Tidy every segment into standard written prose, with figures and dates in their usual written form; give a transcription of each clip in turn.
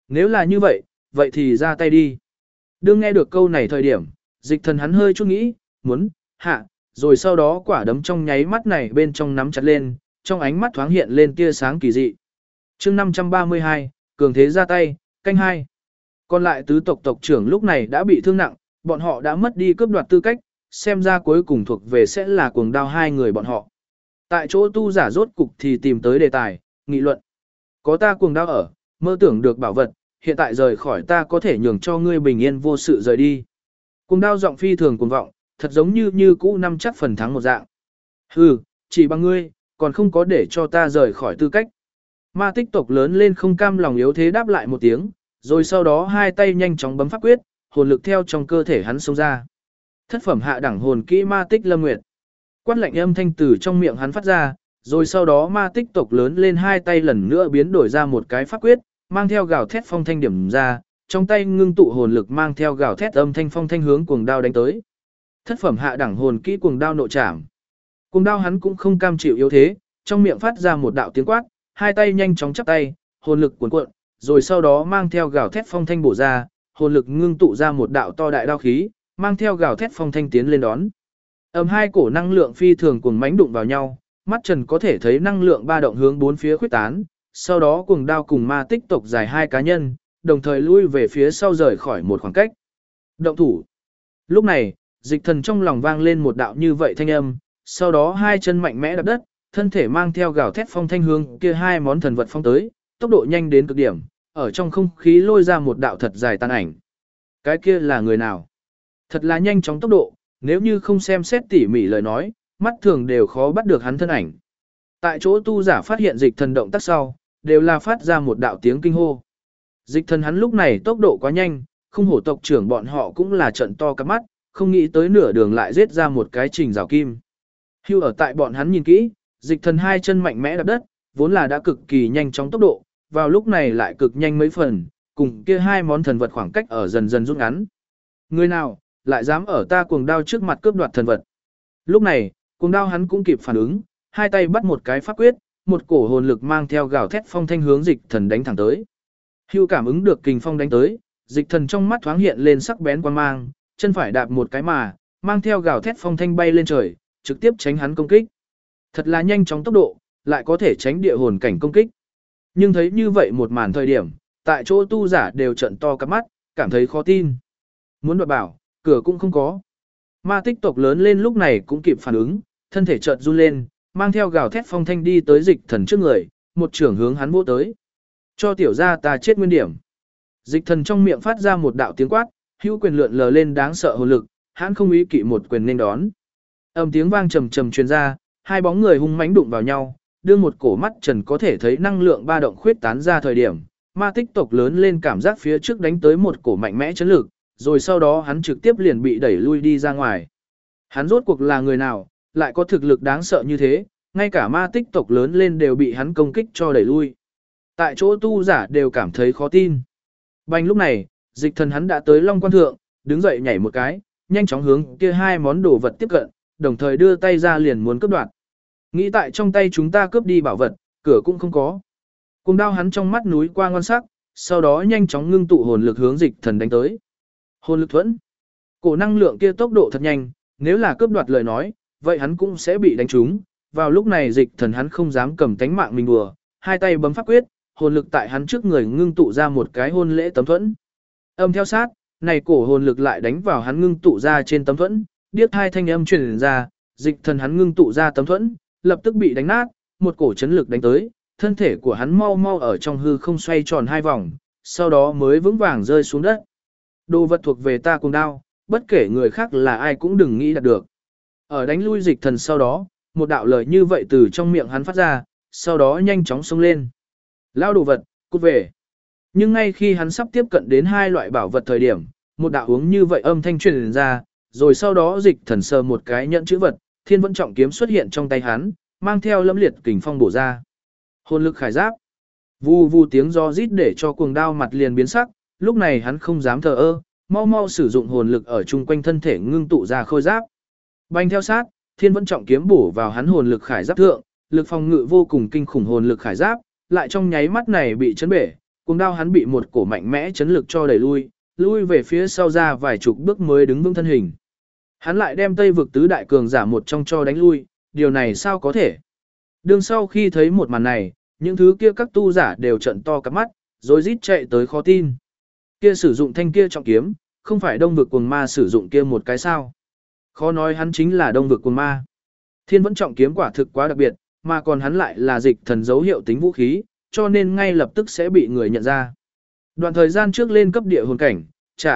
nếu là như vậy, vậy thì ra tay đi. Đương nghe được câu này thời điểm, dịch thần hắn hơi chút nghĩ, muốn, hạ, rồi sau đó quả đấm trong nháy mắt này bên trong nắm chặt lên, trong ánh mắt thoáng hiện lên tia sáng kỳ dị. chương 532, cường thế ra tay, canh hai. Còn lại tứ tộc tộc trưởng lúc này đã bị thương nặng, bọn họ đã mất đi cướp đoạt tư cách, xem ra cuối cùng thuộc về sẽ là cuồng đao hai người bọn họ. Tại chỗ tu giả rốt cục thì tìm tới đề tài, nghị luận. Có ta cuồng đao ở, mơ tưởng được bảo vật, hiện tại rời khỏi ta có thể nhường cho ngươi bình yên vô sự rời đi. Cuồng đao giọng phi thường cuồng vọng, thật giống như cũ năm chắc phần thắng một dạng. Hừ, chỉ bằng ngươi, còn không có để cho ta rời khỏi tư cách. Ma tích tộc lớn lên không cam lòng yếu thế đáp lại một tiếng, rồi sau đó hai tay nhanh chóng bấm pháp quyết, hồn lực theo trong cơ thể hắn xông ra. Thất phẩm hạ đẳng hồn kỹ ma tích lâm nguyệt. Quát lạnh âm thanh từ trong miệng hắn phát ra, rồi sau đó ma tích tộc lớn lên hai tay lần nữa biến đổi ra một cái pháp quyết, mang theo gào thét phong thanh điểm ra, trong tay ngưng tụ hồn lực mang theo gào thét âm thanh phong thanh hướng cuồng đao đánh tới. Thất phẩm hạ đẳng hồn kỹ cuồng đao nộ trảm. Cuồng đao hắn cũng không cam chịu yếu thế, trong miệng phát ra một đạo tiếng quát, hai tay nhanh chóng chắp tay, hồn lực cuồn cuộn, rồi sau đó mang theo gào thét phong thanh bổ ra, hồn lực ngưng tụ ra một đạo to đại đao khí, mang theo gào thét phong thanh tiến lên đón. Hai cổ năng lượng phi thường cuồng mãnh đụng vào nhau, mắt trần có thể thấy năng lượng ba động hướng bốn phía khuếch tán, sau đó cuồng đao cùng ma tích tộc dài hai cá nhân, đồng thời lui về phía sau rời khỏi một khoảng cách. Động thủ. Lúc này, dịch thần trong lòng vang lên một đạo như vậy thanh âm, sau đó hai chân mạnh mẽ đạp đất, thân thể mang theo gào thét phong thanh hướng kia hai món thần vật phong tới, tốc độ nhanh đến cực điểm, ở trong không khí lôi ra một đạo thật dài tàn ảnh. Cái kia là người nào? Thật là nhanh chóng tốc độ, nếu như không xem xét tỉ mỉ lời nói, mắt thường đều khó bắt được hắn thân ảnh. Tại chỗ tu giả phát hiện dịch thần động tác sau, đều là phát ra một đạo tiếng kinh hô. Dịch thần hắn lúc này tốc độ quá nhanh, không hổ tộc trưởng bọn họ cũng là trận to cả mắt, không nghĩ tới nửa đường lại giết ra một cái trình rào kim. Hưu ở tại bọn hắn nhìn kỹ, dịch thần hai chân mạnh mẽ đạp đất, vốn là đã cực kỳ nhanh chóng tốc độ, vào lúc này lại cực nhanh mấy phần, cùng kia hai món thần vật khoảng cách ở dần dần rút ngắn. Người nào, lại dám ở ta cuồng đao trước mặt cướp đoạt thần vật. Lúc này, cuồng đao hắn cũng kịp phản ứng, hai tay bắt một cái pháp quyết, một cổ hồn lực mang theo gào thét phong thanh hướng dịch thần đánh thẳng tới. Hưu cảm ứng được kình phong đánh tới, dịch thần trong mắt thoáng hiện lên sắc bén quan mang, chân phải đạp một cái mà, mang theo gào thét phong thanh bay lên trời, trực tiếp tránh hắn công kích. Thật là nhanh chóng tốc độ, lại có thể tránh địa hồn cảnh công kích. Nhưng thấy như vậy một màn thời điểm, tại chỗ tu giả đều trận to cắp mắt, cảm thấy khó tin. Muốn đoạt bảo, cửa cũng không có. Ma tích tộc lớn lên lúc này cũng kịp phản ứng, thân thể chợt run lên, mang theo gào thét phong thanh đi tới dịch thần trước người, một trưởng hướng hắn vỗ tới. Cho tiểu gia ta chết nguyên điểm. Dịch thần trong miệng phát ra một đạo tiếng quát, hữu quyền lượn lờ lên đáng sợ hồn lực, hắn không ý kỵ một quyền nên đón. Âm tiếng vang trầm trầm truyền ra, hai bóng người hung mãnh đụng vào nhau, đưa một cổ mắt trần có thể thấy năng lượng ba động khuyết tán ra thời điểm, ma tích tộc lớn lên cảm giác phía trước đánh tới một cổ mạnh mẽ chấn lực, rồi sau đó hắn trực tiếp liền bị đẩy lui đi ra ngoài. Hắn rốt cuộc là người nào, lại có thực lực đáng sợ như thế, ngay cả ma tích tộc lớn lên đều bị hắn công kích cho đẩy lui. Tại chỗ tu giả đều cảm thấy khó tin. Bành lúc này, dịch thần hắn đã tới Long Quan Thượng, đứng dậy nhảy một cái, nhanh chóng hướng kia hai món đồ vật tiếp cận, đồng thời đưa tay ra liền muốn cướp đoạt. Nghĩ tại trong tay chúng ta cướp đi bảo vật, cửa cũng không có. Cùng đao hắn trong mắt núi qua ngon sắc, sau đó nhanh chóng ngưng tụ hồn lực hướng dịch thần đánh tới. Hồn lực thuẫn. Cổ năng lượng kia tốc độ thật nhanh, nếu là cướp đoạt lời nói, vậy hắn cũng sẽ bị đánh trúng. Vào lúc này dịch thần hắn không dám cầm tánh mạng mình đùa, hai tay bấm pháp quyết, hồn lực tại hắn trước người ngưng tụ ra một cái hôn lễ tấm thuẫn. Âm theo sát, này cổ hồn lực lại đánh vào hắn ngưng tụ ra trên tấm thuẫn, điếc hai thanh âm truyền ra, dịch thần hắn ngưng tụ ra tấm thuẫn, lập tức bị đánh nát, một cổ chấn lực đánh tới, thân thể của hắn mau mau ở trong hư không xoay tròn hai vòng, sau đó mới vững vàng rơi xuống đất. Đồ vật thuộc về ta cùng đao, bất kể người khác là ai cũng đừng nghĩ đạt được. Ở đánh lui dịch thần sau đó, một đạo lời như vậy từ trong miệng hắn phát ra, sau đó nhanh chóng xông lên. Lao đồ vật, cút về. Nhưng ngay khi hắn sắp tiếp cận đến hai loại bảo vật thời điểm, một đạo uống như vậy âm thanh truyền ra, rồi sau đó dịch thần sờ một cái nhẫn chữ vật, thiên vẫn trọng kiếm xuất hiện trong tay hắn, mang theo lâm liệt kình phong bổ ra. Hồn lực khải giáp. Vù vù tiếng gió rít để cho cuồng đao mặt liền biến sắc, lúc này hắn không dám thờ ơ, mau mau sử dụng hồn lực ở chung quanh thân thể ngưng tụ ra khôi giáp. Bành theo sát, thiên vẫn trọng kiếm bổ vào hắn hồn lực khải giáp thượng, lực phòng ngự vô cùng kinh khủng hồn lực khải giáp, lại trong nháy mắt này bị chấn bể, Cuồng đao hắn bị một cổ mạnh mẽ chấn lực cho đẩy lui về phía sau ra vài chục bước mới đứng vững thân hình. Hắn lại đem Tây vực tứ đại cường giả một trong cho đánh lui, điều này sao có thể? Đương sau khi thấy một màn này, những thứ kia các tu giả đều trợn to cặp mắt, rồi rít chạy tới khó tin. Kia sử dụng thanh kia trọng kiếm, không phải Đông vực cuồng ma sử dụng kia một cái sao? Khó nói hắn chính là Đông vực cuồng ma. Thiên vẫn trọng kiếm quả thực quá đặc biệt, mà còn hắn lại là dịch thần dấu hiệu tính vũ khí, cho nên ngay lập tức sẽ bị người nhận ra. Đoạn thời gian trước lên cấp địa hồn cảnh,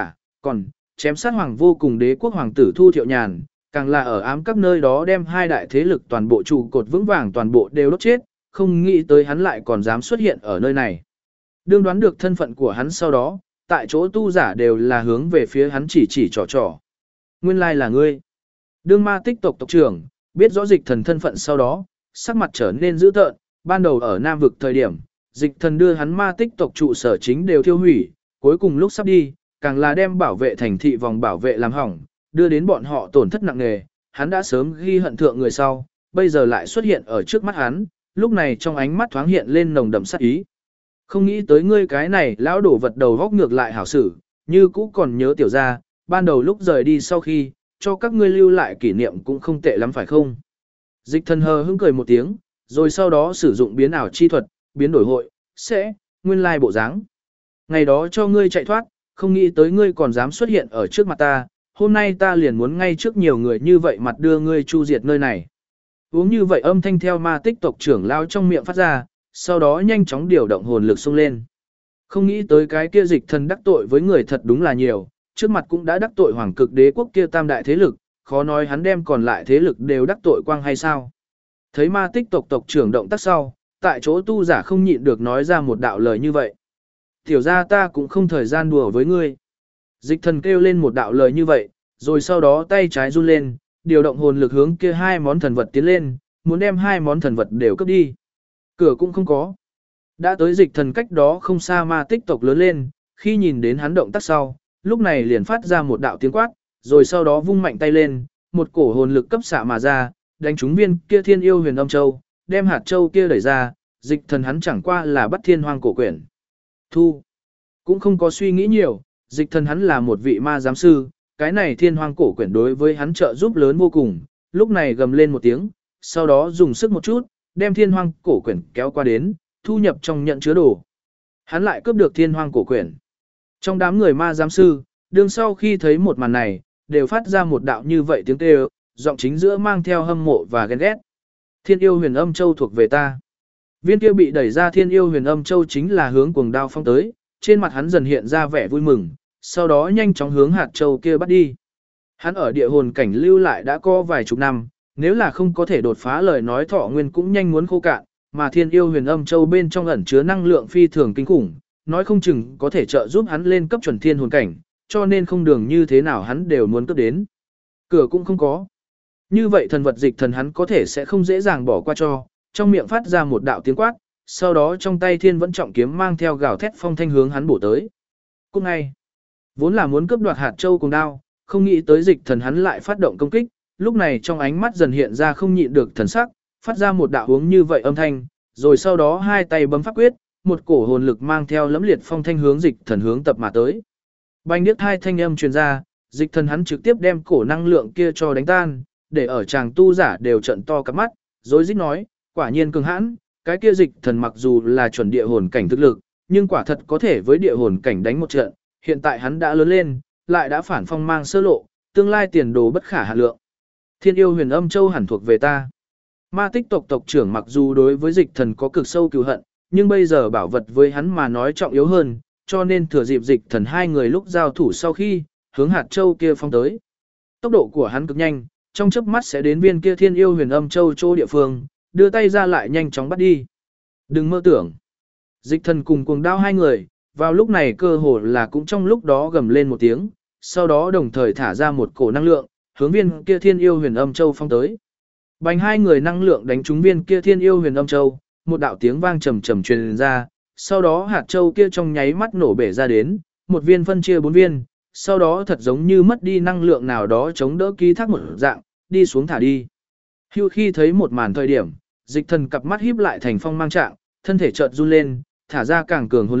còn chém sát hoàng vô cùng đế quốc hoàng tử Thu Thiệu Nhàn, càng là ở ám các nơi đó đem hai đại thế lực toàn bộ trụ cột vững vàng toàn bộ đều đốt chết, không nghĩ tới hắn lại còn dám xuất hiện ở nơi này. Đương đoán được thân phận của hắn sau đó, tại chỗ tu giả đều là hướng về phía hắn chỉ trò. Nguyên lai là ngươi. Đương ma tích tộc tộc trưởng, biết rõ dịch thần thân phận sau đó, sắc mặt trở nên dữ tợn, ban đầu ở Nam vực thời điểm, dịch thần đưa hắn ma tích tộc trụ sở chính đều thiêu hủy, cuối cùng lúc sắp đi, càng là đem bảo vệ thành thị vòng bảo vệ làm hỏng, đưa đến bọn họ tổn thất nặng nề, hắn đã sớm ghi hận thượng người sau, bây giờ lại xuất hiện ở trước mắt hắn, lúc này trong ánh mắt thoáng hiện lên nồng đậm sát ý. Không nghĩ tới ngươi cái này lão đổ vật đầu góc ngược lại hảo xử, như cũ còn nhớ tiểu gia, ban đầu lúc rời đi sau khi, cho các ngươi lưu lại kỷ niệm cũng không tệ lắm phải không? Dịch thần hờ hững cười một tiếng, rồi sau đó sử dụng biến ảo chi thuật, biến đổi hội, nguyên lai bộ dáng. Ngày đó cho ngươi chạy thoát, không nghĩ tới ngươi còn dám xuất hiện ở trước mặt ta, hôm nay ta liền muốn ngay trước nhiều người như vậy mặt đưa ngươi chu diệt nơi này. Uống như vậy âm thanh theo ma tích tộc trưởng lao trong miệng phát ra, sau đó nhanh chóng điều động hồn lực xông lên. Không nghĩ tới cái kia dịch thần đắc tội với người thật đúng là nhiều, trước mặt cũng đã đắc tội hoàng cực đế quốc kia tam đại thế lực, khó nói hắn đem còn lại thế lực đều đắc tội quang hay sao. Thấy ma tích tộc tộc trưởng động tác sau, tại chỗ tu giả không nhịn được nói ra một đạo lời như vậy. Tiểu ra ta cũng không thời gian đùa với ngươi. Dịch thần kêu lên một đạo lời như vậy, rồi sau đó tay trái run lên, điều động hồn lực hướng kia hai món thần vật tiến lên, muốn đem hai món thần vật đều cướp đi. Cửa cũng không có. Đã tới dịch thần cách đó không xa ma tích tộc lớn lên, khi nhìn đến hắn động tác sau, lúc này liền phát ra một đạo tiếng quát, rồi sau đó vung mạnh tay lên, một cổ hồn lực cấp xạ mà ra, đánh trúng viên kia thiên yêu huyền âm châu, đem hạt châu kia đẩy ra, dịch thần hắn chẳng qua là bắt thiên hoang cổ quyển. Thu. Cũng không có suy nghĩ nhiều, dịch thần hắn là một vị ma giám sư, cái này thiên hoang cổ quyển đối với hắn trợ giúp lớn vô cùng, lúc này gầm lên một tiếng, sau đó dùng sức một chút, đem thiên hoang cổ quyển kéo qua đến, thu nhập trong nhận chứa đồ. Hắn lại cướp được thiên hoang cổ quyển. Trong đám người ma giám sư, đương sau khi thấy một màn này, đều phát ra một đạo như vậy tiếng kêu, giọng chính giữa mang theo hâm mộ và ghen ghét. Thiên yêu huyền âm châu thuộc về ta. Viên kia bị đẩy ra thiên yêu huyền âm châu chính là hướng cuồng đao phong tới, trên mặt hắn dần hiện ra vẻ vui mừng, sau đó nhanh chóng hướng hạt châu kia bắt đi. Hắn ở địa hồn cảnh lưu lại đã có vài chục năm, nếu là không có thể đột phá lời nói thọ nguyên cũng nhanh muốn khô cạn, mà thiên yêu huyền âm châu bên trong ẩn chứa năng lượng phi thường kinh khủng, nói không chừng có thể trợ giúp hắn lên cấp chuẩn thiên hồn cảnh, cho nên không đường như thế nào hắn đều muốn cấp đến. Cửa cũng không có. Như vậy thần vật dịch thần hắn có thể sẽ không dễ dàng bỏ qua cho, trong miệng phát ra một đạo tiếng quát, sau đó trong tay thiên vẫn trọng kiếm mang theo gào thét phong thanh hướng hắn bổ tới. Cũng ngay, vốn là muốn cướp đoạt hạt châu cùng đao, không nghĩ tới dịch thần hắn lại phát động công kích, lúc này trong ánh mắt dần hiện ra không nhịn được thần sắc, phát ra một đạo hướng như vậy âm thanh, rồi sau đó hai tay bấm pháp quyết, một cổ hồn lực mang theo lẫm liệt phong thanh hướng dịch thần hướng tập mà tới. Bành điếc hai thanh âm truyền ra, dịch thần hắn trực tiếp đem cổ năng lượng kia cho đánh tan, để ở chàng tu giả đều trận to cặp mắt, rồi rít nói, quả nhiên cường hãn, cái kia dịch thần mặc dù là chuẩn địa hồn cảnh thực lực, nhưng quả thật có thể với địa hồn cảnh đánh một trận, hiện tại hắn đã lớn lên, lại đã phản phong mang sơ lộ, tương lai tiền đồ bất khả hạn lượng. Thiên yêu huyền âm châu hẳn thuộc về ta. Ma tích tộc tộc trưởng mặc dù đối với dịch thần có cực sâu cừu hận, nhưng bây giờ bảo vật với hắn mà nói trọng yếu hơn, cho nên thừa dịp dịch thần hai người lúc giao thủ sau khi, hướng hạt châu kia phong tới. Tốc độ của hắn cực nhanh, trong chớp mắt sẽ đến viên kia thiên yêu huyền âm châu chỗ địa phương, đưa tay ra lại nhanh chóng bắt đi. Đừng mơ tưởng. Dịch thần cùng cuồng đao hai người, vào lúc này cơ hồ là cũng trong lúc đó gầm lên một tiếng, sau đó đồng thời thả ra một cổ năng lượng, hướng viên kia thiên yêu huyền âm châu phong tới. Bành hai người năng lượng đánh trúng viên kia thiên yêu huyền âm châu, một đạo tiếng vang trầm trầm truyền ra, sau đó hạt châu kia trong nháy mắt nổ bể ra đến, một viên phân chia 4 viên, sau đó thật giống như mất đi năng lượng nào đó chống đỡ ký thác một dạng, đi xuống thả đi. Hưu khi thấy một màn thời điểm, dịch thần cặp mắt híp lại thành phong mang trạng, thân thể chợt run lên, thả ra càng cường hồn lực,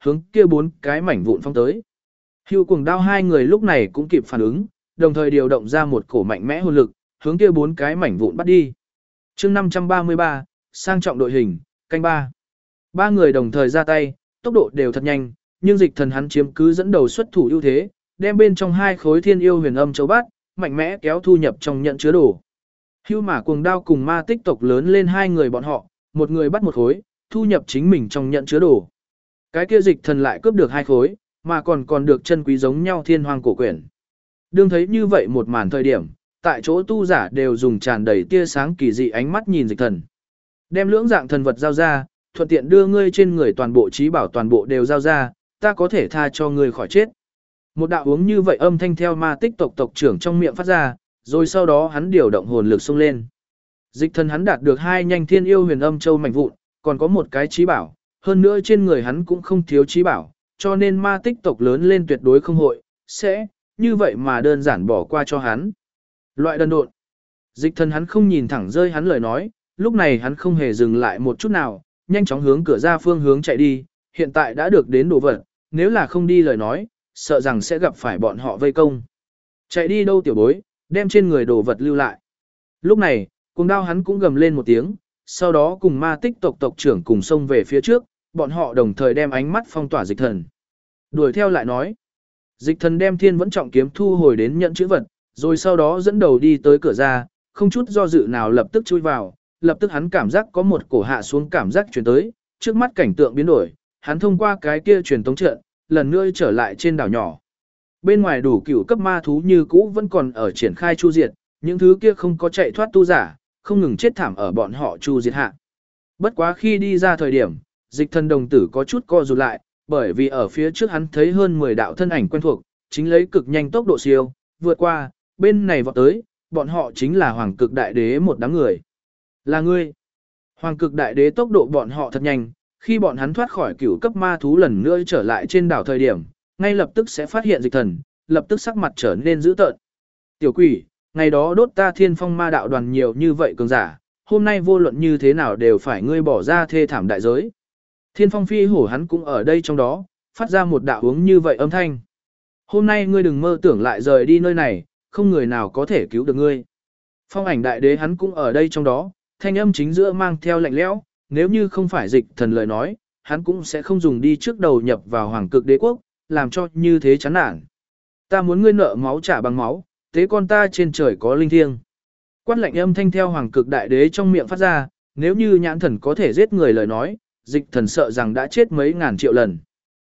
hướng kia 4 cái mảnh vụn phong tới. Hưu Cuồng Đao hai người lúc này cũng kịp phản ứng, đồng thời điều động ra một cổ mạnh mẽ hồn lực, hướng kia 4 cái mảnh vụn bắt đi. Chương 533, sang trọng đội hình, canh 3. Ba người đồng thời ra tay, tốc độ đều thật nhanh, nhưng Dịch Thần hắn chiếm cứ dẫn đầu xuất thủ ưu thế, đem bên trong hai khối Thiên Yêu Huyền Âm Châu Bát, mạnh mẽ kéo thu nhập trong nhận chứa đồ. Hưu mà Cuồng Đao cùng Ma Tích tộc lớn lên hai người bọn họ, một người bắt một khối, thu nhập chính mình trong nhận chứa đồ. Cái kia Dịch Thần lại cướp được hai khối, mà còn được chân quý giống nhau Thiên Hoang cổ quyển. Đương thấy như vậy một màn thời điểm, tại chỗ tu giả đều dùng tràn đầy tia sáng kỳ dị ánh mắt nhìn Dịch Thần. Đem lưỡng dạng thần vật giao ra, thuận tiện đưa ngươi trên người toàn bộ trí bảo toàn bộ đều giao ra, ta có thể tha cho ngươi khỏi chết. Một đạo uống như vậy âm thanh theo Ma Tích tộc tộc trưởng trong miệng phát ra, rồi sau đó hắn điều động hồn lực xông lên. Dịch Thần hắn đạt được hai nhanh Thiên Yêu Huyền Âm Châu mảnh vụn, còn có một cái trí bảo, hơn nữa trên người hắn cũng không thiếu trí bảo, cho nên Ma Tích tộc lớn lên tuyệt đối không hội, sẽ, như vậy mà đơn giản bỏ qua cho hắn. Loại đần độn. Dịch Thần hắn không nhìn thẳng rơi hắn lời nói, lúc này hắn không hề dừng lại một chút nào, nhanh chóng hướng cửa ra phương hướng chạy đi, hiện tại đã được đến đồ vật, nếu là không đi lời nói, sợ rằng sẽ gặp phải bọn họ vây công. Chạy đi đâu tiểu bối, đem trên người đồ vật lưu lại. Lúc này, Cuồng Đao hắn cũng gầm lên một tiếng, sau đó cùng Ma Tích tộc tộc trưởng cùng xông về phía trước, bọn họ đồng thời đem ánh mắt phong tỏa Dịch Thần. Đuổi theo lại nói, Dịch Thần đem Thiên Vẫn Trọng kiếm thu hồi đến nhận chữ vật, rồi sau đó dẫn đầu đi tới cửa ra, không chút do dự nào lập tức chui vào, lập tức hắn cảm giác có một cổ hạ xuống cảm giác truyền tới, trước mắt cảnh tượng biến đổi, hắn thông qua cái kia truyền tống trận, lần nữa trở lại trên đảo nhỏ. Bên ngoài đủ cửu cấp ma thú như cũ vẫn còn ở triển khai chu diệt, những thứ kia không có chạy thoát tu giả, không ngừng chết thảm ở bọn họ chu diệt hạ. Bất quá khi đi ra thời điểm, Dịch Thần đồng tử có chút co rụt lại, bởi vì ở phía trước hắn thấy hơn 10 đạo thân ảnh quen thuộc, chính lấy cực nhanh tốc độ siêu, vượt qua, bên này vọt tới, bọn họ chính là Hoàng Cực Đại Đế một đám người. Là ngươi. Hoàng Cực Đại Đế tốc độ bọn họ thật nhanh, khi bọn hắn thoát khỏi cửu cấp ma thú lần nữa trở lại trên đảo thời điểm, ngay lập tức sẽ phát hiện Dịch Thần, lập tức sắc mặt trở nên dữ tợn. Tiểu quỷ, ngày đó đốt ta Thiên Phong ma đạo đoàn nhiều như vậy cường giả, hôm nay vô luận như thế nào đều phải ngươi bỏ ra thê thảm đại giới. Thiên Phong phi hổ hắn cũng ở đây trong đó, phát ra một đạo uống như vậy âm thanh. Hôm nay ngươi đừng mơ tưởng lại rời đi nơi này, không người nào có thể cứu được ngươi. Phong Ảnh Đại Đế hắn cũng ở đây trong đó, thanh âm chính giữa mang theo lạnh lẽo, nếu như không phải Dịch Thần lời nói, hắn cũng sẽ không dùng đi trước đầu nhập vào Hoàng Cực Đế quốc, làm cho như thế chán nản. Ta muốn ngươi nợ máu trả bằng máu, tế con ta trên trời có linh thiêng. Quát lạnh âm thanh theo Hoàng Cực Đại Đế trong miệng phát ra, nếu như nhãn thần có thể giết người lời nói, Dịch Thần sợ rằng đã chết mấy ngàn triệu lần.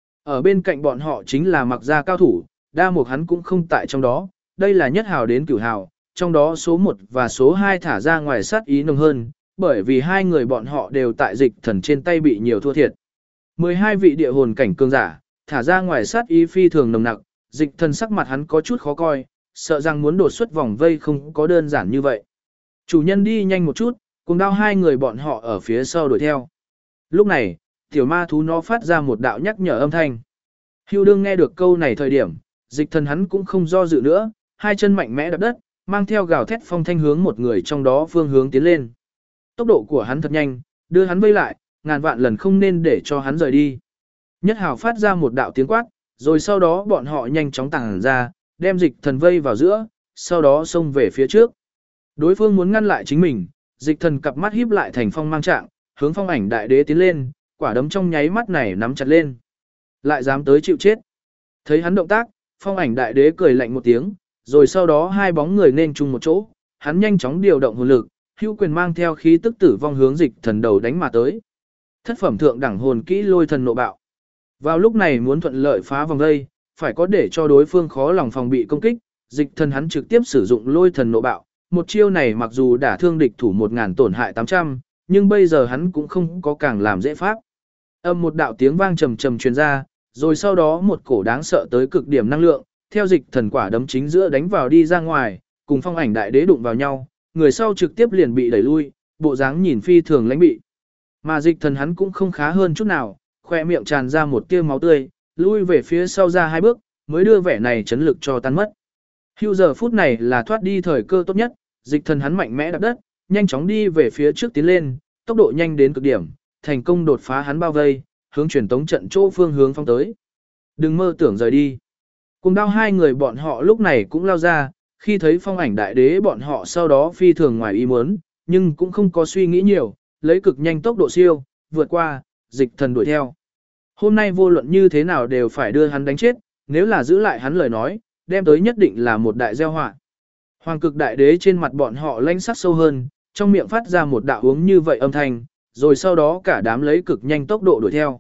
Ở bên cạnh bọn họ chính là Mặc Gia cao thủ, đa mục hắn cũng không tại trong đó, đây là nhất hào đến cửu hào, trong đó số 1 và số 2 thả ra ngoài sát ý nồng hơn, bởi vì hai người bọn họ đều tại Dịch Thần trên tay bị nhiều thua thiệt. 12 vị địa hồn cảnh cường giả, thả ra ngoài sát ý phi thường nồng nặc, Dịch Thần sắc mặt hắn có chút khó coi, sợ rằng muốn đột xuất vòng vây không có đơn giản như vậy. Chủ nhân đi nhanh một chút, Cuồng Đao hai người bọn họ ở phía sau đuổi theo. Lúc này, tiểu ma thú nó phát ra một đạo nhắc nhở âm thanh. Hưu đương nghe được câu này thời điểm, Dịch Thần hắn cũng không do dự nữa, hai chân mạnh mẽ đập đất, mang theo gào thét phong thanh hướng một người trong đó phương hướng tiến lên. Tốc độ của hắn thật nhanh, đưa hắn vây lại, ngàn vạn lần không nên để cho hắn rời đi. Nhất hào phát ra một đạo tiếng quát, rồi sau đó bọn họ nhanh chóng tàng ra, đem Dịch Thần vây vào giữa, sau đó xông về phía trước. Đối phương muốn ngăn lại chính mình, Dịch Thần cặp mắt híp lại thành phong mang trạng, hướng Phong Ảnh Đại Đế tiến lên, quả đấm trong nháy mắt này nắm chặt lên. Lại dám tới chịu chết. Thấy hắn động tác, Phong Ảnh Đại Đế cười lạnh một tiếng, rồi sau đó hai bóng người nên chung một chỗ, hắn nhanh chóng điều động hồn lực, hữu quyền mang theo khí tức tử vong hướng Dịch Thần đầu đánh mà tới. Thất phẩm thượng đẳng hồn kỹ Lôi Thần Nộ Bạo. Vào lúc này muốn thuận lợi phá vòng vây, phải có để cho đối phương khó lòng phòng bị công kích, Dịch Thần hắn trực tiếp sử dụng Lôi Thần Nộ Bạo. Một chiêu này mặc dù đả thương địch thủ 1000 tổn hại 800, nhưng bây giờ hắn cũng không có càng làm dễ pháp. Âm một đạo tiếng vang trầm trầm truyền ra, rồi sau đó một cổ đáng sợ tới cực điểm năng lượng, theo Dịch Thần quả đấm chính giữa đánh vào đi ra ngoài, cùng Phong Ảnh Đại Đế đụng vào nhau, người sau trực tiếp liền bị đẩy lui, bộ dáng nhìn phi thường lãnh bị. Mà Dịch Thần hắn cũng không khá hơn chút nào, khoe miệng tràn ra một tia máu tươi, lui về phía sau ra 2 bước, mới đưa vẻ này chấn lực cho tan mất. Hưu giờ phút này là thoát đi thời cơ tốt nhất, Dịch Thần hắn mạnh mẽ đạp đất, nhanh chóng đi về phía trước tiến lên, tốc độ nhanh đến cực điểm, thành công đột phá hắn bao vây, hướng truyền tống trận chỗ phương hướng phóng tới. Đừng mơ tưởng rời đi. Cùng đao hai người bọn họ lúc này cũng lao ra, khi thấy phong ảnh đại đế bọn họ sau đó phi thường ngoài ý muốn, nhưng cũng không có suy nghĩ nhiều, lấy cực nhanh tốc độ siêu, vượt qua, dịch thần đuổi theo. Hôm nay vô luận như thế nào đều phải đưa hắn đánh chết, nếu là giữ lại hắn lời nói, đem tới nhất định là một đại gieo họa. Hoàng cực đại đế trên mặt bọn họ lanh sắc sâu hơn, trong miệng phát ra một đạo uống như vậy âm thanh, rồi sau đó cả đám lấy cực nhanh tốc độ đuổi theo.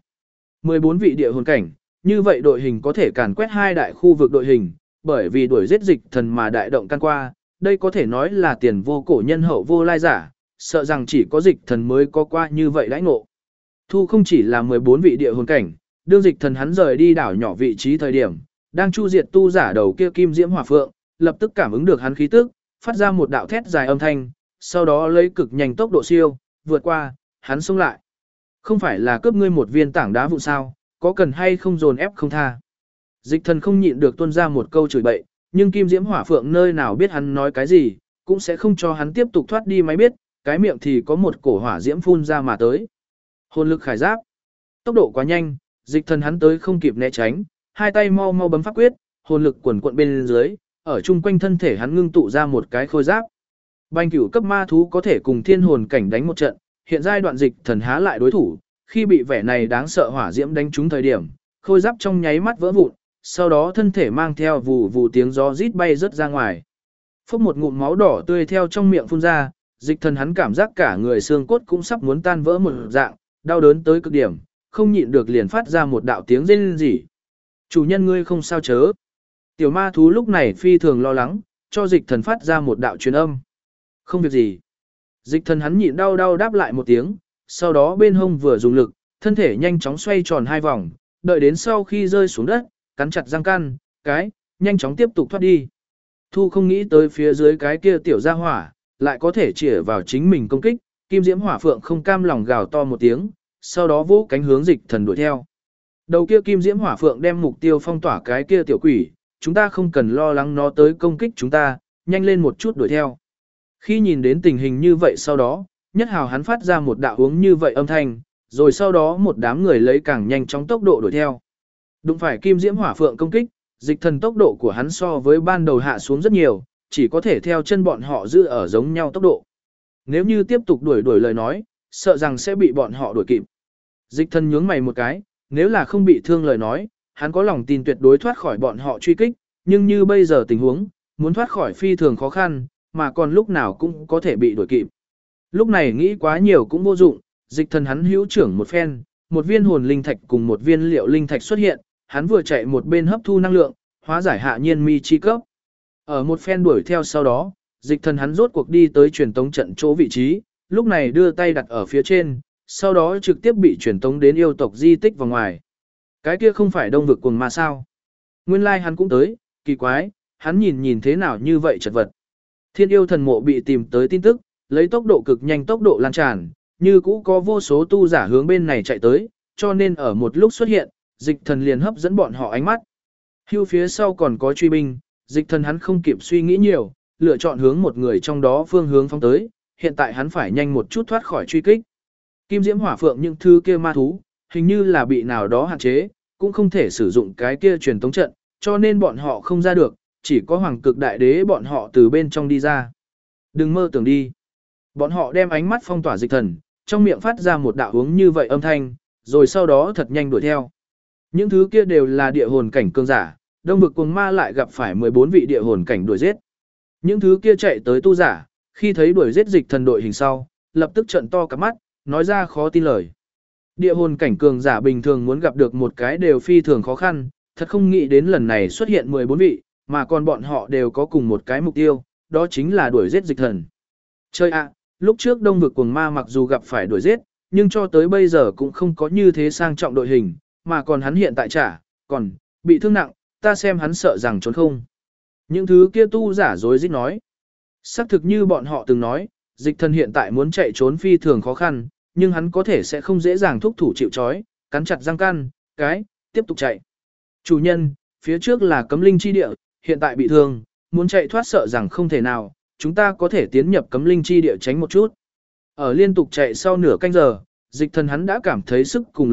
14 vị địa hồn cảnh, như vậy đội hình có thể càn quét hai đại khu vực đội hình, bởi vì đuổi giết dịch thần mà đại động can qua, đây có thể nói là tiền vô cổ nhân hậu vô lai giả, sợ rằng chỉ có dịch thần mới có qua như vậy đãi ngộ. Thu không chỉ là 14 vị địa hồn cảnh, đương dịch thần hắn rời đi đảo nhỏ vị trí thời điểm, đang chu diệt tu giả đầu kia kim diễm hỏa phượng, lập tức cảm ứng được hắn khí tức, phát ra một đạo thét dài âm thanh, sau đó lấy cực nhanh tốc độ siêu, vượt qua, hắn xông lại. Không phải là cướp ngươi một viên tảng đá vụ sao, có cần hay không dồn ép không tha. Dịch thần không nhịn được tuôn ra một câu chửi bậy, nhưng kim diễm hỏa phượng nơi nào biết hắn nói cái gì, cũng sẽ không cho hắn tiếp tục thoát đi máy biết, cái miệng thì có một cổ hỏa diễm phun ra mà tới. Hồn lực khải giáp. Tốc độ quá nhanh, dịch thần hắn tới không kịp né tránh, hai tay mau mau bấm pháp quyết, hồn lực quần quận bên dưới, ở chung quanh thân thể hắn ngưng tụ ra một cái khôi giáp. Banh cửu cấp ma thú có thể cùng thiên hồn cảnh đánh một trận, hiện giai đoạn dịch thần há lại đối thủ, khi bị vẻ này đáng sợ hỏa diễm đánh trúng thời điểm, khôi giáp trong nháy mắt vỡ vụn, sau đó thân thể mang theo vù vù tiếng gió rít bay rớt ra ngoài. Phốc một ngụm máu đỏ tươi theo trong miệng phun ra, dịch thần hắn cảm giác cả người xương cốt cũng sắp muốn tan vỡ một dạng, đau đớn tới cực điểm, không nhịn được liền phát ra một đạo tiếng rên rỉ. Chủ nhân ngươi không sao chớ. Tiểu ma thú lúc này phi thường lo lắng, cho dịch thần phát ra một đạo truyền âm. Không việc gì. Dịch thần hắn nhịn đau đau đáp lại một tiếng, sau đó bên hông vừa dùng lực, thân thể nhanh chóng xoay tròn hai vòng, đợi đến sau khi rơi xuống đất, cắn chặt răng căn, nhanh chóng tiếp tục thoát đi. Thu không nghĩ tới phía dưới cái kia tiểu gia hỏa, lại có thể chĩa vào chính mình công kích, kim diễm hỏa phượng không cam lòng gào to một tiếng, sau đó vỗ cánh hướng dịch thần đuổi theo. Đầu kia kim diễm hỏa phượng đem mục tiêu phong tỏa cái kia tiểu quỷ, chúng ta không cần lo lắng nó tới công kích chúng ta, nhanh lên một chút đuổi theo. Khi nhìn đến tình hình như vậy sau đó, nhất hào hắn phát ra một đạo uống như vậy âm thanh, rồi sau đó một đám người lấy càng nhanh chóng tốc độ đuổi theo. Đụng phải kim diễm hỏa phượng công kích, dịch thần tốc độ của hắn so với ban đầu hạ xuống rất nhiều, chỉ có thể theo chân bọn họ giữ ở giống nhau tốc độ. Nếu như tiếp tục đuổi lời nói, sợ rằng sẽ bị bọn họ đuổi kịp. Dịch thần nhướng mày một cái, nếu là không bị thương lời nói, hắn có lòng tin tuyệt đối thoát khỏi bọn họ truy kích, nhưng như bây giờ tình huống, muốn thoát khỏi phi thường khó khăn, mà còn lúc nào cũng có thể bị đuổi kịp. Lúc này nghĩ quá nhiều cũng vô dụng, dịch thần hắn hữu trưởng một phen, một viên hồn linh thạch cùng một viên liệu linh thạch xuất hiện, hắn vừa chạy một bên hấp thu năng lượng, hóa giải hạ nhiên mi chi cấp. Ở một phen đuổi theo sau đó, dịch thần hắn rốt cuộc đi tới truyền tống trận chỗ vị trí, lúc này đưa tay đặt ở phía trên, sau đó trực tiếp bị truyền tống đến yêu tộc di tích vào ngoài. Cái kia không phải đông vực cuồng ma sao? Nguyên lai hắn cũng tới, kỳ quái, hắn nhìn thế nào như vậy chật vật. Thiên yêu thần mộ bị tìm tới tin tức, lấy tốc độ cực nhanh tốc độ lan tràn, như cũ có vô số tu giả hướng bên này chạy tới, cho nên ở một lúc xuất hiện, dịch thần liền hấp dẫn bọn họ ánh mắt. Hưu phía sau còn có truy binh, dịch thần hắn không kịp suy nghĩ nhiều, lựa chọn hướng một người trong đó phương hướng phóng tới, hiện tại hắn phải nhanh một chút thoát khỏi truy kích. Kim diễm hỏa phượng những thứ kia ma thú, hình như là bị nào đó hạn chế, cũng không thể sử dụng cái kia truyền tống trận, cho nên bọn họ không ra được, chỉ có hoàng cực đại đế bọn họ từ bên trong đi ra. Đừng mơ tưởng đi. Bọn họ đem ánh mắt phong tỏa dịch thần, trong miệng phát ra một đạo hướng như vậy âm thanh, rồi sau đó thật nhanh đuổi theo. Những thứ kia đều là địa hồn cảnh cường giả, đông vực cuồng ma lại gặp phải 14 vị địa hồn cảnh đuổi giết. Những thứ kia chạy tới tu giả, khi thấy đuổi giết dịch thần đội hình sau, lập tức trợn to cả mắt, nói ra khó tin lời. Địa hồn cảnh cường giả bình thường muốn gặp được một cái đều phi thường khó khăn, thật không nghĩ đến lần này xuất hiện 14 vị, mà còn bọn họ đều có cùng một cái mục tiêu, đó chính là đuổi giết dịch thần. Chơi ạ, lúc trước đông vực cuồng ma mặc dù gặp phải đuổi giết, nhưng cho tới bây giờ cũng không có như thế sang trọng đội hình, mà còn hắn hiện tại còn bị thương nặng, ta xem hắn sợ rằng trốn không. Những thứ kia tu giả dối rít nói. Xác thực như bọn họ từng nói, dịch thần hiện tại muốn chạy trốn phi thường khó khăn, nhưng hắn có thể sẽ không dễ dàng thúc thủ chịu trói, cắn chặt răng căn, tiếp tục chạy. Chủ nhân, phía trước là cấm linh chi địa, hiện tại bị thương, muốn chạy thoát sợ rằng không thể nào, chúng ta có thể tiến nhập cấm linh chi địa tránh một chút. Ở liên tục chạy sau nửa canh giờ, dịch thần hắn đã cảm thấy sức cùng lực kiệt,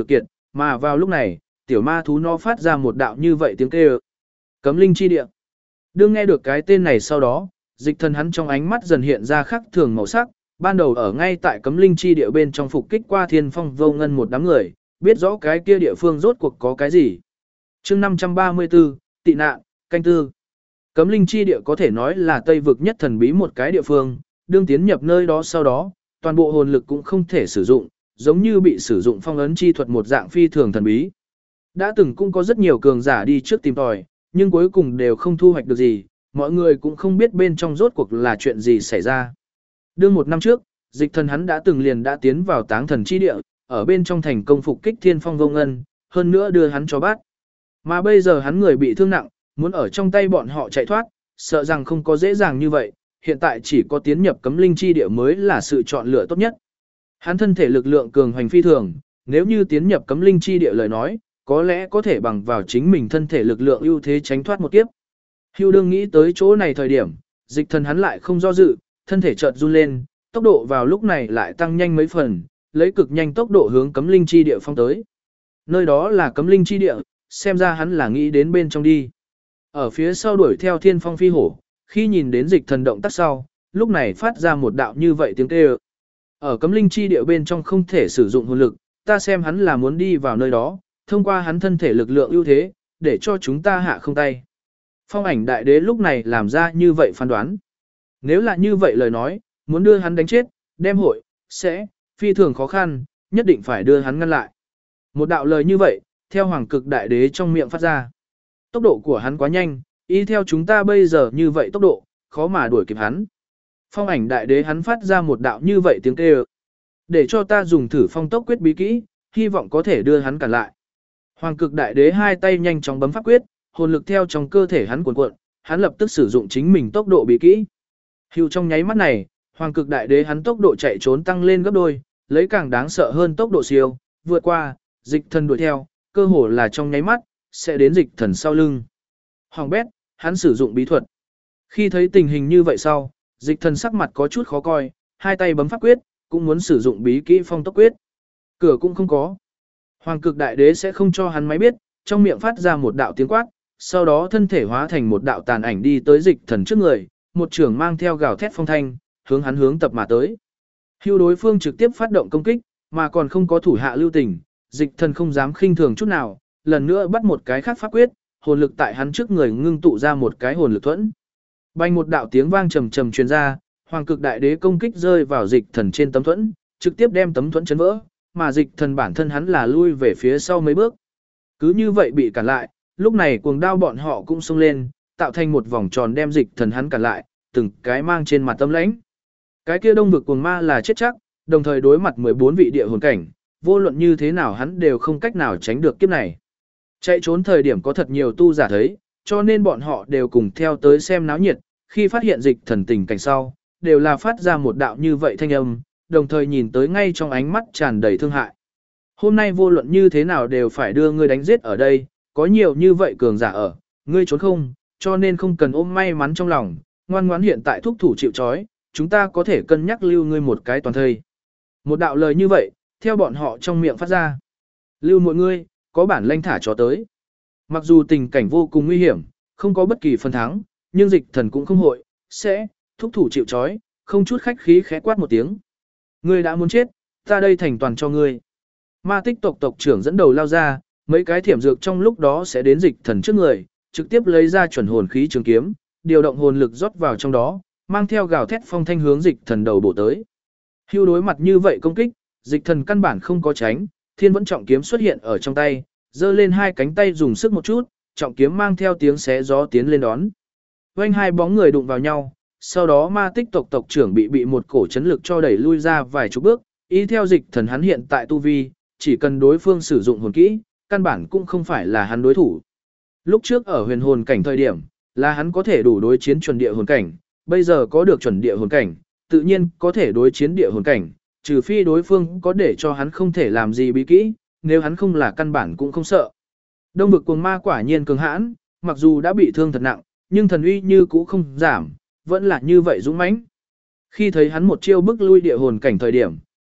mà vào lúc này, tiểu ma thú nó phát ra một đạo như vậy tiếng kêu. Cấm linh chi địa. Đương nghe được cái tên này sau đó, dịch thần hắn trong ánh mắt dần hiện ra khắc thường màu sắc, ban đầu ở ngay tại cấm linh chi địa bên trong phục kích qua Thiên Phong Vô Ngân một đám người, biết rõ cái kia địa phương rốt cuộc có cái gì. Chương 534, tị nạn, canh tư. Cấm linh chi địa có thể nói là Tây vực nhất thần bí một cái địa phương, đương tiến nhập nơi đó sau đó, toàn bộ hồn lực cũng không thể sử dụng, giống như bị sử dụng phong ấn chi thuật một dạng phi thường thần bí. Đã từng cũng có rất nhiều cường giả đi trước tìm tòi, nhưng cuối cùng đều không thu hoạch được gì, mọi người cũng không biết bên trong rốt cuộc là chuyện gì xảy ra. Đương một năm trước, dịch thần hắn đã từng liền đã tiến vào táng thần chi địa, ở bên trong thành công phục kích Thiên Phong Vô Ngân, hơn nữa đưa hắn cho bắt. Mà bây giờ hắn người bị thương nặng, muốn ở trong tay bọn họ chạy thoát, sợ rằng không có dễ dàng như vậy, hiện tại chỉ có tiến nhập cấm linh chi địa mới là sự chọn lựa tốt nhất. Hắn thân thể lực lượng cường hoành phi thường, nếu như tiến nhập cấm linh chi địa lời nói, có lẽ có thể bằng vào chính mình thân thể lực lượng ưu thế tránh thoát một kiếp. Hưu đương nghĩ tới chỗ này thời điểm, dịch thần hắn lại không do dự, thân thể chợt run lên, tốc độ vào lúc này lại tăng nhanh mấy phần, lấy cực nhanh tốc độ hướng cấm linh chi địa phong tới. Nơi đó là cấm linh chi địa, xem ra hắn là nghĩ đến bên trong đi. Ở phía sau đuổi theo Thiên Phong phi hổ, khi nhìn đến dịch thần động tác sau, lúc này phát ra một đạo như vậy tiếng kêu. Ở cấm linh chi địa bên trong không thể sử dụng hồn lực, ta xem hắn là muốn đi vào nơi đó, thông qua hắn thân thể lực lượng ưu thế, để cho chúng ta hạ không tay. Phong ảnh đại đế lúc này làm ra như vậy phán đoán. Nếu là như vậy lời nói, muốn đưa hắn đánh chết, đem hội, sẽ, phi thường khó khăn, nhất định phải đưa hắn ngăn lại. Một đạo lời như vậy, theo hoàng cực đại đế trong miệng phát ra. Tốc độ của hắn quá nhanh, y theo chúng ta bây giờ như vậy tốc độ, khó mà đuổi kịp hắn. Phong ảnh đại đế hắn phát ra một đạo như vậy tiếng kêu. Để cho ta dùng thử phong tốc quyết bí kỹ, hy vọng có thể đưa hắn cản lại. Hoàng cực đại đế hai tay nhanh chóng bấm pháp quyết, hồn lực theo trong cơ thể hắn cuộn cuộn, hắn lập tức sử dụng chính mình tốc độ bí kỹ. Hưu trong nháy mắt này, hoàng cực đại đế hắn tốc độ chạy trốn tăng lên gấp đôi, lấy càng đáng sợ hơn tốc độ siêu, vượt qua, dịch thần đuổi theo, cơ hồ là trong nháy mắt, sẽ đến dịch thần sau lưng. Hoàng bét, hắn sử dụng bí thuật. Khi thấy tình hình như vậy sau, dịch thần sắc mặt có chút khó coi, hai tay bấm pháp quyết, cũng muốn sử dụng bí kỹ phong tốc quyết. Cửa cũng không có. Hoàng cực đại đế sẽ không cho hắn máy biết, trong miệng phát ra một đạo tiếng quát, sau đó thân thể hóa thành một đạo tàn ảnh đi tới dịch thần trước người, một trưởng mang theo gào thét phong thanh, hướng tập mà tới. Hưu đối phương trực tiếp phát động công kích, mà còn không có thủ hạ lưu tình, dịch thần không dám khinh thường chút nào, lần nữa bắt một cái khác pháp quyết, hồn lực tại hắn trước người ngưng tụ ra một cái hồn lực thuẫn. Bành một đạo tiếng vang trầm trầm truyền ra, hoàng cực đại đế công kích rơi vào dịch thần trên tấm thuẫn, trực tiếp đem tấm thuẫn chấn vỡ, mà dịch thần bản thân hắn là lui về phía sau mấy bước. Cứ như vậy bị cản lại, lúc này cuồng đao bọn họ cũng xông lên, tạo thành một vòng tròn đem dịch thần hắn cản lại, từng cái mang trên mặt tâm lãnh. Cái kia đông vực cuồng ma là chết chắc, đồng thời đối mặt 14 vị địa hồn cảnh, vô luận như thế nào hắn đều không cách nào tránh được kiếp này. Chạy trốn thời điểm có thật nhiều tu giả thấy, cho nên bọn họ đều cùng theo tới xem náo nhiệt, khi phát hiện dịch thần tình cảnh sau, đều là phát ra một đạo như vậy thanh âm, đồng thời nhìn tới ngay trong ánh mắt tràn đầy thương hại. Hôm nay vô luận như thế nào đều phải đưa ngươi đánh giết ở đây, có nhiều như vậy cường giả ở, ngươi trốn không, cho nên không cần ôm may mắn trong lòng, ngoan ngoãn hiện tại thúc thủ chịu trói, chúng ta có thể cân nhắc lưu ngươi một cái toàn thây. Một đạo lời như vậy, theo bọn họ trong miệng phát ra. Lưu mọi ngươi, có bản lanh thả chó tới. Mặc dù tình cảnh vô cùng nguy hiểm, không có bất kỳ phần thắng, nhưng dịch thần cũng không hội, sẽ, thúc thủ chịu trói, không chút khách khí khẽ quát một tiếng. Ngươi đã muốn chết, ta đây thành toàn cho ngươi. Ma tích tộc tộc trưởng dẫn đầu lao ra, mấy cái thiểm dược trong lúc đó sẽ đến dịch thần trước người, trực tiếp lấy ra chuẩn hồn khí trường kiếm, điều động hồn lực rót vào trong đó, mang theo gào thét phong thanh hướng dịch thần đầu bổ tới. Hưu đối mặt như vậy công kích, dịch thần căn bản không có tránh, thiên vẫn trọng kiếm xuất hiện ở trong tay, giơ lên hai cánh tay dùng sức một chút, trọng kiếm mang theo tiếng xé gió tiến lên đón. Vành hai bóng người đụng vào nhau, sau đó ma tích tộc tộc trưởng bị một cổ chấn lực cho đẩy lui ra vài chục bước, ý theo dịch thần hắn hiện tại tu vi, chỉ cần đối phương sử dụng hồn kỹ, căn bản cũng không phải là hắn đối thủ. Lúc trước ở huyền hồn cảnh thời điểm, là hắn có thể đủ đối chiến chuẩn địa hồn cảnh, bây giờ có được chuẩn địa hồn cảnh, tự nhiên có thể đối chiến địa hồn cảnh, trừ phi đối phương có để cho hắn không thể làm gì bí kỹ, nếu hắn không là căn bản cũng không sợ. Đông vực cuồng ma quả nhiên cường hãn, mặc dù đã bị thương thật nặng, nhưng thần uy như cũ không giảm, vẫn là như vậy dũng mãnh. Khi thấy hắn một chiêu bức lui địa hồn cảnh thời điểm,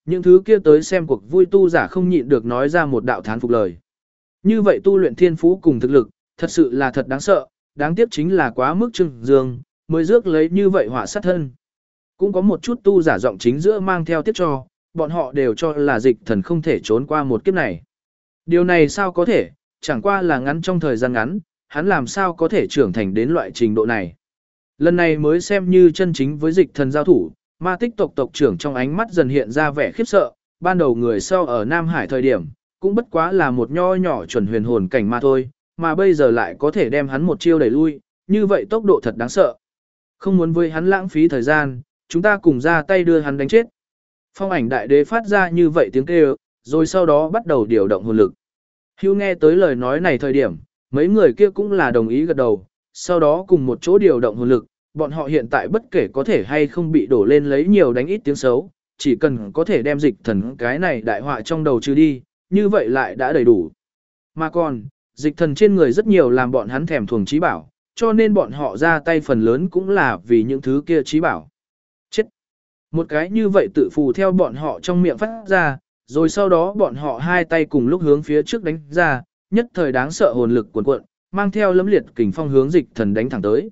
những thứ kia tới xem cuộc vui tu giả không nhịn được nói ra một đạo thán phục lời. Như vậy tu luyện thiên phú cùng thực lực, thật sự là thật đáng sợ, đáng tiếc chính là quá mức trưng dương, mới rước lấy như vậy họa sát thân. Cũng có một chút tu giả giọng chính giữa mang theo tiếc cho, bọn họ đều cho là dịch thần không thể trốn qua một kiếp này. Điều này sao có thể, chẳng qua là ngắn trong thời gian ngắn, hắn làm sao có thể trưởng thành đến loại trình độ này. Lần này mới xem như chân chính với dịch thần giao thủ, ma tích tộc tộc trưởng trong ánh mắt dần hiện ra vẻ khiếp sợ, ban đầu người sau ở Nam Hải thời điểm, cũng bất quá là một nho nhỏ chuẩn huyền hồn cảnh mà thôi, mà bây giờ lại có thể đem hắn một chiêu đẩy lui, như vậy tốc độ thật đáng sợ. Không muốn với hắn lãng phí thời gian, chúng ta cùng ra tay đưa hắn đánh chết. Phong ảnh đại đế phát ra như vậy tiếng kêu, rồi sau đó bắt đầu điều động hồn lực. Hưu nghe tới lời nói này thời điểm, mấy người kia cũng là đồng ý gật đầu, sau đó cùng một chỗ điều động hồn lực, bọn họ hiện tại bất kể có thể hay không bị đổ lên lấy nhiều đánh ít tiếng xấu, chỉ cần có thể đem dịch thần cái này đại họa trong đầu trừ đi, như vậy lại đã đầy đủ. Mà còn, dịch thần trên người rất nhiều làm bọn hắn thèm thuồng trí bảo, cho nên bọn họ ra tay phần lớn cũng là vì những thứ kia trí bảo. Chết! Một cái như vậy tự phù theo bọn họ trong miệng phát ra, rồi sau đó bọn họ hai tay cùng lúc hướng phía trước đánh ra, nhất thời đáng sợ hồn lực cuồn cuộn, mang theo lấm liệt kình phong hướng dịch thần đánh thẳng tới.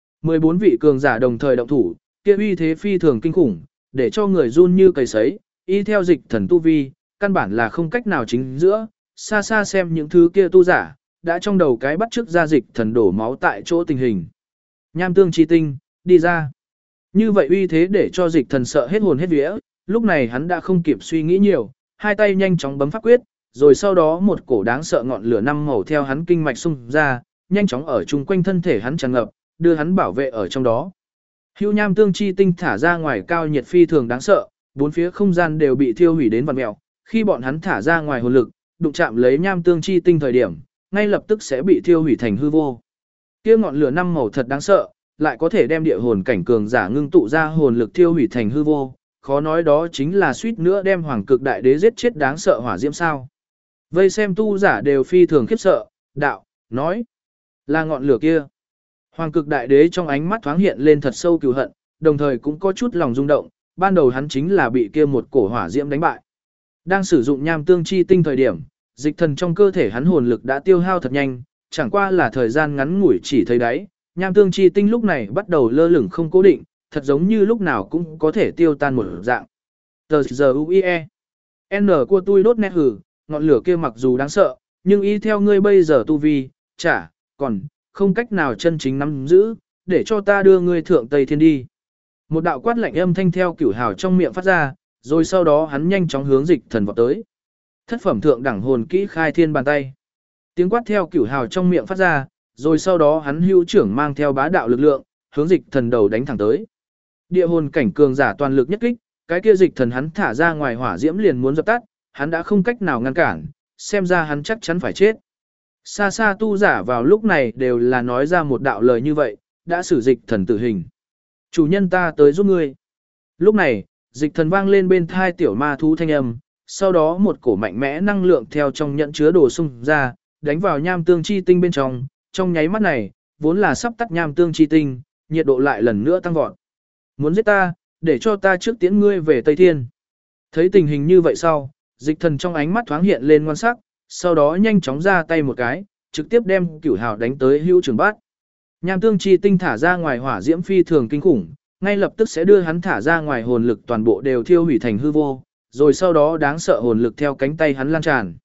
14 vị cường giả đồng thời động thủ, kia uy thế phi thường kinh khủng, để cho người run như cầy sấy, y theo dịch thần tu vi, căn bản là không cách nào chính giữa, xa xa xem những thứ kia tu giả, đã trong đầu cái bắt trước ra dịch thần đổ máu tại chỗ tình hình. Nham tương chi tinh, đi ra. Như vậy uy thế để cho dịch thần sợ hết hồn hết vía, lúc này hắn đã không kịp suy nghĩ nhiều, hai tay nhanh chóng bấm pháp quyết, rồi sau đó một cổ đáng sợ ngọn lửa năm màu theo hắn kinh mạch xung ra, nhanh chóng ở chung quanh thân thể hắn tràn ngập, đưa hắn bảo vệ ở trong đó. Hưu nham tương chi tinh thả ra ngoài cao nhiệt phi thường đáng sợ, bốn phía không gian đều bị thiêu hủy đến vằn mèo, khi bọn hắn thả ra ngoài hồn lực, đụng chạm lấy nham tương chi tinh thời điểm, ngay lập tức sẽ bị thiêu hủy thành hư vô. Kia ngọn lửa năm màu thật đáng sợ, lại có thể đem địa hồn cảnh cường giả ngưng tụ ra hồn lực thiêu hủy thành hư vô, khó nói đó chính là suýt nữa đem hoàng cực đại đế giết chết đáng sợ hỏa diễm sao. Vây xem tu giả đều phi thường khiếp sợ, đạo, nói, là ngọn lửa kia. Hoàng cực đại đế trong ánh mắt thoáng hiện lên thật sâu cừu hận, đồng thời cũng có chút lòng rung động, ban đầu hắn chính là bị kia một cổ hỏa diễm đánh bại. Đang sử dụng nham tương chi tinh thời điểm, dịch thần trong cơ thể hắn hồn lực đã tiêu hao thật nhanh, chẳng qua là thời gian ngắn ngủi chỉ thấy đáy, nham tương chi tinh lúc này bắt đầu lơ lửng không cố định, thật giống như lúc nào cũng có thể tiêu tan một dạng. Tờ giờ UIE N của tôi đốt nét hử, ngọn lửa kia mặc dù đáng sợ, nhưng y theo ngươi bây giờ tu vi, chả, còn, không cách nào chân chính nắm giữ, để cho ta đưa ngươi thượng Tây Thiên đi. Một đạo quát lạnh âm thanh theo cửu hào trong miệng phát ra, rồi sau đó hắn nhanh chóng hướng dịch thần vọt tới. Thất phẩm thượng đẳng hồn kỹ khai thiên bàn tay. Tiếng quát theo cửu hào trong miệng phát ra, rồi sau đó hắn hữu trưởng mang theo bá đạo lực lượng, hướng dịch thần đầu đánh thẳng tới. Địa hồn cảnh cường giả toàn lực nhất kích, cái kia dịch thần hắn thả ra ngoài hỏa diễm liền muốn dập tắt, hắn đã không cách nào ngăn cản, xem ra hắn chắc chắn phải chết. Xa xa tu giả vào lúc này đều là nói ra một đạo lời như vậy, đã xử dịch thần tử hình. Chủ nhân ta tới giúp ngươi. Lúc này, dịch thần vang lên bên thai tiểu ma thú thanh âm, sau đó một cổ mạnh mẽ năng lượng theo trong nhận chứa đồ xung ra, đánh vào nham tương chi tinh bên trong nháy mắt này, vốn là sắp tắt nham tương chi tinh, nhiệt độ lại lần nữa tăng vọt. Muốn giết ta, để cho ta trước tiễn ngươi về Tây Thiên. Thấy tình hình như vậy sau, dịch thần trong ánh mắt thoáng hiện lên ngoan sắc, sau đó nhanh chóng ra tay một cái, trực tiếp đem cửu hào đánh tới hữu trường bát. Nham tương chi tinh thả ra ngoài hỏa diễm phi thường kinh khủng, ngay lập tức sẽ đưa hắn thả ra ngoài hồn lực toàn bộ đều thiêu hủy thành hư vô, rồi sau đó đáng sợ hồn lực theo cánh tay hắn lan tràn.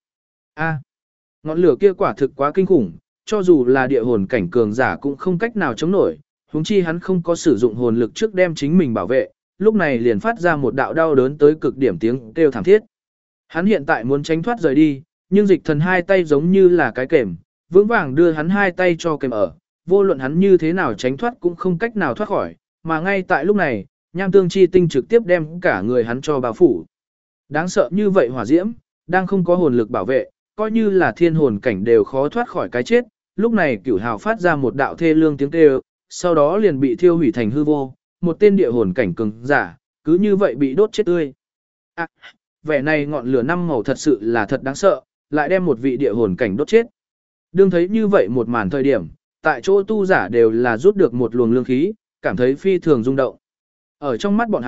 Ngọn lửa kia quả thực quá kinh khủng, cho dù là địa hồn cảnh cường giả cũng không cách nào chống nổi, huống chi hắn không có sử dụng hồn lực trước đem chính mình bảo vệ, lúc này liền phát ra một đạo đau đớn tới cực điểm tiếng kêu thảm thiết. Hắn hiện tại muốn tránh thoát rời đi, nhưng dịch thần hai tay giống như là cái kềm, vững vàng đưa hắn hai tay cho kềm ở, vô luận hắn như thế nào tránh thoát cũng không cách nào thoát khỏi, mà ngay tại lúc này, nham tương chi tinh trực tiếp đem cả người hắn cho bao phủ. Đáng sợ như vậy hỏa diễm, đang không có hồn lực bảo vệ, coi như là thiên hồn cảnh đều khó thoát khỏi cái chết, lúc này cửu hào phát ra một đạo thê lương tiếng kêu, sau đó liền bị thiêu hủy thành hư vô, một tên địa hồn cảnh cường giả, cứ như vậy bị đốt chết tươi. Vẻ này ngọn lửa năm màu thật sự là thật đáng sợ, lại đem một vị địa hồn cảnh đốt chết. Đương thấy như vậy một màn thời điểm, tại chỗ tu giả đều là rút được một luồng lương khí, cảm thấy phi thường rung động. Ở trong mắt bọn hắn,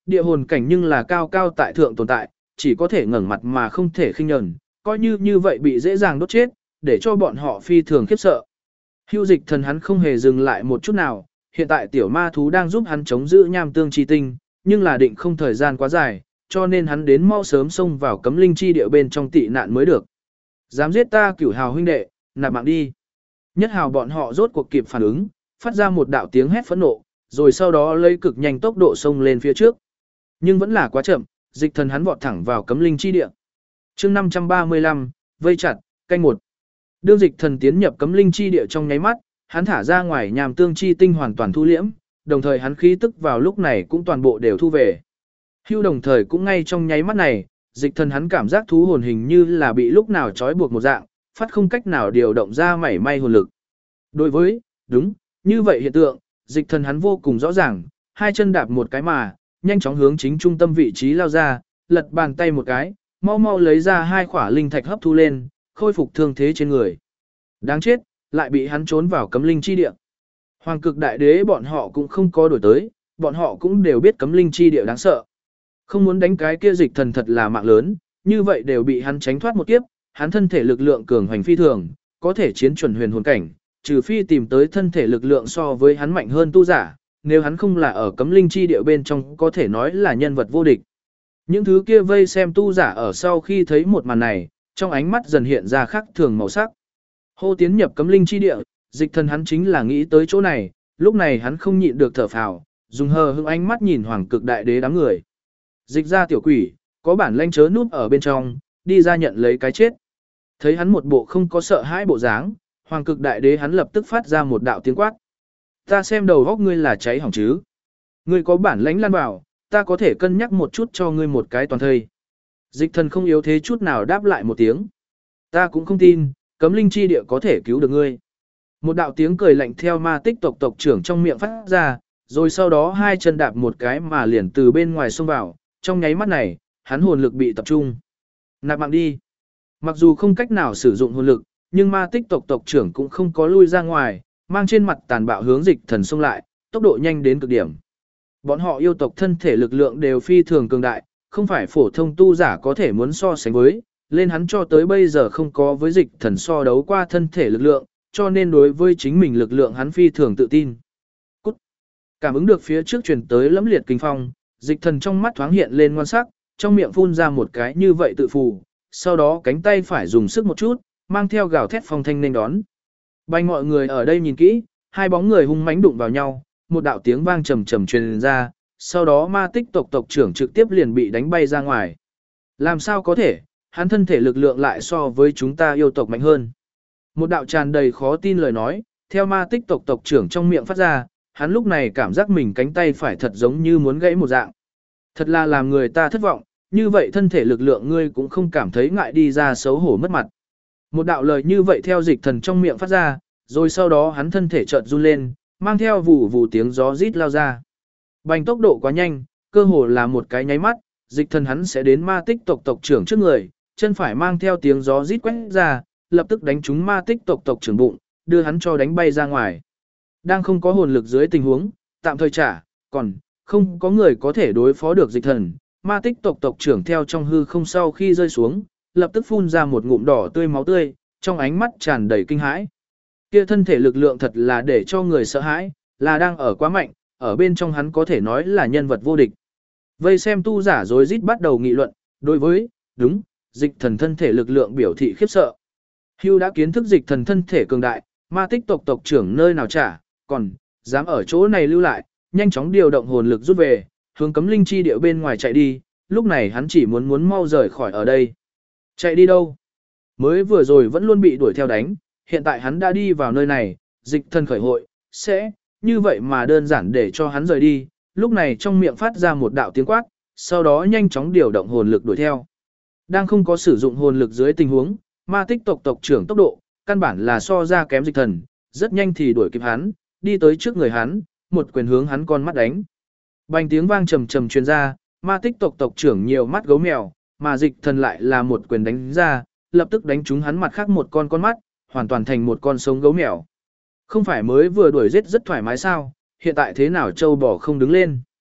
địa hồn cảnh nhưng là cao cao tại thượng tồn tại, chỉ có thể ngẩng mặt mà không thể khinh nhẫn, coi như vậy bị dễ dàng đốt chết, để cho bọn họ phi thường khiếp sợ. Hưu Dịch Thần hắn không hề dừng lại một chút nào, hiện tại tiểu ma thú đang giúp hắn chống giữ nham tương chi tinh, nhưng là định không thời gian quá dài, cho nên hắn đến mau sớm xông vào cấm linh chi địa bên trong tị nạn mới được. Dám giết ta Cửu Hào huynh đệ, nạp mạng đi. Nhất Hào bọn họ rốt cuộc kịp phản ứng, phát ra một đạo tiếng hét phẫn nộ, rồi sau đó lấy cực nhanh tốc độ xông lên phía trước. Nhưng vẫn là quá chậm, Dịch Thần hắn vọt thẳng vào cấm linh chi địa. Chương 535, vây chặt, canh một. Đương Dịch Thần tiến nhập cấm linh chi địa trong nháy mắt, hắn thả ra ngoài nhàm tương chi tinh hoàn toàn thu liễm, đồng thời hắn khí tức vào lúc này cũng toàn bộ đều thu về. Hưu đồng thời cũng ngay trong nháy mắt này, Dịch Thần hắn cảm giác thú hồn hình như là bị lúc nào trói buộc một dạng, phát không cách nào điều động ra mảy may hồn lực. Đối với, đúng, như vậy hiện tượng, Dịch Thần hắn vô cùng rõ ràng, hai chân đạp một cái mà, nhanh chóng hướng chính trung tâm vị trí lao ra, lật bàn tay một cái, mau mau lấy ra hai khỏa linh thạch hấp thu lên, khôi phục thương thế trên người. Đáng chết, lại bị hắn trốn vào cấm linh chi địa. Hoàng Cực Đại Đế bọn họ cũng không có đổi tới, bọn họ cũng đều biết cấm linh chi địa đáng sợ. Không muốn đánh cái kia Dịch Thần thật là mạng lớn, như vậy đều bị hắn tránh thoát một kiếp, hắn thân thể lực lượng cường hoành phi thường, có thể chiến chuẩn huyền hồn cảnh, trừ phi tìm tới thân thể lực lượng so với hắn mạnh hơn tu giả, nếu hắn không là ở cấm linh chi địa bên trong có thể nói là nhân vật vô địch. Những thứ kia vây xem tu giả ở sau khi thấy một màn này, trong ánh mắt dần hiện ra khác thường màu sắc. Hô tiến nhập cấm linh chi địa, Dịch Thần hắn chính là nghĩ tới chỗ này, lúc này hắn không nhịn được thở phào, dùng hờ hững ánh mắt nhìn Hoàng Cực Đại Đế đám người. Dịch ra tiểu quỷ, có bản lanh chớ núp ở bên trong, đi ra nhận lấy cái chết. Thấy hắn một bộ không có sợ hãi bộ dáng, Hoàng Cực Đại Đế hắn lập tức phát ra một đạo tiếng quát. Ta xem đầu góc ngươi là cháy hỏng chứ. Ngươi có bản lãnh lan vào, ta có thể cân nhắc một chút cho ngươi một cái toàn thây. Dịch Thần không yếu thế chút nào đáp lại một tiếng. Ta cũng không tin, cấm linh chi địa có thể cứu được ngươi. Một đạo tiếng cười lạnh theo ma tích tộc tộc trưởng trong miệng phát ra, rồi sau đó hai chân đạp một cái mà liền từ bên ngoài xông vào, trong nháy mắt này, hắn hồn lực bị tập trung. Nạp mạng đi. Mặc dù không cách nào sử dụng hồn lực, nhưng ma tích tộc tộc trưởng cũng không có lui ra ngoài, mang trên mặt tàn bạo hướng Dịch Thần xông lại, tốc độ nhanh đến cực điểm. Bọn họ yêu tộc thân thể lực lượng đều phi thường cường đại, không phải phổ thông tu giả có thể muốn so sánh với, lên hắn cho tới bây giờ không có với Dịch Thần so đấu qua thân thể lực lượng, cho nên đối với chính mình lực lượng hắn phi thường tự tin. Cút. Cảm ứng được phía trước truyền tới lẫm liệt kinh phong, Dịch Thần trong mắt thoáng hiện lên ngoan sắc, trong miệng phun ra một cái như vậy tự phù, sau đó cánh tay phải dùng sức một chút, mang theo gào thét phong thanh nên đón. Bành mọi người ở đây nhìn kỹ, hai bóng người hung mãnh đụng vào nhau, một đạo tiếng vang trầm trầm truyền ra, sau đó ma tích tộc tộc trưởng trực tiếp liền bị đánh bay ra ngoài. Làm sao có thể, hắn thân thể lực lượng lại so với chúng ta yêu tộc mạnh hơn. Một đạo tràn đầy khó tin lời nói, theo ma tích tộc tộc trưởng trong miệng phát ra, hắn lúc này cảm giác mình cánh tay phải thật giống như muốn gãy một dạng. Thật là làm người ta thất vọng, như vậy thân thể lực lượng ngươi cũng không cảm thấy ngại đi ra xấu hổ mất mặt. Một đạo lời như vậy theo Dịch Thần trong miệng phát ra, rồi sau đó hắn thân thể chợt run lên, mang theo vù vù tiếng gió rít lao ra. Bành tốc độ quá nhanh, cơ hồ là một cái nháy mắt, Dịch Thần hắn sẽ đến ma tích tộc tộc trưởng trước người, chân phải mang theo tiếng gió rít quét ra, lập tức đánh trúng ma tích tộc tộc trưởng bụng, đưa hắn cho đánh bay ra ngoài. Đang không có hồn lực dưới tình huống, tạm thời trả, còn không có người có thể đối phó được Dịch Thần. Ma tích tộc tộc trưởng theo trong hư không sau khi rơi xuống, lập tức phun ra một ngụm đỏ tươi máu tươi, trong ánh mắt tràn đầy kinh hãi. Kia thân thể lực lượng thật là để cho người sợ hãi, là đang ở quá mạnh, ở bên trong hắn có thể nói là nhân vật vô địch. Vây xem tu giả rối rít bắt đầu nghị luận, đối với, đúng, Dịch Thần thân thể lực lượng biểu thị khiếp sợ. Hưu đã kiến thức Dịch Thần thân thể cường đại, ma tích tộc tộc trưởng nơi nào trả, còn dám ở chỗ này lưu lại, nhanh chóng điều động hồn lực rút về, hướng cấm linh chi địa bên ngoài chạy đi, lúc này hắn chỉ muốn mau rời khỏi ở đây. Chạy đi đâu? Mới vừa rồi vẫn luôn bị đuổi theo đánh, hiện tại hắn đã đi vào nơi này, Dịch Thần khởi hội, sẽ, như vậy mà đơn giản để cho hắn rời đi, lúc này trong miệng phát ra một đạo tiếng quát, sau đó nhanh chóng điều động hồn lực đuổi theo. Đang không có sử dụng hồn lực dưới tình huống, ma tích tộc tộc trưởng tốc độ, căn bản là so ra kém Dịch Thần, rất nhanh thì đuổi kịp hắn, đi tới trước người hắn, một quyền hướng hắn con mắt đánh. Bành tiếng vang trầm trầm truyền ra, ma tích tộc tộc trưởng nhiều mắt gấu mèo, mà Dịch Thần lại là một quyền đánh ra, lập tức đánh trúng hắn mặt khác một con mắt, hoàn toàn thành một con sống gấu mèo. Không phải mới vừa đuổi giết rất thoải mái sao, hiện tại thế nào trâu bò không đứng lên.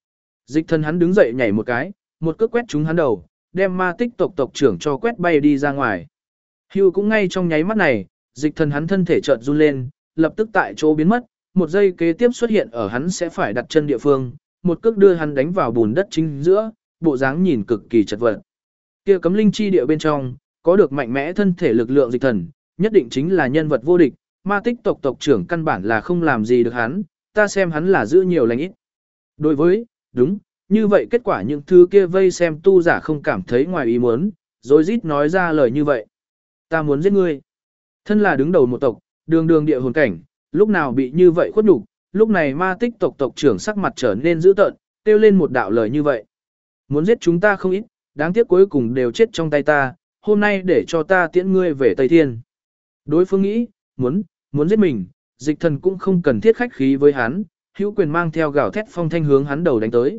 Dịch thần hắn đứng dậy nhảy một cái, một cước quét trúng hắn đầu, đem ma tích tộc trưởng cho quét bay đi ra ngoài. Hưu cũng ngay trong nháy mắt này, dịch thần hắn thân thể chợt run lên, lập tức tại chỗ biến mất, một giây kế tiếp xuất hiện ở hắn sẽ phải đặt chân địa phương, một cước đưa hắn đánh vào bùn đất chính giữa, bộ dáng nhìn cực kỳ chật vật. Kia cấm linh chi địa bên trong, có được mạnh mẽ thân thể lực lượng dịch thần, nhất định chính là nhân vật vô địch, ma tích tộc trưởng căn bản là không làm gì được hắn, ta xem hắn là giữ nhiều lành ít. Đối với, đúng, như vậy kết quả những thứ kia vây xem tu giả không cảm thấy ngoài ý muốn, rồi rít nói ra lời như vậy. Ta muốn giết ngươi. Thân là đứng đầu một tộc, đường địa hồn cảnh, lúc nào bị như vậy khuất nhục, lúc này ma tích tộc trưởng sắc mặt trở nên dữ tợn, kêu lên một đạo lời như vậy. Muốn giết chúng ta không ít, đáng tiếc cuối cùng đều chết trong tay ta, hôm nay để cho ta tiễn ngươi về Tây Thiên. Đối phương nghĩ, muốn giết mình, dịch thần cũng không cần thiết khách khí với hắn, hữu quyền mang theo gào thét phong thanh hướng hắn đầu đánh tới.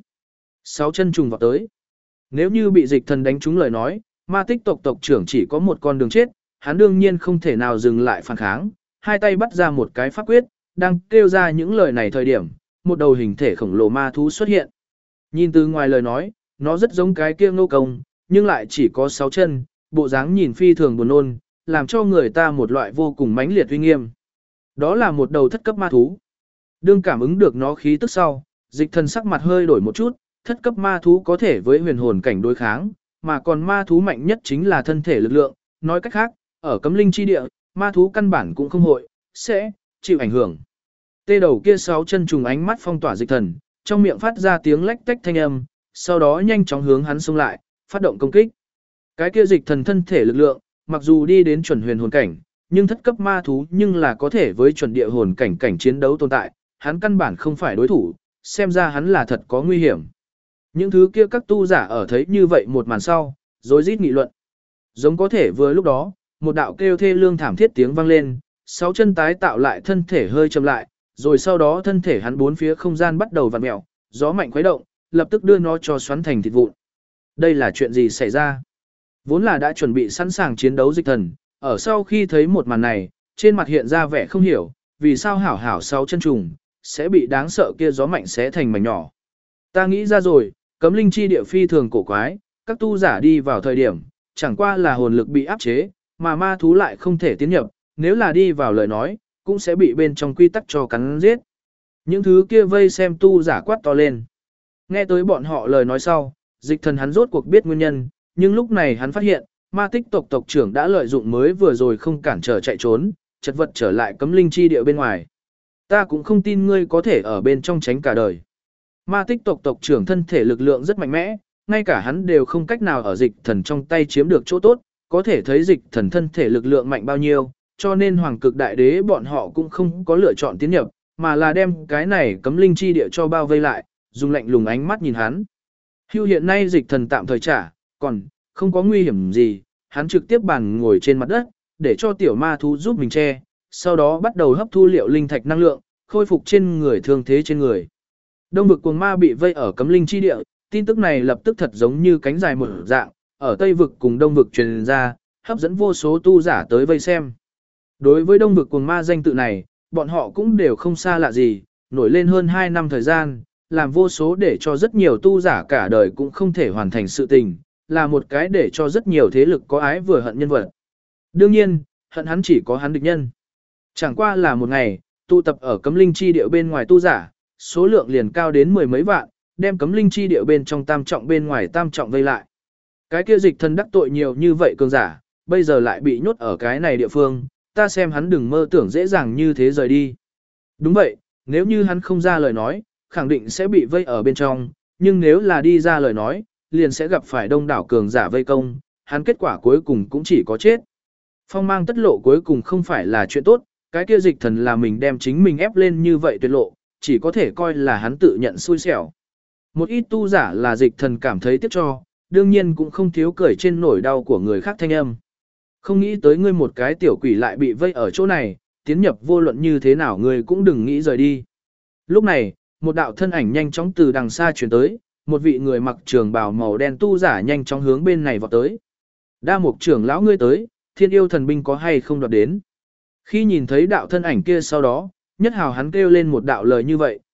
6 chân trùng vào tới. Nếu như bị dịch thần đánh trúng lời nói, ma tích tộc trưởng chỉ có một con đường chết, hắn đương nhiên không thể nào dừng lại phản kháng, hai tay bắt ra một cái pháp quyết, đang kêu ra những lời này thời điểm, một đầu hình thể khổng lồ ma thú xuất hiện. Nhìn từ ngoài lời nói, nó rất giống cái kia Ngô Công, nhưng lại chỉ có 6 chân, bộ dáng nhìn phi thường buồn nôn, làm cho người ta một loại vô cùng mãnh liệt uy nghiêm. Đó là một đầu thất cấp ma thú. Đương cảm ứng được nó khí tức sau, dịch thần sắc mặt hơi đổi một chút, thất cấp ma thú có thể với huyền hồn cảnh đối kháng, mà còn ma thú mạnh nhất chính là thân thể lực lượng, nói cách khác, ở cấm linh chi địa, ma thú căn bản cũng không hội, sẽ chịu ảnh hưởng. Tê đầu kia 6 chân trùng ánh mắt phong tỏa dịch thần, trong miệng phát ra tiếng lách tách thanh âm, sau đó nhanh chóng hướng hắn xông lại, phát động công kích. Cái kia dịch thần thân thể lực lượng, mặc dù đi đến chuẩn huyền hồn cảnh, nhưng thất cấp ma thú nhưng là có thể với chuẩn địa hồn cảnh chiến đấu tồn tại, hắn căn bản không phải đối thủ, xem ra hắn là thật có nguy hiểm. Những thứ kia các tu giả ở thấy như vậy một màn sau, rối rít nghị luận. Giống có thể vừa lúc đó, một đạo kêu thê lương thảm thiết tiếng vang lên, 6 chân tái tạo lại thân thể hơi chậm lại, rồi sau đó thân thể hắn bốn phía không gian bắt đầu vặn mèo, gió mạnh khuấy động, lập tức đưa nó cho xoắn thành thịt vụn. Đây là chuyện gì xảy ra? Vốn là đã chuẩn bị sẵn sàng chiến đấu dịch thần, ở sau khi thấy một màn này, trên mặt hiện ra vẻ không hiểu, vì sao hảo hảo 6 chân trùng, sẽ bị đáng sợ kia gió mạnh xé thành mảnh nhỏ. Ta nghĩ ra rồi, cấm linh chi địa phi thường cổ quái, các tu giả đi vào thời điểm, chẳng qua là hồn lực bị áp chế, mà ma thú lại không thể tiến nhập, nếu là đi vào lời nói, cũng sẽ bị bên trong quy tắc cho cắn giết. Những thứ kia vây xem tu giả quát to lên. Nghe tới bọn họ lời nói sau, dịch thần hắn rốt cuộc biết nguyên nhân, nhưng lúc này hắn phát hiện, ma tích tộc trưởng đã lợi dụng mới vừa rồi không cản trở chạy trốn, chật vật trở lại cấm linh chi địa bên ngoài. Ta cũng không tin ngươi có thể ở bên trong tránh cả đời. Ma tích tộc trưởng thân thể lực lượng rất mạnh mẽ, ngay cả hắn đều không cách nào ở dịch thần trong tay chiếm được chỗ tốt, có thể thấy dịch thần thân thể lực lượng mạnh bao nhiêu, cho nên hoàng cực đại đế bọn họ cũng không có lựa chọn tiến nhập, mà là đem cái này cấm linh chi địa cho bao vây lại, dùng lạnh lùng ánh mắt nhìn hắn. Hưu hiện nay dịch thần tạm thời trả, còn không có nguy hiểm gì, hắn trực tiếp bàn ngồi trên mặt đất, để cho tiểu ma thú giúp mình che, sau đó bắt đầu hấp thu liệu linh thạch năng lượng, khôi phục trên người thương thế trên người. Đông vực cuồng ma bị vây ở cấm linh chi địa, tin tức này lập tức thật giống như cánh dài một dạng, ở Tây vực cùng Đông vực truyền ra, hấp dẫn vô số tu giả tới vây xem. Đối với Đông vực cuồng ma danh tự này, bọn họ cũng đều không xa lạ gì, nổi lên hơn 2 năm thời gian, làm vô số để cho rất nhiều tu giả cả đời cũng không thể hoàn thành sự tình, là một cái để cho rất nhiều thế lực có ái vừa hận nhân vật. Đương nhiên, hận hắn chỉ có hắn địch nhân. Chẳng qua là một ngày, tụ tập ở cấm linh chi địa bên ngoài tu giả, số lượng liền cao đến 10 mấy vạn, đem cấm linh chi địa bên trong tam trọng bên ngoài tam trọng vây lại. Cái kia dịch thần đắc tội nhiều như vậy cường giả, bây giờ lại bị nhốt ở cái này địa phương, ta xem hắn đừng mơ tưởng dễ dàng như thế rời đi. Đúng vậy, nếu như hắn không ra lời nói, khẳng định sẽ bị vây ở bên trong, nhưng nếu là đi ra lời nói, liền sẽ gặp phải đông đảo cường giả vây công, hắn kết quả cuối cùng cũng chỉ có chết. Phong mang tất lộ cuối cùng không phải là chuyện tốt, cái kia dịch thần là mình đem chính mình ép lên như vậy tuyệt lộ, chỉ có thể coi là hắn tự nhận xui xẻo. Một ít tu giả là dịch thần cảm thấy tiếc cho, đương nhiên cũng không thiếu cười trên nỗi đau của người khác thanh âm. Không nghĩ tới ngươi một cái tiểu quỷ lại bị vây ở chỗ này, tiến nhập vô luận như thế nào ngươi cũng đừng nghĩ rời đi. Lúc này, một đạo thân ảnh nhanh chóng từ đằng xa chuyển tới, một vị người mặc trường bào màu đen tu giả nhanh chóng hướng bên này vọt tới. Đa mục trưởng lão ngươi tới, thiên yêu thần binh có hay không đoạt đến. Khi nhìn thấy đạo thân ảnh kia sau đó, nhất hào hắn kêu lên một đạo lời như vậy,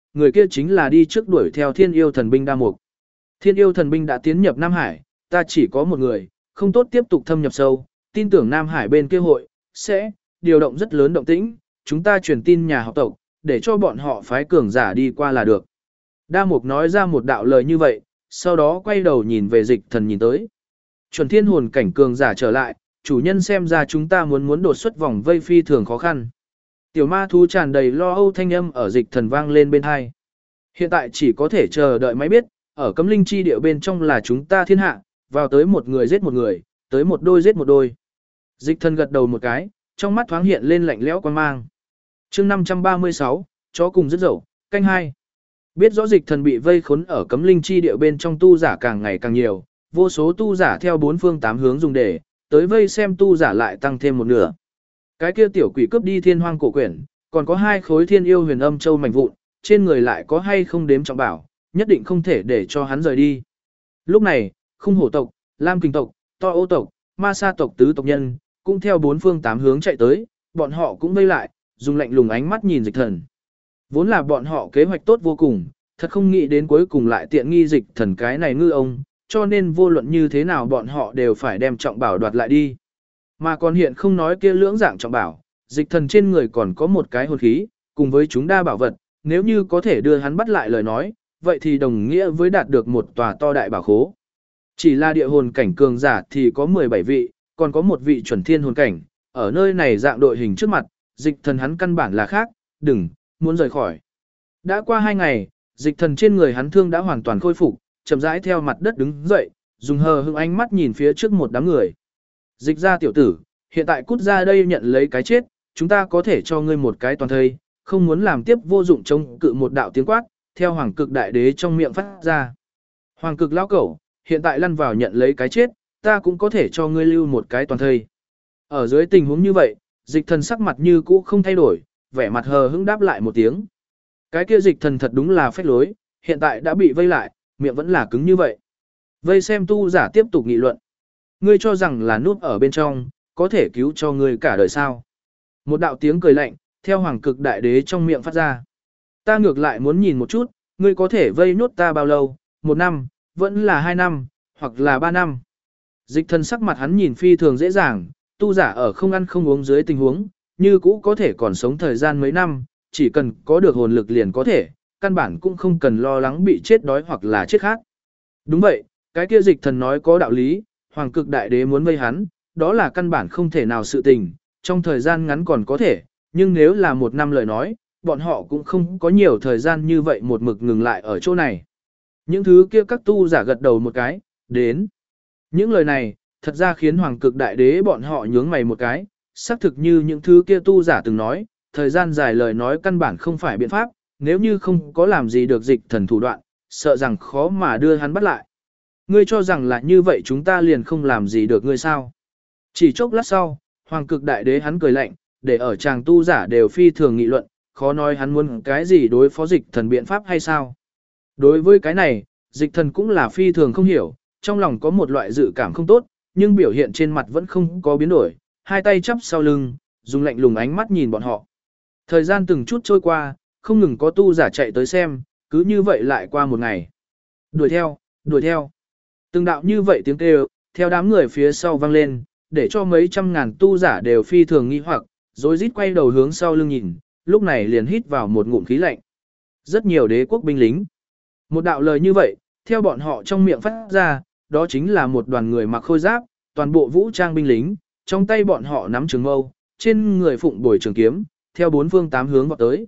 người kia chính là đi trước đuổi theo Thiên Yêu Thần binh Đa Mục. Thiên Yêu Thần binh đã tiến nhập Nam Hải, ta chỉ có một người, không tốt tiếp tục thâm nhập sâu, tin tưởng Nam Hải bên kia hội sẽ điều động rất lớn động tĩnh, chúng ta truyền tin nhà học tộc, để cho bọn họ phái cường giả đi qua là được. Đa Mục nói ra một đạo lời như vậy, sau đó quay đầu nhìn về Dịch Thần nhìn tới. Chuẩn thiên hồn cảnh cường giả trở lại, chủ nhân xem ra chúng ta muốn đột xuất vòng vây phi thường khó khăn. Tiểu ma thú tràn đầy lo âu thanh âm ở Dịch Thần vang lên bên hai. Hiện tại chỉ có thể chờ đợi máy biết, ở cấm linh chi địa bên trong là chúng ta thiên hạ, vào tới một người giết một người, tới một đôi giết một đôi. Dịch Thần gật đầu một cái, trong mắt thoáng hiện lên lạnh lẽo quan mang. Chương 536, chó cùng rất dậu, canh 2. Biết rõ Dịch Thần bị vây khốn ở cấm linh chi địa bên trong tu giả càng ngày càng nhiều, vô số tu giả theo bốn phương tám hướng dùng để tới vây xem tu giả lại tăng thêm một nửa. Cái kia tiểu quỷ cướp đi thiên hoang cổ quyển, còn có 2 khối thiên yêu huyền âm châu mảnh vụn, trên người lại có hay không đếm trọng bảo, nhất định không thể để cho hắn rời đi. Lúc này, Khung Hổ tộc, Lam Kình tộc, To Ô tộc, Ma Sa tộc tứ tộc nhân, cũng theo bốn phương tám hướng chạy tới, bọn họ cũng vây lại, dùng lạnh lùng ánh mắt nhìn Dịch Thần. Vốn là bọn họ kế hoạch tốt vô cùng, thật không nghĩ đến cuối cùng lại tiện nghi Dịch Thần cái này ngư ông, cho nên vô luận như thế nào bọn họ đều phải đem trọng bảo đoạt lại đi. Mà còn hiện không nói kia lưỡng dạng trọng bảo, Dịch Thần trên người còn có một cái hồn khí, cùng với chúng đa bảo vật, nếu như có thể đưa hắn bắt lại lời nói, vậy thì đồng nghĩa với đạt được một tòa to đại bảo khố. Chỉ là địa hồn cảnh cường giả thì có 17 vị, còn có một vị chuẩn thiên hồn cảnh, ở nơi này dạng đội hình trước mặt, Dịch Thần hắn căn bản là khác, đừng, muốn rời khỏi. Đã qua 2 ngày, Dịch Thần trên người hắn thương đã hoàn toàn khôi phục, chậm rãi theo mặt đất đứng dậy, dùng hờ hững ánh mắt nhìn phía trước một đám người. Dịch ra tiểu tử, hiện tại cút ra đây nhận lấy cái chết, chúng ta có thể cho ngươi một cái toàn thây, không muốn làm tiếp vô dụng chống cự một đạo tiếng quát, theo hoàng cực đại đế trong miệng phát ra. Hoàng cực lão cẩu, hiện tại lăn vào nhận lấy cái chết, ta cũng có thể cho ngươi lưu một cái toàn thây. Ở dưới tình huống như vậy, Dịch Thần sắc mặt như cũ không thay đổi, vẻ mặt hờ hững đáp lại một tiếng. Cái kia Dịch Thần thật đúng là phách lối, hiện tại đã bị vây lại, miệng vẫn là cứng như vậy. Vây xem tu giả tiếp tục nghị luận. Ngươi cho rằng là núp ở bên trong, có thể cứu cho ngươi cả đời sao? Một đạo tiếng cười lạnh, theo hoàng cực đại đế trong miệng phát ra. Ta ngược lại muốn nhìn một chút, ngươi có thể vây nốt ta bao lâu, 1 năm, vẫn là 2 năm, hoặc là 3 năm. Dịch Thần sắc mặt hắn nhìn phi thường dễ dàng, tu giả ở không ăn không uống dưới tình huống, như cũ có thể còn sống thời gian mấy năm, chỉ cần có được hồn lực liền có thể, căn bản cũng không cần lo lắng bị chết đói hoặc là chết khát. Đúng vậy, cái kia Dịch Thần nói có đạo lý, hoàng cực đại đế muốn vây hắn, đó là căn bản không thể nào sự tình, trong thời gian ngắn còn có thể, nhưng nếu là 1 năm lời nói, bọn họ cũng không có nhiều thời gian như vậy một mực ngừng lại ở chỗ này. Những thứ kia các tu giả gật đầu một cái, đến. Những lời này, thật ra khiến hoàng cực đại đế bọn họ nhướng mày một cái, xác thực như những thứ kia tu giả từng nói, thời gian dài lời nói căn bản không phải biện pháp, nếu như không có làm gì được Dịch Thần thủ đoạn, sợ rằng khó mà đưa hắn bắt lại. Ngươi cho rằng là như vậy chúng ta liền không làm gì được ngươi sao? Chỉ chốc lát sau, hoàng cực đại đế hắn cười lạnh, để ở chàng tu giả đều phi thường nghị luận, khó nói hắn muốn cái gì đối phó Dịch Thần biện pháp hay sao? Đối với cái này, Dịch Thần cũng là phi thường không hiểu, trong lòng có một loại dự cảm không tốt, nhưng biểu hiện trên mặt vẫn không có biến đổi, hai tay chắp sau lưng, dùng lạnh lùng ánh mắt nhìn bọn họ. Thời gian từng chút trôi qua, không ngừng có tu giả chạy tới xem, cứ như vậy lại qua một ngày. Đuổi theo, đuổi theo. Từng đạo như vậy tiếng kêu, theo đám người phía sau vang lên, để cho mấy trăm ngàn tu giả đều phi thường nghi hoặc, rồi rít quay đầu hướng sau lưng nhìn, lúc này liền hít vào một ngụm khí lạnh. Rất nhiều đế quốc binh lính. Một đạo lời như vậy, theo bọn họ trong miệng phát ra, đó chính là một đoàn người mặc khôi giáp, toàn bộ vũ trang binh lính, trong tay bọn họ nắm trường mâu, trên người phụng bồi trường kiếm, theo 4 phương 8 hướng vọt tới.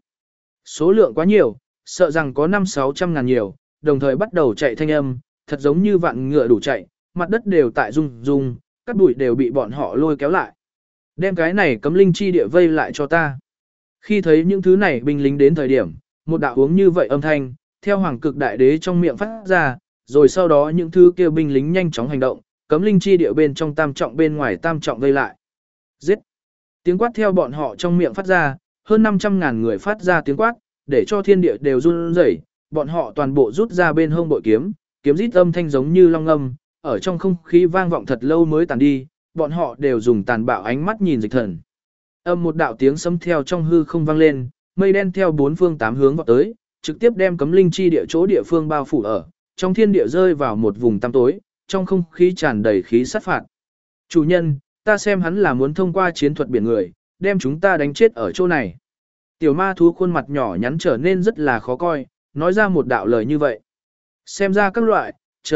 Số lượng quá nhiều, sợ rằng có 5-600 ngàn nhiều, đồng thời bắt đầu chạy thanh âm, thật giống như vạn ngựa đủ chạy, mặt đất đều tại rung rung, các bụi đều bị bọn họ lôi kéo lại. Đem cái này cấm linh chi địa vây lại cho ta. Khi thấy những thứ này binh lính đến thời điểm, một đạo uống như vậy âm thanh, theo hoàng cực đại đế trong miệng phát ra, rồi sau đó những thứ kia binh lính nhanh chóng hành động, cấm linh chi địa bên trong tam trọng bên ngoài tam trọng vây lại. Giết! Tiếng quát theo bọn họ trong miệng phát ra, hơn 500 ngàn người phát ra tiếng quát, để cho thiên địa đều run rẩy, bọn họ toàn bộ rút ra bên hông bội kiếm, kiếm rít âm thanh giống như long âm, ở trong không khí vang vọng thật lâu mới tàn đi, bọn họ đều dùng tàn bạo ánh mắt nhìn Dịch Thần. Âm một đạo tiếng sấm theo trong hư không vang lên, mây đen theo 4 phương 8 hướng vọt tới, trực tiếp đem cấm linh chi địa chỗ địa phương bao phủ ở, trong thiên địa rơi vào một vùng tăm tối, trong không khí tràn đầy khí sát phạt. Chủ nhân, ta xem hắn là muốn thông qua chiến thuật biển người, đem chúng ta đánh chết ở chỗ này. Tiểu ma thú khuôn mặt nhỏ nhắn trở nên rất là khó coi, nói ra một đạo lời như vậy. Xem ra các loại,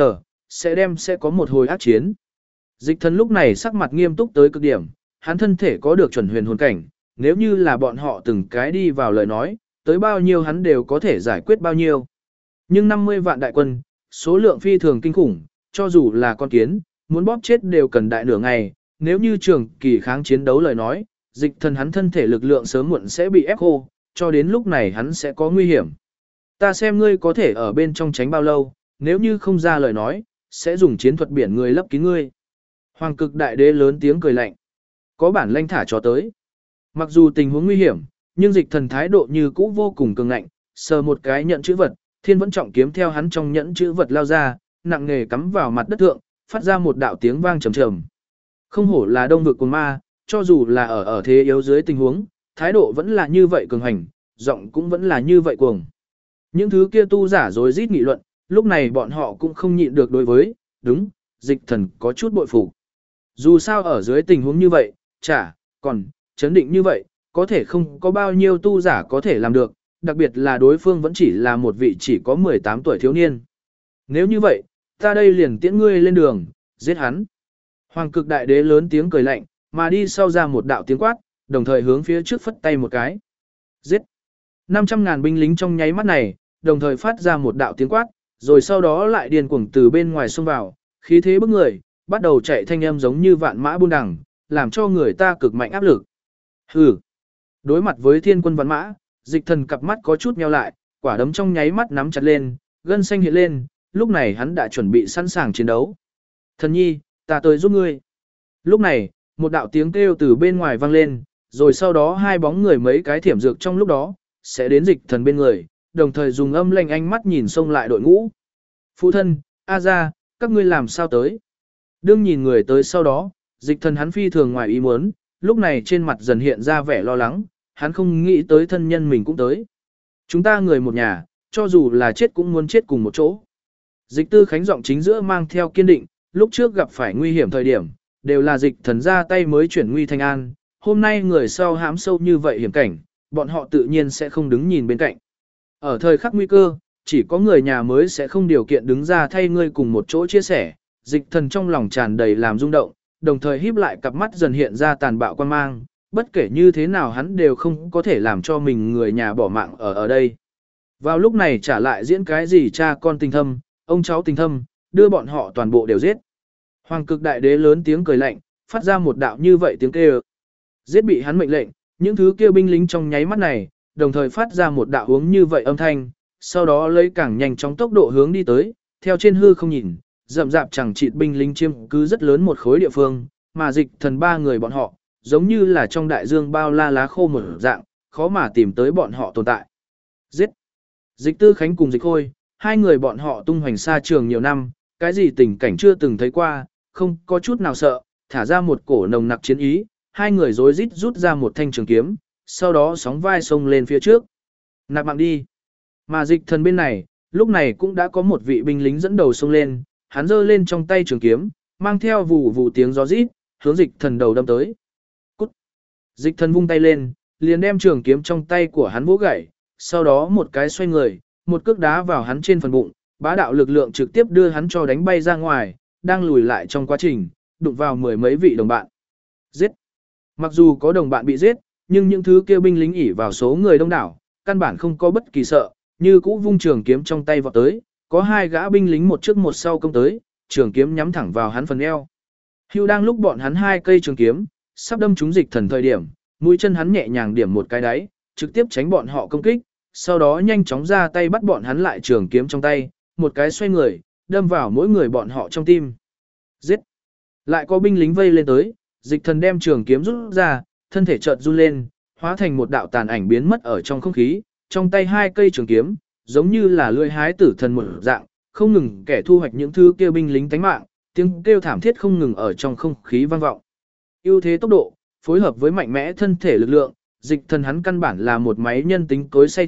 sẽ có một hồi ác chiến. Dịch thần lúc này sắc mặt nghiêm túc tới cực điểm, hắn thân thể có được chuẩn huyền hồn cảnh, nếu như là bọn họ từng cái đi vào lời nói, tới bao nhiêu hắn đều có thể giải quyết bao nhiêu. Nhưng 50 vạn đại quân, số lượng phi thường kinh khủng, cho dù là con kiến, muốn bóp chết đều cần đại nửa ngày, nếu như trường kỳ kháng chiến đấu lời nói, dịch thần hắn thân thể lực lượng sớm muộn sẽ bị ép khô, cho đến lúc này hắn sẽ có nguy hiểm. Ta xem ngươi có thể ở bên trong tránh bao lâu, nếu như không ra lời nói, sẽ dùng chiến thuật biển người lấp kín ngươi. Hoàng cực đại đế lớn tiếng cười lạnh. Có bản lanh thả cho tới. Mặc dù tình huống nguy hiểm, nhưng dịch thần thái độ như cũ vô cùng cường ngạnh, sờ một cái nhận chữ vật, thiên vẫn trọng kiếm theo hắn trong nhẫn chữ vật lao ra, nặng nghề cắm vào mặt đất thượng, phát ra một đạo tiếng vang trầm trầm. Không hổ là đông vực của ma, cho dù là ở thế yếu dưới tình huống, thái độ vẫn là như vậy cường hành, giọng cũng vẫn là như vậy cuồng. Những thứ kia tu giả rối rít nghị luận, lúc này bọn họ cũng không nhịn được đối với, đúng, dịch thần có chút bội phục. Dù sao ở dưới tình huống như vậy, còn, chấn định như vậy, có thể không có bao nhiêu tu giả có thể làm được, đặc biệt là đối phương vẫn chỉ là một vị chỉ có 18 tuổi thiếu niên. Nếu như vậy, ta đây liền tiễn ngươi lên đường, giết hắn. Hoàng cực đại đế lớn tiếng cười lạnh, mà đi sau ra một đạo tiếng quát, đồng thời hướng phía trước phất tay một cái. Giết! 500.000 binh lính trong nháy mắt này, đồng thời phát ra một đạo tiếng quát, rồi sau đó lại điên cuồng từ bên ngoài xông vào, khí thế bức người, bắt đầu chạy thanh âm giống như vạn mã buôn đằng, làm cho người ta cực mạnh áp lực. Hừ! Đối mặt với thiên quân vạn mã, dịch thần cặp mắt có chút nheo lại, quả đấm trong nháy mắt nắm chặt lên, gân xanh hiện lên, lúc này hắn đã chuẩn bị sẵn sàng chiến đấu. Thần nhi, ta tới giúp ngươi. Lúc này, một đạo tiếng kêu từ bên ngoài vang lên, rồi sau đó hai bóng người mấy cái thiểm dược trong lúc đó, sẽ đến dịch thần bên người, đồng thời dùng âm lệnh ánh mắt nhìn xông lại đội ngũ. Phụ thân, A gia, các ngươi làm sao tới? Đương nhìn người tới sau đó, dịch thần hắn phi thường ngoài ý muốn, lúc này trên mặt dần hiện ra vẻ lo lắng, hắn không nghĩ tới thân nhân mình cũng tới. Chúng ta người một nhà, cho dù là chết cũng muốn chết cùng một chỗ. Dịch tư khánh giọng chính giữa mang theo kiên định, lúc trước gặp phải nguy hiểm thời điểm, đều là dịch thần ra tay mới chuyển nguy thành an, hôm nay người sau hãm sâu như vậy hiểm cảnh, bọn họ tự nhiên sẽ không đứng nhìn bên cạnh. Ở thời khắc nguy cơ, chỉ có người nhà mới sẽ không điều kiện đứng ra thay ngươi cùng một chỗ chia sẻ, dịch thần trong lòng tràn đầy làm rung động, đồng thời híp lại cặp mắt dần hiện ra tàn bạo quan mang, bất kể như thế nào hắn đều không có thể làm cho mình người nhà bỏ mạng ở đây. Vào lúc này trả lại diễn cái gì cha con tình thâm, ông cháu tình thâm, đưa bọn họ toàn bộ đều giết. Hoàng cực đại đế lớn tiếng cười lạnh, phát ra một đạo như vậy tiếng kêu. Giết bị hắn mệnh lệnh, những thứ kia binh lính trong nháy mắt này, đồng thời phát ra một đạo hướng như vậy âm thanh, sau đó lấy càng nhanh chóng tốc độ hướng đi tới, theo trên hư không nhìn, rậm rạp chẳng chịt binh lính chiếm cứ rất lớn một khối địa phương, mà dịch thần ba người bọn họ, giống như là trong đại dương bao la lá khô một dạng, khó mà tìm tới bọn họ tồn tại. Giết! Dịch tư khánh cùng dịch khôi, hai người bọn họ tung hoành xa trường nhiều năm, cái gì tình cảnh chưa từng thấy qua, không có chút nào sợ, thả ra một cổ nồng nặc chiến ý, hai người rối rít rút ra một thanh trường kiếm, sau đó sóng vai xông lên phía trước. Nạp mạng đi! Mà dịch thần bên này, lúc này cũng đã có một vị binh lính dẫn đầu xông lên, hắn giơ lên trong tay trường kiếm, mang theo vù vù tiếng gió rít, hướng dịch thần đầu đâm tới. Cút! Dịch thần vung tay lên, liền đem trường kiếm trong tay của hắn vỗ gãy, sau đó một cái xoay người, một cước đá vào hắn trên phần bụng, bá đạo lực lượng trực tiếp đưa hắn cho đánh bay ra ngoài, đang lùi lại trong quá trình, đụng vào mười mấy vị đồng bạn. Giết! Mặc dù có đồng bạn bị giết, nhưng những thứ kêu binh lính ỉ vào số người đông đảo, căn bản không có bất kỳ sợ, như cũ vung trường kiếm trong tay vọt tới, có hai gã binh lính một trước một sau công tới, trường kiếm nhắm thẳng vào hắn phần eo. Hưu đang lúc bọn hắn hai cây trường kiếm, sắp đâm trúng dịch thần thời điểm, mũi chân hắn nhẹ nhàng điểm một cái đáy, trực tiếp tránh bọn họ công kích, sau đó nhanh chóng ra tay bắt bọn hắn lại trường kiếm trong tay, một cái xoay người, đâm vào mỗi người bọn họ trong tim. Giết! Lại có binh lính vây lên tới, dịch thần đem trường kiếm rút ra, thân thể chợt run lên, hóa thành một đạo tàn ảnh biến mất ở trong không khí, trong tay hai cây trường kiếm, giống như là lưỡi hái tử thần một dạng, không ngừng kẻ thu hoạch những thứ kêu binh lính tánh mạng, tiếng kêu thảm thiết không ngừng ở trong không khí vang vọng. Ưu thế tốc độ, phối hợp với mạnh mẽ thân thể lực lượng, dịch thần hắn căn bản là một máy nhân tính cối xay thịt,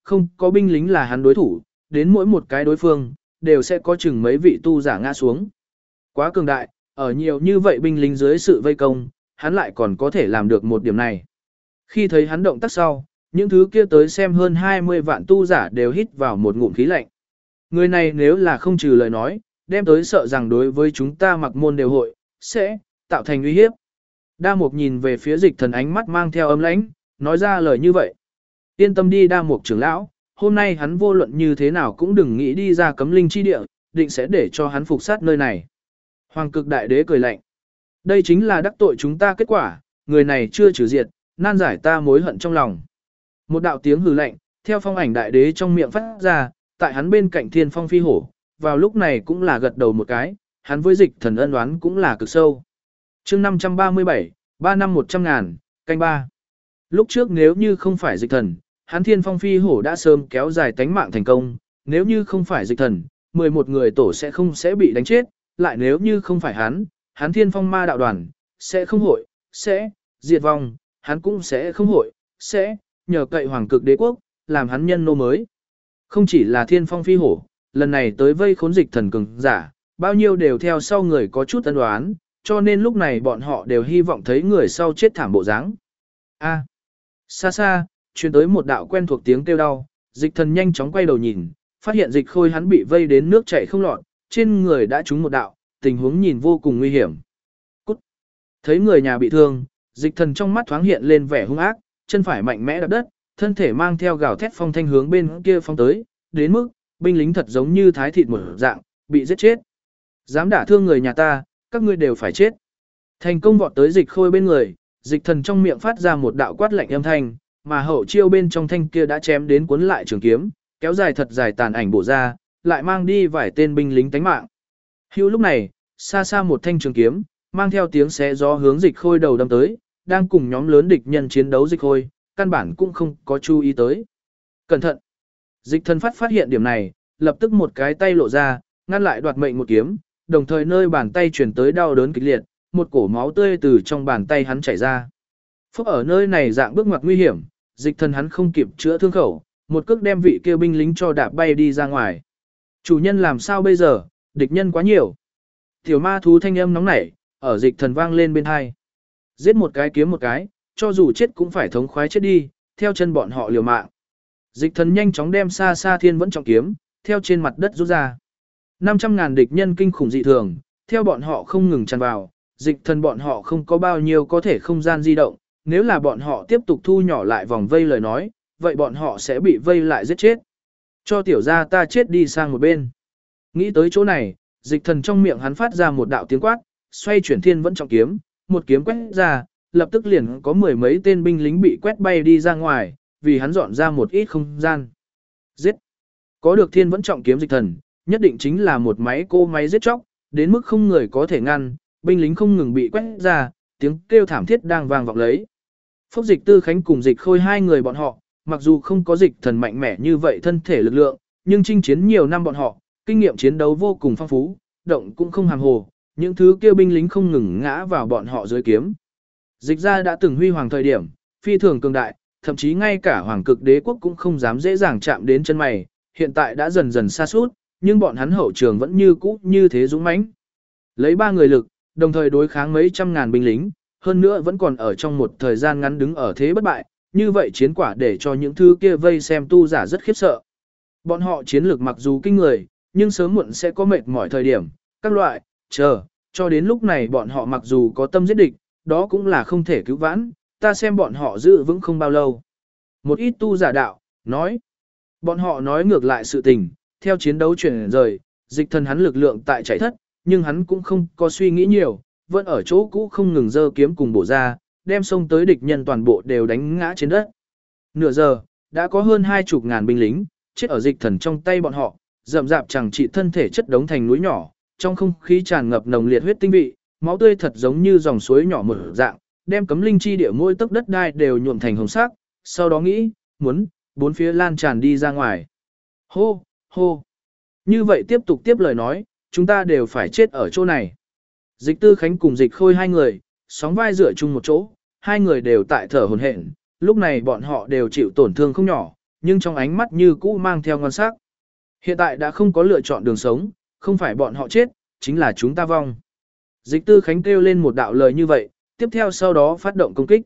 không có binh lính là hắn đối thủ, đến mỗi một cái đối phương, đều sẽ có chừng mấy vị tu giả ngã xuống. Quá cường đại, ở nhiều như vậy binh lính dưới sự vây công, hắn lại còn có thể làm được một điểm này. Khi thấy hắn động tác sau, những thứ kia tới xem hơn 20 vạn tu giả đều hít vào một ngụm khí lạnh. Người này nếu là không trừ lời nói, đem tới sợ rằng đối với chúng ta mặc môn đều hội, sẽ tạo thành uy hiếp. Đa Mục nhìn về phía Dịch Thần, ánh mắt mang theo âm lãnh, nói ra lời như vậy. Yên tâm đi Đa Mục trưởng lão, hôm nay hắn vô luận như thế nào cũng đừng nghĩ đi ra cấm linh chi địa, định sẽ để cho hắn phục sát nơi này. Hoàng Cực Đại Đế cười lạnh. Đây chính là đắc tội chúng ta kết quả, người này chưa trừ diệt, nan giải ta mối hận trong lòng. Một đạo tiếng hừ lạnh, theo Phong Ảnh Đại Đế trong miệng phát ra, tại hắn bên cạnh Thiên Phong Phi Hổ, vào lúc này cũng là gật đầu một cái, hắn với Dịch Thần ân oán cũng là cực sâu. Chương 537, 3 năm 100 ngàn, canh 3. Lúc trước nếu như không phải Dịch Thần, hắn Thiên Phong Phi Hổ đã sớm kéo dài tánh mạng thành công, nếu như không phải Dịch Thần, 11 người tổ sẽ bị đánh chết, lại nếu như không phải hắn Thiên Phong Ma đạo đoàn sẽ không hội, sẽ diệt vong, hắn cũng sẽ không hội, sẽ nhờ cậy Hoàng Cực Đế quốc, làm hắn nhân nô mới. Không chỉ là Thiên Phong Phi Hổ, lần này tới vây khốn Dịch Thần cường giả, bao nhiêu đều theo sau người có chút ân đoán, cho nên lúc này bọn họ đều hy vọng thấy người sau chết thảm bộ dáng. A, xa xa, truyền tới một đạo quen thuộc tiếng kêu đau, Dịch Thần nhanh chóng quay đầu nhìn, phát hiện Dịch Khôi hắn bị vây đến nước chảy không lọt, trên người đã trúng một đạo, tình huống nhìn vô cùng nguy hiểm. Cút. Thấy người nhà bị thương, Dịch Thần trong mắt thoáng hiện lên vẻ hung ác, chân phải mạnh mẽ đạp đất, thân thể mang theo gào thét phong thanh hướng bên kia phong tới, đến mức binh lính thật giống như thái thịt một dạng, bị giết chết. Dám đả thương người nhà ta, các ngươi đều phải chết. Thành công vọt tới Dịch Khôi bên người, Dịch Thần trong miệng phát ra một đạo quát lạnh âm thanh, mà hậu chiêu bên trong thanh kia đã chém đến cuốn lại trường kiếm, kéo dài thật dài tàn ảnh bổ ra, lại mang đi vài tên binh lính tánh mạng. Hưu lúc này, xa xa một thanh trường kiếm, mang theo tiếng xé gió hướng Dịch Khôi đầu đâm tới, đang cùng nhóm lớn địch nhân chiến đấu Dịch Khôi, căn bản cũng không có chú ý tới. Cẩn thận! Dịch Thần phát hiện điểm này, lập tức một cái tay lộ ra, ngăn lại đoạt mệnh một kiếm, đồng thời nơi bàn tay truyền tới đau đớn kịch liệt, một cổ máu tươi từ trong bàn tay hắn chảy ra. Phúc ở nơi này dạng bước ngoặt nguy hiểm, Dịch Thần hắn không kịp chữa thương khẩu, một cước đem vị kia binh lính cho đạp bay đi ra ngoài. Chủ nhân làm sao bây giờ, địch nhân quá nhiều. Tiểu ma thú thanh âm nóng nảy, ở Dịch Thần vang lên bên hai. Giết một cái kiếm một cái, cho dù chết cũng phải thống khoái chết đi, theo chân bọn họ liều mạng. Dịch Thần nhanh chóng đem xa xa thiên vẫn trọng kiếm, theo trên mặt đất rút ra. 500.000 địch nhân kinh khủng dị thường, theo bọn họ không ngừng tràn vào, Dịch Thần bọn họ không có bao nhiêu có thể không gian di động, nếu là bọn họ tiếp tục thu nhỏ lại vòng vây lời nói, vậy bọn họ sẽ bị vây lại giết chết. Cho tiểu gia ta chết đi sang một bên. Nghĩ tới chỗ này, Dịch Thần trong miệng hắn phát ra một đạo tiếng quát, xoay chuyển thiên vẫn trọng kiếm, một kiếm quét ra, lập tức liền có mười mấy tên binh lính bị quét bay đi ra ngoài, vì hắn dọn ra một ít không gian. Giết! Có được thiên vẫn trọng kiếm Dịch Thần, nhất định chính là một máy giết chóc, đến mức không người có thể ngăn, binh lính không ngừng bị quét ra, tiếng kêu thảm thiết đang vang vọng lấy. Phúc Dịch Tư Khánh cùng Dịch Khôi hai người bọn họ, mặc dù không có Dịch Thần mạnh mẽ như vậy thân thể lực lượng, nhưng chinh chiến nhiều năm bọn họ, kinh nghiệm chiến đấu vô cùng phong phú, động cũng không hàm hồ, những thứ kêu binh lính không ngừng ngã vào bọn họ dưới kiếm. Dịch ra đã từng huy hoàng thời điểm, phi thường cường đại, thậm chí ngay cả Hoàng Cực Đế quốc cũng không dám dễ dàng chạm đến chân mày, hiện tại đã dần dần sa sút, nhưng bọn hắn hậu trường vẫn như cũ như thế dũng mãnh. Lấy 3 người lực, đồng thời đối kháng mấy trăm ngàn binh lính, hơn nữa vẫn còn ở trong một thời gian ngắn đứng ở thế bất bại, như vậy chiến quả để cho những thứ kia vây xem tu giả rất khiếp sợ. Bọn họ chiến lược mặc dù kinh người, nhưng sớm muộn sẽ có mệt mỏi thời điểm, các loại, cho đến lúc này bọn họ mặc dù có tâm giết địch, đó cũng là không thể cứu vãn, ta xem bọn họ giữ vững không bao lâu. Một ít tu giả đạo, nói, bọn họ nói ngược lại sự tình, theo chiến đấu chuyển rời, Dịch Thần hắn lực lượng tại chạy thất, nhưng hắn cũng không có suy nghĩ nhiều, vẫn ở chỗ cũ không ngừng giơ kiếm cùng bổ ra, đem xông tới địch nhân toàn bộ đều đánh ngã trên đất. Nửa giờ, đã có hơn 20.000 binh lính, chết ở Dịch Thần trong tay bọn họ, rậm rạp chẳng trị thân thể chất đống thành núi nhỏ, trong không khí tràn ngập nồng liệt huyết tinh vị, máu tươi thật giống như dòng suối nhỏ mở dạng, đem cấm linh chi địa mỗi tấc đất đai đều nhuộm thành hồng sắc, sau đó nghĩ, muốn, bốn phía lan tràn đi ra ngoài. Hô, hô. Như vậy tiếp lời nói, chúng ta đều phải chết ở chỗ này. Dịch Tư Khánh cùng Dịch Khôi hai người, sóng vai dựa chung một chỗ, hai người đều tại thở hổn hển, lúc này bọn họ đều chịu tổn thương không nhỏ, nhưng trong ánh mắt như cũ mang theo ngon sắc. Hiện tại đã không có lựa chọn đường sống, không phải bọn họ chết, chính là chúng ta vong. Dịch Tư Khánh kêu lên một đạo lời như vậy, tiếp theo sau đó phát động công kích.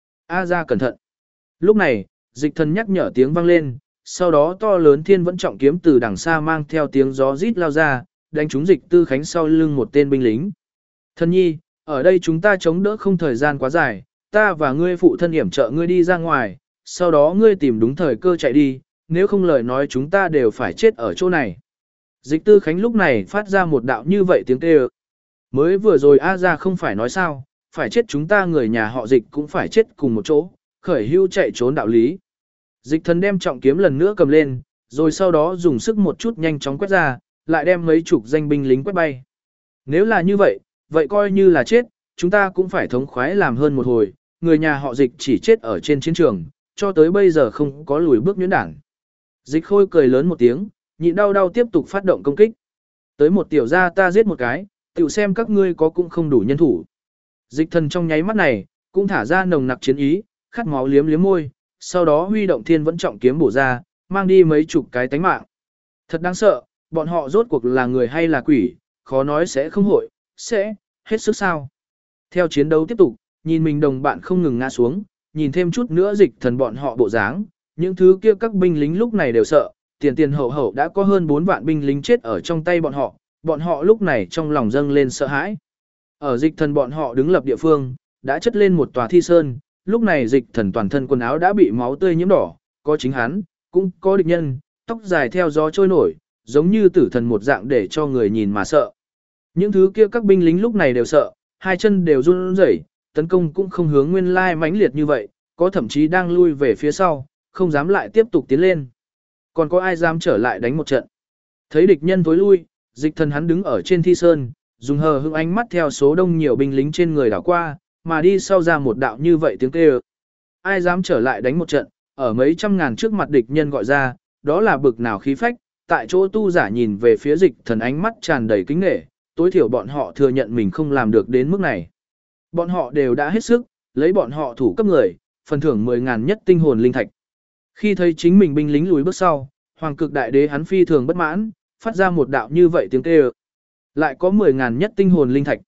A ra cẩn thận. Lúc này, dịch thần nhắc nhở tiếng vang lên, sau đó to lớn thiên vẫn trọng kiếm từ đằng xa mang theo tiếng gió rít lao ra, đánh trúng Dịch Tư Khánh sau lưng một tên binh lính. Thần nhi, ở đây chúng ta chống đỡ không thời gian quá dài, ta và ngươi phụ thân hiểm trợ ngươi đi ra ngoài, sau đó ngươi tìm đúng thời cơ chạy đi, nếu không lời nói chúng ta đều phải chết ở chỗ này. Dịch Tư Khánh lúc này phát ra một đạo như vậy tiếng kêu. Mới vừa rồi A ra không phải nói sao, phải chết chúng ta người nhà họ Dịch cũng phải chết cùng một chỗ, khởi hưu chạy trốn đạo lý. Dịch thần đem trọng kiếm lần nữa cầm lên, rồi sau đó dùng sức một chút nhanh chóng quét ra, lại đem mấy chục danh binh lính quét bay. Nếu là như vậy, vậy coi như là chết, chúng ta cũng phải thống khoái làm hơn một hồi, người nhà họ Dịch chỉ chết ở trên chiến trường, cho tới bây giờ không có lùi bước nhuyễn đảng. Dịch Khôi cười lớn một tiếng, nhịn đau đau tiếp tục phát động công kích. Tới một tiểu gia ta giết một cái, tiểu xem các ngươi có cũng không đủ nhân thủ. Dịch thần trong nháy mắt này, cũng thả ra nồng nặc chiến ý, khát máu liếm liếm môi, sau đó huy động thiên vẫn trọng kiếm bổ ra, mang đi mấy chục cái tánh mạng. Thật đáng sợ, bọn họ rốt cuộc là người hay là quỷ, khó nói sẽ không hội, sẽ, hết sức sao. Theo chiến đấu tiếp tục, nhìn mình đồng bạn không ngừng ngã xuống, nhìn thêm chút nữa dịch thần bọn họ bộ dáng, những thứ kia các binh lính lúc này đều sợ, tiền hậu hậu đã có hơn 4 vạn binh lính chết ở trong tay bọn họ lúc này trong lòng dâng lên sợ hãi. Ở dịch thần bọn họ đứng lập địa phương, đã chất lên một tòa thi sơn, lúc này dịch thần toàn thân quần áo đã bị máu tươi nhiễm đỏ, có chính hắn, cũng có địch nhân, tóc dài theo gió trôi nổi, giống như tử thần một dạng để cho người nhìn mà sợ. Những thứ kia các binh lính lúc này đều sợ, hai chân đều run rẩy, tấn công cũng không hướng nguyên lai mãnh liệt như vậy, có thậm chí đang lui về phía sau, không dám lại tiếp tục tiến lên. Còn có ai dám trở lại đánh một trận? Thấy địch nhân tối lui, dịch thần hắn đứng ở trên thi sơn, dùng hờ hững ánh mắt theo số đông nhiều binh lính trên người đảo qua, mà đi sau ra một đạo như vậy tiếng kêu. Ai dám trở lại đánh một trận, ở mấy trăm ngàn trước mặt địch nhân gọi ra, đó là bực nào khí phách, tại chỗ tu giả nhìn về phía dịch thần ánh mắt tràn đầy kính nể, tối thiểu bọn họ thừa nhận mình không làm được đến mức này. Bọn họ đều đã hết sức, lấy bọn họ thủ cấp người, phần thưởng 10.000 nhất tinh hồn linh thạch. Khi thấy chính mình binh lính lùi bước sau, Hoàng Cực Đại Đế hắn phi thường bất mãn, phát ra một đạo như vậy tiếng kêu. Lại có 10.000 nhất tinh hồn linh thạch.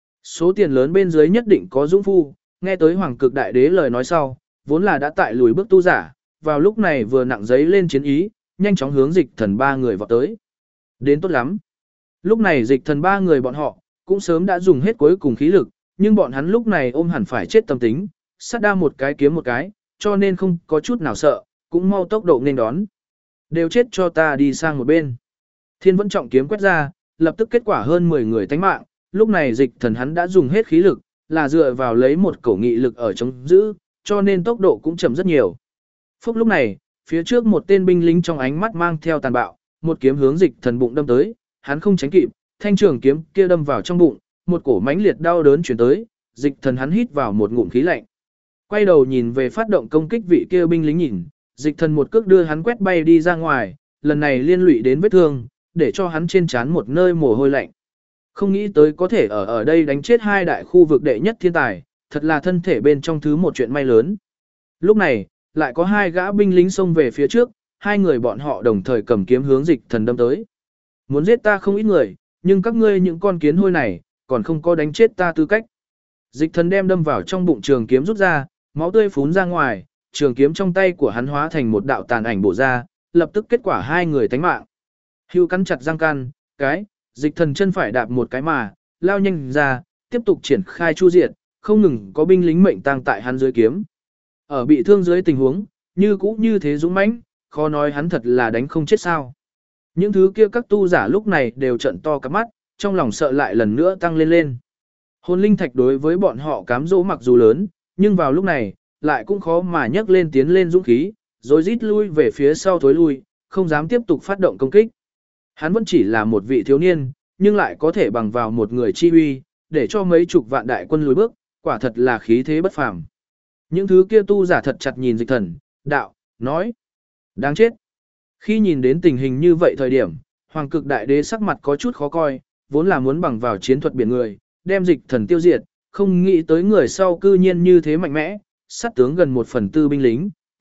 Số tiền lớn bên dưới nhất định có dũng phu, nghe tới Hoàng Cực Đại Đế lời nói sau, vốn là đã tại lùi bước tu giả, vào lúc này vừa nặng giấy lên chiến ý, nhanh chóng hướng dịch thần ba người vọt tới. Đến tốt lắm. Lúc này dịch thần ba người bọn họ, cũng sớm đã dùng hết cuối cùng khí lực, nhưng bọn hắn lúc này ôm hẳn phải chết tâm tính, sát đa một cái kiếm một cái, cho nên không có chút nào sợ, cũng mau tốc độ nên đón. Đều chết cho ta đi sang một bên. Thiên vẫn trọng kiếm quét ra, lập tức kết quả hơn 10 người tánh mạng, lúc này dịch thần hắn đã dùng hết khí lực, là dựa vào lấy một cổ nghị lực ở chống giữ, cho nên tốc độ cũng chậm rất nhiều. Phúc lúc này, phía trước một tên binh lính trong ánh mắt mang theo tàn bạo, một kiếm hướng dịch thần bụng đâm tới, hắn không tránh kịp, thanh trường kiếm kia đâm vào trong bụng, một cổ mãnh liệt đau đớn chuyển tới, dịch thần hắn hít vào một ngụm khí lạnh. Quay đầu nhìn về phát động công kích vị kia binh lính nhìn, dịch thần một cước đưa hắn quét bay đi ra ngoài, lần này liên lụy đến vết thương, để cho hắn trên trán một nơi mồ hôi lạnh. Không nghĩ tới có thể ở đây đánh chết hai đại khu vực đệ nhất thiên tài, thật là thân thể bên trong thứ một chuyện may lớn. Lúc này, lại có hai gã binh lính xông về phía trước, hai người bọn họ đồng thời cầm kiếm hướng dịch thần đâm tới. Muốn giết ta không ít người, nhưng các ngươi những con kiến hôi này, còn không có đánh chết ta tư cách. Dịch thần đem đâm vào trong bụng trường kiếm rút ra, máu tươi phún ra ngoài, trường kiếm trong tay của hắn hóa thành một đạo tàn ảnh bổ ra, lập tức kết quả hai người tánh mạng. Hưu cắn chặt răng can, dịch thần chân phải đạp một cái mà, lao nhanh ra, tiếp tục triển khai chu diệt, không ngừng có binh lính mệnh tang tại hắn dưới kiếm. Ở bị thương dưới tình huống, như cũ như thế dũng mãnh, khó nói hắn thật là đánh không chết sao. Những thứ kia các tu giả lúc này đều trận to cả mắt, trong lòng sợ lại lần nữa tăng lên lên. Hồn linh thạch đối với bọn họ cám dỗ mặc dù lớn, nhưng vào lúc này, lại cũng khó mà nhấc lên tiến lên dũng khí, rồi rít lui về phía sau thối lui, không dám tiếp tục phát động công kích. Hắn vẫn chỉ là một vị thiếu niên, nhưng lại có thể bằng vào một người chi uy, để cho mấy chục vạn đại quân lùi bước, quả thật là khí thế bất phàm. Những thứ kia tu giả thật chặt nhìn dịch thần, đạo, nói, đáng chết. Khi nhìn đến tình hình như vậy thời điểm, Hoàng Cực Đại Đế sắc mặt có chút khó coi, vốn là muốn bằng vào chiến thuật biển người, đem dịch thần tiêu diệt, không nghĩ tới người sau cư nhiên như thế mạnh mẽ, sát tướng gần 1/4 binh lính,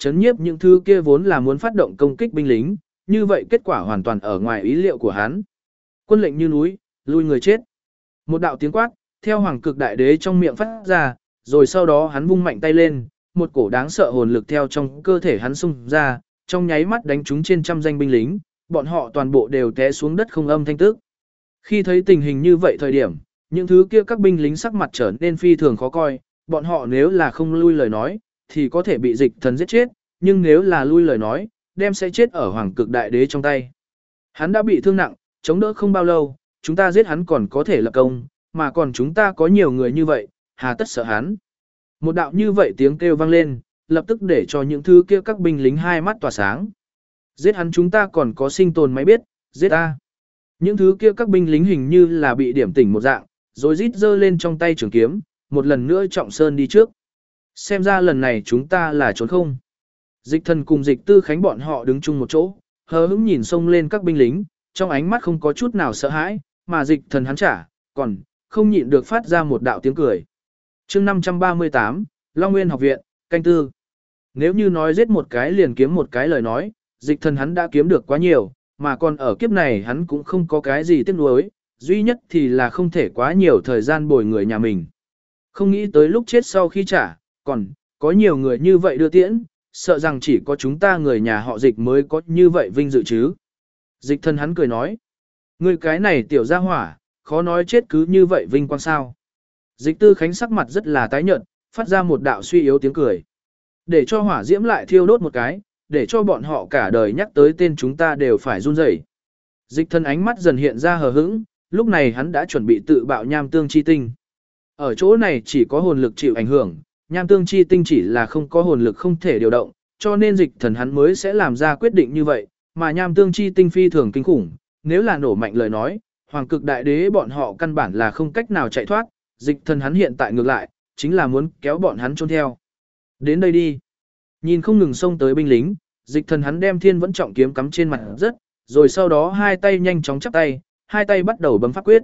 chấn nhiếp những thứ kia vốn là muốn phát động công kích binh lính, như vậy kết quả hoàn toàn ở ngoài ý liệu của hắn. Quân lệnh như núi, lui người chết. Một đạo tiếng quát, theo Hoàng Cực Đại Đế trong miệng phát ra, rồi sau đó hắn vung mạnh tay lên, một cổ đáng sợ hồn lực theo trong cơ thể hắn xung ra, trong nháy mắt đánh trúng trên trăm danh binh lính, bọn họ toàn bộ đều té xuống đất không âm thanh tức. Khi thấy tình hình như vậy thời điểm, những thứ kia các binh lính sắc mặt trở nên phi thường khó coi, bọn họ nếu là không lui lời nói, thì có thể bị dịch thần giết chết, nhưng nếu là lui lời nói, đem sẽ chết ở Hoàng Cực Đại Đế trong tay. Hắn đã bị thương nặng, chống đỡ không bao lâu, chúng ta giết hắn còn có thể lập công, mà còn chúng ta có nhiều người như vậy, hà tất sợ hắn. Một đạo như vậy tiếng kêu vang lên, lập tức để cho những thứ kia các binh lính hai mắt tỏa sáng. Giết hắn chúng ta còn có sinh tồn máy biết, giết ta. Những thứ kia các binh lính hình như là bị điểm tỉnh một dạng, rồi rít giơ lên trong tay trường kiếm, một lần nữa trọng sơn đi trước. Xem ra lần này chúng ta là trốn không. Dịch thần cùng dịch tư khánh bọn họ đứng chung một chỗ, hờ hững nhìn xông lên các binh lính, trong ánh mắt không có chút nào sợ hãi, mà dịch thần hắn trả, còn không nhịn được phát ra một đạo tiếng cười. chương 538, Long Nguyên học viện, canh tư. Nếu như nói giết một cái liền kiếm một cái lời nói, dịch thần hắn đã kiếm được quá nhiều, mà còn ở kiếp này hắn cũng không có cái gì tiếc nuối, duy nhất thì là không thể quá nhiều thời gian bồi người nhà mình. Không nghĩ tới lúc chết sau khi trả, còn có nhiều người như vậy đưa tiễn, sợ rằng chỉ có chúng ta người nhà họ dịch mới có như vậy vinh dự chứ. Dịch thần hắn cười nói, người cái này tiểu gia hỏa, khó nói chết cứ như vậy vinh quang sao. Dịch tư khánh sắc mặt rất là tái nhợt, phát ra một đạo suy yếu tiếng cười. Để cho hỏa diễm lại thiêu đốt một cái, để cho bọn họ cả đời nhắc tới tên chúng ta đều phải run rẩy. Dịch thân ánh mắt dần hiện ra hờ hững, lúc này hắn đã chuẩn bị tự bạo nham tương chi tinh. Ở chỗ này chỉ có hồn lực chịu ảnh hưởng, nham tương chi tinh chỉ là không có hồn lực không thể điều động, cho nên dịch thần hắn mới sẽ làm ra quyết định như vậy, mà nham tương chi tinh phi thường kinh khủng, nếu là nổ mạnh lời nói, Hoàng Cực Đại Đế bọn họ căn bản là không cách nào chạy thoát, dịch thần hắn hiện tại ngược lại, chính là muốn kéo bọn hắn trốn theo. Đến đây đi. Nhìn không ngừng xông tới binh lính, dịch thần hắn đem thiên vẫn trọng kiếm cắm trên mặt rất, rồi sau đó hai tay nhanh chóng chắp tay, hai tay bắt đầu bấm pháp quyết.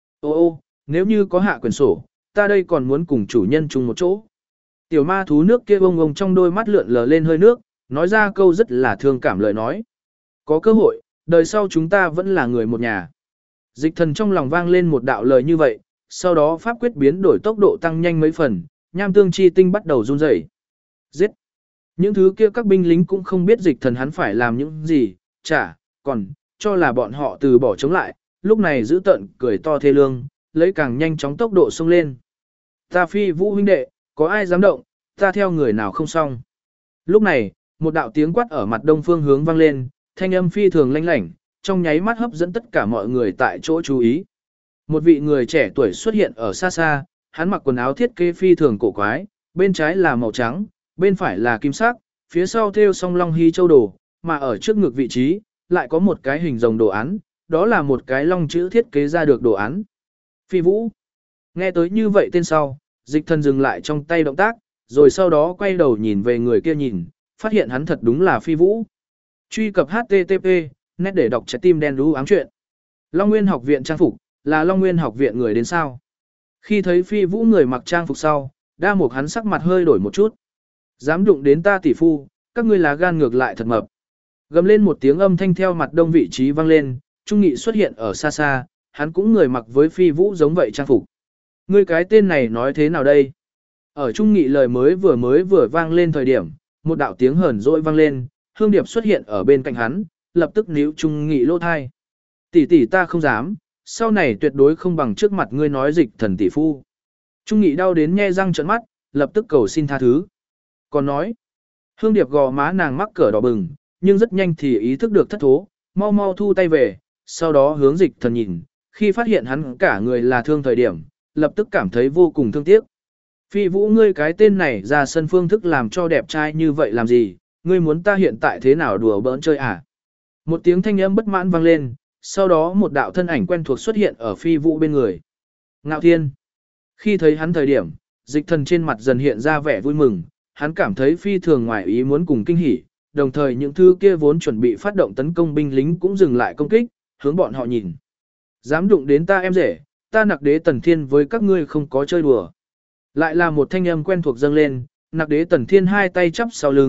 Ô, nếu như có hạ quyền sổ, ta đây còn muốn cùng chủ nhân chung một chỗ. Tiểu ma thú nước kia bông bông trong đôi mắt lượn lờ lên hơi nước, nói ra câu rất là thương cảm lời nói. Có cơ hội, đời sau chúng ta vẫn là người một nhà. Dịch thần trong lòng vang lên một đạo lời như vậy, sau đó pháp quyết biến đổi tốc độ tăng nhanh mấy phần, nham tương chi tinh bắt đầu run rẩy. Giết! Những thứ kia các binh lính cũng không biết dịch thần hắn phải làm những gì, còn cho là bọn họ từ bỏ chống lại, lúc này giữ tận cười to thê lương, lấy càng nhanh chóng tốc độ xông lên. Ta Phi Vũ huynh đệ, có ai dám động, ta theo người nào không xong. Lúc này, một đạo tiếng quát ở mặt đông phương hướng vang lên, thanh âm phi thường lanh lảnh, trong nháy mắt hấp dẫn tất cả mọi người tại chỗ chú ý. Một vị người trẻ tuổi xuất hiện ở xa xa, hắn mặc quần áo thiết kế phi thường cổ quái, bên trái là màu trắng, bên phải là kim sắc, phía sau thêu song long hy châu đồ, mà ở trước ngực vị trí, lại có một cái hình rồng đồ án, đó là một cái long chữ thiết kế ra được đồ án. Phi Vũ. Nghe tới như vậy tên sau, dịch thần dừng lại trong tay động tác, rồi sau đó quay đầu nhìn về người kia nhìn, phát hiện hắn thật đúng là Phi Vũ. Truy cập HTTP, nét để đọc trái tim đen đú ám chuyện. Long Nguyên học viện trang phục, là Long Nguyên học viện người đến sao? Khi thấy Phi Vũ người mặc trang phục sau, đa mục hắn sắc mặt hơi đổi một chút. Dám đụng đến ta tỷ phu, các ngươi là gan ngược lại thật mập. Gầm lên một tiếng âm thanh theo mặt đông vị trí vang lên, Trung Nghị xuất hiện ở xa xa, hắn cũng người mặc với Phi Vũ giống vậy trang phục. Ngươi cái tên này nói thế nào đây? Ở Trung Nghị lời mới vừa vang lên thời điểm, một đạo tiếng hờn dỗi vang lên, Hương Điệp xuất hiện ở bên cạnh hắn, lập tức níu Trung Nghị lỗ thai. Tỷ tỷ ta không dám, sau này tuyệt đối không bằng trước mặt ngươi nói dịch thần tỷ phu. Trung Nghị đau đến nhe răng trợn mắt, lập tức cầu xin tha thứ. Còn nói, Hương Điệp gò má nàng mắc cỡ đỏ bừng, nhưng rất nhanh thì ý thức được thất thố, mau mau thu tay về, sau đó hướng dịch thần nhìn, khi phát hiện hắn cả người là thương thời điểm, lập tức cảm thấy vô cùng thương tiếc. Phi Vũ ngươi cái tên này ra sân phương thức làm cho đẹp trai như vậy làm gì, ngươi muốn ta hiện tại thế nào đùa bỡn chơi à? Một tiếng thanh âm bất mãn vang lên, sau đó một đạo thân ảnh quen thuộc xuất hiện ở Phi Vũ bên người. Ngạo Thiên. Khi thấy hắn thời điểm, dịch thần trên mặt dần hiện ra vẻ vui mừng, hắn cảm thấy phi thường ngoài ý muốn cùng kinh hỉ, đồng thời những thứ kia vốn chuẩn bị phát động tấn công binh lính cũng dừng lại công kích, hướng bọn họ nhìn. Dám đụng đến ta em rể, ta Nặc Đế Tần Thiên với các ngươi không có chơi đùa. Lại là một thanh âm quen thuộc dâng lên, Nặc Đế Tần Thiên hai tay chắp sau lưng,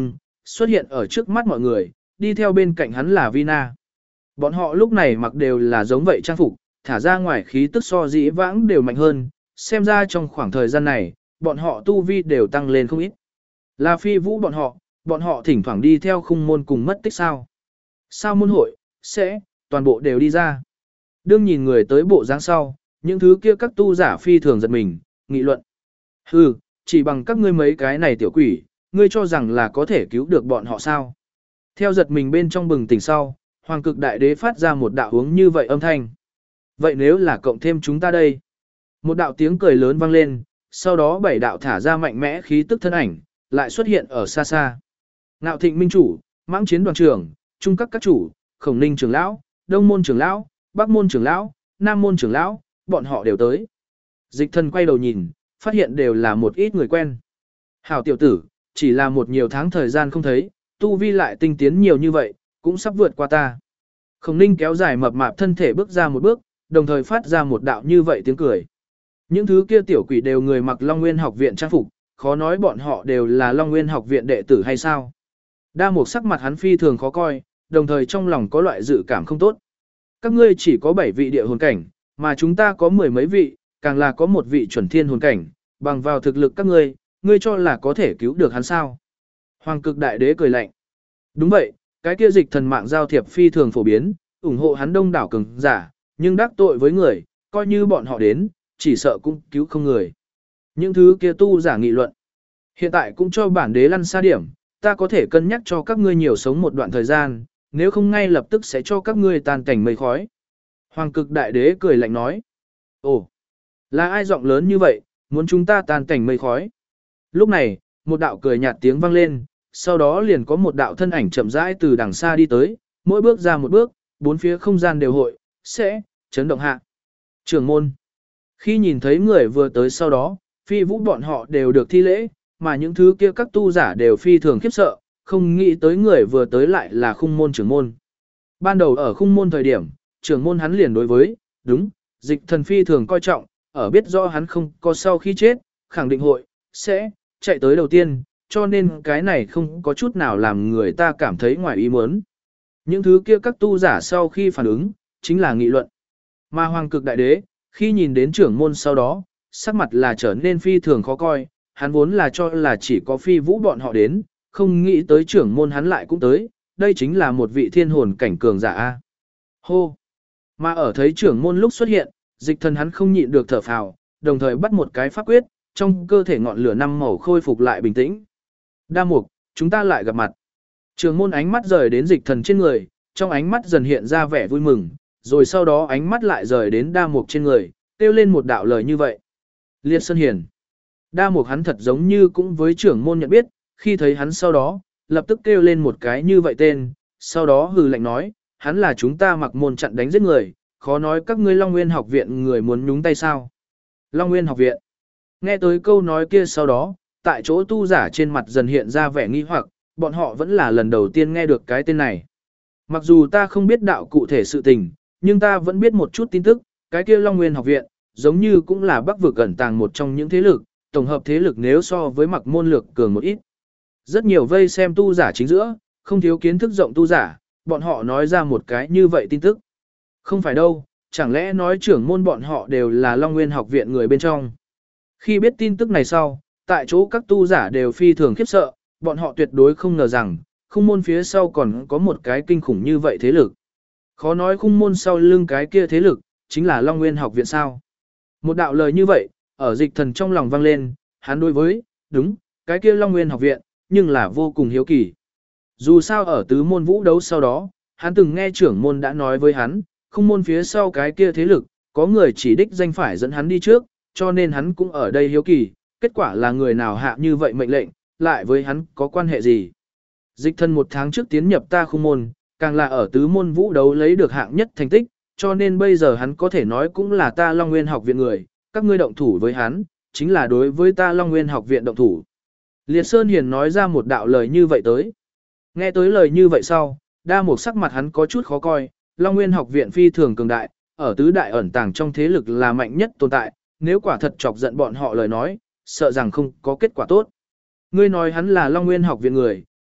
xuất hiện ở trước mắt mọi người, đi theo bên cạnh hắn là Vina. Bọn họ lúc này mặc đều là giống vậy trang phục, thả ra ngoài khí tức so dĩ vãng đều mạnh hơn, xem ra trong khoảng thời gian này, bọn họ tu vi đều tăng lên không ít. Là Phi Vũ bọn họ thỉnh thoảng đi theo khung môn cùng mất tích sao. Sao môn hội, sẽ, toàn bộ đều đi ra. Đương nhìn người tới bộ dáng sau, những thứ kia các tu giả phi thường giật mình, nghị luận. Hừ, chỉ bằng các ngươi mấy cái này tiểu quỷ, ngươi cho rằng là có thể cứu được bọn họ sao. Theo giật mình bên trong bừng tỉnh sau, Hoàng Cực Đại Đế phát ra một đạo hướng như vậy âm thanh. Vậy nếu là cộng thêm chúng ta đây? Một đạo tiếng cười lớn vang lên, sau đó 7 đạo thả ra mạnh mẽ khí tức thân ảnh, lại xuất hiện ở xa xa. Ngạo Thịnh Minh chủ, Mãng Chiến đoàn trưởng, Trung các chủ, Khổng Ninh trưởng lão, Đông môn trưởng lão, Bắc môn trưởng lão, Nam môn trưởng lão, bọn họ đều tới. Dịch Thần quay đầu nhìn, phát hiện đều là một ít người quen. Hảo tiểu tử, chỉ là một nhiều tháng thời gian không thấy, tu vi lại tinh tiến nhiều như vậy, cũng sắp vượt qua ta. Khổng Ninh kéo dài mập mạp thân thể bước ra một bước, đồng thời phát ra một đạo như vậy tiếng cười. Những thứ kia tiểu quỷ đều người mặc Long Nguyên học viện trang phục, khó nói bọn họ đều là Long Nguyên học viện đệ tử hay sao. Đa Mục sắc mặt hắn phi thường khó coi, đồng thời trong lòng có loại dự cảm không tốt. Các ngươi chỉ có 7 vị địa hồn cảnh, mà chúng ta có 10 mấy vị, càng là có một vị chuẩn thiên hồn cảnh, bằng vào thực lực các ngươi cho là có thể cứu được hắn sao. Hoàng Cực Đại Đế cười lạnh. Đúng vậy, cái kia Dịch Thần mạng giao thiệp phi thường phổ biến, ủng hộ hắn đông đảo cường giả, nhưng đắc tội với người, coi như bọn họ đến, chỉ sợ cũng cứu không người. Những thứ kia tu giả nghị luận. Hiện tại cũng cho bản đế lăn xa điểm, ta có thể cân nhắc cho các ngươi nhiều sống một đoạn thời gian, nếu không ngay lập tức sẽ cho các ngươi tan cảnh mây khói. Hoàng Cực Đại Đế cười lạnh nói. Ồ, là ai giọng lớn như vậy, muốn chúng ta tan cảnh mây khói. Lúc này, một đạo cười nhạt tiếng vang lên, sau đó liền có một đạo thân ảnh chậm rãi từ đằng xa đi tới, mỗi bước ra một bước, bốn phía không gian đều hội, sẽ, chấn động hạ. Trưởng môn. Khi nhìn thấy người vừa tới sau đó, Phi Vũ bọn họ đều được thi lễ, mà những thứ kia các tu giả đều phi thường khiếp sợ, không nghĩ tới người vừa tới lại là khung môn trưởng môn. Ban đầu ở khung môn thời điểm, trưởng môn hắn liền đối với, đúng, Dịch Thần phi thường coi trọng, ở biết rõ hắn không có sau khi chết, khẳng định hội, sẽ, chạy tới đầu tiên, cho nên cái này không có chút nào làm người ta cảm thấy ngoài ý muốn. Những thứ kia các tu giả sau khi phản ứng, chính là nghị luận. Mà Hoàng Cực Đại Đế, khi nhìn đến trưởng môn sau đó, sắc mặt là trở nên phi thường khó coi, hắn vốn là cho là chỉ có Phi Vũ bọn họ đến, không nghĩ tới trưởng môn hắn lại cũng tới, đây chính là một vị thiên hồn cảnh cường giả a. Hô! Mà ở thấy trưởng môn lúc xuất hiện, Dịch Thần hắn không nhịn được thở phào, đồng thời bắt một cái pháp quyết, trong cơ thể ngọn lửa năm màu khôi phục lại bình tĩnh. Đa Mục, chúng ta lại gặp mặt. Trưởng môn ánh mắt rời đến Dịch Thần trên người, trong ánh mắt dần hiện ra vẻ vui mừng, rồi sau đó ánh mắt lại rời đến Đa Mục trên người, kêu lên một đạo lời như vậy. Liệt Sơn Hiền. Đa Mục hắn thật giống như cũng với trưởng môn nhận biết, khi thấy hắn sau đó, lập tức kêu lên một cái như vậy tên, sau đó hừ lạnh nói, hắn là chúng ta mặc môn chặn đánh giết người, khó nói các ngươi Long Nguyên học viện người muốn nhúng tay sao. Long Nguyên học viện. Nghe tới câu nói kia sau đó, tại chỗ tu giả trên mặt dần hiện ra vẻ nghi hoặc, bọn họ vẫn là lần đầu tiên nghe được cái tên này. Mặc dù ta không biết đạo cụ thể sự tình, nhưng ta vẫn biết một chút tin tức, cái kia Long Nguyên học viện, giống như cũng là Bắc vực ẩn tàng một trong những thế lực, tổng hợp thế lực nếu so với mặc môn lược cường một ít. Rất nhiều vây xem tu giả chính giữa, không thiếu kiến thức rộng tu giả, bọn họ nói ra một cái như vậy tin tức. Không phải đâu, chẳng lẽ nói trưởng môn bọn họ đều là Long Nguyên học viện người bên trong. Khi biết tin tức này sau, tại chỗ các tu giả đều phi thường khiếp sợ, bọn họ tuyệt đối không ngờ rằng, khung môn phía sau còn có một cái kinh khủng như vậy thế lực. Khó nói khung môn sau lưng cái kia thế lực, chính là Long Nguyên học viện sao. Một đạo lời như vậy, ở Dịch Thần trong lòng vang lên, hắn đối với, đúng, cái kia Long Nguyên học viện, nhưng là vô cùng hiếu kỳ. Dù sao ở tứ môn vũ đấu sau đó, hắn từng nghe trưởng môn đã nói với hắn, khung môn phía sau cái kia thế lực, có người chỉ đích danh phải dẫn hắn đi trước, cho nên hắn cũng ở đây hiếu kỳ, kết quả là người nào hạ như vậy mệnh lệnh, lại với hắn có quan hệ gì. Dịch Thần một tháng trước tiến nhập ta khung môn, càng là ở tứ môn vũ đấu lấy được hạng nhất thành tích, cho nên bây giờ hắn có thể nói cũng là ta Long Nguyên học viện người, các ngươi động thủ với hắn, chính là đối với ta Long Nguyên học viện động thủ. Liệt Sơn Hiền nói ra một đạo lời như vậy tới. Nghe tới lời như vậy sau, Đa Mục sắc mặt hắn có chút khó coi, Long Nguyên học viện phi thường cường đại, ở tứ đại ẩn tàng trong thế lực là mạnh nhất tồn tại, nếu quả thật chọc giận bọn họ lời nói, sợ rằng không có kết quả tốt. Ngươi nói hắn là Long Nguyên học viện người,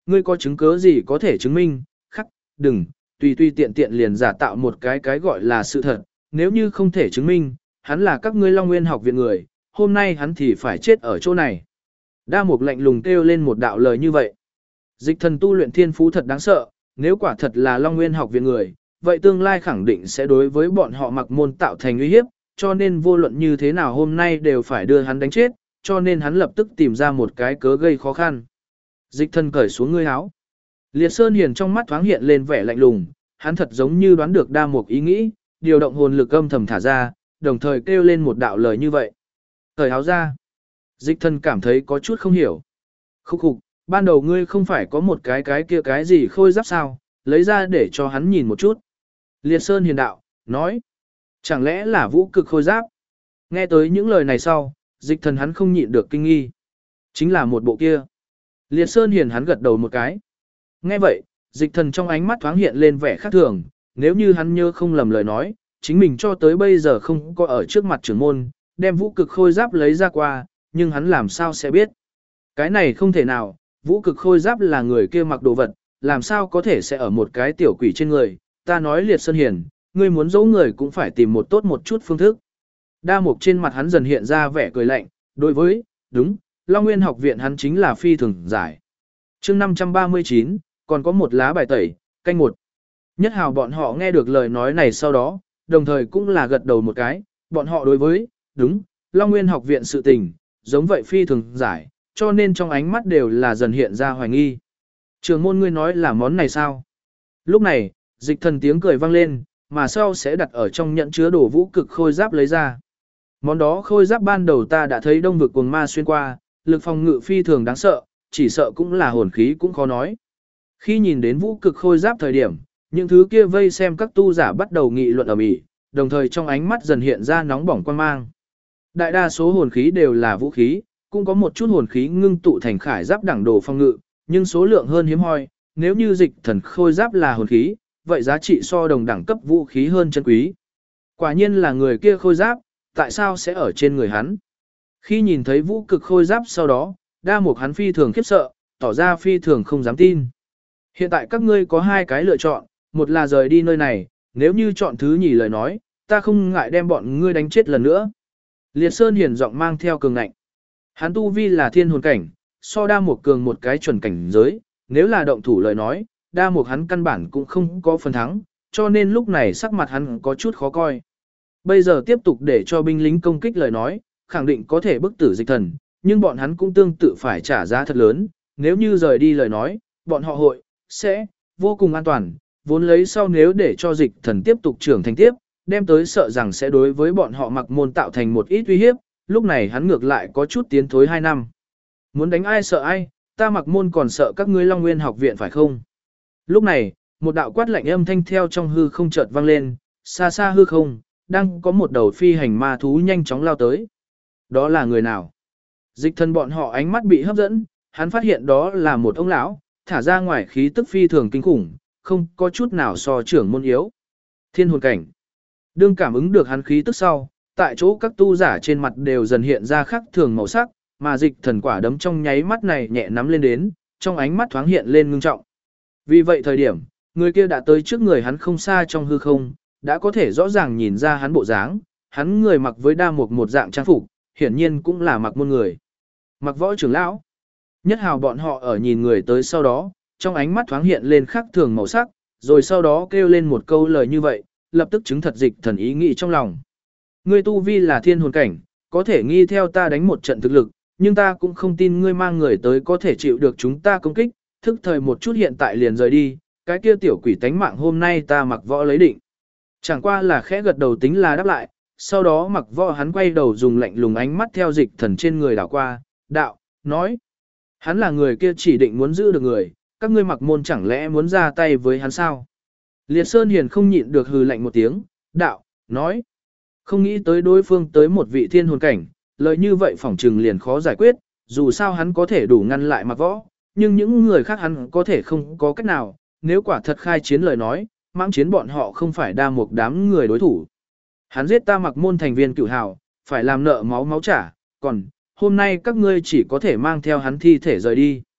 ngươi có chứng cứ gì có thể chứng minh, khắc, đừng, tùy tùy tiện tiện liền giả tạo một cái gọi là sự thật, nếu như không thể chứng minh, hắn là các ngươi Long Nguyên học viện người, hôm nay hắn thì phải chết ở chỗ này. Đa Mục lạnh lùng kêu lên một đạo lời như vậy. Dịch thần tu luyện thiên phú thật đáng sợ, nếu quả thật là Long Nguyên học viện người, vậy tương lai khẳng định sẽ đối với bọn họ Mặc Môn tạo thành uy hiếp, cho nên vô luận như thế nào hôm nay đều phải đưa hắn đánh chết, cho nên hắn lập tức tìm ra một cái cớ gây khó khăn. Dịch thần cởi xuống ngươi áo. Liệt Sơn Hiền trong mắt thoáng hiện lên vẻ lạnh lùng, hắn thật giống như đoán được Đa Mục ý nghĩ, điều động hồn lực âm thầm thả ra, đồng thời kêu lên một đạo lời như vậy. Cởi áo ra. Dịch thần cảm thấy có chút không hiểu. Khúc khục, ban đầu ngươi không phải có một cái kia cái gì khôi giáp sao, lấy ra để cho hắn nhìn một chút. Liệt Sơn Hiền đạo, nói. Chẳng lẽ là vũ cực khôi giáp? Nghe tới những lời này sau, dịch thần hắn không nhịn được kinh nghi. Chính là một bộ kia. Liệt Sơn Hiền hắn gật đầu một cái. Nghe vậy, dịch thần trong ánh mắt thoáng hiện lên vẻ khác thường, nếu như hắn nhớ không lầm lời nói, chính mình cho tới bây giờ không có ở trước mặt trưởng môn, đem vũ cực khôi giáp lấy ra qua, nhưng hắn làm sao sẽ biết. Cái này không thể nào, vũ cực khôi giáp là người kia mặc đồ vật, làm sao có thể sẽ ở một cái tiểu quỷ trên người, ta nói Liệt Sơn Hiền, ngươi muốn giấu người cũng phải tìm một tốt một chút phương thức. Đa Mục trên mặt hắn dần hiện ra vẻ cười lạnh, đối với, đúng, Long Nguyên học viện hắn chính là phi thường giải. chương 539, còn có một lá bài tẩy, canh một. Nhất Hào bọn họ nghe được lời nói này sau đó, đồng thời cũng là gật đầu một cái, bọn họ đối với, đúng, Long Nguyên học viện sự tình, giống vậy phi thường giải, cho nên trong ánh mắt đều là dần hiện ra hoài nghi. Trường môn ngươi nói là món này sao? Lúc này, dịch thần tiếng cười vang lên, mà sau sẽ đặt ở trong nhận chứa đồ vũ cực khôi giáp lấy ra. Món đó khôi giáp ban đầu ta đã thấy đông vực cuồng ma xuyên qua, lực phòng ngự phi thường đáng sợ, chỉ sợ cũng là hồn khí cũng khó nói. Khi nhìn đến vũ cực khôi giáp thời điểm, những thứ kia vây xem các tu giả bắt đầu nghị luận ầm ĩ, đồng thời trong ánh mắt dần hiện ra nóng bỏng quan mang. Đại đa số hồn khí đều là vũ khí, cũng có một chút hồn khí ngưng tụ thành khải giáp đẳng đồ phòng ngự, nhưng số lượng hơn hiếm hoi, nếu như dịch thần khôi giáp là hồn khí, vậy giá trị so đồng đẳng cấp vũ khí hơn chân quý. Quả nhiên là người kia khôi giáp, tại sao sẽ ở trên người hắn? Khi nhìn thấy vũ cực khôi giáp sau đó, Đa Mục hắn phi thường khiếp sợ, tỏ ra phi thường không dám tin. Hiện tại các ngươi có hai cái lựa chọn, một là rời đi nơi này, nếu như chọn thứ nhì lời nói, ta không ngại đem bọn ngươi đánh chết lần nữa. Liệt Sơn Hiền giọng mang theo cường ngạnh. Hắn tu vi là thiên hồn cảnh, so Đa Mục cường một cái chuẩn cảnh giới, nếu là động thủ lời nói, Đa Mục hắn căn bản cũng không có phần thắng, cho nên lúc này sắc mặt hắn có chút khó coi. Bây giờ tiếp tục để cho binh lính công kích lời nói, khẳng định có thể bức tử dịch thần, nhưng bọn hắn cũng tương tự phải trả giá thật lớn, nếu như rời đi lời nói, bọn họ sẽ vô cùng an toàn, vốn lấy sau nếu để cho dịch thần tiếp tục trưởng thành tiếp, đem tới sợ rằng sẽ đối với bọn họ Mặc Môn tạo thành một ít uy hiếp, lúc này hắn ngược lại có chút tiến thối 2 năm. Muốn đánh ai sợ ai, ta Mặc Môn còn sợ các ngươi Long Nguyên học viện phải không? Lúc này, một đạo quát lạnh âm thanh theo trong hư không chợt vang lên, xa xa hư không, đang có một đầu phi hành ma thú nhanh chóng lao tới. Đó là người nào? Dịch thần bọn họ ánh mắt bị hấp dẫn, hắn phát hiện đó là một ông lão, thả ra ngoài khí tức phi thường kinh khủng, không có chút nào so trưởng môn yếu. Thiên hồn cảnh. Đương cảm ứng được hắn khí tức sau, tại chỗ các tu giả trên mặt đều dần hiện ra khác thường màu sắc, mà dịch thần quả đấm trong nháy mắt này nhẹ nắm lên đến, trong ánh mắt thoáng hiện lên ngưng trọng. Vì vậy thời điểm, người kia đã tới trước người hắn không xa trong hư không, đã có thể rõ ràng nhìn ra hắn bộ dáng, hắn người mặc với Đa Mục một dạng trang phục, hiển nhiên cũng là Mặc Môn người. Mặc Võ trưởng lão. Nhất Hào bọn họ ở nhìn người tới sau đó, trong ánh mắt thoáng hiện lên khác thường màu sắc, rồi sau đó kêu lên một câu lời như vậy, lập tức chứng thật dịch thần ý nghĩ trong lòng. Ngươi tu vi là thiên hồn cảnh, có thể nghi theo ta đánh một trận thực lực, nhưng ta cũng không tin ngươi mang người tới có thể chịu được chúng ta công kích, thức thời một chút hiện tại liền rời đi, cái kia tiểu quỷ tánh mạng hôm nay ta Mặc Võ lấy định. Chẳng qua là khẽ gật đầu tính là đáp lại, sau đó Mặc Võ hắn quay đầu dùng lạnh lùng ánh mắt theo dịch thần trên người đảo qua, đạo, nói. Hắn là người kia chỉ định muốn giữ được người, các ngươi Mặc Môn chẳng lẽ muốn ra tay với hắn sao? Liệt Sơn Hiền không nhịn được hừ lạnh một tiếng, đạo, nói. Không nghĩ tới đối phương tới một vị thiên hồn cảnh, lời như vậy phỏng trừng liền khó giải quyết, dù sao hắn có thể đủ ngăn lại Mặc Võ, nhưng những người khác hắn có thể không có cách nào, nếu quả thật khai chiến lời nói, mãng chiến bọn họ không phải Đa Mục đám người đối thủ. Hắn giết ta Mặc Môn thành viên cửu hào, phải làm nợ máu máu trả, còn hôm nay các ngươi chỉ có thể mang theo hắn thi thể rời đi.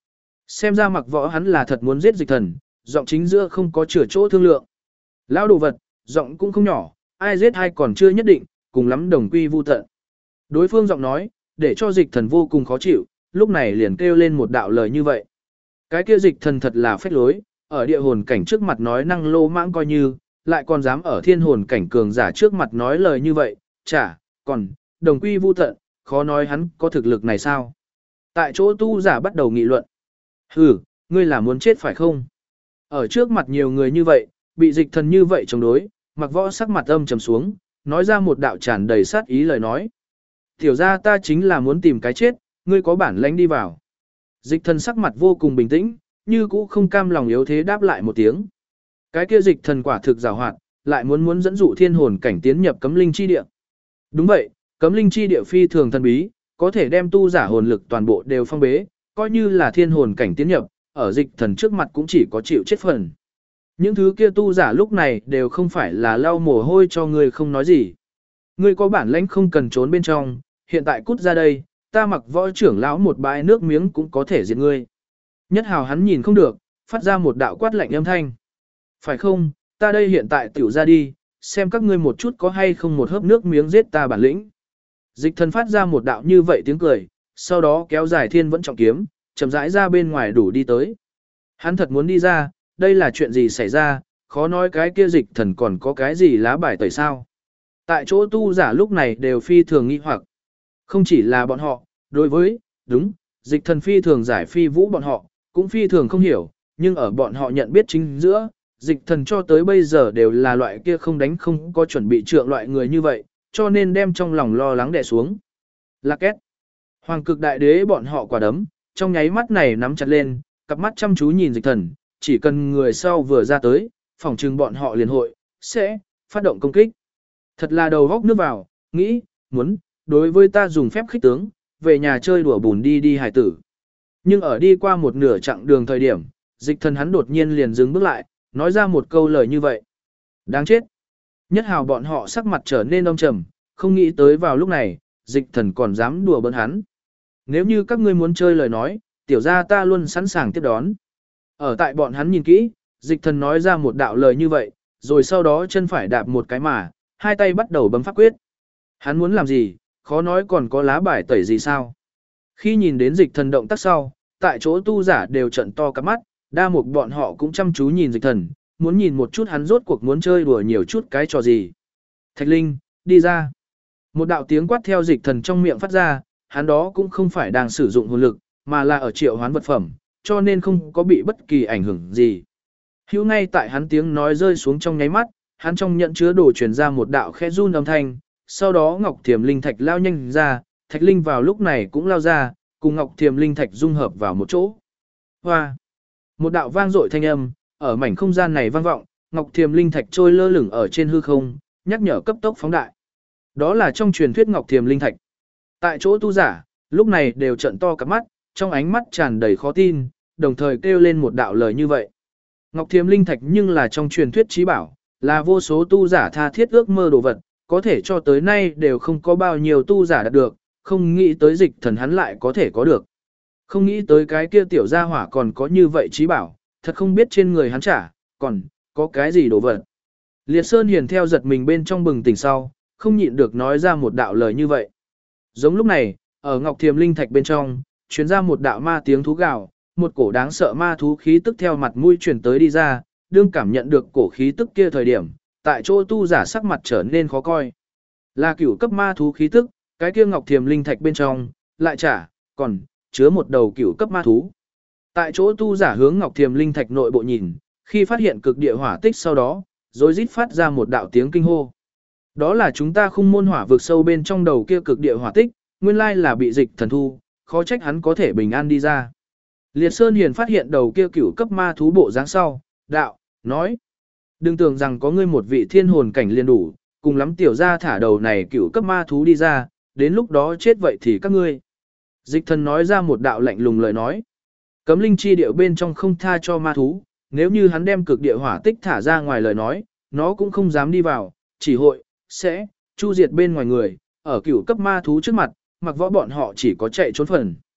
Xem ra mặc võ hắn là thật muốn giết dịch thần, giọng chính giữa không có chừa chỗ thương lượng. Lão đồ vật, giọng cũng không nhỏ, ai giết ai còn chưa nhất định, cùng lắm đồng quy vu tận. Đối phương giọng nói, để cho dịch thần vô cùng khó chịu, lúc này liền kêu lên một đạo lời như vậy. Cái kia dịch thần thật là phách lối, ở địa hồn cảnh trước mặt nói năng lô mãng coi như, lại còn dám ở thiên hồn cảnh cường giả trước mặt nói lời như vậy, chả, còn, đồng quy vu tận, khó nói hắn có thực lực này sao. Tại chỗ tu giả bắt đầu nghị luận. Hừ, ngươi là muốn chết phải không? Ở trước mặt nhiều người như vậy, bị dịch thần như vậy chống đối, mặc võ sắc mặt âm trầm xuống, nói ra một đạo tràn đầy sát ý lời nói. Tiểu ra ta chính là muốn tìm cái chết, ngươi có bản lãnh đi vào. Dịch thần sắc mặt vô cùng bình tĩnh, như cũ không cam lòng yếu thế đáp lại một tiếng. Cái kia dịch thần quả thực giàu hoạt, lại muốn dẫn dụ thiên hồn cảnh tiến nhập cấm linh chi địa. Đúng vậy, cấm linh chi địa phi thường thần bí, có thể đem tu giả hồn lực toàn bộ đều phong bế, coi như là thiên hồn cảnh tiến nhập, ở dịch thần trước mặt cũng chỉ có chịu chết phần. Những thứ kia tu giả lúc này đều không phải là lau mồ hôi cho ngươi không nói gì. Ngươi có bản lãnh không cần trốn bên trong, hiện tại cút ra đây, ta mặc võ trưởng lão một bãi nước miếng cũng có thể diệt ngươi. Nhất hào hắn nhìn không được, phát ra một đạo quát lạnh âm thanh. Phải không, ta đây hiện tại tiểu ra đi, xem các ngươi một chút có hay không một hớp nước miếng giết ta bản lĩnh. Dịch thần phát ra một đạo như vậy tiếng cười, sau đó kéo dài thiên vẫn trọng kiếm, chậm rãi ra bên ngoài đủ đi tới. Hắn thật muốn đi ra, đây là chuyện gì xảy ra, khó nói cái kia dịch thần còn có cái gì lá bài tẩy sao. Tại chỗ tu giả lúc này đều phi thường nghi hoặc. Không chỉ là bọn họ, đối với, đúng, dịch thần phi thường giải phi vũ bọn họ, cũng phi thường không hiểu, nhưng ở bọn họ nhận biết chính giữa, dịch thần cho tới bây giờ đều là loại kia không đánh không có chuẩn bị trượng loại người như vậy, cho nên đem trong lòng lo lắng đè xuống. Lạc két. Hoàng cực đại đế bọn họ quả đấm, trong nháy mắt này nắm chặt lên, cặp mắt chăm chú nhìn dịch thần, chỉ cần người sau vừa ra tới, phỏng chừng bọn họ liền hội, sẽ, phát động công kích. Thật là đầu góc nước vào, nghĩ, muốn, đối với ta dùng phép khích tướng, về nhà chơi đùa bùn đi hài tử. Nhưng ở đi qua một nửa chặng đường thời điểm, dịch thần hắn đột nhiên liền dừng bước lại, nói ra một câu lời như vậy. Đáng chết. Nhất hào bọn họ sắc mặt trở nên âm trầm, không nghĩ tới vào lúc này, dịch thần còn dám đùa bỡn hắn. Nếu như các ngươi muốn chơi lời nói, tiểu gia ta luôn sẵn sàng tiếp đón. Ở tại bọn hắn nhìn kỹ, dịch thần nói ra một đạo lời như vậy, rồi sau đó chân phải đạp một cái mà, hai tay bắt đầu bấm pháp quyết. Hắn muốn làm gì, khó nói còn có lá bài tẩy gì sao. Khi nhìn đến dịch thần động tác sau, tại chỗ tu giả đều trận to cắp mắt, đa mục bọn họ cũng chăm chú nhìn dịch thần, muốn nhìn một chút hắn rốt cuộc muốn chơi đùa nhiều chút cái trò gì. Thạch Linh, đi ra. Một đạo tiếng quát theo dịch thần trong miệng phát ra, hắn đó cũng không phải đang sử dụng hồn lực, mà là ở triệu hoán vật phẩm, cho nên không có bị bất kỳ ảnh hưởng gì. Hữu ngay tại hắn tiếng nói rơi xuống trong nháy mắt, hắn trong nhận chứa đồ truyền ra một đạo khẽ run âm thanh, sau đó Ngọc Thiềm Linh Thạch lao nhanh ra, Thạch Linh vào lúc này cũng lao ra, cùng Ngọc Thiềm Linh Thạch dung hợp vào một chỗ. Hoa! Một đạo vang dội thanh âm, ở mảnh không gian này vang vọng, Ngọc Thiềm Linh Thạch trôi lơ lửng ở trên hư không, nhắc nhở cấp tốc phóng đại. Đó là trong truyền thuyết Ngọc Thiềm Linh Thạch. Tại chỗ tu giả, lúc này đều trợn to cả mắt, trong ánh mắt tràn đầy khó tin, đồng thời kêu lên một đạo lời như vậy. Ngọc Thiềm Linh Thạch nhưng là trong truyền thuyết trí bảo, là vô số tu giả tha thiết ước mơ đồ vật, có thể cho tới nay đều không có bao nhiêu tu giả đạt được, không nghĩ tới dịch thần hắn lại có thể có được. Không nghĩ tới cái kia tiểu gia hỏa còn có như vậy trí bảo, thật không biết trên người hắn trả, còn có cái gì đồ vật. Liệt Sơn Hiền theo giật mình bên trong bừng tỉnh sau, không nhịn được nói ra một đạo lời như vậy. Giống lúc này, ở Ngọc Thiềm Linh Thạch bên trong, truyền ra một đạo ma tiếng thú gào, một cổ đáng sợ ma thú khí tức theo mặt mũi truyền tới đi ra, đương cảm nhận được cổ khí tức kia thời điểm, tại chỗ tu giả sắc mặt trở nên khó coi. Là cửu cấp ma thú khí tức, cái kia Ngọc Thiềm Linh Thạch bên trong, lại trả, còn chứa một đầu cửu cấp ma thú. Tại chỗ tu giả hướng Ngọc Thiềm Linh Thạch nội bộ nhìn, khi phát hiện cực địa hỏa tích sau đó, rồi rít phát ra một đạo tiếng kinh hô. Đó là chúng ta khung môn hỏa vực sâu bên trong đầu kia cực địa hỏa tích, nguyên lai là bị dịch thần thu, khó trách hắn có thể bình an đi ra. Liệt Sơn Hiền phát hiện đầu kia cửu cấp ma thú bộ dáng sau, đạo, nói. Đừng tưởng rằng có ngươi một vị thiên hồn cảnh liền đủ, cùng lắm tiểu ra thả đầu này cửu cấp ma thú đi ra, đến lúc đó chết vậy thì các ngươi. Dịch thần nói ra một đạo lạnh lùng lời nói. Cấm linh chi điệu bên trong không tha cho ma thú, nếu như hắn đem cực địa hỏa tích thả ra ngoài lời nói, nó cũng không dám đi vào, chỉ hội, sẽ, chu diệt bên ngoài người, ở cửu cấp ma thú trước mặt, mặc võ bọn họ chỉ có chạy trốn phần.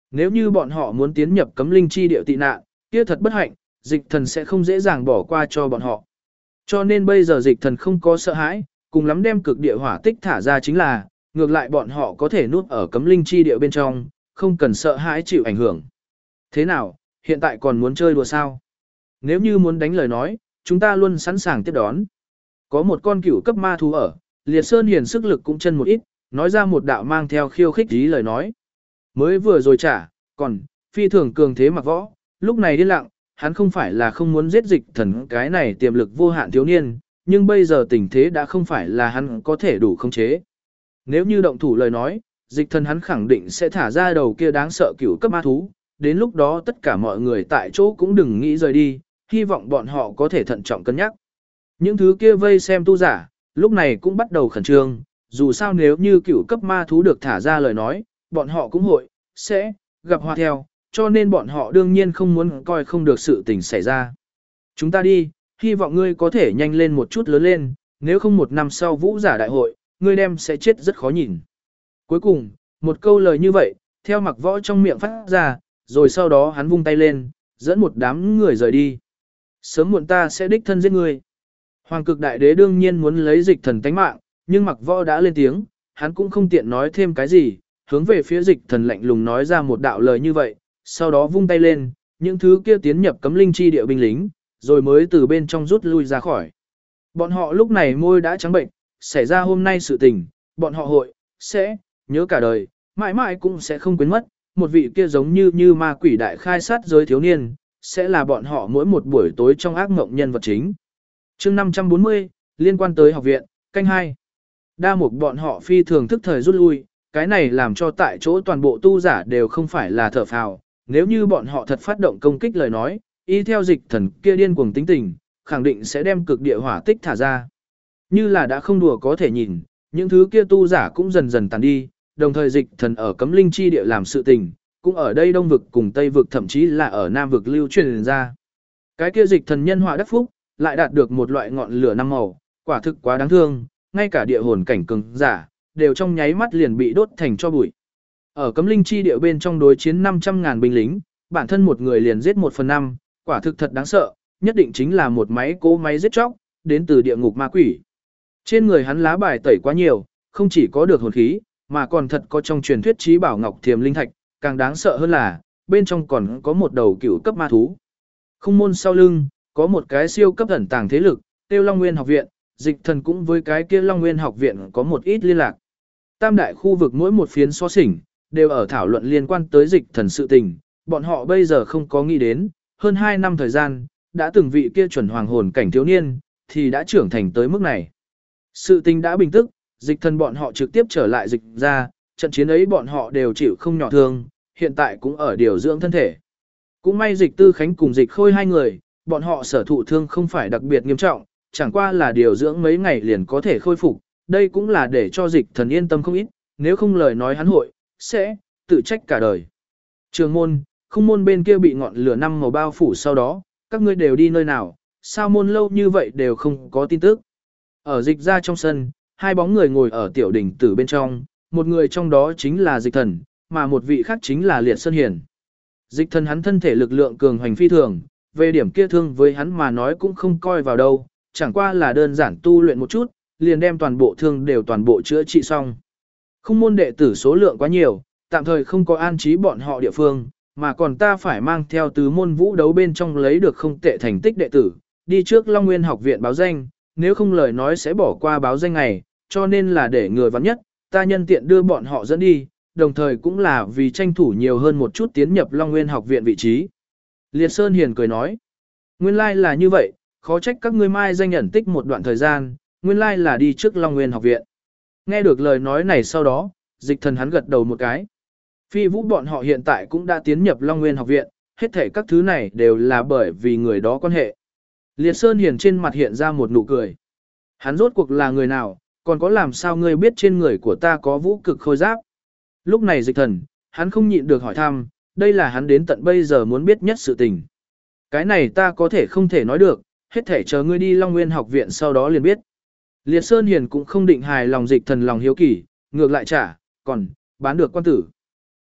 Nếu như bọn họ muốn tiến nhập cấm linh chi địa tị nạn, kia thật bất hạnh, dịch thần sẽ không dễ dàng bỏ qua cho bọn họ. Cho nên bây giờ dịch thần không có sợ hãi, cùng lắm đem cực địa hỏa tích thả ra chính là, ngược lại bọn họ có thể nuốt ở cấm linh chi địa bên trong, không cần sợ hãi chịu ảnh hưởng. Thế nào, hiện tại còn muốn chơi đùa sao? Nếu như muốn đánh lời nói, chúng ta luôn sẵn sàng tiếp đón. Có một con cửu cấp ma thú ở, Liệt Sơn Hiền sức lực cũng chân một ít, nói ra một đạo mang theo khiêu khích ý lời nói. Mới vừa rồi trả, còn, phi thường cường thế mặc võ, lúc này điên lặng, hắn không phải là không muốn giết dịch thần cái này tiềm lực vô hạn thiếu niên, nhưng bây giờ tình thế đã không phải là hắn có thể đủ khống chế. Nếu như động thủ lời nói, dịch thần hắn khẳng định sẽ thả ra đầu kia đáng sợ cửu cấp ma thú, đến lúc đó tất cả mọi người tại chỗ cũng đừng nghĩ rời đi, hy vọng bọn họ có thể thận trọng cân nhắc. Những thứ kia vây xem tu giả, lúc này cũng bắt đầu khẩn trương, dù sao nếu như cửu cấp ma thú được thả ra lời nói, bọn họ cũng sẽ gặp họa theo, cho nên bọn họ đương nhiên không muốn coi không được sự tình xảy ra. Chúng ta đi, hy vọng ngươi có thể nhanh lên một chút lớn lên, nếu không một năm sau vũ giả đại hội, ngươi đem sẽ chết rất khó nhìn. Cuối cùng, một câu lời như vậy, theo mặc võ trong miệng phát ra, rồi sau đó hắn vung tay lên, dẫn một đám người rời đi. Sớm muộn ta sẽ đích thân giết ngươi. Hoàng cực đại đế đương nhiên muốn lấy dịch thần tánh mạng, nhưng mặc võ đã lên tiếng, hắn cũng không tiện nói thêm cái gì, hướng về phía dịch thần lạnh lùng nói ra một đạo lời như vậy, sau đó vung tay lên, những thứ kia tiến nhập cấm linh chi địa binh lính, rồi mới từ bên trong rút lui ra khỏi. Bọn họ lúc này môi đã trắng bệnh, xảy ra hôm nay sự tình, bọn họ sẽ nhớ cả đời, mãi mãi cũng sẽ không quên mất, một vị kia giống như ma quỷ đại khai sát giới thiếu niên, sẽ là bọn họ mỗi một buổi tối trong ác mộng nhân vật chính. Chương 540, liên quan tới học viện, canh 2. Đa mục bọn họ phi thường thức thời rút lui, cái này làm cho tại chỗ toàn bộ tu giả đều không phải là thở phào, nếu như bọn họ thật phát động công kích lời nói, y theo dịch thần kia điên cuồng tính tình, khẳng định sẽ đem cực địa hỏa tích thả ra. Như là đã không đùa có thể nhìn, những thứ kia tu giả cũng dần dần tàn đi, đồng thời dịch thần ở cấm linh chi địa làm sự tình, cũng ở đây đông vực cùng tây vực thậm chí là ở nam vực lưu truyền ra. Cái kia dịch thần nhân họa đắc phúc, lại đạt được một loại ngọn lửa năm màu, quả thực quá đáng thương, ngay cả địa hồn cảnh cường giả, đều trong nháy mắt liền bị đốt thành cho bụi. Ở cấm linh chi địa bên trong đối chiến 500.000 binh lính, bản thân một người liền giết 1/5, quả thực thật đáng sợ, nhất định chính là một máy cỗ máy giết chóc, đến từ địa ngục ma quỷ. Trên người hắn lá bài tẩy quá nhiều, không chỉ có được hồn khí, mà còn thật có trong truyền thuyết trí bảo ngọc thiềm linh thạch, càng đáng sợ hơn là, bên trong còn có một đầu cửu cấp ma thú. Không môn sau lưng, có một cái siêu cấp ẩn tàng thế lực, tiêu Long Nguyên học viện, dịch thần cũng với cái kia Long Nguyên học viện có một ít liên lạc. Tam đại khu vực mỗi một phiến xó xỉnh, đều ở thảo luận liên quan tới dịch thần sự tình, bọn họ bây giờ không có nghĩ đến, hơn 2 năm thời gian, đã từng vị kia chuẩn hoàng hồn cảnh thiếu niên, thì đã trưởng thành tới mức này. Sự tình đã bình tức, dịch thần bọn họ trực tiếp trở lại dịch ra, trận chiến ấy bọn họ đều chịu không nhỏ thương, hiện tại cũng ở điều dưỡng thân thể. Cũng may dịch tư khánh cùng dịch khôi hai người, bọn họ sở thụ thương không phải đặc biệt nghiêm trọng, chẳng qua là điều dưỡng mấy ngày liền có thể khôi phục, đây cũng là để cho dịch thần yên tâm không ít, nếu không lời nói hắn sẽ tự trách cả đời. Trường môn, không môn bên kia bị ngọn lửa năm màu bao phủ sau đó, các ngươi đều đi nơi nào, sao môn lâu như vậy đều không có tin tức. Ở dịch ra trong sân, hai bóng người ngồi ở tiểu đỉnh tử bên trong, một người trong đó chính là dịch thần, mà một vị khác chính là Liệt Sơn Hiền. Dịch thần hắn thân thể lực lượng cường hoành phi thường, về điểm kia thương với hắn mà nói cũng không coi vào đâu, chẳng qua là đơn giản tu luyện một chút, liền đem toàn bộ thương đều toàn bộ chữa trị xong. Không môn đệ tử số lượng quá nhiều, tạm thời không có an trí bọn họ địa phương, mà còn ta phải mang theo tứ môn vũ đấu bên trong lấy được không tệ thành tích đệ tử, đi trước Long Nguyên học viện báo danh, nếu không lời nói sẽ bỏ qua báo danh này, cho nên là để người vắng nhất, ta nhân tiện đưa bọn họ dẫn đi, đồng thời cũng là vì tranh thủ nhiều hơn một chút tiến nhập Long Nguyên học viện vị trí. Liệt Sơn Hiền cười nói, nguyên lai là như vậy, khó trách các ngươi mai danh nhận tích một đoạn thời gian, nguyên lai là đi trước Long Nguyên học viện. Nghe được lời nói này sau đó, dịch thần hắn gật đầu một cái. Phi vũ bọn họ hiện tại cũng đã tiến nhập Long Nguyên học viện, hết thể các thứ này đều là bởi vì người đó quan hệ. Liệt Sơn Hiền trên mặt hiện ra một nụ cười. Hắn rốt cuộc là người nào, còn có làm sao ngươi biết trên người của ta có vũ cực khôi giáp. Lúc này dịch thần, hắn không nhịn được hỏi thăm, đây là hắn đến tận bây giờ muốn biết nhất sự tình. Cái này ta có thể không thể nói được, hết thể chờ ngươi đi Long Nguyên học viện sau đó liền biết. Liệt Sơn Hiền cũng không định hài lòng dịch thần lòng hiếu kỳ, ngược lại trả, còn, bán được quan tử.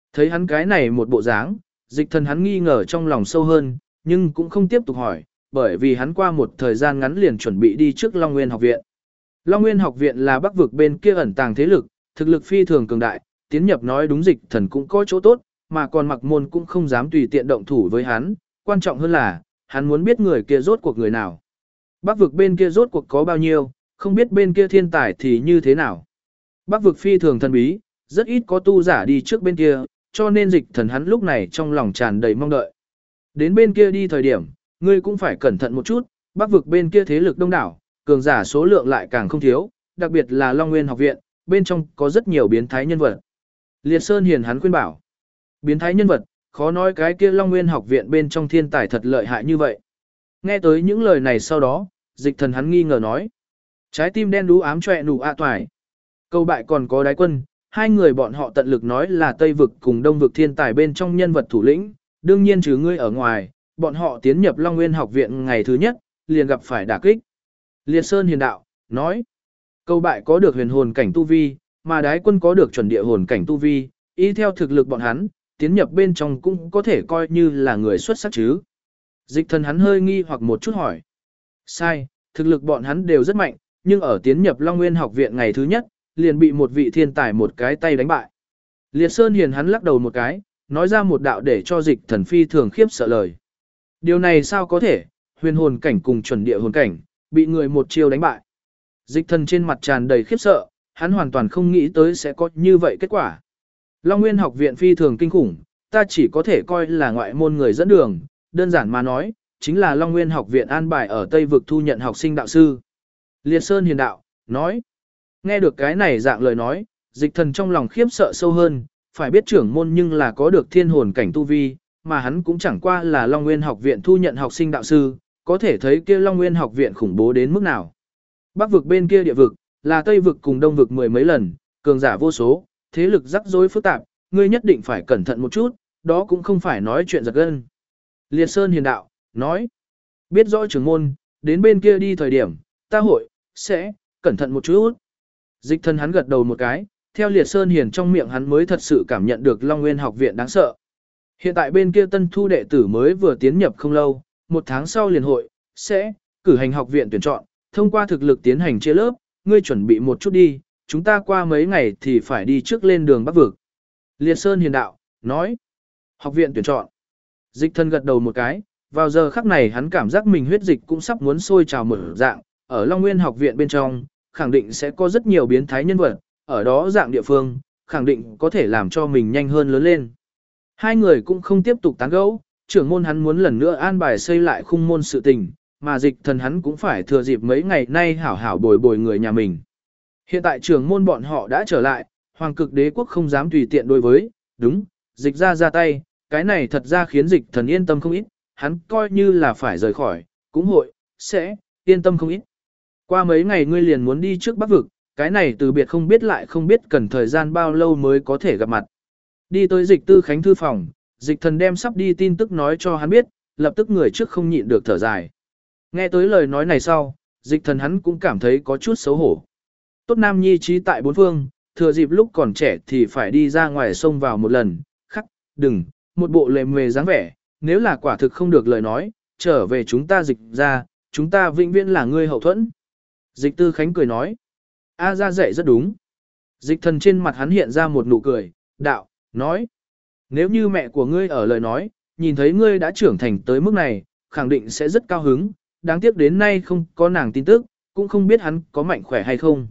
Thấy hắn cái này một bộ dáng, dịch thần hắn nghi ngờ trong lòng sâu hơn, nhưng cũng không tiếp tục hỏi, bởi vì hắn qua một thời gian ngắn liền chuẩn bị đi trước Long Nguyên học viện. Long Nguyên học viện là Bắc vực bên kia ẩn tàng thế lực, thực lực phi thường cường đại, tiến nhập nói đúng dịch thần cũng có chỗ tốt, mà còn Mặc Môn cũng không dám tùy tiện động thủ với hắn, quan trọng hơn là, hắn muốn biết người kia rốt cuộc người nào. Bắc vực bên kia rốt cuộc có bao nhiêu, không biết bên kia thiên tài thì như thế nào. Bắc vực phi thường thần bí, rất ít có tu giả đi trước bên kia, cho nên dịch thần hắn lúc này trong lòng tràn đầy mong đợi. Đến bên kia đi thời điểm, ngươi cũng phải cẩn thận một chút, Bắc vực bên kia thế lực đông đảo, cường giả số lượng lại càng không thiếu, đặc biệt là Long Nguyên học viện, bên trong có rất nhiều biến thái nhân vật. Liệt Sơn Hiền hắn khuyên bảo, biến thái nhân vật, khó nói cái kia Long Nguyên học viện bên trong thiên tài thật lợi hại như vậy. Nghe tới những lời này sau đó, dịch thần hắn nghi ngờ nói. Trái tim đen đú ám chọe nụ toài. Câu bại còn có đái quân, hai người bọn họ tận lực nói là Tây vực cùng Đông vực thiên tài bên trong nhân vật thủ lĩnh, đương nhiên trừ ngươi ở ngoài, bọn họ tiến nhập Long Nguyên học viện ngày thứ nhất, liền gặp phải đả kích. Liệt Sơn Hiền đạo, nói. Câu bại có được huyền hồn cảnh tu vi, mà đái quân có được chuẩn địa hồn cảnh tu vi, y theo thực lực bọn hắn, tiến nhập bên trong cũng có thể coi như là người xuất sắc chứ. Dịch thần hắn hơi nghi hoặc một chút hỏi. Sai, thực lực bọn hắn đều rất mạnh, nhưng ở tiến nhập Long Nguyên học viện ngày thứ nhất, liền bị một vị thiên tài một cái tay đánh bại. Liệt Sơn Hiền hắn lắc đầu một cái, nói ra một đạo để cho dịch thần phi thường khiếp sợ lời. Điều này sao có thể, huyền hồn cảnh cùng chuẩn địa hồn cảnh, bị người một chiêu đánh bại. Dịch thần trên mặt tràn đầy khiếp sợ, hắn hoàn toàn không nghĩ tới sẽ có như vậy kết quả. Long Nguyên học viện phi thường kinh khủng, ta chỉ có thể coi là ngoại môn người dẫn đường, đơn giản mà nói, chính là Long Nguyên học viện an bài ở Tây vực thu nhận học sinh đạo sư. Liệt Sơn Hiền đạo, nói. Nghe được cái này dạng lời nói, dịch thần trong lòng khiếp sợ sâu hơn, phải biết trưởng môn nhưng là có được thiên hồn cảnh tu vi, mà hắn cũng chẳng qua là Long Nguyên học viện thu nhận học sinh đạo sư, có thể thấy kia Long Nguyên học viện khủng bố đến mức nào. Bắc vực bên kia địa vực, là Tây vực cùng Đông vực mười mấy lần, cường giả vô số, thế lực rắc rối phức tạp, ngươi nhất định phải cẩn thận một chút, đó cũng không phải nói chuyện giật gân. Liệt Sơn Hiền đạo, nói, biết rõ trưởng môn, đến bên kia đi thời điểm, ta hội, sẽ, cẩn thận một chút. Dịch thần hắn gật đầu một cái, theo Liệt Sơn Hiền trong miệng hắn mới thật sự cảm nhận được Long Nguyên học viện đáng sợ. Hiện tại bên kia tân thu đệ tử mới vừa tiến nhập không lâu, một tháng sau liền hội, sẽ, cử hành học viện tuyển chọn, thông qua thực lực tiến hành chia lớp, ngươi chuẩn bị một chút đi, chúng ta qua mấy ngày thì phải đi trước lên đường Bắc vực. Liệt Sơn Hiền đạo, nói, học viện tuyển chọn. Dịch thần gật đầu một cái, vào giờ khắc này hắn cảm giác mình huyết dịch cũng sắp muốn sôi trào mở dạng, ở Long Nguyên học viện bên trong, khẳng định sẽ có rất nhiều biến thái nhân vật, ở đó dạng địa phương, khẳng định có thể làm cho mình nhanh hơn lớn lên. Hai người cũng không tiếp tục tán gẫu, trưởng môn hắn muốn lần nữa an bài xây lại khung môn sự tình, mà dịch thần hắn cũng phải thừa dịp mấy ngày nay hảo hảo bồi bồi người nhà mình. Hiện tại trưởng môn bọn họ đã trở lại, Hoàng Cực Đế quốc không dám tùy tiện đối với, đúng, dịch ra tay, cái này thật ra khiến dịch thần yên tâm không ít, hắn coi như là phải rời khỏi, cũng hội, sẽ, yên tâm không ít. Qua mấy ngày ngươi liền muốn đi trước Bắc vực, cái này từ biệt không biết lại không biết cần thời gian bao lâu mới có thể gặp mặt. Đi tới dịch tư khánh thư phòng, dịch thần đem sắp đi tin tức nói cho hắn biết, lập tức người trước không nhịn được thở dài. Nghe tới lời nói này sau, dịch thần hắn cũng cảm thấy có chút xấu hổ. Tốt nam nhi trí tại bốn phương, thừa dịp lúc còn trẻ thì phải đi ra ngoài sông vào một lần, khắc, đừng, một bộ lề mề dáng vẻ, nếu là quả thực không được lời nói, trở về chúng ta dịch ra, chúng ta vĩnh viễn là ngươi hậu thuẫn. Dịch tư khánh cười nói, A ra dạy rất đúng. Dịch thần trên mặt hắn hiện ra một nụ cười, đạo, nói, nếu như mẹ của ngươi ở lời nói, nhìn thấy ngươi đã trưởng thành tới mức này, khẳng định sẽ rất cao hứng, đáng tiếc đến nay không có nàng tin tức, cũng không biết hắn có mạnh khỏe hay không.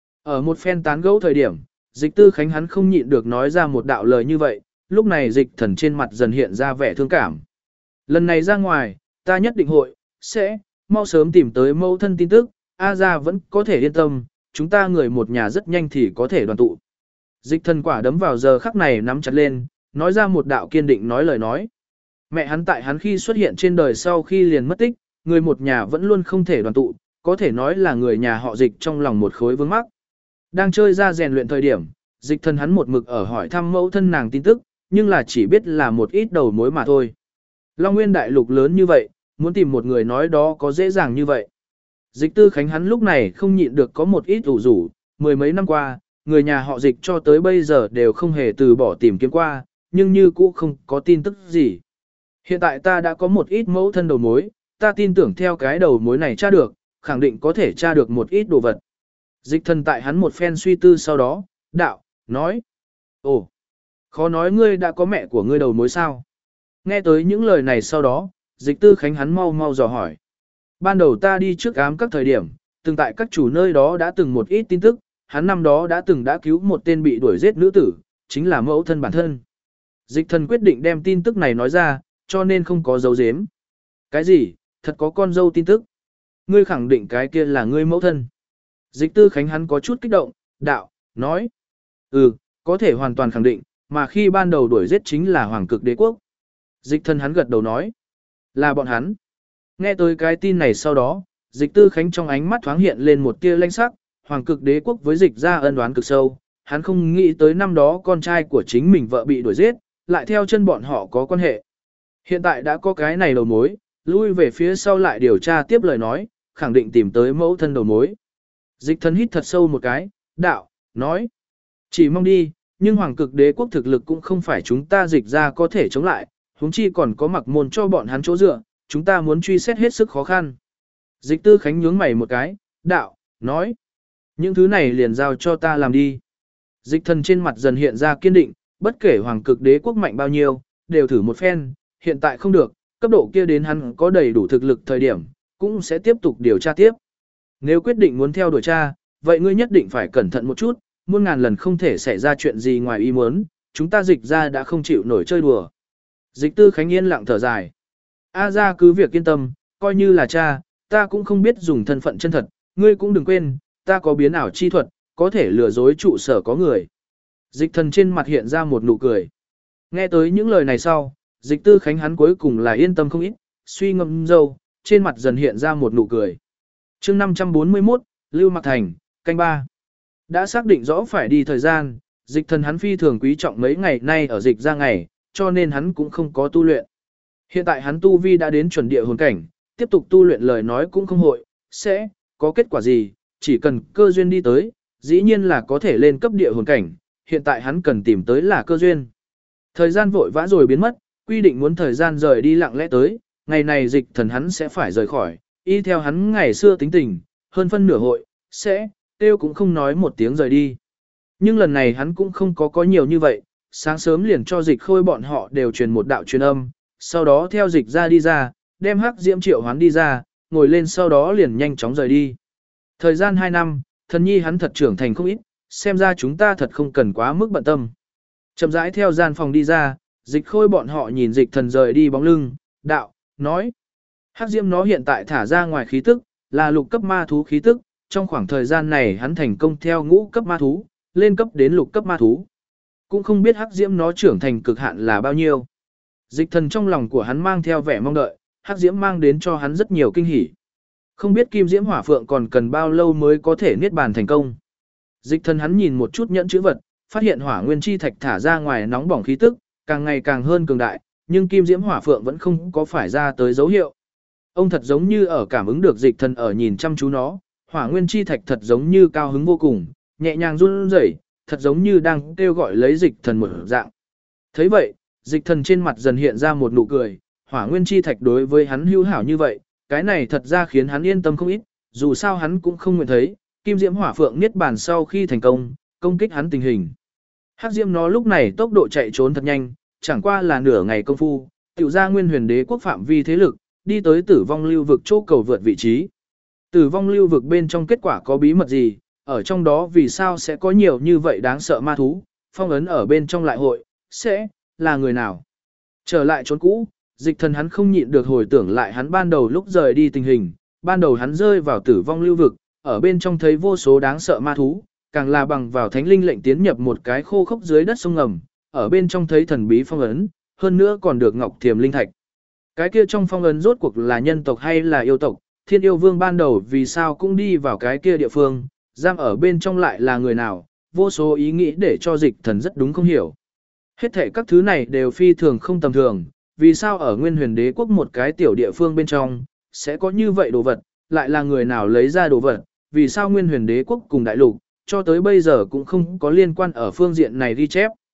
Ở một phen tán gẫu thời điểm, dịch tư khánh hắn không nhịn được nói ra một đạo lời như vậy, lúc này dịch thần trên mặt dần hiện ra vẻ thương cảm. Lần này ra ngoài, ta nhất định hội, sẽ, mau sớm tìm tới mẫu thân tin tức, A gia vẫn có thể yên tâm, chúng ta người một nhà rất nhanh thì có thể đoàn tụ. Dịch thần quả đấm vào giờ khắc này nắm chặt lên, nói ra một đạo kiên định nói lời nói. Mẹ hắn tại hắn khi xuất hiện trên đời sau khi liền mất tích, người một nhà vẫn luôn không thể đoàn tụ, có thể nói là người nhà họ dịch trong lòng một khối vướng mắc. Đang chơi ra rèn luyện thời điểm, dịch thần hắn một mực ở hỏi thăm mẫu thân nàng tin tức, nhưng là chỉ biết là một ít đầu mối mà thôi. Long Nguyên đại lục lớn như vậy, muốn tìm một người nói đó có dễ dàng như vậy. Dịch tư khánh hắn lúc này không nhịn được có một ít ủ rủ, mười mấy năm qua, người nhà họ dịch cho tới bây giờ đều không hề từ bỏ tìm kiếm qua, nhưng như cũ không có tin tức gì. Hiện tại ta đã có một ít mẫu thân đầu mối, ta tin tưởng theo cái đầu mối này tra được, khẳng định có thể tra được một ít đồ vật. Dịch thần tại hắn một phen suy tư sau đó, đạo, nói. Ồ, khó nói ngươi đã có mẹ của ngươi đầu mối sao? Nghe tới những lời này sau đó, dịch tư khánh hắn mau mau dò hỏi. Ban đầu ta đi trước ám các thời điểm, từng tại các chủ nơi đó đã từng một ít tin tức, hắn năm đó đã từng đã cứu một tên bị đuổi giết nữ tử, chính là mẫu thân bản thân. Dịch thần quyết định đem tin tức này nói ra, cho nên không có dấu giếm. Cái gì, thật có con dâu tin tức? Ngươi khẳng định cái kia là ngươi mẫu thân. Dịch tư khánh hắn có chút kích động, đạo, nói. Có thể hoàn toàn khẳng định, mà khi ban đầu đuổi giết chính là Hoàng Cực Đế Quốc. Dịch thần hắn gật đầu nói. Là bọn hắn. Nghe tới cái tin này sau đó, dịch tư khánh trong ánh mắt thoáng hiện lên một tia lanh sắc, Hoàng Cực Đế Quốc với dịch ra ân oán cực sâu. Hắn không nghĩ tới năm đó con trai của chính mình vợ bị đuổi giết, lại theo chân bọn họ có quan hệ. Hiện tại đã có cái này đầu mối, lui về phía sau lại điều tra tiếp lời nói, khẳng định tìm tới mẫu thân đầu mối. Dịch thần hít thật sâu một cái, đạo, nói. Chỉ mong đi, nhưng Hoàng Cực Đế Quốc thực lực cũng không phải chúng ta dịch ra có thể chống lại, huống chi còn có mặc môn cho bọn hắn chỗ dựa, chúng ta muốn truy xét hết sức khó khăn. Dịch tư khánh nhướng mày một cái, đạo, nói. Những thứ này liền giao cho ta làm đi. Dịch thần trên mặt dần hiện ra kiên định, bất kể Hoàng Cực Đế Quốc mạnh bao nhiêu, đều thử một phen, hiện tại không được, cấp độ kia đến hắn có đầy đủ thực lực thời điểm, cũng sẽ tiếp tục điều tra tiếp. Nếu quyết định muốn theo đuổi tra, vậy ngươi nhất định phải cẩn thận một chút, muôn ngàn lần không thể xảy ra chuyện gì ngoài ý muốn, chúng ta dịch ra đã không chịu nổi chơi đùa. Dịch tư khánh yên lặng thở dài. A ra cứ việc yên tâm, coi như là cha, ta cũng không biết dùng thân phận chân thật, ngươi cũng đừng quên, ta có biến ảo chi thuật, có thể lừa dối trụ sở có người. Dịch thần trên mặt hiện ra một nụ cười. Nghe tới những lời này sau, dịch tư khánh hắn cuối cùng là yên tâm không ít, suy ngẫm dâu, trên mặt dần hiện ra một nụ cười. chương 541, Lưu Mạc Thành, canh 3. Đã xác định rõ phải đi thời gian, dịch thần hắn phi thường quý trọng mấy ngày nay ở dịch ra ngày, cho nên hắn cũng không có tu luyện. Hiện tại hắn tu vi đã đến chuẩn địa hồn cảnh, tiếp tục tu luyện lời nói cũng không hội, sẽ có kết quả gì, chỉ cần cơ duyên đi tới, dĩ nhiên là có thể lên cấp địa hồn cảnh, hiện tại hắn cần tìm tới là cơ duyên. Thời gian vội vã rồi biến mất, quy định muốn thời gian rời đi lặng lẽ tới, ngày này dịch thần hắn sẽ phải rời khỏi, y theo hắn ngày xưa tính tình, hơn phân nửa hội, sẽ, tiêu cũng không nói một tiếng rời đi. Nhưng lần này hắn cũng không có nhiều như vậy, sáng sớm liền cho dịch khôi bọn họ đều truyền một đạo truyền âm, sau đó theo dịch ra đi ra, đem hắc diễm triệu hoán đi ra, ngồi lên sau đó liền nhanh chóng rời đi. Thời gian 2 năm, thần nhi hắn thật trưởng thành không ít, xem ra chúng ta thật không cần quá mức bận tâm. Chậm rãi theo gian phòng đi ra, dịch khôi bọn họ nhìn dịch thần rời đi bóng lưng, đạo, nói. Hắc diễm nó hiện tại thả ra ngoài khí tức, là lục cấp ma thú khí tức, trong khoảng thời gian này hắn thành công theo ngũ cấp ma thú, lên cấp đến lục cấp ma thú. Cũng không biết hắc diễm nó trưởng thành cực hạn là bao nhiêu. Dịch thần trong lòng của hắn mang theo vẻ mong đợi, hắc diễm mang đến cho hắn rất nhiều kinh hỉ. Không biết kim diễm hỏa phượng còn cần bao lâu mới có thể niết bàn thành công. Dịch thần hắn nhìn một chút nhẫn chữ vật, phát hiện hỏa nguyên chi thạch thả ra ngoài nóng bỏng khí tức, càng ngày càng hơn cường đại, nhưng kim diễm hỏa phượng vẫn không có phải ra tới dấu hiệu. Ông thật giống như ở cảm ứng được dịch thần ở nhìn chăm chú nó, hỏa nguyên chi thạch thật giống như cao hứng vô cùng, nhẹ nhàng run rẩy, thật giống như đang kêu gọi lấy dịch thần một dạng. Thấy vậy, dịch thần trên mặt dần hiện ra một nụ cười, hỏa nguyên chi thạch đối với hắn hữu hảo như vậy, cái này thật ra khiến hắn yên tâm không ít, dù sao hắn cũng không nguyện thấy, kim diễm hỏa phượng niết bàn sau khi thành công, công kích hắn tình hình. Hắc diễm nó lúc này tốc độ chạy trốn thật nhanh, chẳng qua là nửa ngày công phu, tiểu ra nguyên huyền đế quốc phạm vi thế lực, đi tới tử vong lưu vực chỗ cầu vượt vị trí. Tử vong lưu vực bên trong kết quả có bí mật gì, ở trong đó vì sao sẽ có nhiều như vậy đáng sợ ma thú, phong ấn ở bên trong lại hội, sẽ là người nào. Trở lại chốn cũ, dịch thần hắn không nhịn được hồi tưởng lại hắn ban đầu lúc rời đi tình hình, ban đầu hắn rơi vào tử vong lưu vực, ở bên trong thấy vô số đáng sợ ma thú, càng là bằng vào thánh linh lệnh tiến nhập một cái khô khốc dưới đất sông ngầm, ở bên trong thấy thần bí phong ấn, hơn nữa còn được ngọc thiềm linh thạch. Cái kia trong phong ấn rốt cuộc là nhân tộc hay là yêu tộc, thiên yêu vương ban đầu vì sao cũng đi vào cái kia địa phương, giam ở bên trong lại là người nào, vô số ý nghĩ để cho dịch thần rất đúng không hiểu. Hết thể các thứ này đều phi thường không tầm thường, vì sao ở nguyên huyền đế quốc một cái tiểu địa phương bên trong, sẽ có như vậy đồ vật, lại là người nào lấy ra đồ vật, vì sao nguyên huyền đế quốc cùng đại lục, cho tới bây giờ cũng không có liên quan ở phương diện này ghi chép.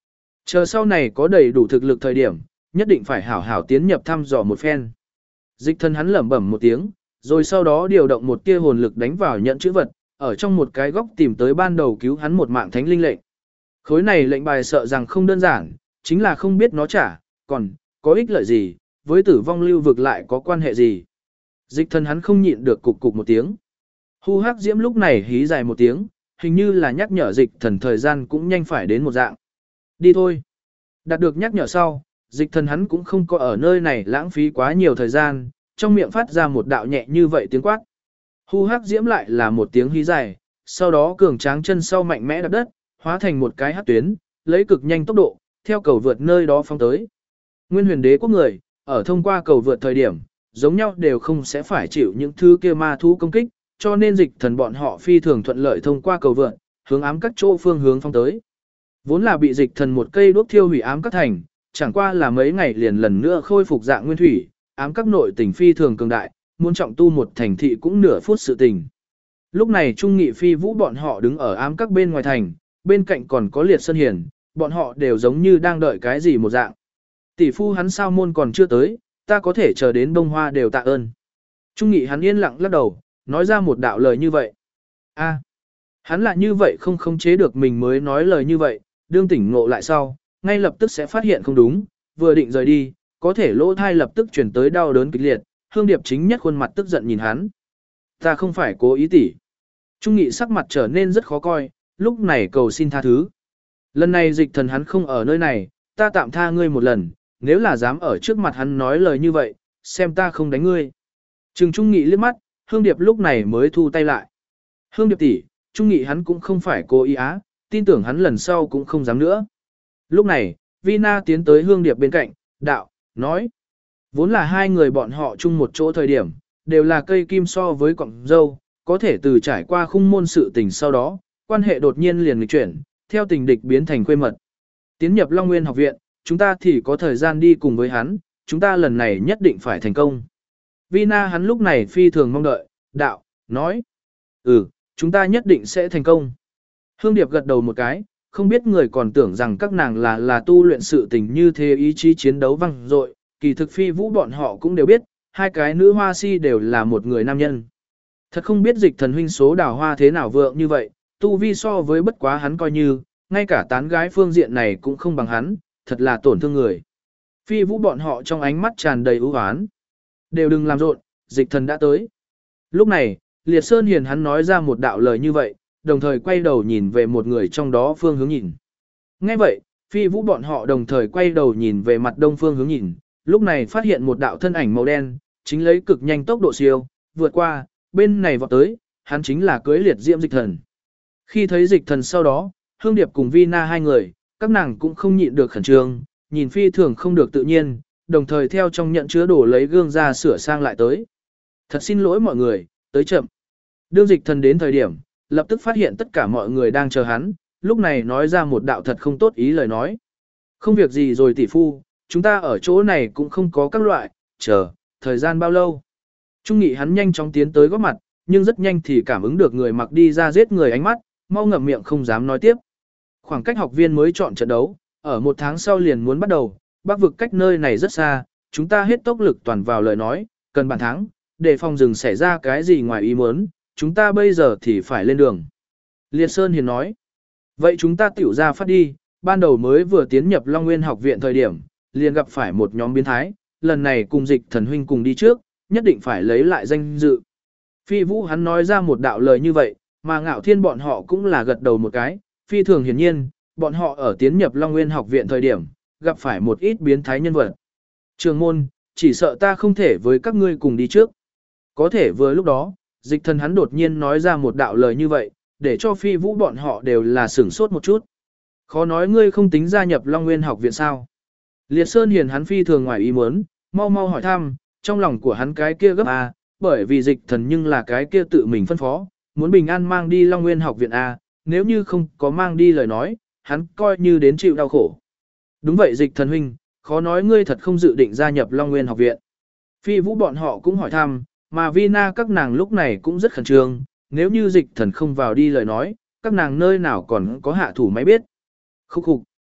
Chờ sau này có đầy đủ thực lực thời điểm, nhất định phải hảo hảo tiến nhập thăm dò một phen. Dịch thần hắn lẩm bẩm một tiếng, rồi sau đó điều động một tia hồn lực đánh vào nhận chữ vật, ở trong một cái góc tìm tới ban đầu cứu hắn một mạng thánh linh lệnh. Khối này lệnh bài sợ rằng không đơn giản, chính là không biết nó trả, còn có ích lợi gì, với tử vong lưu vực lại có quan hệ gì. Dịch thần hắn không nhịn được cục cục một tiếng. Hu Hắc Diễm lúc này hí dài một tiếng, hình như là nhắc nhở dịch thần thời gian cũng nhanh phải đến một dạng. Đi thôi. Đạt được nhắc nhở sau, dịch thần hắn cũng không có ở nơi này lãng phí quá nhiều thời gian, trong miệng phát ra một đạo nhẹ như vậy tiếng quát. Hu Hắc Diễm lại là một tiếng hí dài, sau đó cường tráng chân sau mạnh mẽ đạp đất, hóa thành một cái hắc tuyến, lấy cực nhanh tốc độ, theo cầu vượt nơi đó phóng tới. Nguyên Huyền Đế quốc người, ở thông qua cầu vượt thời điểm, giống nhau đều không sẽ phải chịu những thứ kia ma thú công kích, cho nên dịch thần bọn họ phi thường thuận lợi thông qua cầu vượt, hướng ám các chỗ phương hướng phóng tới. Vốn là bị dịch thần một cây đuốc thiêu hủy ám các thành, chẳng qua là mấy ngày liền lần nữa khôi phục dạng nguyên thủy, ám các nội tình phi thường cường đại, muốn trọng tu một thành thị cũng nửa phút sự tình. Lúc này Trung Nghị Phi Vũ bọn họ đứng ở ám các bên ngoài thành, bên cạnh còn có Liệt Sơn Hiền, bọn họ đều giống như đang đợi cái gì một dạng. Tỷ phu hắn sao môn còn chưa tới, ta có thể chờ đến bông hoa đều tạ ơn. Trung Nghị hắn yên lặng lắc đầu, nói ra một đạo lời như vậy. Hắn là như vậy không khống chế được mình mới nói lời như vậy, đương tỉnh ngộ lại sau, ngay lập tức sẽ phát hiện không đúng, vừa định rời đi, có thể lỗ thai lập tức chuyển tới đau đớn kịch liệt, Hương Điệp chính nhất khuôn mặt tức giận nhìn hắn. Ta không phải cố ý tỉ. Trung Nghị sắc mặt trở nên rất khó coi, lúc này cầu xin tha thứ. Lần này dịch thần hắn không ở nơi này, ta tạm tha ngươi một lần, nếu là dám ở trước mặt hắn nói lời như vậy, xem ta không đánh ngươi. Trừng Trung Nghị liếc mắt, Hương Điệp lúc này mới thu tay lại. Hương Điệp tỷ, Trung Nghị hắn cũng không phải cố ý á, tin tưởng hắn lần sau cũng không dám nữa. Lúc này, Vina tiến tới Hương Điệp bên cạnh, đạo, nói. Vốn là hai người bọn họ chung một chỗ thời điểm, đều là cây kim so với cọng dâu, có thể từ trải qua khung môn sự tình sau đó, quan hệ đột nhiên liền nghịch chuyển, theo tình địch biến thành quê mật. Tiến nhập Long Nguyên học viện, chúng ta thì có thời gian đi cùng với hắn, chúng ta lần này nhất định phải thành công. Vina hắn lúc này phi thường mong đợi, đạo, nói. Chúng ta nhất định sẽ thành công. Hương Điệp gật đầu một cái, không biết người còn tưởng rằng các nàng là tu luyện sự tình như thế ý chí chiến đấu văng dội, kỳ thực Phi Vũ bọn họ cũng đều biết, hai cái nữ hoa si đều là một người nam nhân. Thật không biết dịch thần huynh số đào hoa thế nào vượng như vậy, tu vi so với bất quá hắn coi như, ngay cả tán gái phương diện này cũng không bằng hắn, thật là tổn thương người. Phi Vũ bọn họ trong ánh mắt tràn đầy ưu hoán. Đều đừng làm rộn, dịch thần đã tới. Lúc này, Liệt Sơn Hiền hắn nói ra một đạo lời như vậy, đồng thời quay đầu nhìn về một người trong đó phương hướng nhìn. Nghe vậy, Phi Vũ bọn họ đồng thời quay đầu nhìn về mặt đông phương hướng nhìn, lúc này phát hiện một đạo thân ảnh màu đen, chính lấy cực nhanh tốc độ siêu, vượt qua, bên này vọt tới, hắn chính là cưới liệt diễm dịch thần. Khi thấy dịch thần sau đó, Hương Điệp cùng Vina hai người, các nàng cũng không nhịn được khẩn trương, nhìn phi thường không được tự nhiên, đồng thời theo trong nhận chứa đổ lấy gương ra sửa sang lại tới. Thật xin lỗi mọi người, tới chậm. Đương dịch thần đến thời điểm, lập tức phát hiện tất cả mọi người đang chờ hắn, lúc này nói ra một đạo thật không tốt ý lời nói. Không việc gì rồi tỷ phu, chúng ta ở chỗ này cũng không có các loại, chờ, thời gian bao lâu. Trung Nghị hắn nhanh chóng tiến tới góp mặt, nhưng rất nhanh thì cảm ứng được người mặc đi ra giết người ánh mắt, mau ngậm miệng không dám nói tiếp. Khoảng cách học viên mới chọn trận đấu, ở một tháng sau liền muốn bắt đầu, Bắc vực cách nơi này rất xa, chúng ta hết tốc lực toàn vào lời nói, cần bàn thắng, để phòng rừng xảy ra cái gì ngoài ý muốn, chúng ta bây giờ thì phải lên đường. Liệt Sơn Hiền nói, vậy chúng ta tiểu ra phát đi, ban đầu mới vừa tiến nhập Long Nguyên học viện thời điểm, liền gặp phải một nhóm biến thái, lần này cùng dịch thần huynh cùng đi trước, nhất định phải lấy lại danh dự. Phi Vũ hắn nói ra một đạo lời như vậy, mà Ngạo Thiên bọn họ cũng là gật đầu một cái, phi thường hiển nhiên, bọn họ ở tiến nhập Long Nguyên học viện thời điểm, gặp phải một ít biến thái nhân vật. Trường môn, chỉ sợ ta không thể với các ngươi cùng đi trước. Có thể vừa lúc đó, dịch thần hắn đột nhiên nói ra một đạo lời như vậy, để cho Phi Vũ bọn họ đều là sửng sốt một chút. Khó nói ngươi không tính gia nhập Long Nguyên học viện sao? Liệt Sơn Hiền hắn phi thường ngoài ý muốn, mau mau hỏi thăm, trong lòng của hắn cái kia gấp A, bởi vì dịch thần nhưng là cái kia tự mình phân phó, muốn bình an mang đi Long Nguyên học viện A, nếu như không có mang đi lời nói, hắn coi như đến chịu đau khổ. Đúng vậy dịch thần huynh, khó nói ngươi thật không dự định gia nhập Long Nguyên học viện. Phi Vũ bọn họ cũng hỏi thăm, mà Vina các nàng lúc này cũng rất khẩn trương, nếu như dịch thần không vào đi lời nói, các nàng nơi nào còn có hạ thủ máy biết. Khúc khục,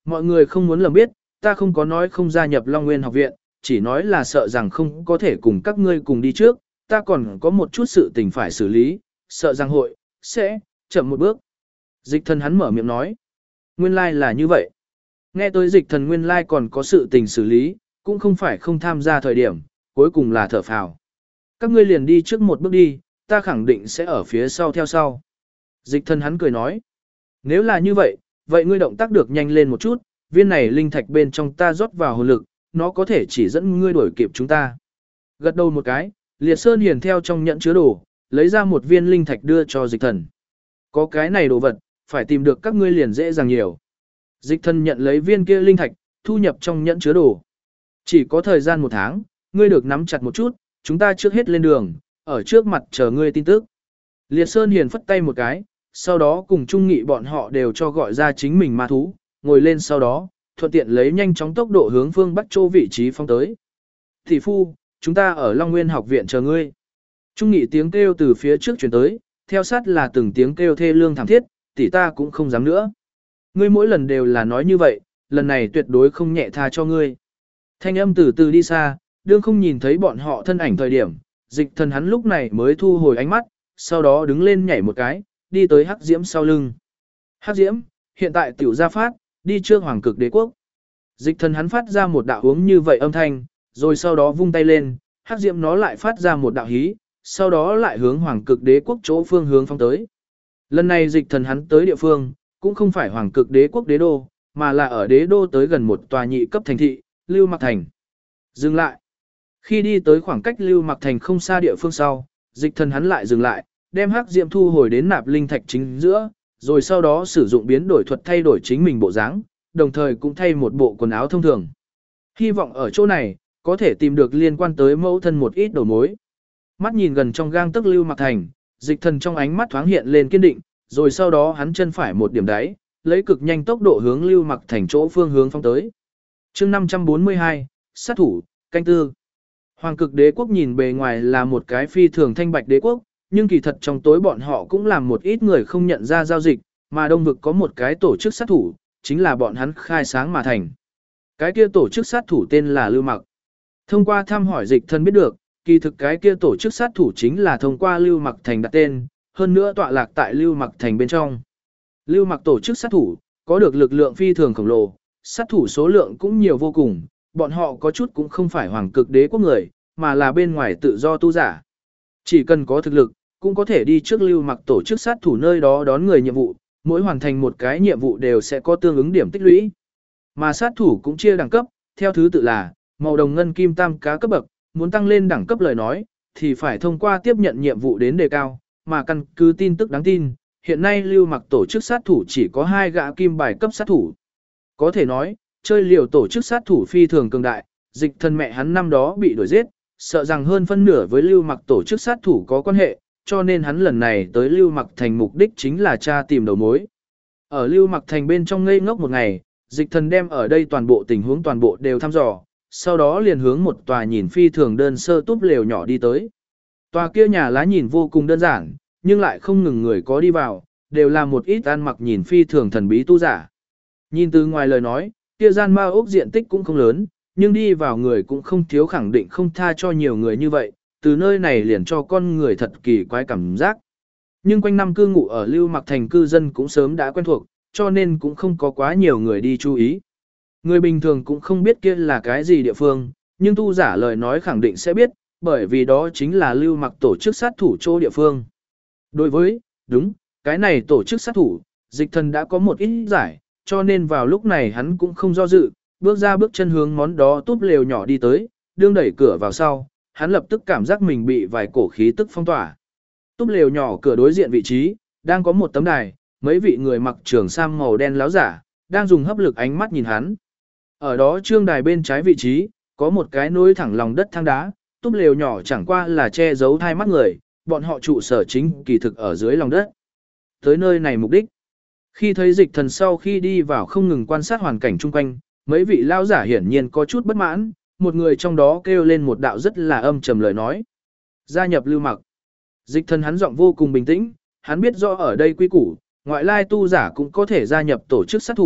Mọi người không muốn lầm biết, ta không có nói không gia nhập Long Nguyên học viện, chỉ nói là sợ rằng không có thể cùng các ngươi cùng đi trước, ta còn có một chút sự tình phải xử lý, sợ rằng hội, sẽ, chậm một bước. Dịch thần hắn mở miệng nói. Nguyên lai là như vậy. Nghe tới dịch thần nguyên lai còn có sự tình xử lý, cũng không phải không tham gia thời điểm, cuối cùng là thở phào. Các ngươi liền đi trước một bước đi, ta khẳng định sẽ ở phía sau theo sau. Dịch thần hắn cười nói. Nếu là như vậy, vậy ngươi động tác được nhanh lên một chút, viên này linh thạch bên trong ta rót vào hồn lực, nó có thể chỉ dẫn ngươi đuổi kịp chúng ta. Gật đầu một cái, Liệt Sơn hiền theo trong nhẫn chứa đồ, lấy ra một viên linh thạch đưa cho dịch thần. Có cái này đồ vật, phải tìm được các ngươi liền dễ dàng nhiều. Dịch thần nhận lấy viên kia linh thạch, thu nhập trong nhẫn chứa đồ. Chỉ có thời gian 1 tháng, ngươi được nắm chặt một chút, chúng ta trước hết lên đường, ở trước mặt chờ ngươi tin tức. Liệt Sơn hiền phất tay một cái, sau đó cùng Trung Nghị bọn họ đều cho gọi ra chính mình ma thú, ngồi lên sau đó, thuận tiện lấy nhanh chóng tốc độ hướng phương Bắc Châu vị trí phong tới. Thị phu, chúng ta ở Long Nguyên học viện chờ ngươi. Trung Nghị tiếng kêu từ phía trước chuyển tới, theo sát là từng tiếng kêu thê lương thảm thiết, tỷ ta cũng không dám nữa. Ngươi mỗi lần đều là nói như vậy, lần này tuyệt đối không nhẹ tha cho ngươi. Thanh âm từ từ đi xa, đương không nhìn thấy bọn họ thân ảnh thời điểm, dịch thần hắn lúc này mới thu hồi ánh mắt, sau đó đứng lên nhảy một cái, đi tới Hắc Diễm sau lưng. Hắc Diễm, hiện tại tiểu gia phát, đi trước Hoàng Cực Đế quốc. Dịch thần hắn phát ra một đạo hướng như vậy âm thanh, rồi sau đó vung tay lên, Hắc Diễm nó lại phát ra một đạo hí, sau đó lại hướng Hoàng Cực Đế quốc chỗ phương hướng phóng tới. Lần này dịch thần hắn tới địa phương, cũng không phải Hoàng Cực Đế quốc đế đô, mà là ở đế đô tới gần một tòa nhị cấp thành thị, Lưu Mặc Thành. Dừng lại. Khi đi tới khoảng cách Lưu Mặc Thành không xa địa phương sau, dịch thần hắn lại dừng lại, đem Hắc Diễm thu hồi đến nạp linh thạch chính giữa, rồi sau đó sử dụng biến đổi thuật thay đổi chính mình bộ dáng, đồng thời cũng thay một bộ quần áo thông thường. Hy vọng ở chỗ này, có thể tìm được liên quan tới mẫu thân một ít đầu mối. Mắt nhìn gần trong gang tấc Lưu Mặc Thành, dịch thần trong ánh mắt thoáng hiện lên kiên định, rồi sau đó hắn chân phải một điểm đáy, lấy cực nhanh tốc độ hướng Lưu Mặc Thành chỗ phương hướng phóng tới. Chương 542, sát thủ, canh tư. Hoàng Cực Đế quốc nhìn bề ngoài là một cái phi thường thanh bạch đế quốc, nhưng kỳ thật trong tối bọn họ cũng làm một ít người không nhận ra giao dịch, mà Đông vực có một cái tổ chức sát thủ, chính là bọn hắn khai sáng mà thành. Cái kia tổ chức sát thủ tên là Lưu Mặc. Thông qua thăm hỏi dịch thân biết được, kỳ thực cái kia tổ chức sát thủ chính là thông qua Lưu Mặc Thành đặt tên, hơn nữa tọa lạc tại Lưu Mặc Thành bên trong. Lưu Mặc tổ chức sát thủ, có được lực lượng phi thường khổng lồ, sát thủ số lượng cũng nhiều vô cùng, bọn họ có chút cũng không phải Hoàng Cực Đế quốc người, mà là bên ngoài tự do tu giả. Chỉ cần có thực lực, cũng có thể đi trước Lưu Mặc tổ chức sát thủ nơi đó đón người nhiệm vụ, mỗi hoàn thành một cái nhiệm vụ đều sẽ có tương ứng điểm tích lũy. Mà sát thủ cũng chia đẳng cấp, theo thứ tự là màu đồng ngân kim tam cá cấp bậc, muốn tăng lên đẳng cấp lời nói, thì phải thông qua tiếp nhận nhiệm vụ đến đề cao, mà căn cứ tin tức đáng tin, hiện nay Lưu Mặc tổ chức sát thủ chỉ có 2 gã kim bài cấp sát thủ. Có thể nói, chơi liều tổ chức sát thủ phi thường cường đại, dịch thân mẹ hắn năm đó bị đuổi giết, sợ rằng hơn phân nửa với Lưu Mặc tổ chức sát thủ có quan hệ, cho nên hắn lần này tới Lưu Mặc Thành mục đích chính là tra tìm đầu mối. Ở Lưu Mặc Thành bên trong ngây ngốc một ngày, dịch thần đem ở đây toàn bộ tình huống toàn bộ đều thăm dò, sau đó liền hướng một tòa nhìn phi thường đơn sơ túp lều nhỏ đi tới. Tòa kia nhà lá nhìn vô cùng đơn giản, nhưng lại không ngừng người có đi vào, đều là một ít ăn mặc nhìn phi thường thần bí tu giả. Nhìn từ ngoài lời nói, kia gian ma ốc diện tích cũng không lớn, nhưng đi vào người cũng không thiếu, khẳng định không tha cho nhiều người như vậy, từ nơi này liền cho con người thật kỳ quái cảm giác. Nhưng quanh năm cư ngụ ở Lưu Mặc Thành cư dân cũng sớm đã quen thuộc, cho nên cũng không có quá nhiều người đi chú ý. Người bình thường cũng không biết kia là cái gì địa phương, nhưng tu giả lời nói khẳng định sẽ biết, bởi vì đó chính là Lưu Mặc tổ chức sát thủ chỗ địa phương. Đối với, đúng, cái này tổ chức sát thủ, dịch thần đã có một ít giải, cho nên vào lúc này hắn cũng không do dự, bước ra bước chân hướng món đó túp lều nhỏ đi tới, đương đẩy cửa vào sau, hắn lập tức cảm giác mình bị vài cổ khí tức phong tỏa. Túp lều nhỏ cửa đối diện vị trí, đang có một tấm đài, mấy vị người mặc trường sam màu đen láo giả, đang dùng hấp lực ánh mắt nhìn hắn. Ở đó trương đài bên trái vị trí, có một cái nối thẳng lòng đất thang đá, túp lều nhỏ chẳng qua là che giấu hai mắt người, bọn họ trụ sở chính kỳ thực ở dưới lòng đất. Tới nơi này mục đích. Khi thấy dịch thần sau khi đi vào không ngừng quan sát hoàn cảnh chung quanh, mấy vị lao giả hiển nhiên có chút bất mãn, một người trong đó kêu lên một đạo rất là âm trầm lời nói. Gia nhập Lưu Mặc. Dịch thần hắn giọng vô cùng bình tĩnh, hắn biết rõ ở đây quy củ, ngoại lai tu giả cũng có thể gia nhập tổ chức sát thủ,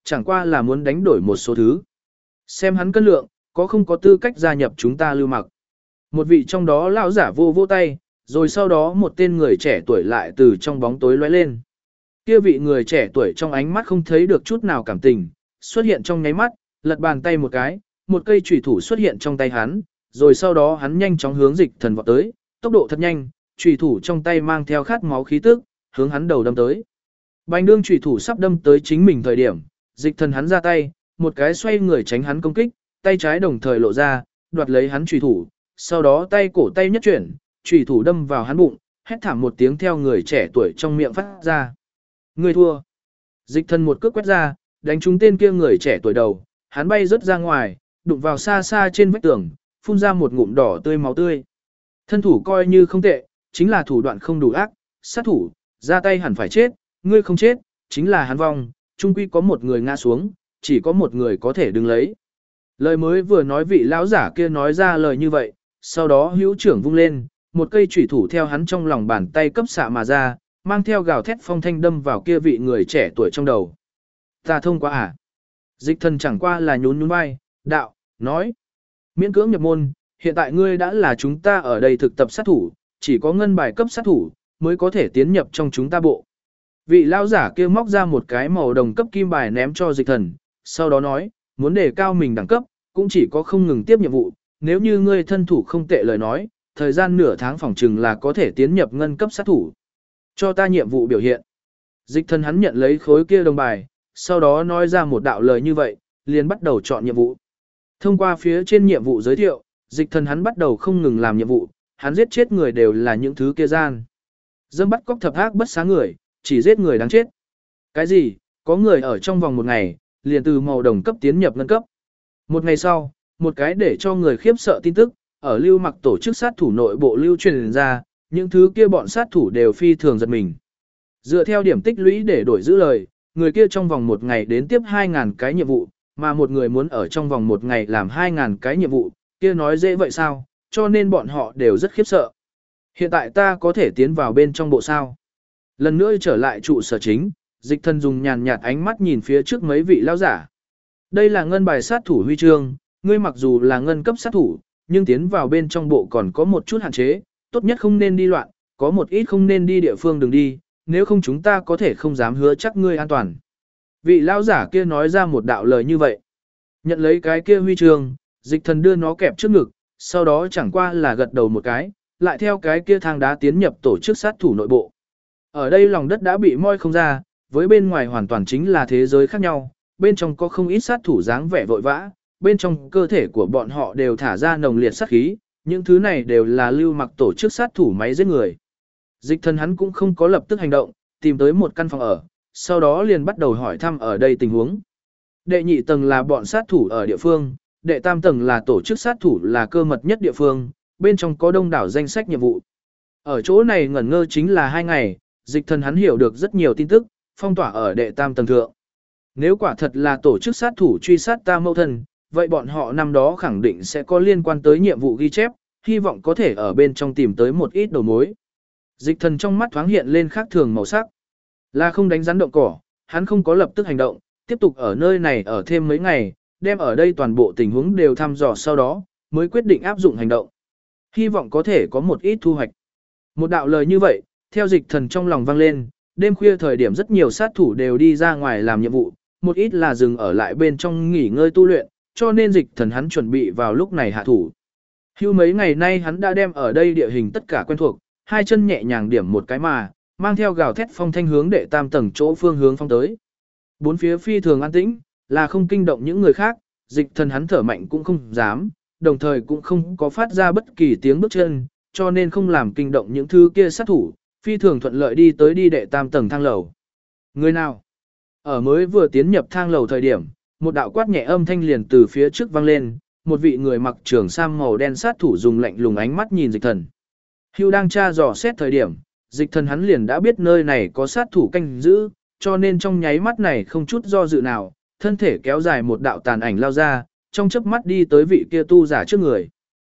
chẳng qua là muốn đánh đổi một số thứ. Xem hắn cân lượng, có không có tư cách gia nhập chúng ta Lưu Mặc. Một vị trong đó lão giả vô vô tay, rồi sau đó một tên người trẻ tuổi lại từ trong bóng tối lóe lên. Kia vị người trẻ tuổi trong ánh mắt không thấy được chút nào cảm tình, xuất hiện trong nháy mắt, lật bàn tay một cái, một cây chủy thủ xuất hiện trong tay hắn, rồi sau đó hắn nhanh chóng hướng Dịch Thần vọt tới, tốc độ thật nhanh, chủy thủ trong tay mang theo khát máu khí tức, hướng hắn đầu đâm tới. Bành đương chủy thủ sắp đâm tới chính mình thời điểm, Dịch Thần hắn ra tay, một cái xoay người tránh hắn công kích, tay trái đồng thời lộ ra, đoạt lấy hắn chủy thủ, sau đó tay cổ tay nhất chuyển, chủy thủ đâm vào hắn bụng, hét thảm một tiếng theo người trẻ tuổi trong miệng phát ra. Người thua. Dịch Thần một cước quét ra, đánh trúng tên kia người trẻ tuổi đầu, hắn bay rớt ra ngoài, đụng vào xa xa trên vách tường, phun ra một ngụm đỏ tươi máu tươi. Thân thủ coi như không tệ, chính là thủ đoạn không đủ ác, sát thủ, ra tay hẳn phải chết, ngươi không chết, chính là hắn vong, chung quy có một người ngã xuống, chỉ có một người có thể đứng lấy. Lời mới vừa nói vị lão giả kia nói ra lời như vậy, sau đó hữu trưởng vung lên, một cây chủy thủ theo hắn trong lòng bàn tay cấp xạ mà ra, mang theo gào thét phong thanh đâm vào kia vị người trẻ tuổi trong đầu. Ta thông qua à? Dịch Thần chẳng qua là nhún nhún vai, đạo, nói. Miễn cưỡng nhập môn, hiện tại ngươi đã là chúng ta ở đây thực tập sát thủ, chỉ có ngân bài cấp sát thủ, mới có thể tiến nhập trong chúng ta bộ. Vị lão giả kia móc ra một cái màu đồng cấp kim bài ném cho Dịch Thần, sau đó nói, muốn đề cao mình đẳng cấp, cũng chỉ có không ngừng tiếp nhiệm vụ, nếu như ngươi thân thủ không tệ lời nói, thời gian nửa tháng phòng trừng là có thể tiến nhập ngân cấp sát thủ. Cho ta nhiệm vụ biểu hiện. Dịch Thần hắn nhận lấy khối kia đồng bài, sau đó nói ra một đạo lời như vậy, liền bắt đầu chọn nhiệm vụ. Thông qua phía trên nhiệm vụ giới thiệu, Dịch Thần hắn bắt đầu không ngừng làm nhiệm vụ, hắn giết chết người đều là những thứ kia gian. Dâm bắt cóc thập ác bất xá người, chỉ giết người đáng chết. Cái gì? Có người ở trong vòng một ngày, liền từ màu đồng cấp tiến nhập ngân cấp. Một ngày sau, một cái để cho người khiếp sợ tin tức, ở Lưu Mặc tổ chức sát thủ nội bộ lưu truyền ra, những thứ kia bọn sát thủ đều phi thường giật mình. Dựa theo điểm tích lũy để đổi giữ lời, người kia trong vòng một ngày đến tiếp 2.000 cái nhiệm vụ, mà một người muốn ở trong vòng một ngày làm 2.000 cái nhiệm vụ, kia nói dễ vậy sao, cho nên bọn họ đều rất khiếp sợ. Hiện tại ta có thể tiến vào bên trong bộ sao. Lần nữa trở lại trụ sở chính, Dịch Thần dùng nhàn nhạt ánh mắt nhìn phía trước mấy vị lão giả. Đây là ngân bài sát thủ huy chương, ngươi mặc dù là ngân cấp sát thủ, nhưng tiến vào bên trong bộ còn có một chút hạn chế, tốt nhất không nên đi loạn, có một ít không nên đi địa phương đừng đi, nếu không chúng ta có thể không dám hứa chắc ngươi an toàn. Vị lão giả kia nói ra một đạo lời như vậy. Nhận lấy cái kia huy chương, Dịch Thần đưa nó kẹp trước ngực, sau đó chẳng qua là gật đầu một cái, lại theo cái kia thang đá tiến nhập tổ chức sát thủ nội bộ. Ở đây lòng đất đã bị moi không ra, với bên ngoài hoàn toàn chính là thế giới khác nhau, bên trong có không ít sát thủ dáng vẻ vội vã, bên trong cơ thể của bọn họ đều thả ra nồng liệt sát khí, những thứ này đều là Lưu Mặc tổ chức sát thủ máy giết người. Dịch Thần hắn cũng không có lập tức hành động, tìm tới một căn phòng ở, sau đó liền bắt đầu hỏi thăm ở đây tình huống. Đệ nhị tầng là bọn sát thủ ở địa phương, đệ tam tầng là tổ chức sát thủ là cơ mật nhất địa phương, bên trong có đông đảo danh sách nhiệm vụ. Ở chỗ này ngẩn ngơ chính là 2 ngày, Dịch Thần hắn hiểu được rất nhiều tin tức, phong tỏa ở đệ tam tầng thượng. Nếu quả thật là tổ chức sát thủ truy sát ta mâu thân, vậy bọn họ năm đó khẳng định sẽ có liên quan tới nhiệm vụ ghi chép, hy vọng có thể ở bên trong tìm tới một ít đầu mối. Dịch Thần trong mắt thoáng hiện lên khác thường màu sắc. Là không đánh rắn động cỏ, hắn không có lập tức hành động, tiếp tục ở nơi này ở thêm mấy ngày, đem ở đây toàn bộ tình huống đều thăm dò sau đó, mới quyết định áp dụng hành động. Hy vọng có thể có một ít thu hoạch. Một đạo lời như vậy, theo Dịch Thần trong lòng vang lên, đêm khuya thời điểm rất nhiều sát thủ đều đi ra ngoài làm nhiệm vụ, một ít là dừng ở lại bên trong nghỉ ngơi tu luyện, cho nên Dịch Thần hắn chuẩn bị vào lúc này hạ thủ. Hưu mấy ngày nay hắn đã đem ở đây địa hình tất cả quen thuộc, hai chân nhẹ nhàng điểm một cái mà, mang theo gào thét phong thanh hướng đệ tam tầng chỗ phương hướng phong tới. Bốn phía phi thường an tĩnh, là không kinh động những người khác, Dịch Thần hắn thở mạnh cũng không dám, đồng thời cũng không có phát ra bất kỳ tiếng bước chân, cho nên không làm kinh động những thứ kia sát thủ, phi thường thuận lợi đi tới đi đệ tam tầng thang lầu. Người nào? Ở mới vừa tiến nhập thang lầu thời điểm, một đạo quát nhẹ âm thanh liền từ phía trước vang lên, một vị người mặc trường sam màu đen sát thủ dùng lạnh lùng ánh mắt nhìn Dịch Thần. Hưu đang tra dò xét thời điểm, Dịch Thần hắn liền đã biết nơi này có sát thủ canh giữ, cho nên trong nháy mắt này không chút do dự nào, thân thể kéo dài một đạo tàn ảnh lao ra, trong chớp mắt đi tới vị kia tu giả trước người.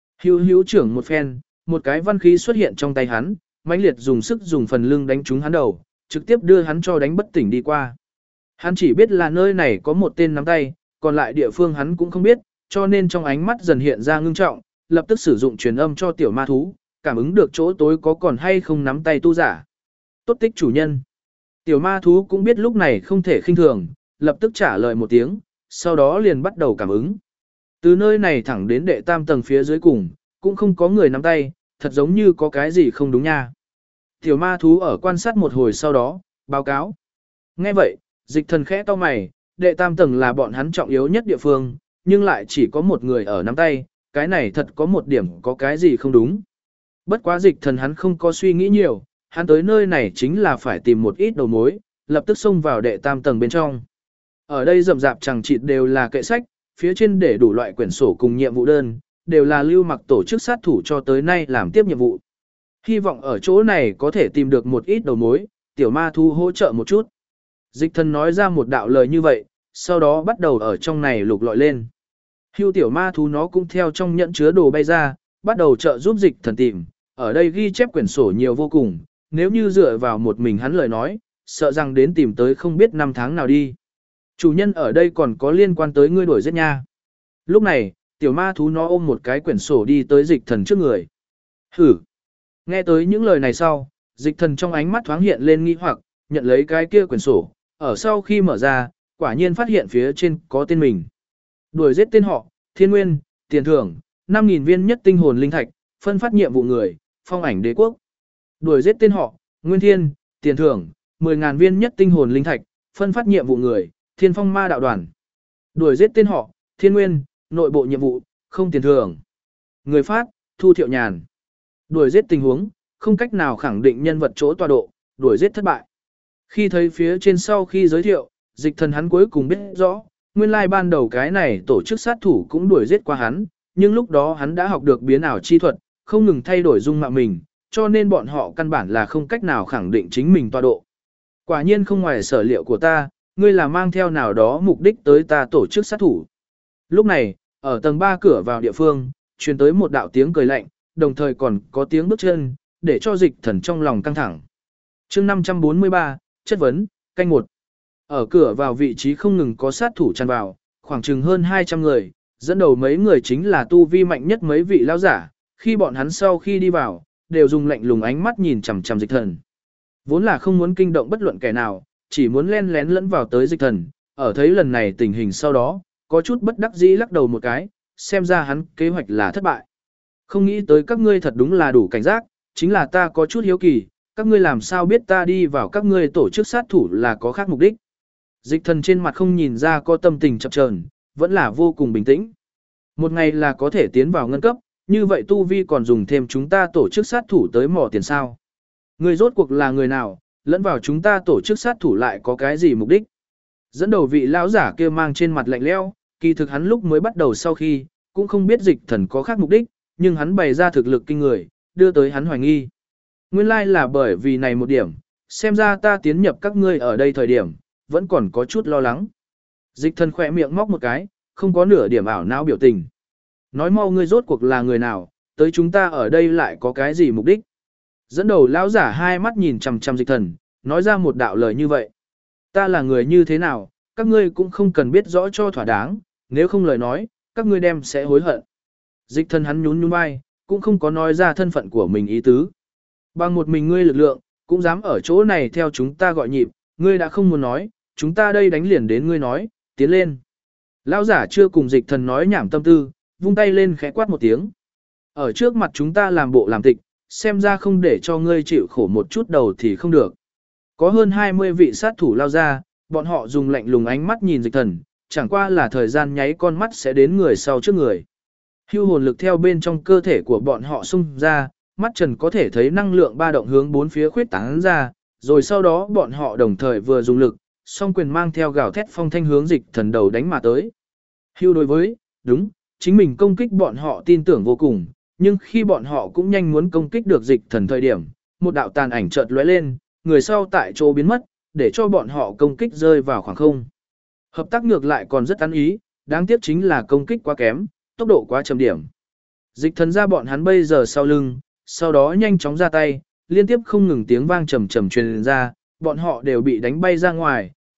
Hưu trưởng một phen, một cái văn khí xuất hiện trong tay hắn, mãnh liệt dùng sức dùng phần lưng đánh trúng hắn đầu, trực tiếp đưa hắn cho đánh bất tỉnh đi qua. Hắn chỉ biết là nơi này có một tên nắm tay, còn lại địa phương hắn cũng không biết, cho nên trong ánh mắt dần hiện ra ngưng trọng, lập tức sử dụng truyền âm cho tiểu ma thú, cảm ứng được chỗ tối có còn hay không nắm tay tu giả. Tốt tích chủ nhân. Tiểu ma thú cũng biết lúc này không thể khinh thường, lập tức trả lời một tiếng, sau đó liền bắt đầu cảm ứng. Từ nơi này thẳng đến đệ tam tầng phía dưới cùng, cũng không có người nắm tay, thật giống như có cái gì không đúng nha. Tiểu ma thú ở quan sát một hồi sau đó, báo cáo. Nghe vậy, dịch thần khẽ to mày, đệ tam tầng là bọn hắn trọng yếu nhất địa phương, nhưng lại chỉ có một người ở nắm tay, cái này thật có một điểm có cái gì không đúng. Bất quá dịch thần hắn không có suy nghĩ nhiều, hắn tới nơi này chính là phải tìm một ít đầu mối, lập tức xông vào đệ tam tầng bên trong. Ở đây rậm rạp chẳng chịt đều là kệ sách, phía trên để đủ loại quyển sổ cùng nhiệm vụ đơn, đều là lưu mặc tổ chức sát thủ cho tới nay làm tiếp nhiệm vụ. Hy vọng ở chỗ này có thể tìm được một ít đầu mối, tiểu ma thu hỗ trợ một chút. Dịch thần nói ra một đạo lời như vậy, sau đó bắt đầu ở trong này lục lọi lên. Hưu tiểu ma thú nó cũng theo trong nhẫn chứa đồ bay ra, bắt đầu trợ giúp dịch thần tìm, ở đây ghi chép quyển sổ nhiều vô cùng, nếu như dựa vào một mình hắn lời nói, sợ rằng đến tìm tới không biết năm tháng nào đi. Chủ nhân ở đây còn có liên quan tới ngươi đuổi giết nha. Lúc này, tiểu ma thú nó ôm một cái quyển sổ đi tới dịch thần trước người. Hử! Nghe tới những lời này sau, dịch thần trong ánh mắt thoáng hiện lên nghi hoặc, nhận lấy cái kia quyển sổ, ở sau khi mở ra, quả nhiên phát hiện phía trên có tên mình. Đuổi giết tên họ, Thiên Nguyên, tiền thưởng, 5.000 viên nhất tinh hồn linh thạch, phân phát nhiệm vụ người, phong ảnh đế quốc. Đuổi giết tên họ, Nguyên Thiên, tiền thưởng, 10.000 viên nhất tinh hồn linh thạch, phân phát nhiệm vụ người, Thiên Phong Ma đạo đoàn. Đuổi giết tên họ, Thiên Nguyên, nội bộ nhiệm vụ, không tiền thưởng. Người phát, Thu Thiệu Nhàn. Đuổi giết tình huống, không cách nào khẳng định nhân vật chỗ tọa độ, đuổi giết thất bại. Khi thấy phía trên sau khi giới thiệu, dịch thần hắn cuối cùng biết rõ, nguyên lai ban đầu cái này tổ chức sát thủ cũng đuổi giết qua hắn, nhưng lúc đó hắn đã học được biến ảo chi thuật, không ngừng thay đổi dung mạo mình, cho nên bọn họ căn bản là không cách nào khẳng định chính mình tọa độ. Quả nhiên không ngoài sở liệu của ta, ngươi là mang theo nào đó mục đích tới ta tổ chức sát thủ. Lúc này, ở tầng 3 cửa vào địa phương, truyền tới một đạo tiếng cười lạnh, đồng thời còn có tiếng bước chân, để cho dịch thần trong lòng căng thẳng. Chương 543, chất vấn, canh 1. Ở cửa vào vị trí không ngừng có sát thủ tràn vào, khoảng chừng hơn 200 người, dẫn đầu mấy người chính là tu vi mạnh nhất mấy vị lão giả, khi bọn hắn sau khi đi vào, đều dùng lạnh lùng ánh mắt nhìn chằm chằm dịch thần. Vốn là không muốn kinh động bất luận kẻ nào, chỉ muốn len lén lẫn vào tới dịch thần, ở thấy lần này tình hình sau đó, có chút bất đắc dĩ lắc đầu một cái, xem ra hắn kế hoạch là thất bại. Không nghĩ tới các ngươi thật đúng là đủ cảnh giác, chính là ta có chút hiếu kỳ, các ngươi làm sao biết ta đi vào các ngươi tổ chức sát thủ là có khác mục đích. Dịch thần trên mặt không nhìn ra có tâm tình chập chờn, vẫn là vô cùng bình tĩnh. Một ngày là có thể tiến vào ngân cấp, như vậy tu vi còn dùng thêm chúng ta tổ chức sát thủ tới mỏ tiền sao. Người rốt cuộc là người nào, lẫn vào chúng ta tổ chức sát thủ lại có cái gì mục đích. Dẫn đầu vị lão giả kia mang trên mặt lạnh lẽo, kỳ thực hắn lúc mới bắt đầu sau khi, cũng không biết dịch thần có khác mục đích, nhưng hắn bày ra thực lực kinh người, đưa tới hắn hoài nghi. Nguyên lai là bởi vì này một điểm, xem ra ta tiến nhập các ngươi ở đây thời điểm, vẫn còn có chút lo lắng. Dịch thần khỏe miệng móc một cái, không có nửa điểm ảo não biểu tình. Nói mau ngươi rốt cuộc là người nào, tới chúng ta ở đây lại có cái gì mục đích. Dẫn đầu lão giả hai mắt nhìn chằm chằm dịch thần, nói ra một đạo lời như vậy. Ta là người như thế nào, các ngươi cũng không cần biết rõ cho thỏa đáng, nếu không lời nói, các ngươi đem sẽ hối hận. Dịch thần hắn nhún nhún vai, cũng không có nói ra thân phận của mình ý tứ. Bằng một mình ngươi lực lượng, cũng dám ở chỗ này theo chúng ta gọi nhịp, ngươi đã không muốn nói, chúng ta đây đánh liền đến ngươi nói, tiến lên. Lão giả chưa cùng dịch thần nói nhảm tâm tư, vung tay lên khẽ quát một tiếng. Ở trước mặt chúng ta làm bộ làm tịch, xem ra không để cho ngươi chịu khổ một chút đầu thì không được. Có hơn 20 vị sát thủ lao ra, bọn họ dùng lạnh lùng ánh mắt nhìn dịch thần, chẳng qua là thời gian nháy con mắt sẽ đến người sau trước người. Hưu hồn lực theo bên trong cơ thể của bọn họ xung ra, mắt trần có thể thấy năng lượng ba động hướng bốn phía khuyết tán ra, rồi sau đó bọn họ đồng thời vừa dùng lực, song quyền mang theo gào thét phong thanh hướng dịch thần đầu đánh mà tới. Hưu đối với, đúng, chính mình công kích bọn họ tin tưởng vô cùng, nhưng khi bọn họ cũng nhanh muốn công kích được dịch thần thời điểm, một đạo tàn ảnh chợt lóe lên, người sau tại chỗ biến mất, để cho bọn họ công kích rơi vào khoảng không. Hợp tác ngược lại còn rất ăn ý, đáng tiếc chính là công kích quá kém, tốc độ quá chậm điểm. Dịch thần ra bọn hắn bây giờ sau lưng, sau đó nhanh chóng ra tay, liên tiếp không ngừng tiếng vang trầm trầm truyền ra, bọn họ đều bị đánh bay ra ngoài,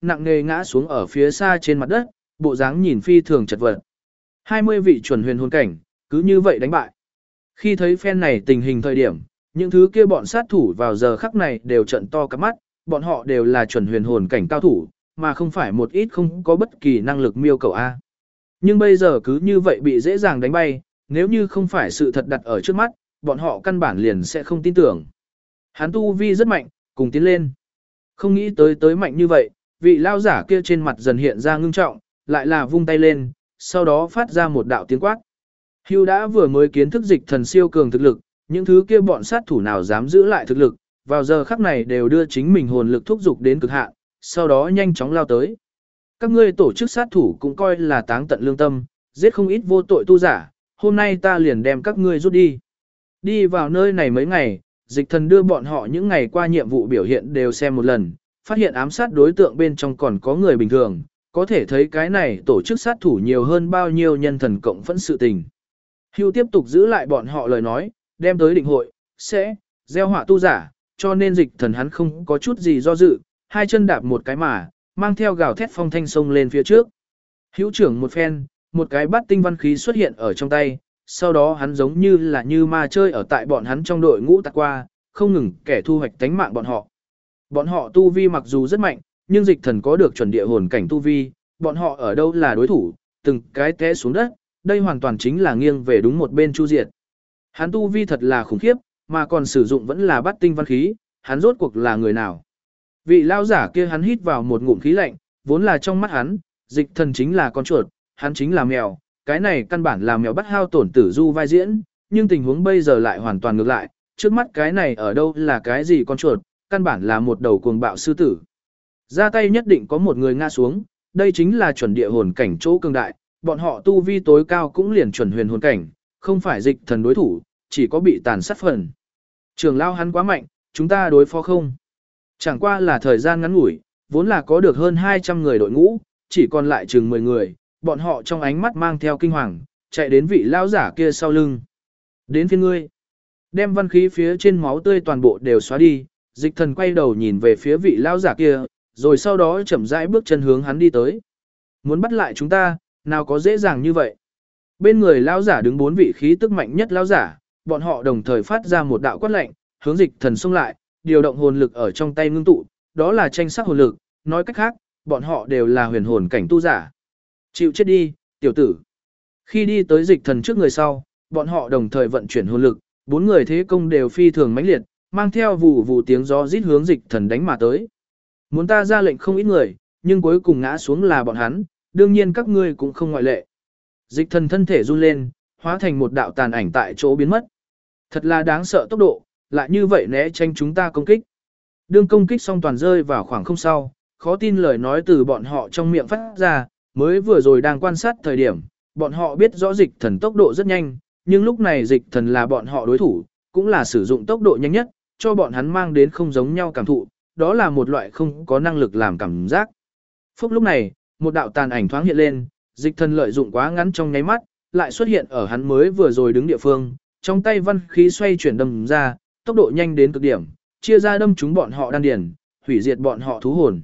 nặng nề ngã xuống ở phía xa trên mặt đất, bộ dáng nhìn phi thường chật vật. 20 vị chuẩn huyền hồn cảnh, cứ như vậy đánh bại. Khi thấy phen này tình hình thời điểm, những thứ kia bọn sát thủ vào giờ khắc này đều trận to cả mắt, bọn họ đều là chuẩn huyền hồn cảnh cao thủ, mà không phải một ít không có bất kỳ năng lực miêu cầu A. Nhưng bây giờ cứ như vậy bị dễ dàng đánh bay, nếu như không phải sự thật đặt ở trước mắt, bọn họ căn bản liền sẽ không tin tưởng. Hắn tu vi rất mạnh, cùng tiến lên. Không nghĩ tới mạnh như vậy, vị lao giả kia trên mặt dần hiện ra ngưng trọng, lại là vung tay lên, sau đó phát ra một đạo tiếng quát. Hưu đã vừa mới kiến thức dịch thần siêu cường thực lực, những thứ kia bọn sát thủ nào dám giữ lại thực lực, vào giờ khắc này đều đưa chính mình hồn lực thúc dục đến cực hạn, sau đó nhanh chóng lao tới. Các ngươi tổ chức sát thủ cũng coi là táng tận lương tâm, giết không ít vô tội tu giả, hôm nay ta liền đem các ngươi rút đi. Đi vào nơi này mấy ngày, dịch thần đưa bọn họ những ngày qua nhiệm vụ biểu hiện đều xem một lần, phát hiện ám sát đối tượng bên trong còn có người bình thường, có thể thấy cái này tổ chức sát thủ nhiều hơn bao nhiêu nhân thần cộng phẫn sự tình. Hưu tiếp tục giữ lại bọn họ lời nói, đem tới định hội, sẽ, gieo họa tu giả, cho nên dịch thần hắn không có chút gì do dự, hai chân đạp một cái mà, mang theo gào thét phong thanh sông lên phía trước. Hữu trưởng một phen, một cái bát tinh văn khí xuất hiện ở trong tay, sau đó hắn giống như là như ma chơi ở tại bọn hắn trong đội ngũ tạt qua, không ngừng kẻ thu hoạch tánh mạng bọn họ. Bọn họ tu vi mặc dù rất mạnh, nhưng dịch thần có được chuẩn địa hồn cảnh tu vi, bọn họ ở đâu là đối thủ, từng cái té xuống đất, đây hoàn toàn chính là nghiêng về đúng một bên chu diệt. Hắn tu vi thật là khủng khiếp, mà còn sử dụng vẫn là bát tinh văn khí, hắn rốt cuộc là người nào. Vị lao giả kia hắn hít vào một ngụm khí lạnh, vốn là trong mắt hắn, dịch thần chính là con chuột, hắn chính là mèo, cái này căn bản là mèo bắt hao tổn tử du vai diễn, nhưng tình huống bây giờ lại hoàn toàn ngược lại, trước mắt cái này ở đâu là cái gì con chuột, căn bản là một đầu cuồng bạo sư tử. Ra tay nhất định có một người ngã xuống, đây chính là chuẩn địa hồn cảnh chỗ cường đại, bọn họ tu vi tối cao cũng liền chuẩn huyền hồn cảnh, không phải dịch thần đối thủ, chỉ có bị tàn sát phần. Trường lao hắn quá mạnh, chúng ta đối phó không. Chẳng qua là thời gian ngắn ngủi, vốn là có được hơn 200 người đội ngũ, chỉ còn lại chừng 10 người, bọn họ trong ánh mắt mang theo kinh hoàng, chạy đến vị lao giả kia sau lưng. Đến phiên ngươi, đem văn khí phía trên máu tươi toàn bộ đều xóa đi, dịch thần quay đầu nhìn về phía vị lao giả kia, rồi sau đó chậm rãi bước chân hướng hắn đi tới. Muốn bắt lại chúng ta, nào có dễ dàng như vậy. Bên người lao giả đứng 4 vị khí tức mạnh nhất lao giả, bọn họ đồng thời phát ra một đạo quát lệnh, hướng dịch thần xông lại, điều động hồn lực ở trong tay ngưng tụ, đó là tranh sắc hồn lực, nói cách khác, bọn họ đều là huyền hồn cảnh tu giả. Chịu chết đi, tiểu tử. Khi đi tới dịch thần trước người sau, bọn họ đồng thời vận chuyển hồn lực, 4 người thế công đều phi thường mãnh liệt, mang theo vụ vụ tiếng gió rít hướng dịch thần đánh mà tới. Muốn ta ra lệnh không ít người, nhưng cuối cùng ngã xuống là bọn hắn, đương nhiên các ngươi cũng không ngoại lệ. Dịch thần thân thể run lên, hóa thành một đạo tàn ảnh tại chỗ biến mất. Thật là đáng sợ tốc độ, lại như vậy né tránh chúng ta công kích. Đương công kích xong toàn rơi vào khoảng không sau, khó tin lời nói từ bọn họ trong miệng phát ra, mới vừa rồi đang quan sát thời điểm, bọn họ biết rõ dịch thần tốc độ rất nhanh, nhưng lúc này dịch thần là bọn họ đối thủ, cũng là sử dụng tốc độ nhanh nhất, cho bọn hắn mang đến không giống nhau cảm thụ, đó là một loại không có năng lực làm cảm giác. Phúc lúc này, một đạo tàn ảnh thoáng hiện lên, dịch thần lợi dụng quá ngắn trong nháy mắt, lại xuất hiện ở hắn mới vừa rồi đứng địa phương, trong tay văn khí xoay chuyển đâm ra, tốc độ nhanh đến cực điểm, chia ra đâm trúng bọn họ đan điền, hủy diệt bọn họ thú hồn.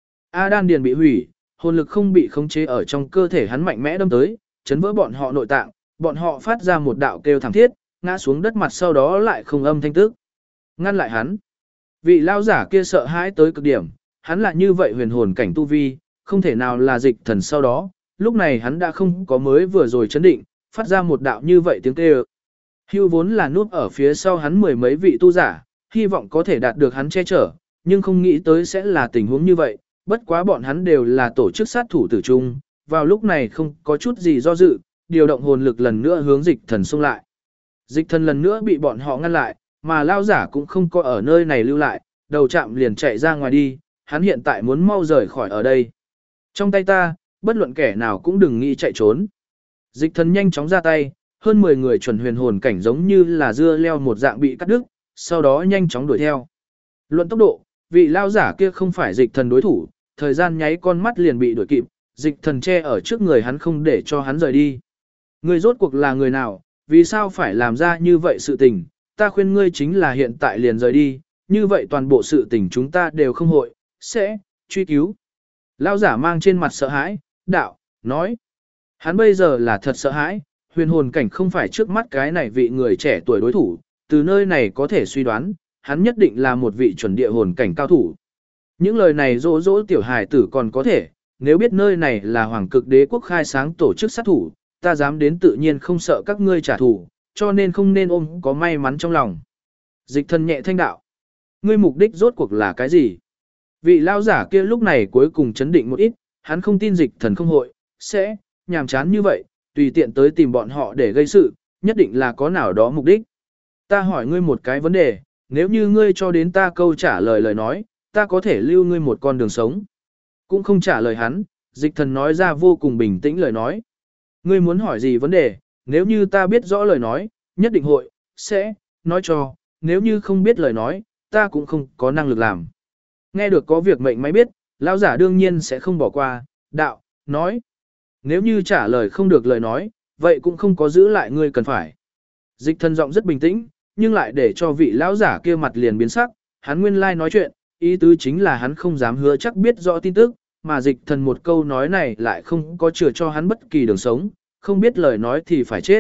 Đan điền bị hủy, hồn lực không bị khống chế ở trong cơ thể hắn mạnh mẽ đâm tới, chấn vỡ bọn họ nội tạng, bọn họ phát ra một đạo kêu thảm thiết, ngã xuống đất mặt sau đó lại không âm thanh tức. Ngăn lại hắn. Vị lao giả kia sợ hãi tới cực điểm, hắn là như vậy huyền hồn cảnh tu vi, không thể nào là dịch thần sau đó, lúc này hắn đã không có mới vừa rồi chấn định, phát ra một đạo như vậy tiếng kêu. Hưu vốn là núp ở phía sau hắn mười mấy vị tu giả, hy vọng có thể đạt được hắn che chở, nhưng không nghĩ tới sẽ là tình huống như vậy, bất quá bọn hắn đều là tổ chức sát thủ tử trung, vào lúc này không có chút gì do dự, điều động hồn lực lần nữa hướng dịch thần xông lại. Dịch thần lần nữa bị bọn họ ngăn lại, mà lao giả cũng không có ở nơi này lưu lại, đầu chạm liền chạy ra ngoài đi, hắn hiện tại muốn mau rời khỏi ở đây. Trong tay ta, bất luận kẻ nào cũng đừng nghĩ chạy trốn. Dịch thần nhanh chóng ra tay, hơn 10 người chuẩn huyền hồn cảnh giống như là dưa leo một dạng bị cắt đứt, sau đó nhanh chóng đuổi theo. Luận tốc độ, vị lao giả kia không phải dịch thần đối thủ, thời gian nháy con mắt liền bị đuổi kịp, dịch thần che ở trước người hắn không để cho hắn rời đi. Ngươi rốt cuộc là người nào, vì sao phải làm ra như vậy sự tình, ta khuyên ngươi chính là hiện tại liền rời đi, như vậy toàn bộ sự tình chúng ta đều không hội, sẽ, truy cứu. Lão giả mang trên mặt sợ hãi, đạo, nói. Hắn bây giờ là thật sợ hãi, huyền hồn cảnh không phải trước mắt cái này vị người trẻ tuổi đối thủ, từ nơi này có thể suy đoán, hắn nhất định là một vị chuẩn địa hồn cảnh cao thủ. Những lời này dỗ dỗ tiểu hài tử còn có thể, nếu biết nơi này là Hoàng Cực Đế quốc khai sáng tổ chức sát thủ, ta dám đến tự nhiên không sợ các ngươi trả thù, cho nên không nên ôm có may mắn trong lòng. Dịch thần nhẹ thanh đạo. Ngươi mục đích rốt cuộc là cái gì? Vị lão giả kia lúc này cuối cùng chấn định một ít, hắn không tin dịch thần không hội, sẽ, nhàm chán như vậy, tùy tiện tới tìm bọn họ để gây sự, nhất định là có nào đó mục đích. Ta hỏi ngươi một cái vấn đề, nếu như ngươi cho đến ta câu trả lời lời nói, ta có thể lưu ngươi một con đường sống. Cũng không trả lời hắn, dịch thần nói ra vô cùng bình tĩnh lời nói. Ngươi muốn hỏi gì vấn đề, nếu như ta biết rõ lời nói, nhất định hội, sẽ, nói cho, nếu như không biết lời nói, ta cũng không có năng lực làm. Nghe được có việc mệnh máy biết, lão giả đương nhiên sẽ không bỏ qua, đạo, nói. Nếu như trả lời không được lời nói, vậy cũng không có giữ lại ngươi cần phải. Dịch thần giọng rất bình tĩnh, nhưng lại để cho vị lão giả kia mặt liền biến sắc, hắn nguyên lai nói chuyện, ý tứ chính là hắn không dám hứa chắc biết rõ tin tức, mà dịch thần một câu nói này lại không có chừa cho hắn bất kỳ đường sống, không biết lời nói thì phải chết.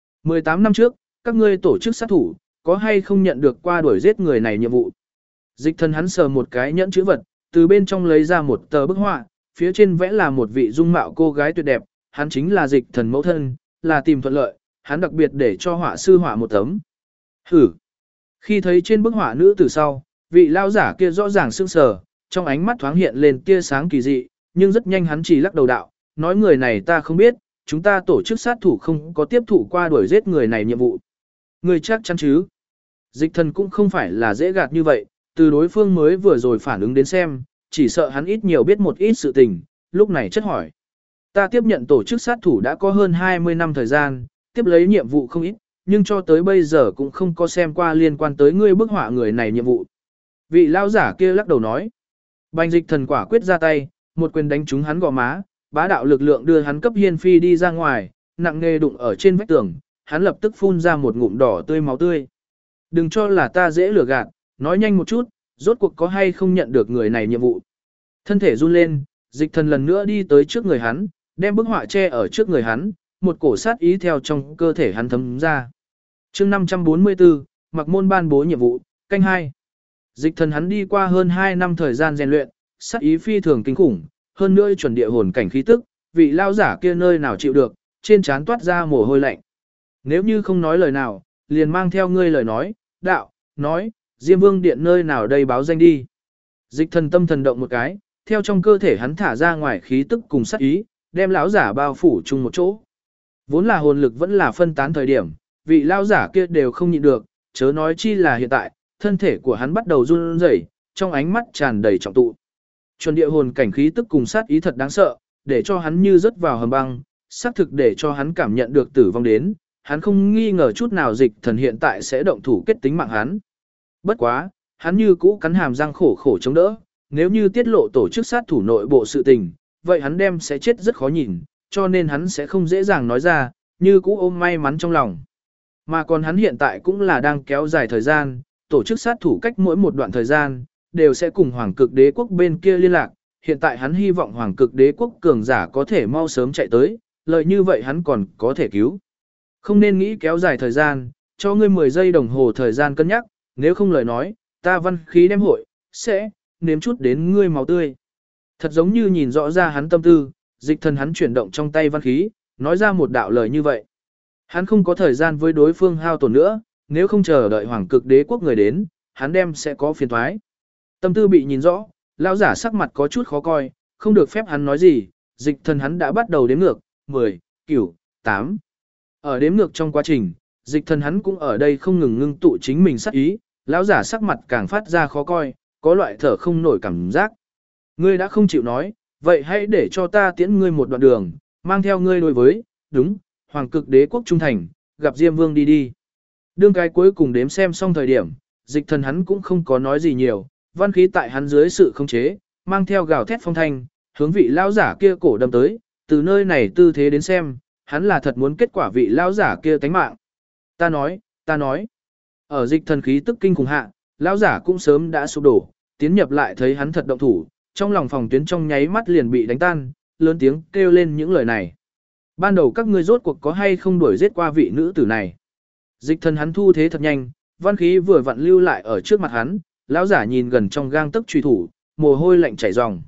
18 năm trước, các ngươi tổ chức sát thủ, có hay không nhận được qua đuổi giết người này nhiệm vụ? Dịch thần hắn sờ một cái nhẫn chữ vật, từ bên trong lấy ra một tờ bức họa, phía trên vẽ là một vị dung mạo cô gái tuyệt đẹp, hắn chính là dịch thần mẫu thân, là tìm thuận lợi, hắn đặc biệt để cho họa sư họa một tấm. Hử! Khi thấy trên bức họa nữ từ sau, vị lao giả kia rõ ràng sững sờ, trong ánh mắt thoáng hiện lên tia sáng kỳ dị, nhưng rất nhanh hắn chỉ lắc đầu đạo, nói người này ta không biết, chúng ta tổ chức sát thủ không có tiếp thụ qua đuổi giết người này nhiệm vụ. Người chắc chắn chứ? Dịch thần cũng không phải là dễ gạt như vậy, từ đối phương mới vừa rồi phản ứng đến xem, chỉ sợ hắn ít nhiều biết một ít sự tình, lúc này chất hỏi. Ta tiếp nhận tổ chức sát thủ đã có hơn 20 năm thời gian, tiếp lấy nhiệm vụ không ít, nhưng cho tới bây giờ cũng không có xem qua liên quan tới ngươi bức họa người này nhiệm vụ. Vị lao giả kia lắc đầu nói. Bành dịch thần quả quyết ra tay, một quyền đánh trúng hắn gò má, bá đạo lực lượng đưa hắn cấp hiên phi đi ra ngoài, nặng nề đụng ở trên vách tường, hắn lập tức phun ra một ngụm đỏ tươi máu tươi. Đừng cho là ta dễ lừa gạt, nói nhanh một chút, rốt cuộc có hay không nhận được người này nhiệm vụ. Thân thể run lên, dịch thần lần nữa đi tới trước người hắn, đem bức họa che ở trước người hắn, một cổ sát ý theo trong cơ thể hắn thấm ra. chương 544, mặc môn ban bố nhiệm vụ, canh 2. Dịch thần hắn đi qua hơn 2 năm thời gian rèn luyện, sát ý phi thường kinh khủng, hơn nữa chuẩn địa hồn cảnh khí tức, vị lao giả kia nơi nào chịu được, trên trán toát ra mồ hôi lạnh. Nếu như không nói lời nào, liền mang theo ngươi lời nói, đạo, nói, Diêm Vương điện nơi nào đây báo danh đi. Dịch thần tâm thần động một cái, theo trong cơ thể hắn thả ra ngoài khí tức cùng sát ý, đem lão giả bao phủ chung một chỗ. Vốn là hồn lực vẫn là phân tán thời điểm, vị lão giả kia đều không nhịn được, chớ nói chi là hiện tại, thân thể của hắn bắt đầu run rẩy, trong ánh mắt tràn đầy trọng tụ. Chuẩn địa hồn cảnh khí tức cùng sát ý thật đáng sợ, để cho hắn như rớt vào hầm băng, xác thực để cho hắn cảm nhận được tử vong đến, hắn không nghi ngờ chút nào dịch thần hiện tại sẽ động thủ kết tính mạng hắn. Bất quá, hắn như cũ cắn hàm răng khổ khổ chống đỡ, nếu như tiết lộ tổ chức sát thủ nội bộ sự tình, vậy hắn đem sẽ chết rất khó nhìn, cho nên hắn sẽ không dễ dàng nói ra, như cũ ôm may mắn trong lòng. Mà còn hắn hiện tại cũng là đang kéo dài thời gian, tổ chức sát thủ cách mỗi một đoạn thời gian, đều sẽ cùng Hoàng Cực Đế quốc bên kia liên lạc, hiện tại hắn hy vọng Hoàng Cực Đế quốc cường giả có thể mau sớm chạy tới, lợi như vậy hắn còn có thể cứu. Không nên nghĩ kéo dài thời gian, cho ngươi 10 giây đồng hồ thời gian cân nhắc, nếu không lời nói, ta văn khí đem hội, sẽ, nếm chút đến ngươi máu tươi. Thật giống như nhìn rõ ra hắn tâm tư, dịch thần hắn chuyển động trong tay văn khí, nói ra một đạo lời như vậy. Hắn không có thời gian với đối phương hao tổn nữa, nếu không chờ đợi Hoàng Cực Đế quốc người đến, hắn đem sẽ có phiền toái. Tâm tư bị nhìn rõ, lão giả sắc mặt có chút khó coi, không được phép hắn nói gì, dịch thần hắn đã bắt đầu đếm ngược, 10, 9, 8. Ở đếm ngược trong quá trình, dịch thần hắn cũng ở đây không ngừng ngưng tụ chính mình sát ý, lão giả sắc mặt càng phát ra khó coi, có loại thở không nổi cảm giác. Ngươi đã không chịu nói, vậy hãy để cho ta tiễn ngươi một đoạn đường, mang theo ngươi đối với, đúng, Hoàng Cực Đế quốc trung thành, gặp Diêm Vương đi đi. Đương cái cuối cùng đếm xem xong thời điểm, dịch thần hắn cũng không có nói gì nhiều, văn khí tại hắn dưới sự khống chế, mang theo gào thét phong thanh, hướng vị lão giả kia cổ đâm tới, từ nơi này tư thế đến xem, hắn là thật muốn kết quả vị lão giả kia tánh mạng. Ta nói. Ở dịch thần khí tức kinh khủng hạ, lão giả cũng sớm đã sụp đổ, tiến nhập lại thấy hắn thật động thủ, Trong lòng phòng tuyến trong nháy mắt liền bị đánh tan, lớn tiếng kêu lên những lời này. Ban đầu các ngươi rốt cuộc có hay không đuổi giết qua vị nữ tử này? Dịch thần hắn thu thế thật nhanh, văn khí vừa vặn lưu lại ở trước mặt hắn, lão giả nhìn gần trong gang tấc truy thủ, mồ hôi lạnh chảy ròng.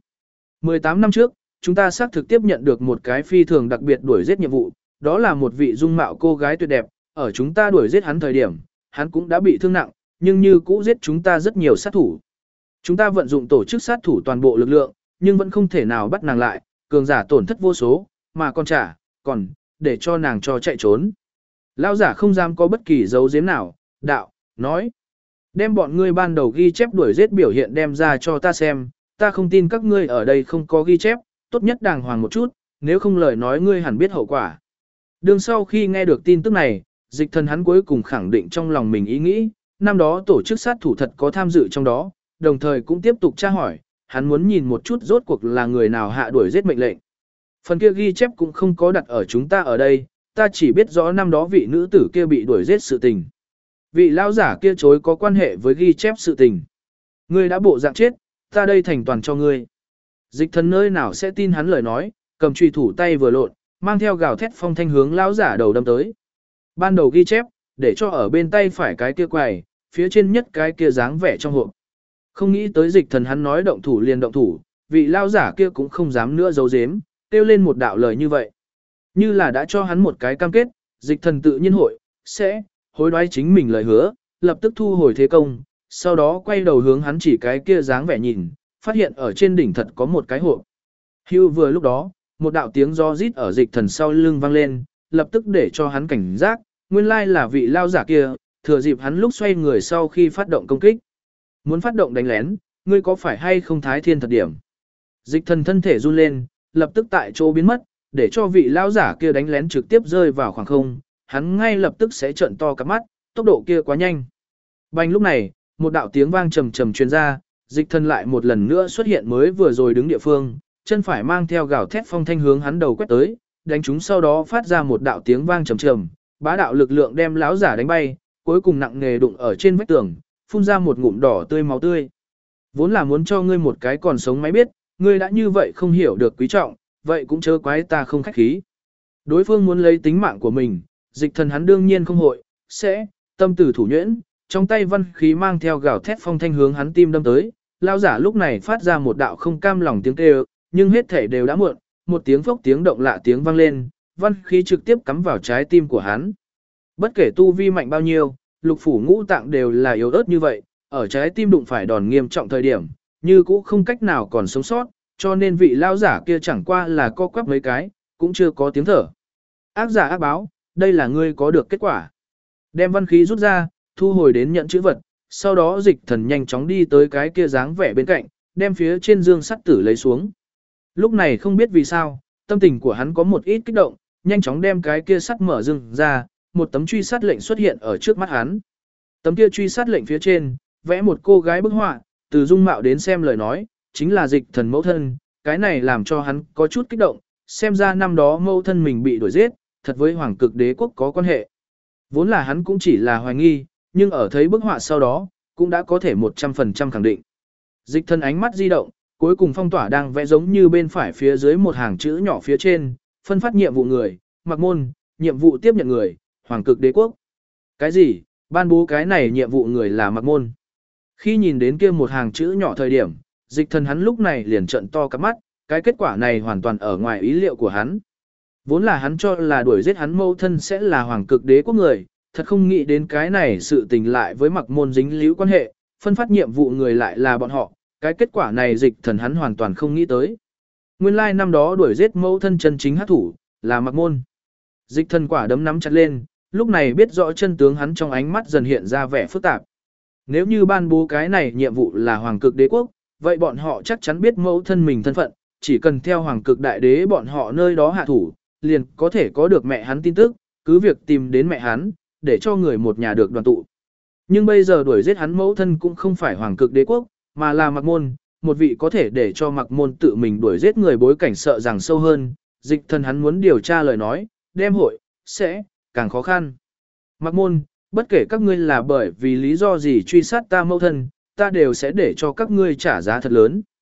18 năm trước, chúng ta xác thực tiếp nhận được một cái phi thường đặc biệt đuổi giết nhiệm vụ, đó là một vị dung mạo cô gái tuyệt đẹp, ở chúng ta đuổi giết hắn thời điểm, hắn cũng đã bị thương nặng, nhưng như cũ giết chúng ta rất nhiều sát thủ. Chúng ta vận dụng tổ chức sát thủ toàn bộ lực lượng, nhưng vẫn không thể nào bắt nàng lại, cường giả tổn thất vô số, mà còn để cho nàng cho chạy trốn. Lão giả không dám có bất kỳ dấu giếm nào, đạo, nói. Đem bọn ngươi ban đầu ghi chép đuổi giết biểu hiện đem ra cho ta xem, ta không tin các ngươi ở đây không có ghi chép, tốt nhất đàng hoàng một chút, nếu không lời nói ngươi hẳn biết hậu quả. Đương sau khi nghe được tin tức này, dịch thần hắn cuối cùng khẳng định trong lòng mình ý nghĩ, năm đó tổ chức sát thủ thật có tham dự trong đó, đồng thời cũng tiếp tục tra hỏi, hắn muốn nhìn một chút rốt cuộc là người nào hạ đuổi giết mệnh lệnh. Phần kia ghi chép cũng không có đặt ở chúng ta ở đây, ta chỉ biết rõ năm đó vị nữ tử kia bị đuổi giết sự tình. Vị lão giả kia chối có quan hệ với ghi chép sự tình. Ngươi đã bộ dạng chết, ta đây thành toàn cho ngươi. Dịch thần nơi nào sẽ tin hắn lời nói, cầm chùy thủ tay vừa lộn, mang theo gào thét phong thanh hướng lão giả đầu đâm tới. Ban đầu ghi chép, để cho ở bên tay phải cái kia quầy, phía trên nhất cái kia dáng vẻ trong hộp. Không nghĩ tới dịch thần hắn nói động thủ liền động thủ, vị lão giả kia cũng không dám nữa giấu giếm, kêu lên một đạo lời như vậy. Như là đã cho hắn một cái cam kết, dịch thần tự nhiên sẽ hối đoái chính mình lời hứa, lập tức thu hồi thế công, sau đó quay đầu hướng hắn chỉ cái kia dáng vẻ nhìn, phát hiện ở trên đỉnh thật có một cái hộp. Hưu vừa lúc đó, một đạo tiếng gió rít ở dịch thần sau lưng vang lên, lập tức để cho hắn cảnh giác, nguyên lai là vị lao giả kia, thừa dịp hắn lúc xoay người sau khi phát động công kích. Muốn phát động đánh lén, ngươi có phải hay không thái thiên thật điểm? Dịch thần thân thể run lên, lập tức tại chỗ biến mất, để cho vị lao giả kia đánh lén trực tiếp rơi vào khoảng không, hắn ngay lập tức sẽ trợn to cặp mắt, tốc độ kia quá nhanh. Bành lúc này, một đạo tiếng vang trầm trầm truyền ra, dịch thần lại một lần nữa xuất hiện mới vừa rồi đứng địa phương, chân phải mang theo gào thét phong thanh hướng hắn đầu quét tới, đánh chúng sau đó phát ra một đạo tiếng vang trầm trầm, bá đạo lực lượng đem lão giả đánh bay, cuối cùng nặng nề đụng ở trên vách tường, phun ra một ngụm đỏ tươi máu tươi. Vốn là muốn cho ngươi một cái còn sống máy biết, ngươi đã như vậy không hiểu được quý trọng, vậy cũng chớ quái ta không khách khí. Đối phương muốn lấy tính mạng của mình, dịch thần hắn đương nhiên không hội, sẽ, tâm tử thủ nhuyễn, trong tay văn khí mang theo gào thét phong thanh hướng hắn tim đâm tới, lao giả lúc này phát ra một đạo không cam lòng tiếng kêu, nhưng hết thể đều đã muộn, một tiếng phốc tiếng động lạ tiếng vang lên, văn khí trực tiếp cắm vào trái tim của hắn. Bất kể tu vi mạnh bao nhiêu, lục phủ ngũ tạng đều là yếu ớt như vậy, ở trái tim đụng phải đòn nghiêm trọng thời điểm, như cũ không cách nào còn sống sót, cho nên vị lao giả kia chẳng qua là co quắp mấy cái, cũng chưa có tiếng thở. Ác giả ác báo, đây là ngươi có được kết quả. Đem văn khí rút ra, thu hồi đến nhận chữ vật, sau đó dịch thần nhanh chóng đi tới cái kia dáng vẻ bên cạnh, đem phía trên dương sắt tử lấy xuống. Lúc này không biết vì sao, tâm tình của hắn có một ít kích động, nhanh chóng đem cái kia sắt mở dương ra, một tấm truy sát lệnh xuất hiện ở trước mắt hắn. Tấm kia truy sát lệnh phía trên, vẽ một cô gái bức họa, từ dung mạo đến xem lời nói, chính là dịch thần mẫu thân, cái này làm cho hắn có chút kích động, xem ra năm đó mẫu thân mình bị đuổi giết, thật với hoàng cực đế quốc có quan hệ. Vốn là hắn cũng chỉ là hoài nghi, nhưng ở thấy bức họa sau đó, cũng đã có thể 100% khẳng định. Dịch thần ánh mắt di động, cuối cùng phong tỏa đang vẽ giống như bên phải phía dưới một hàng chữ nhỏ phía trên, phân phát nhiệm vụ người, mặc môn, nhiệm vụ tiếp nhận người, hoàng cực đế quốc. Cái gì, ban bố cái này nhiệm vụ người là mặc môn. Khi nhìn đến kia một hàng chữ nhỏ thời điểm, dịch thần hắn lúc này liền trợn to cắp mắt, cái kết quả này hoàn toàn ở ngoài ý liệu của hắn. Vốn là hắn cho là đuổi giết hắn mâu thân sẽ là hoàng cực đế quốc người, thật không nghĩ đến cái này sự tình lại với mặc môn dính líu quan hệ, phân phát nhiệm vụ người lại là bọn họ, cái kết quả này dịch thần hắn hoàn toàn không nghĩ tới. Nguyên lai năm đó đuổi giết mâu thân chân chính hát thủ, là mặc môn. Dịch thần quả đấm nắm chặt lên, lúc này biết rõ chân tướng hắn trong ánh mắt dần hiện ra vẻ phức tạp. Nếu như ban bố cái này nhiệm vụ là hoàng cực đế quốc, vậy bọn họ chắc chắn biết mẫu thân mình thân phận, chỉ cần theo hoàng cực đại đế bọn họ nơi đó hạ thủ, liền có thể có được mẹ hắn tin tức, cứ việc tìm đến mẹ hắn, để cho người một nhà được đoàn tụ. Nhưng bây giờ đuổi giết hắn mẫu thân cũng không phải hoàng cực đế quốc, mà là mặc môn, một vị có thể để cho mặc môn tự mình đuổi giết người bối cảnh sợ rằng sâu hơn, dịch thần hắn muốn điều tra lời nói, đem sẽ càng khó khăn. Mặc môn, bất kể các ngươi là bởi vì lý do gì truy sát ta mẫu thân, ta đều sẽ để cho các ngươi trả giá thật lớn.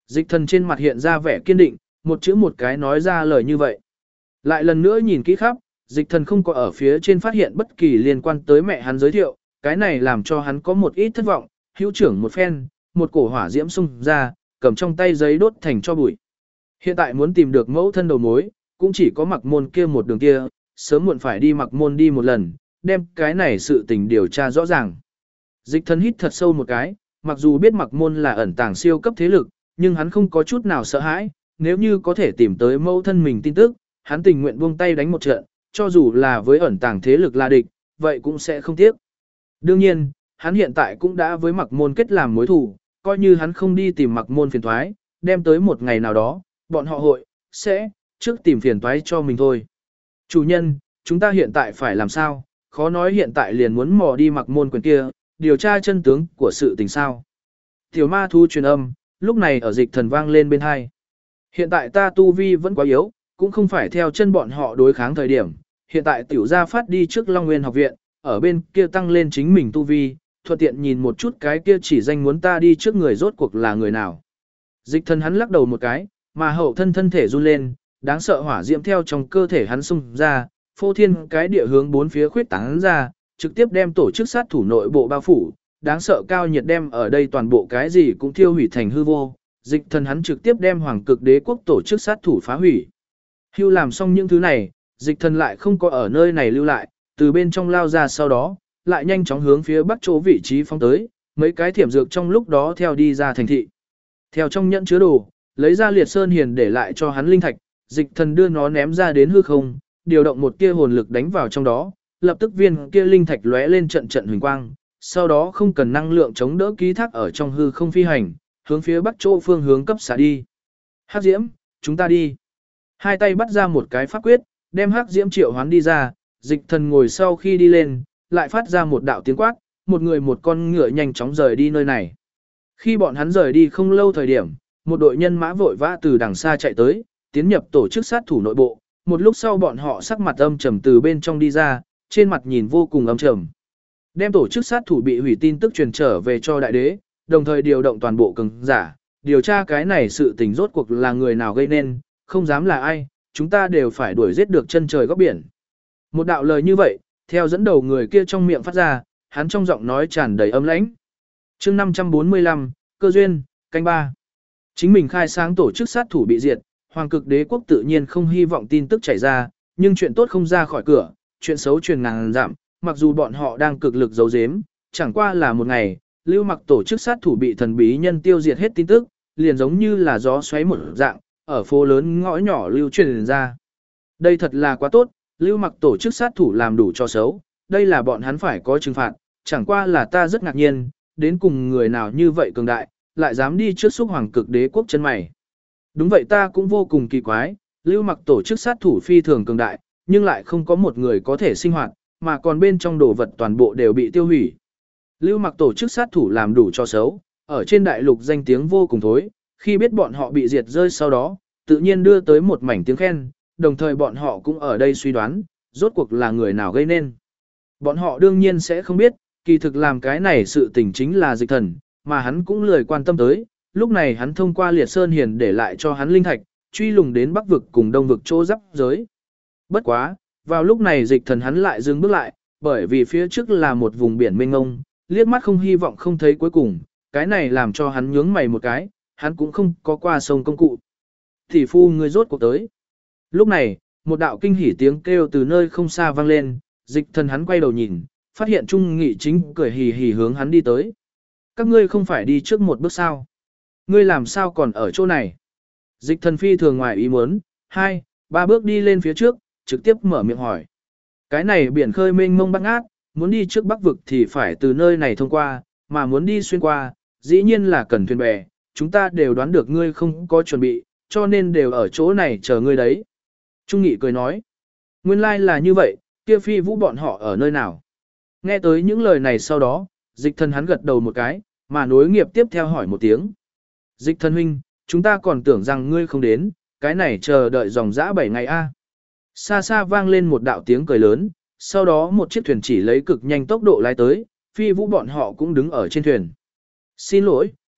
Dịch thần trên mặt hiện ra vẻ kiên định, một chữ một cái nói ra lời như vậy. Lại lần nữa nhìn kỹ khắp, dịch thần không có ở phía trên phát hiện bất kỳ liên quan tới mẹ hắn giới thiệu, cái này làm cho hắn có một ít thất vọng, hữu trưởng một phen, một cổ hỏa diễm xung ra, cầm trong tay giấy đốt thành cho bụi. Hiện tại muốn tìm được mẫu thân đầu mối, cũng chỉ có mặc môn kia một đường kia, sớm muộn phải đi mặc môn đi một lần, đem cái này sự tình điều tra rõ ràng. Dịch thần hít thật sâu một cái, mặc dù biết mặc môn là ẩn tàng siêu cấp thế lực, nhưng hắn không có chút nào sợ hãi, nếu như có thể tìm tới mẫu thân mình tin tức, hắn tình nguyện buông tay đánh một trận, cho dù là với ẩn tàng thế lực là địch, vậy cũng sẽ không tiếc. Đương nhiên, hắn hiện tại cũng đã với mặc môn kết làm mối thù, coi như hắn không đi tìm mặc môn phiền thoái, đem tới một ngày nào đó, bọn họ sẽ trước tìm phiền toái cho mình thôi. Chủ nhân, chúng ta hiện tại phải làm sao? Khó nói hiện tại liền muốn mò đi mặc môn quyền kia, điều tra chân tướng của sự tình sao. Tiểu ma thu truyền âm, lúc này ở dịch thần vang lên bên hai. Hiện tại ta tu vi vẫn quá yếu, cũng không phải theo chân bọn họ đối kháng thời điểm. Hiện tại tiểu gia phát đi trước Long Nguyên học viện, ở bên kia tăng lên chính mình tu vi, thuận tiện nhìn một chút cái kia chỉ danh muốn ta đi trước người rốt cuộc là người nào. Dịch thần hắn lắc đầu một cái, mà hậu thân thể run lên, đáng sợ hỏa diễm theo trong cơ thể hắn xung ra, phô thiên cái địa hướng bốn phía khuyết tán ra, trực tiếp đem tổ chức sát thủ nội bộ bao phủ, đáng sợ cao nhiệt đem ở đây toàn bộ cái gì cũng thiêu hủy thành hư vô. Dịch thần hắn trực tiếp đem hoàng cực đế quốc tổ chức sát thủ phá hủy. Hưu làm xong những thứ này, dịch thần lại không có ở nơi này lưu lại, từ bên trong lao ra sau đó, lại nhanh chóng hướng phía bắc chỗ vị trí phóng tới, mấy cái thiểm dược trong lúc đó theo đi ra thành thị. Theo trong nhẫn chứa đồ, lấy ra liệt sơn hiền để lại cho hắn linh thạch, dịch thần đưa nó ném ra đến hư không, điều động một tia hồn lực đánh vào trong đó, lập tức viên kia linh thạch lóe lên trận trận huỳnh quang, sau đó không cần năng lượng chống đỡ ký thác ở trong hư không phi hành, hướng phía bắc chỗ phương hướng cấp xả đi. Hắc diễm, chúng ta đi. Hai tay bắt ra một cái pháp quyết, đem hắc diễm triệu hoán đi ra, dịch thần ngồi sau khi đi lên, lại phát ra một đạo tiếng quát, một người một con ngựa nhanh chóng rời đi nơi này. Khi bọn hắn rời đi không lâu thời điểm, một đội nhân mã vội vã từ đằng xa chạy tới, tiến nhập tổ chức sát thủ nội bộ, một lúc sau bọn họ sắc mặt âm trầm từ bên trong đi ra, trên mặt nhìn vô cùng âm trầm. Đem tổ chức sát thủ bị hủy tin tức truyền trở về cho đại đế, đồng thời điều động toàn bộ cường giả, điều tra cái này sự tình rốt cuộc là người nào gây nên, không dám là ai, chúng ta đều phải đuổi giết được chân trời góc biển. Một đạo lời như vậy, theo dẫn đầu người kia trong miệng phát ra, hắn trong giọng nói tràn đầy âm lãnh. Chương 545, cơ duyên, canh ba. Chính mình khai sáng tổ chức sát thủ bị diệt, Hoàng Cực Đế quốc tự nhiên không hy vọng tin tức chảy ra, nhưng chuyện tốt không ra khỏi cửa, chuyện xấu truyền ngàn dặm, mặc dù bọn họ đang cực lực giấu giếm, chẳng qua là một ngày, Lưu Mặc tổ chức sát thủ bị thần bí nhân tiêu diệt hết tin tức, liền giống như là gió xoáy một dạng, ở phố lớn ngõ nhỏ lưu truyền ra. Đây thật là quá tốt, Lưu Mặc tổ chức sát thủ làm đủ cho xấu, đây là bọn hắn phải có trừng phạt, chẳng qua là ta rất ngạc nhiên, đến cùng người nào như vậy cường đại, lại dám đi trước xúc Hoàng Cực Đế quốc chân mày. Đúng vậy, ta cũng vô cùng kỳ quái, Lưu Mặc tổ chức sát thủ phi thường cường đại, nhưng lại không có một người có thể sinh hoạt, mà còn bên trong đồ vật toàn bộ đều bị tiêu hủy. Lưu Mặc tổ chức sát thủ làm đủ cho xấu, ở trên đại lục danh tiếng vô cùng thối, khi biết bọn họ bị diệt rơi sau đó, tự nhiên đưa tới một mảnh tiếng khen, đồng thời bọn họ cũng ở đây suy đoán, rốt cuộc là người nào gây nên. Bọn họ đương nhiên sẽ không biết, kỳ thực làm cái này sự tình chính là dịch thần, mà hắn cũng lười quan tâm tới, lúc này hắn thông qua liệt sơn hiền để lại cho hắn linh thạch, truy lùng đến bắc vực cùng đông vực chỗ giáp giới. Bất quá, vào lúc này dịch thần hắn lại dừng bước lại, bởi vì phía trước là một vùng biển mênh mông, liếc mắt không hy vọng không thấy cuối cùng, cái này làm cho hắn nhướng mày một cái, hắn cũng không có qua sông công cụ. Thị phu người rốt cuộc tới. Lúc này, một đạo kinh hỉ tiếng kêu từ nơi không xa vang lên, dịch thần hắn quay đầu nhìn, phát hiện Trung Nghị chính cười hì hì hướng hắn đi tới. Các ngươi không phải đi trước một bước sao? Ngươi làm sao còn ở chỗ này? Dịch thần phi thường ngoài ý muốn, 2, 3 bước đi lên phía trước, trực tiếp mở miệng hỏi. Cái này biển khơi mênh mông bát ngát, muốn đi trước bắc vực thì phải từ nơi này thông qua, mà muốn đi xuyên qua, dĩ nhiên là cần thuyền bè, chúng ta đều đoán được ngươi không có chuẩn bị, cho nên đều ở chỗ này chờ ngươi đấy. Trung Nghị cười nói, nguyên lai là như vậy, kia Phi Vũ bọn họ ở nơi nào? Nghe tới những lời này sau đó, dịch thần hắn gật đầu một cái, mà nối nghiệp tiếp theo hỏi một tiếng. Dịch thần huynh, chúng ta còn tưởng rằng ngươi không đến, cái này chờ đợi dòng dã 7 ngày a. Xa xa vang lên một đạo tiếng cười lớn, sau đó một chiếc thuyền chỉ lấy cực nhanh tốc độ lái tới, Phi Vũ bọn họ cũng đứng ở trên thuyền. Xin lỗi,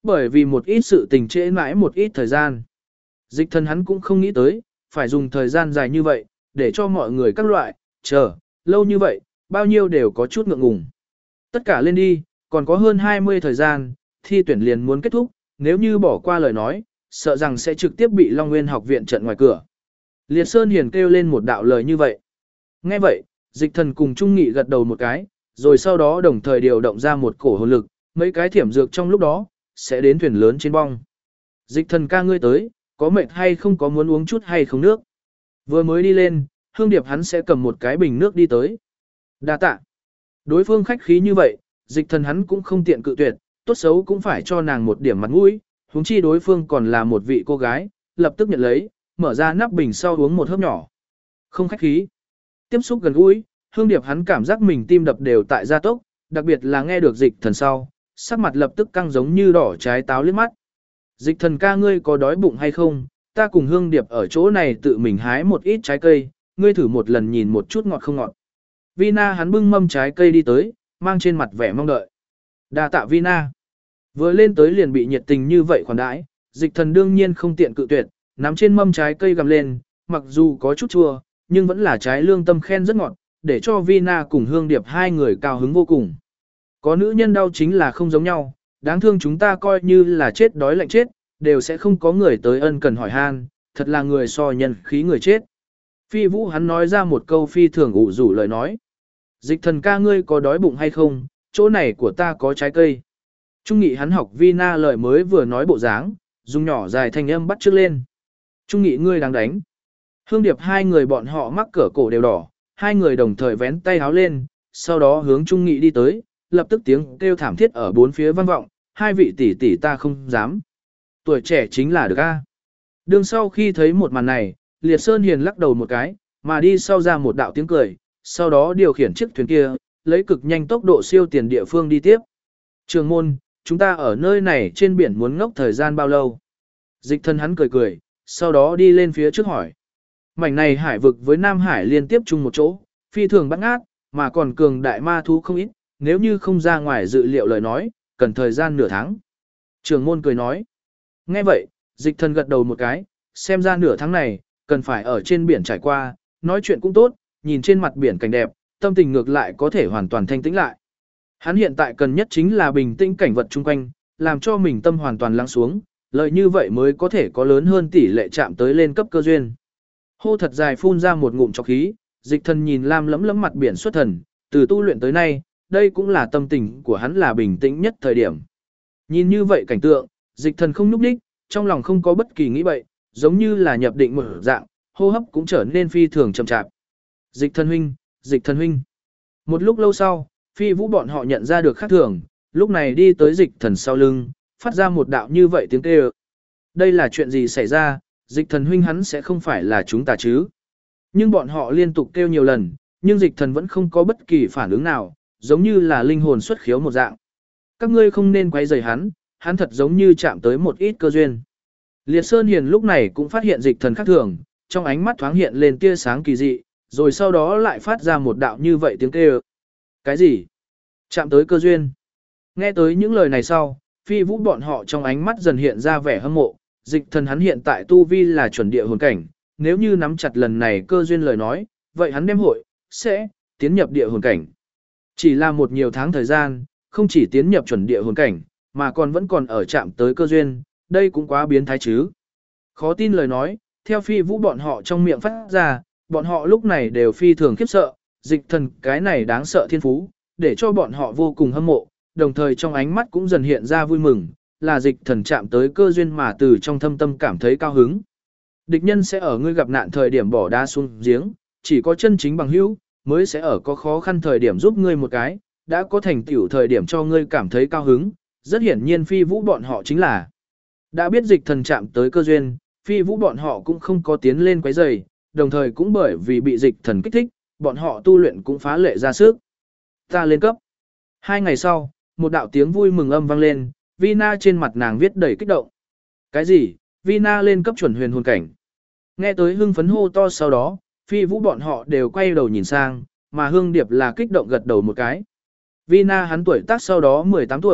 Bởi vì một ít sự tình trễ mãi một ít thời gian. Dịch thần hắn cũng không nghĩ tới, phải dùng thời gian dài như vậy, để cho mọi người các loại, chờ, lâu như vậy, bao nhiêu đều có chút ngượng ngùng. Tất cả lên đi, còn có hơn 20 thời gian, thi tuyển liền muốn kết thúc, nếu như bỏ qua lời nói, sợ rằng sẽ trực tiếp bị Long Nguyên học viện trận ngoài cửa. Liệt Sơn Hiền kêu lên một đạo lời như vậy. Nghe vậy, dịch thần cùng Trung Nghị gật đầu một cái, rồi sau đó đồng thời điều động ra một cổ hồn lực, mấy cái thiểm dược trong lúc đó, sẽ đến thuyền lớn trên bong. Dịch thần ca ngươi tới, có mệt hay không, có muốn uống chút hay không nước. Vừa mới đi lên, Hương Điệp hắn sẽ cầm một cái bình nước đi tới. Đa tạ. Đối phương khách khí như vậy, dịch thần hắn cũng không tiện cự tuyệt, tốt xấu cũng phải cho nàng một điểm mặt mũi, huống chi đối phương còn là một vị cô gái, lập tức nhận lấy, mở ra nắp bình sau uống một hớp nhỏ. Không khách khí. Tiếp xúc gần gũi, Hương Điệp hắn cảm giác mình tim đập đều tại gia tốc, đặc biệt là nghe được dịch thần sau, sắc mặt lập tức căng giống như đỏ trái táo liếc mắt. Dịch thần ca ngươi có đói bụng hay không, ta cùng Hương Điệp ở chỗ này tự mình hái một ít trái cây, ngươi thử một lần nhìn một chút ngọt không ngọt. Vina hắn bưng mâm trái cây đi tới, mang trên mặt vẻ mong đợi. Đa tạ Vina. Vừa lên tới liền bị nhiệt tình như vậy khoản đãi, dịch thần đương nhiên không tiện cự tuyệt, nắm trên mâm trái cây gặm lên, mặc dù có chút chua, nhưng vẫn là trái lương tâm khen rất ngọt, để cho Vina cùng Hương Điệp hai người cao hứng vô cùng. Có nữ nhân đau chính là không giống nhau, đáng thương chúng ta coi như là chết đói lạnh chết, đều sẽ không có người tới ân cần hỏi han, thật là người so nhân khí người chết. Phi Vũ hắn nói ra một câu phi thường ủ rủ lời nói. Dịch thần ca ngươi có đói bụng hay không, chỗ này của ta có trái cây. Trung Nghị hắn học Vina lời mới vừa nói bộ dáng, dùng nhỏ dài thanh âm bắt trước lên. Trung Nghị ngươi đang đánh. Hương Điệp hai người bọn họ mắc cỡ cổ đều đỏ, hai người đồng thời vén tay háo lên, sau đó hướng Trung Nghị đi tới, lập tức tiếng kêu thảm thiết ở bốn phía vang vọng, hai vị tỷ tỷ ta không dám. Tuổi trẻ chính là được a. Đường sau khi thấy một màn này, Liệt Sơn Hiền lắc đầu một cái, mà đi sau ra một đạo tiếng cười, sau đó điều khiển chiếc thuyền kia, lấy cực nhanh tốc độ siêu tiền địa phương đi tiếp. Trường môn, chúng ta ở nơi này trên biển muốn ngốc thời gian bao lâu? Dịch thân hắn cười cười, sau đó đi lên phía trước hỏi. Mảnh này hải vực với Nam Hải liên tiếp chung một chỗ, phi thường bắt ngát, mà còn cường đại ma thú không ít, nếu như không ra ngoài dự liệu lời nói, cần thời gian nửa tháng. Trường môn cười nói. Nghe vậy, dịch thần gật đầu một cái, xem ra nửa tháng này, cần phải ở trên biển trải qua, nói chuyện cũng tốt, nhìn trên mặt biển cảnh đẹp, tâm tình ngược lại có thể hoàn toàn thanh tĩnh lại. Hắn hiện tại cần nhất chính là bình tĩnh cảnh vật chung quanh, làm cho mình tâm hoàn toàn lắng xuống, lợi như vậy mới có thể có lớn hơn tỷ lệ chạm tới lên cấp cơ duyên. Hô thật dài phun ra một ngụm trọc khí, dịch thần nhìn lam lẫm lẫm mặt biển xuất thần, từ tu luyện tới nay, đây cũng là tâm tình của hắn là bình tĩnh nhất thời điểm. Nhìn như vậy cảnh tượng, dịch thần không nhúc đích, trong lòng không có bất kỳ nghĩ bậy, giống như là nhập định một dạng, hô hấp cũng trở nên phi thường chậm chạp. Dịch thần huynh, dịch thần huynh. Một lúc lâu sau, Phi Vũ bọn họ nhận ra được khác thường, lúc này đi tới dịch thần sau lưng, phát ra một đạo như vậy tiếng kêu. Đây là chuyện gì xảy ra, dịch thần huynh hắn sẽ không phải là chúng ta chứ. Nhưng bọn họ liên tục kêu nhiều lần, nhưng dịch thần vẫn không có bất kỳ phản ứng nào, giống như là linh hồn xuất khiếu một dạng. Các ngươi không nên quấy rầy hắn, hắn thật giống như chạm tới một ít cơ duyên. Liệt Sơn Hiền lúc này cũng phát hiện dịch thần khác thường, trong ánh mắt thoáng hiện lên tia sáng kỳ dị, rồi sau đó lại phát ra một đạo như vậy tiếng kêu. Cái gì? Chạm tới cơ duyên. Nghe tới những lời này sau, Phi Vũ bọn họ trong ánh mắt dần hiện ra vẻ hâm mộ, dịch thần hắn hiện tại tu vi là chuẩn địa hồn cảnh, nếu như nắm chặt lần này cơ duyên lời nói, vậy hắn đem hội, sẽ, tiến nhập địa hồn cảnh. Chỉ là một nhiều tháng thời gian, không chỉ tiến nhập chuẩn địa hồn cảnh, mà còn vẫn còn ở chạm tới cơ duyên, đây cũng quá biến thái chứ. Khó tin lời nói, theo Phi Vũ bọn họ trong miệng phát ra, bọn họ lúc này đều phi thường khiếp sợ, dịch thần cái này đáng sợ thiên phú, để cho bọn họ vô cùng hâm mộ, đồng thời trong ánh mắt cũng dần hiện ra vui mừng, là dịch thần chạm tới cơ duyên mà từ trong thâm tâm cảm thấy cao hứng. Địch nhân sẽ ở ngươi gặp nạn thời điểm bỏ đá xuống giếng, chỉ có chân chính bằng hữu mới sẽ ở có khó khăn thời điểm giúp ngươi một cái, đã có thành tựu thời điểm cho ngươi cảm thấy cao hứng, rất hiển nhiên Phi Vũ bọn họ chính là. Đã biết dịch thần chạm tới cơ duyên, Phi Vũ bọn họ cũng không có tiến lên quấy rầy, đồng thời cũng bởi vì bị dịch thần kích thích, bọn họ tu luyện cũng phá lệ ra sức. Ta lên cấp. 2 ngày sau, một đạo tiếng vui mừng âm vang lên, Vina trên mặt nàng viết đầy kích động. Cái gì? Vina lên cấp chuẩn huyền hồn cảnh. Nghe tới hưng phấn hô to sau đó, Phi Vũ bọn họ đều quay đầu nhìn sang, mà Hương Điệp là kích động gật đầu một cái. Vina hắn tuổi tác sau đó 18 tuổi,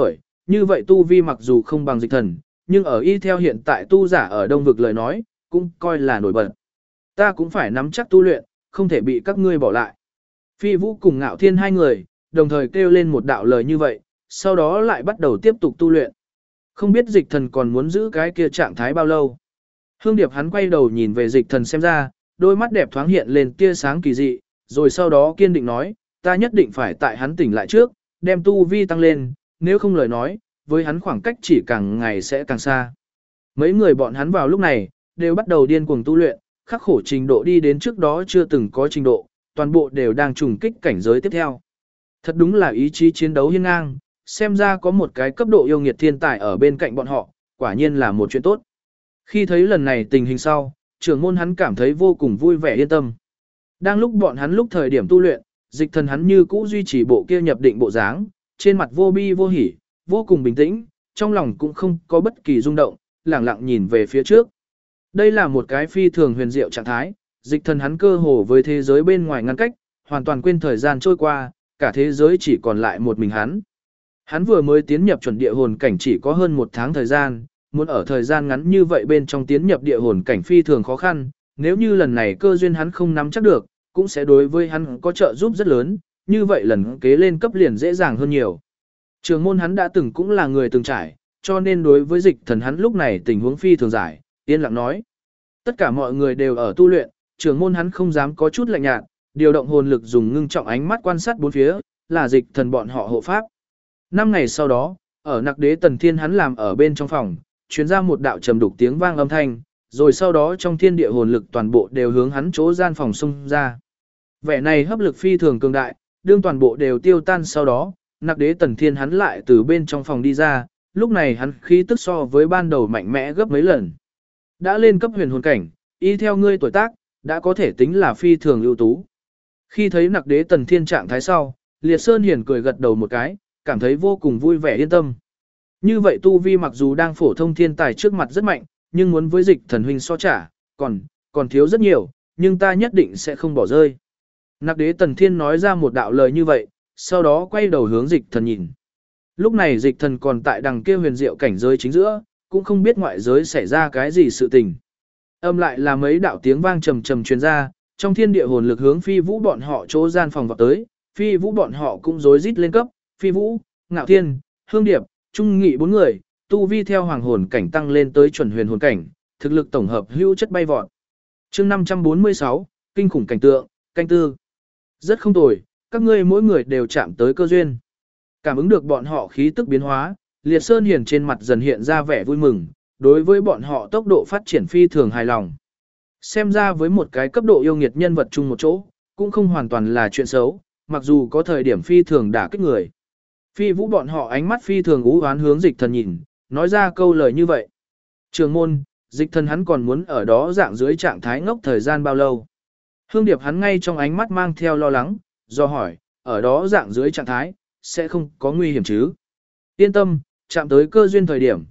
như vậy tu vi mặc dù không bằng dịch thần, nhưng ở y theo hiện tại tu giả ở đông vực lời nói, cũng coi là nổi bật. Ta cũng phải nắm chắc tu luyện, không thể bị các ngươi bỏ lại. Phi Vũ cùng Ngạo Thiên hai người, đồng thời kêu lên một đạo lời như vậy, sau đó lại bắt đầu tiếp tục tu luyện. Không biết dịch thần còn muốn giữ cái kia trạng thái bao lâu. Hương Điệp hắn quay đầu nhìn về dịch thần xem ra, đôi mắt đẹp thoáng hiện lên tia sáng kỳ dị, rồi sau đó kiên định nói, ta nhất định phải tại hắn tỉnh lại trước, đem tu vi tăng lên, nếu không lời nói, với hắn khoảng cách chỉ càng ngày sẽ càng xa. Mấy người bọn hắn vào lúc này, đều bắt đầu điên cuồng tu luyện, khắc khổ trình độ đi đến trước đó chưa từng có trình độ, toàn bộ đều đang trùng kích cảnh giới tiếp theo. Thật đúng là ý chí chiến đấu hiên ngang, xem ra có một cái cấp độ yêu nghiệt thiên tài ở bên cạnh bọn họ, quả nhiên là một chuyện tốt. Khi thấy lần này tình hình sau, trưởng môn hắn cảm thấy vô cùng vui vẻ yên tâm. Đang lúc bọn hắn lúc thời điểm tu luyện, dịch thần hắn như cũ duy trì bộ kia nhập định bộ dáng, trên mặt vô bi vô hỉ, vô cùng bình tĩnh, trong lòng cũng không có bất kỳ rung động, lẳng lặng nhìn về phía trước. Đây là một cái phi thường huyền diệu trạng thái, dịch thần hắn cơ hồ với thế giới bên ngoài ngăn cách, hoàn toàn quên thời gian trôi qua, cả thế giới chỉ còn lại một mình hắn. Hắn vừa mới tiến nhập chuẩn địa hồn cảnh chỉ có hơn 1 tháng thời gian, muốn ở thời gian ngắn như vậy bên trong tiến nhập địa hồn cảnh phi thường khó khăn, nếu như lần này cơ duyên hắn không nắm chắc được, cũng sẽ đối với hắn có trợ giúp rất lớn, như vậy lần kế lên cấp liền dễ dàng hơn nhiều. Trường môn hắn đã từng cũng là người từng trải, cho nên đối với dịch thần hắn lúc này tình huống phi thường giải, yên lặng nói. Tất cả mọi người đều ở tu luyện, trường môn hắn không dám có chút lạnh nhạt, điều động hồn lực dùng ngưng trọng ánh mắt quan sát bốn phía, là dịch thần bọn họ hộ pháp. 5 ngày sau đó, ở Nặc Đế Tần Thiên hắn làm ở bên trong phòng, truyền ra một đạo trầm đục tiếng vang âm thanh, rồi sau đó trong thiên địa hồn lực toàn bộ đều hướng hắn chỗ gian phòng xung ra. Vẻ này hấp lực phi thường cường đại, đương toàn bộ đều tiêu tan sau đó, Nặc Đế Tần Thiên hắn lại từ bên trong phòng đi ra, lúc này hắn khí tức so với ban đầu mạnh mẽ gấp mấy lần. Đã lên cấp huyền hồn cảnh, y theo ngươi tuổi tác, đã có thể tính là phi thường ưu tú. Khi thấy Nặc Đế Tần Thiên trạng thái sau, Liệt Sơn Hiển cười gật đầu một cái, cảm thấy vô cùng vui vẻ yên tâm. Như vậy tu vi mặc dù đang phổ thông thiên tài trước mặt rất mạnh, nhưng muốn với dịch thần huynh so trả, còn thiếu rất nhiều, nhưng ta nhất định sẽ không bỏ rơi. Nặc Đế Tần Thiên nói ra một đạo lời như vậy, sau đó quay đầu hướng dịch thần nhìn. Lúc này dịch thần còn tại đằng kia huyền diệu cảnh giới chính giữa, cũng không biết ngoại giới xảy ra cái gì sự tình. Âm lại là mấy đạo tiếng vang trầm trầm truyền ra, trong thiên địa hồn lực hướng Phi Vũ bọn họ chỗ gian phòng vào tới, Phi Vũ bọn họ cũng rối rít lên cấp, Phi Vũ, Ngạo Thiên, Hương Điệp, Trung Nghị 4 người, tu vi theo hoàng hồn cảnh tăng lên tới chuẩn huyền hồn cảnh, thực lực tổng hợp hữu chất bay vọt. Chương 546, kinh khủng cảnh tượng, canh tư. Rất không tồi, các ngươi mỗi người đều chạm tới cơ duyên. Cảm ứng được bọn họ khí tức biến hóa, Liệt Sơn Hiền trên mặt dần hiện ra vẻ vui mừng, đối với bọn họ tốc độ phát triển phi thường hài lòng. Xem ra với một cái cấp độ yêu nghiệt nhân vật chung một chỗ, cũng không hoàn toàn là chuyện xấu, mặc dù có thời điểm phi thường đả kích người. Phi Vũ bọn họ ánh mắt phi thường ú oán hướng dịch thần nhìn, nói ra câu lời như vậy. Trường môn, dịch thần hắn còn muốn ở đó dạng dưới trạng thái ngốc thời gian bao lâu. Hương Điệp hắn ngay trong ánh mắt mang theo lo lắng, do hỏi, ở đó dạng dưới trạng thái, sẽ không có nguy hiểm chứ. Yên tâm, chạm tới cơ duyên thời điểm,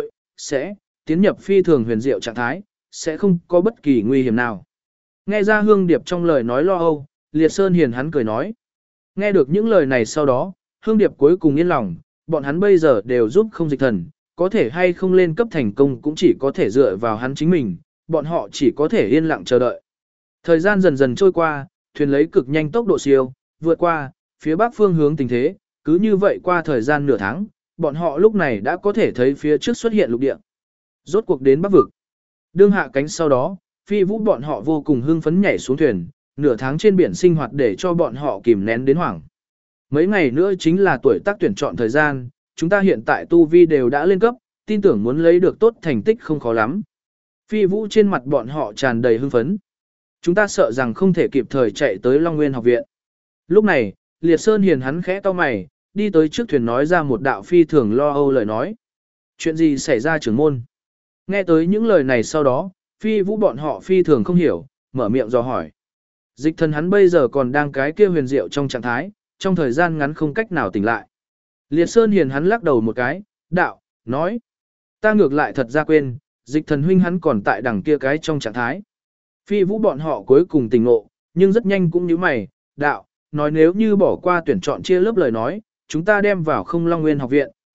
sẽ tiến nhập phi thường huyền diệu trạng thái, sẽ không có bất kỳ nguy hiểm nào. Nghe ra Hương Điệp trong lời nói lo âu, Liệt Sơn Hiền hắn cười nói. Nghe được những lời này sau đó, Hương Điệp cuối cùng yên lòng, bọn hắn bây giờ đều giúp không dịch thần, có thể hay không lên cấp thành công cũng chỉ có thể dựa vào hắn chính mình, bọn họ chỉ có thể yên lặng chờ đợi. Thời gian dần dần trôi qua, thuyền lấy cực nhanh tốc độ siêu, vượt qua, phía bắc phương hướng tình thế, cứ như vậy qua thời gian nửa tháng, bọn họ lúc này đã có thể thấy phía trước xuất hiện lục địa. Rốt cuộc đến bắc vực. Đương hạ cánh sau đó, Phi Vũ bọn họ vô cùng hưng phấn nhảy xuống thuyền, nửa tháng trên biển sinh hoạt để cho bọn họ kìm nén đến hoảng. Mấy ngày nữa chính là tuổi tác tuyển chọn thời gian, chúng ta hiện tại tu vi đều đã lên cấp, tin tưởng muốn lấy được tốt thành tích không khó lắm. Phi Vũ trên mặt bọn họ tràn đầy hưng phấn. Chúng ta sợ rằng không thể kịp thời chạy tới Long Nguyên học viện. Lúc này, Liệt Sơn Hiền hắn khẽ cau mày, đi tới trước thuyền nói ra một đạo phi thường lo âu lời nói. Chuyện gì xảy ra trưởng môn? Nghe tới những lời này sau đó, Phi Vũ bọn họ phi thường không hiểu, mở miệng dò hỏi. Dịch thần hắn bây giờ còn đang cái kia huyền diệu trong trạng thái, trong thời gian ngắn không cách nào tỉnh lại. Liệt Sơn Hiền hắn lắc đầu một cái, đạo, nói. Ta ngược lại thật ra quên, dịch thần huynh hắn còn tại đằng kia cái trong trạng thái. Phi Vũ bọn họ cuối cùng tỉnh ngộ, nhưng rất nhanh cũng như mày, đạo, nói nếu như bỏ qua tuyển chọn chia lớp lời nói, chúng ta đem vào không Long Nguyên học viện,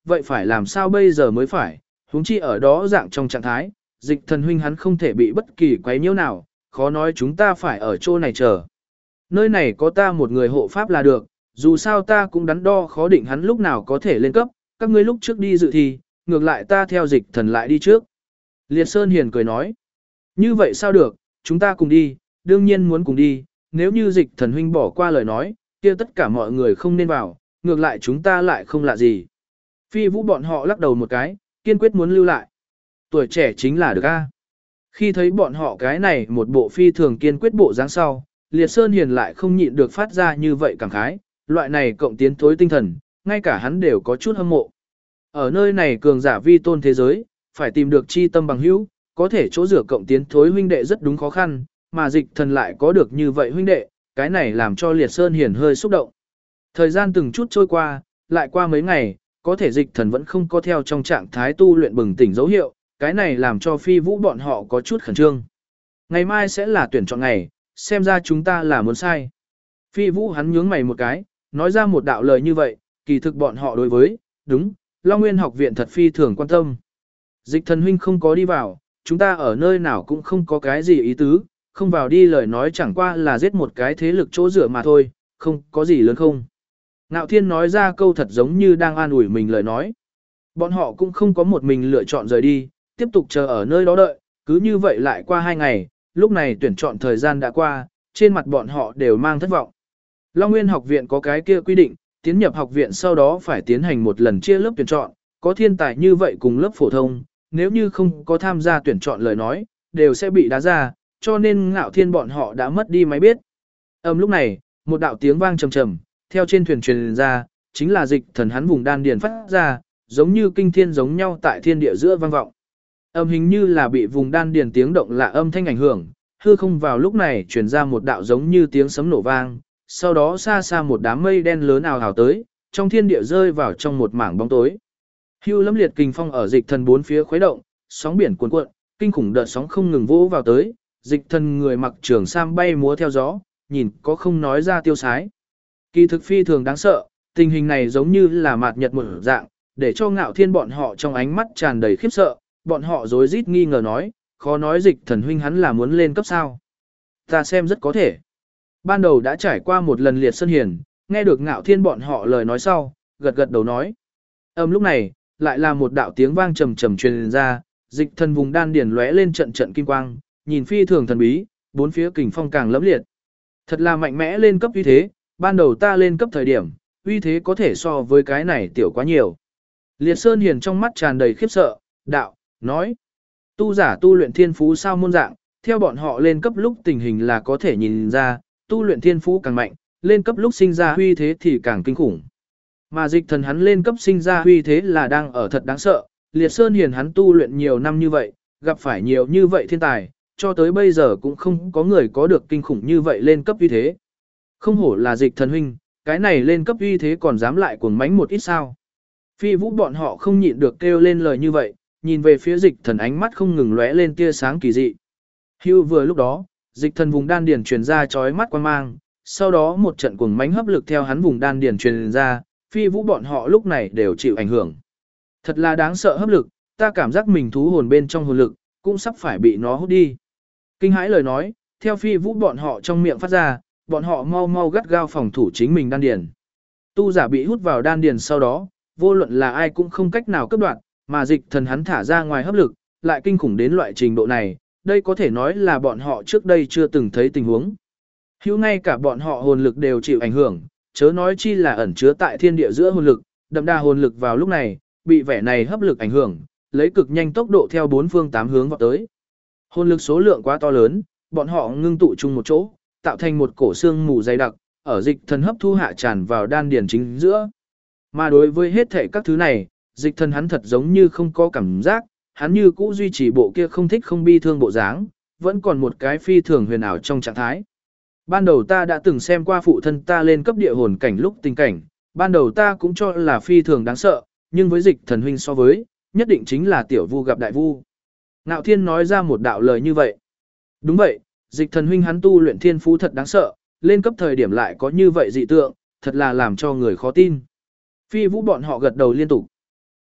vậy phải làm sao bây giờ mới phải, huống chi ở đó dạng trong trạng thái, dịch thần huynh hắn không thể bị bất kỳ quấy nhiễu nào, khó nói chúng ta phải ở chỗ này chờ. Nơi này có ta một người hộ pháp là được, dù sao ta cũng đắn đo khó định hắn lúc nào có thể lên cấp, các ngươi lúc trước đi dự thi, ngược lại ta theo dịch thần lại đi trước. Liệt Sơn Hiền cười nói, như vậy sao được, chúng ta cùng đi, đương nhiên muốn cùng đi, nếu như dịch thần huynh bỏ qua lời nói, kia tất cả mọi người không nên vào, ngược lại chúng ta lại không lạ gì. Phi Vũ bọn họ lắc đầu một cái, kiên quyết muốn lưu lại. Tuổi trẻ chính là được a. Khi thấy bọn họ cái này một bộ phi thường kiên quyết bộ dáng sau, Liệt Sơn Hiền lại không nhịn được phát ra như vậy cảm khái, loại này cộng tiến thối tinh thần, ngay cả hắn đều có chút hâm mộ. Ở nơi này cường giả vi tôn thế giới, phải tìm được chi tâm bằng hữu, có thể chỗ rửa cộng tiến thối huynh đệ rất đúng khó khăn, mà dịch thần lại có được như vậy huynh đệ, cái này làm cho Liệt Sơn Hiền hơi xúc động. Thời gian từng chút trôi qua, lại qua mấy ngày, có thể dịch thần vẫn không có theo trong trạng thái tu luyện bừng tỉnh dấu hiệu, cái này làm cho Phi Vũ bọn họ có chút khẩn trương. Ngày mai sẽ là tuyển chọn ngày, xem ra chúng ta là muốn sai. Phi Vũ hắn nhướng mày một cái, nói ra một đạo lời như vậy, kỳ thực bọn họ đối với, đúng, Long Nguyên học viện thật phi thường quan tâm. Dịch thần huynh không có đi vào, chúng ta ở nơi nào cũng không có cái gì ý tứ, không vào đi lời nói chẳng qua là giết một cái thế lực chỗ dựa mà thôi, không có gì lớn không. Ngạo Thiên nói ra câu thật giống như đang an ủi mình lời nói. Bọn họ cũng không có một mình lựa chọn rời đi, tiếp tục chờ ở nơi đó đợi, cứ như vậy lại qua 2 ngày, lúc này tuyển chọn thời gian đã qua, trên mặt bọn họ đều mang thất vọng. Long Nguyên học viện có cái kia quy định, tiến nhập học viện sau đó phải tiến hành một lần chia lớp tuyển chọn, có thiên tài như vậy cùng lớp phổ thông, nếu như không có tham gia tuyển chọn lời nói, đều sẽ bị đá ra, cho nên Ngạo Thiên bọn họ đã mất đi máy biết. Lúc này, một đạo tiếng vang trầm trầm, theo trên thuyền truyền ra, chính là dịch thần hắn vùng đan điền phát ra, giống như kinh thiên giống nhau tại thiên địa giữa vang vọng. Hình như là bị vùng đan điền tiếng động lạ âm thanh ảnh hưởng, hư không vào lúc này truyền ra một đạo giống như tiếng sấm nổ vang, sau đó xa xa một đám mây đen lớn ào ào tới, trong thiên địa rơi vào trong một mảng bóng tối. Hưu lẫm liệt kình phong ở dịch thần bốn phía khuấy động, sóng biển cuồn cuộn, kinh khủng đợt sóng không ngừng vỗ vào tới, dịch thần người mặc trường sam bay múa theo gió, nhìn có không nói ra tiêu sái. Kỳ thực phi thường đáng sợ, tình hình này giống như là mạt nhật một dạng, để cho Ngạo Thiên bọn họ trong ánh mắt tràn đầy khiếp sợ, bọn họ rối rít nghi ngờ nói, khó nói dịch thần huynh hắn là muốn lên cấp sao. Ta xem rất có thể. Ban đầu đã trải qua một lần Liệt Sơn Hiền, nghe được Ngạo Thiên bọn họ lời nói sau, gật gật đầu nói. Lúc này, lại là một đạo tiếng vang trầm trầm truyền ra, dịch thần vùng đan điền lóe lên trận trận kim quang, nhìn phi thường thần bí, bốn phía kình phong càng lẫm liệt. Thật là mạnh mẽ lên cấp uy thế, ban đầu ta lên cấp thời điểm, uy thế có thể so với cái này tiểu quá nhiều. Liệt Sơn Hiền trong mắt tràn đầy khiếp sợ, đạo, nói. Tu giả tu luyện thiên phú sao môn dạng, theo bọn họ lên cấp lúc tình hình là có thể nhìn ra, tu luyện thiên phú càng mạnh, lên cấp lúc sinh ra uy thế thì càng kinh khủng. Mà dịch thần hắn lên cấp sinh ra uy thế là đang ở thật đáng sợ, Liệt Sơn Hiền hắn tu luyện nhiều năm như vậy, gặp phải nhiều như vậy thiên tài, cho tới bây giờ cũng không có người có được kinh khủng như vậy lên cấp uy thế. Không hổ là dịch thần huynh, cái này lên cấp uy thế còn dám lại cuồng mánh một ít sao. Phi Vũ bọn họ không nhịn được kêu lên lời như vậy, nhìn về phía dịch thần ánh mắt không ngừng lóe lên tia sáng kỳ dị. Hưu vừa lúc đó, dịch thần vùng đan điền truyền ra chói mắt quang mang, sau đó một trận cuồng mánh hấp lực theo hắn vùng đan điền truyền ra, Phi Vũ bọn họ lúc này đều chịu ảnh hưởng. Thật là đáng sợ hấp lực, ta cảm giác mình thú hồn bên trong hồn lực, cũng sắp phải bị nó hút đi. Kinh hãi lời nói, theo Phi Vũ bọn họ trong miệng phát ra, bọn họ mau mau gắt gao phòng thủ chính mình đan điền. Tu giả bị hút vào đan điền sau đó, vô luận là ai cũng không cách nào cấp đoạn, mà dịch thần hắn thả ra ngoài hấp lực, lại kinh khủng đến loại trình độ này, đây có thể nói là bọn họ trước đây chưa từng thấy tình huống. Hữu ngay cả bọn họ hồn lực đều chịu ảnh hưởng, chớ nói chi là ẩn chứa tại thiên địa giữa hồn lực, đậm đà hồn lực vào lúc này, bị vẻ này hấp lực ảnh hưởng, lấy cực nhanh tốc độ theo bốn phương tám hướng vọt tới. Hồn lực số lượng quá to lớn, bọn họ ngưng tụ chung một chỗ, tạo thành một cổ xương mù dày đặc, ở dịch thần hấp thu hạ tràn vào đan điền chính giữa. Mà đối với hết thể các thứ này, dịch thần hắn thật giống như không có cảm giác, hắn như cũ duy trì bộ kia không thích không bi thương bộ dáng, vẫn còn một cái phi thường huyền ảo trong trạng thái. Ban đầu ta đã từng xem qua phụ thân ta lên cấp địa hồn cảnh lúc tình cảnh, ban đầu ta cũng cho là phi thường đáng sợ, nhưng với dịch thần huynh so với, nhất định chính là tiểu vu gặp đại vu. Ngạo Thiên nói ra một đạo lời như vậy. Đúng vậy, dịch thần huynh hắn tu luyện thiên phú thật đáng sợ, lên cấp thời điểm lại có như vậy dị tượng, thật là làm cho người khó tin. Phi Vũ bọn họ gật đầu liên tục.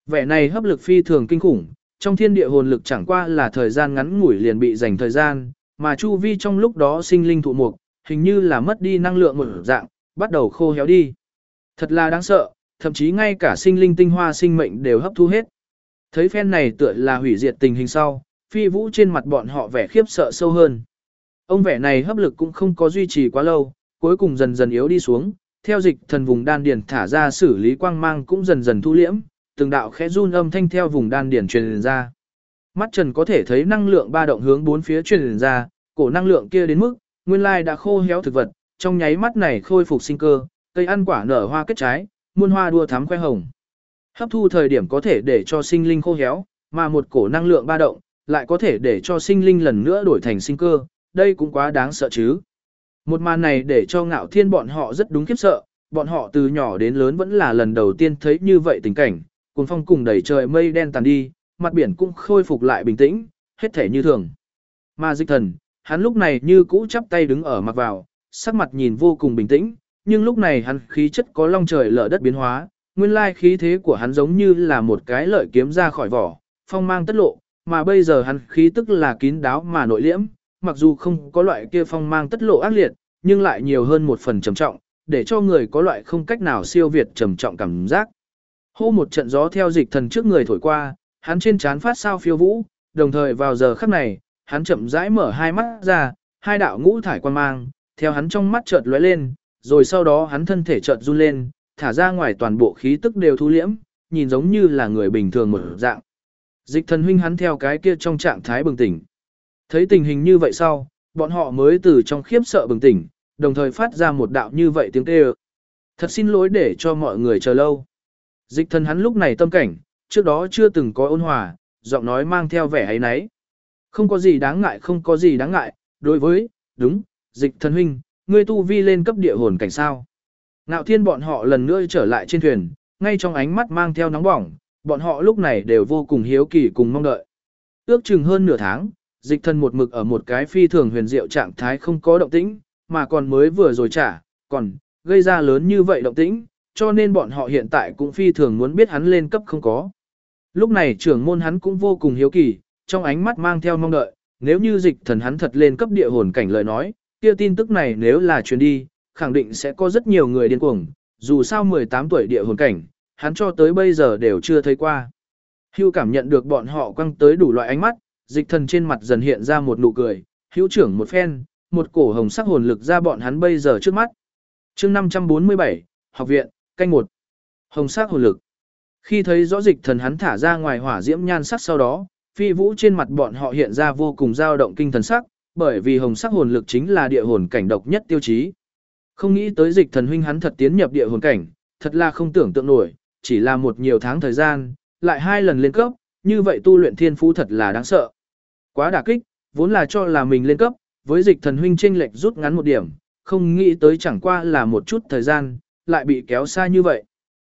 Vẻ này hấp lực phi thường kinh khủng, trong thiên địa hồn lực chẳng qua là thời gian ngắn ngủi liền bị dành thời gian, mà chu vi trong lúc đó sinh linh thụ mục, hình như là mất đi năng lượng một dạng, bắt đầu khô héo đi. Thật là đáng sợ, thậm chí ngay cả sinh linh tinh hoa sinh mệnh đều hấp thu hết. Thấy phen này tựa là hủy diệt tình hình sau, Phi Vũ trên mặt bọn họ vẻ khiếp sợ sâu hơn. Ông vẻ này hấp lực cũng không có duy trì quá lâu, cuối cùng dần dần yếu đi xuống, theo dịch thần vùng đan điền thả ra xử lý quang mang cũng dần dần thu liễm, từng đạo khẽ run âm thanh theo vùng đan điền truyền ra. Mắt Trần có thể thấy năng lượng ba động hướng bốn phía truyền ra, cổ năng lượng kia đến mức nguyên lai đã khô héo thực vật, trong nháy mắt này khôi phục sinh cơ, cây ăn quả nở hoa kết trái, muôn hoa đua thắm khoe hồng. Hấp thu thời điểm có thể để cho sinh linh khô héo, mà một cổ năng lượng ba động lại có thể để cho sinh linh lần nữa đổi thành sinh cơ, đây cũng quá đáng sợ chứ. Một màn này để cho Ngạo Thiên bọn họ rất đúng khiếp sợ, bọn họ từ nhỏ đến lớn vẫn là lần đầu tiên thấy như vậy tình cảnh, cuồng phong cùng đẩy trời mây đen tàn đi, mặt biển cũng khôi phục lại bình tĩnh, hết thể như thường. Mà Dịch Thần, hắn lúc này như cũ chắp tay đứng ở mặt vào, sắc mặt nhìn vô cùng bình tĩnh, nhưng lúc này hắn khí chất có long trời lở đất biến hóa, nguyên lai khí thế của hắn giống như là một cái lợi kiếm ra khỏi vỏ, phong mang tất lộ, mà bây giờ hắn khí tức là kín đáo mà nội liễm, mặc dù không có loại kia phong mang tất lộ ác liệt, nhưng lại nhiều hơn một phần trầm trọng, để cho người có loại không cách nào siêu việt trầm trọng cảm giác. Hô một trận gió theo Dịch Thần trước người thổi qua, hắn trên trán phát sao phiêu vũ, đồng thời vào giờ khắc này, hắn chậm rãi mở hai mắt ra, hai đạo ngũ thải quang mang, theo hắn trong mắt chợt lóe lên, rồi sau đó hắn thân thể chợt run lên, thả ra ngoài toàn bộ khí tức đều thu liễm, nhìn giống như là người bình thường một dạng. Dịch Thần huynh hắn theo cái kia trong trạng thái bừng tỉnh. Thấy tình hình như vậy sau, bọn họ mới từ trong khiếp sợ bừng tỉnh, đồng thời phát ra một đạo như vậy tiếng kêu. Thật xin lỗi để cho mọi người chờ lâu. Dịch Thần hắn lúc này tâm cảnh, trước đó chưa từng có ôn hòa, giọng nói mang theo vẻ ấy nấy. Không có gì đáng ngại, không có gì đáng ngại, đối với, đúng, Dịch Thần huynh, ngươi tu vi lên cấp địa hồn cảnh sao. Ngạo Thiên bọn họ lần nữa trở lại trên thuyền, ngay trong ánh mắt mang theo nóng bỏng, bọn họ lúc này đều vô cùng hiếu kỳ cùng mong đợi. Ước chừng hơn nửa tháng, Dịch Thần một mực ở một cái phi thường huyền diệu trạng thái không có động tĩnh, mà còn mới vừa rồi còn gây ra lớn như vậy động tĩnh, cho nên bọn họ hiện tại cũng phi thường muốn biết hắn lên cấp không có. Lúc này trưởng môn hắn cũng vô cùng hiếu kỳ, trong ánh mắt mang theo mong đợi, nếu như Dịch Thần hắn thật lên cấp địa hồn cảnh lời nói, kia tin tức này nếu là truyền đi, khẳng định sẽ có rất nhiều người điên cuồng, dù sao 18 tuổi địa hồn cảnh, hắn cho tới bây giờ đều chưa thấy qua. Hưu cảm nhận được bọn họ quăng tới đủ loại ánh mắt, Dịch Thần trên mặt dần hiện ra một nụ cười, hữu trưởng một phen, một cổ hồng sắc hồn lực ra bọn hắn bây giờ trước mắt. Chương 547, học viện, canh 1. Hồng sắc hồn lực. Khi thấy rõ Dịch Thần hắn thả ra ngoài hỏa diễm nhan sắc sau đó, Phi Vũ trên mặt bọn họ hiện ra vô cùng dao động kinh thần sắc, bởi vì hồng sắc hồn lực chính là địa hồn cảnh độc nhất tiêu chí. Không nghĩ tới Dịch Thần huynh hắn thật tiến nhập địa hồn cảnh, thật là không tưởng tượng nổi, chỉ là một nhiều tháng thời gian, lại 2 lần lên cấp, như vậy tu luyện thiên phú thật là đáng sợ. Quá đả kích, vốn là cho là mình lên cấp, với Dịch Thần huynh chênh lệch rút ngắn một điểm, không nghĩ tới chẳng qua là một chút thời gian, lại bị kéo xa như vậy.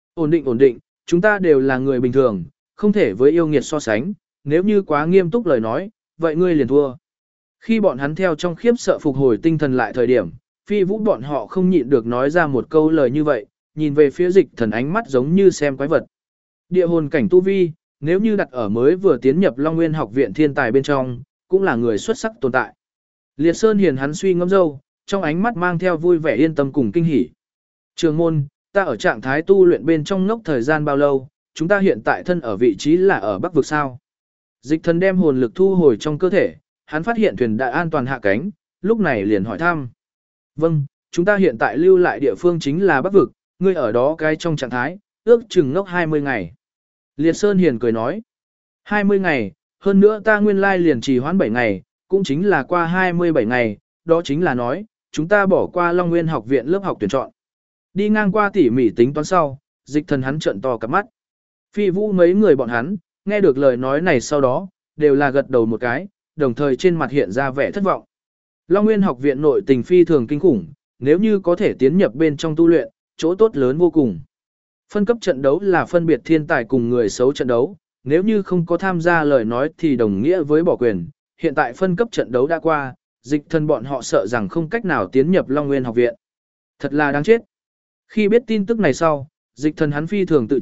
Ổn định, chúng ta đều là người bình thường, không thể với yêu nghiệt so sánh, nếu như quá nghiêm túc lời nói, vậy ngươi liền thua. Khi bọn hắn theo trong khiếp sợ phục hồi tinh thần lại thời điểm, Phi Vũ bọn họ không nhịn được nói ra một câu lời như vậy, nhìn về phía Dịch Thần ánh mắt giống như xem quái vật. Địa hồn cảnh tu vi, nếu như đặt ở mới vừa tiến nhập Long Nguyên học viện thiên tài bên trong, cũng là người xuất sắc tồn tại. Liệt Sơn Hiền hắn suy ngẫm dâu, trong ánh mắt mang theo vui vẻ yên tâm cùng kinh hỉ. Trường môn, ta ở trạng thái tu luyện bên trong ngốc thời gian bao lâu, chúng ta hiện tại thân ở vị trí là ở Bắc vực sao? Dịch Thần đem hồn lực thu hồi trong cơ thể, hắn phát hiện thuyền đã an toàn hạ cánh, lúc này liền hỏi thăm. Vâng, chúng ta hiện tại lưu lại địa phương chính là Bắc vực, ngươi ở đó cái trong trạng thái, ước chừng ngốc 20 ngày. Liệt Sơn Hiền cười nói, 20 ngày, hơn nữa ta nguyên lai liền trì hoãn 7 ngày, cũng chính là qua 27 ngày, đó chính là nói, chúng ta bỏ qua Long Nguyên học viện lớp học tuyển chọn. Đi ngang qua tỉ mỉ tính toán sau, Dịch Thần hắn trợn to cả mắt. Phi Vũ mấy người bọn hắn, nghe được lời nói này sau đó, đều là gật đầu một cái, đồng thời trên mặt hiện ra vẻ thất vọng. Long Nguyên học viện nội tình phi thường kinh khủng, nếu như có thể tiến nhập bên trong tu luyện, chỗ tốt lớn vô cùng. Phân cấp trận đấu là phân biệt thiên tài cùng người xấu trận đấu, nếu như không có tham gia lời nói thì đồng nghĩa với bỏ quyền. Hiện tại phân cấp trận đấu đã qua, Dịch Thần bọn họ sợ rằng không cách nào tiến nhập Long Nguyên học viện. Thật là đáng chết. Khi biết tin tức này sau, Dịch Thần hắn phi thường tự trách,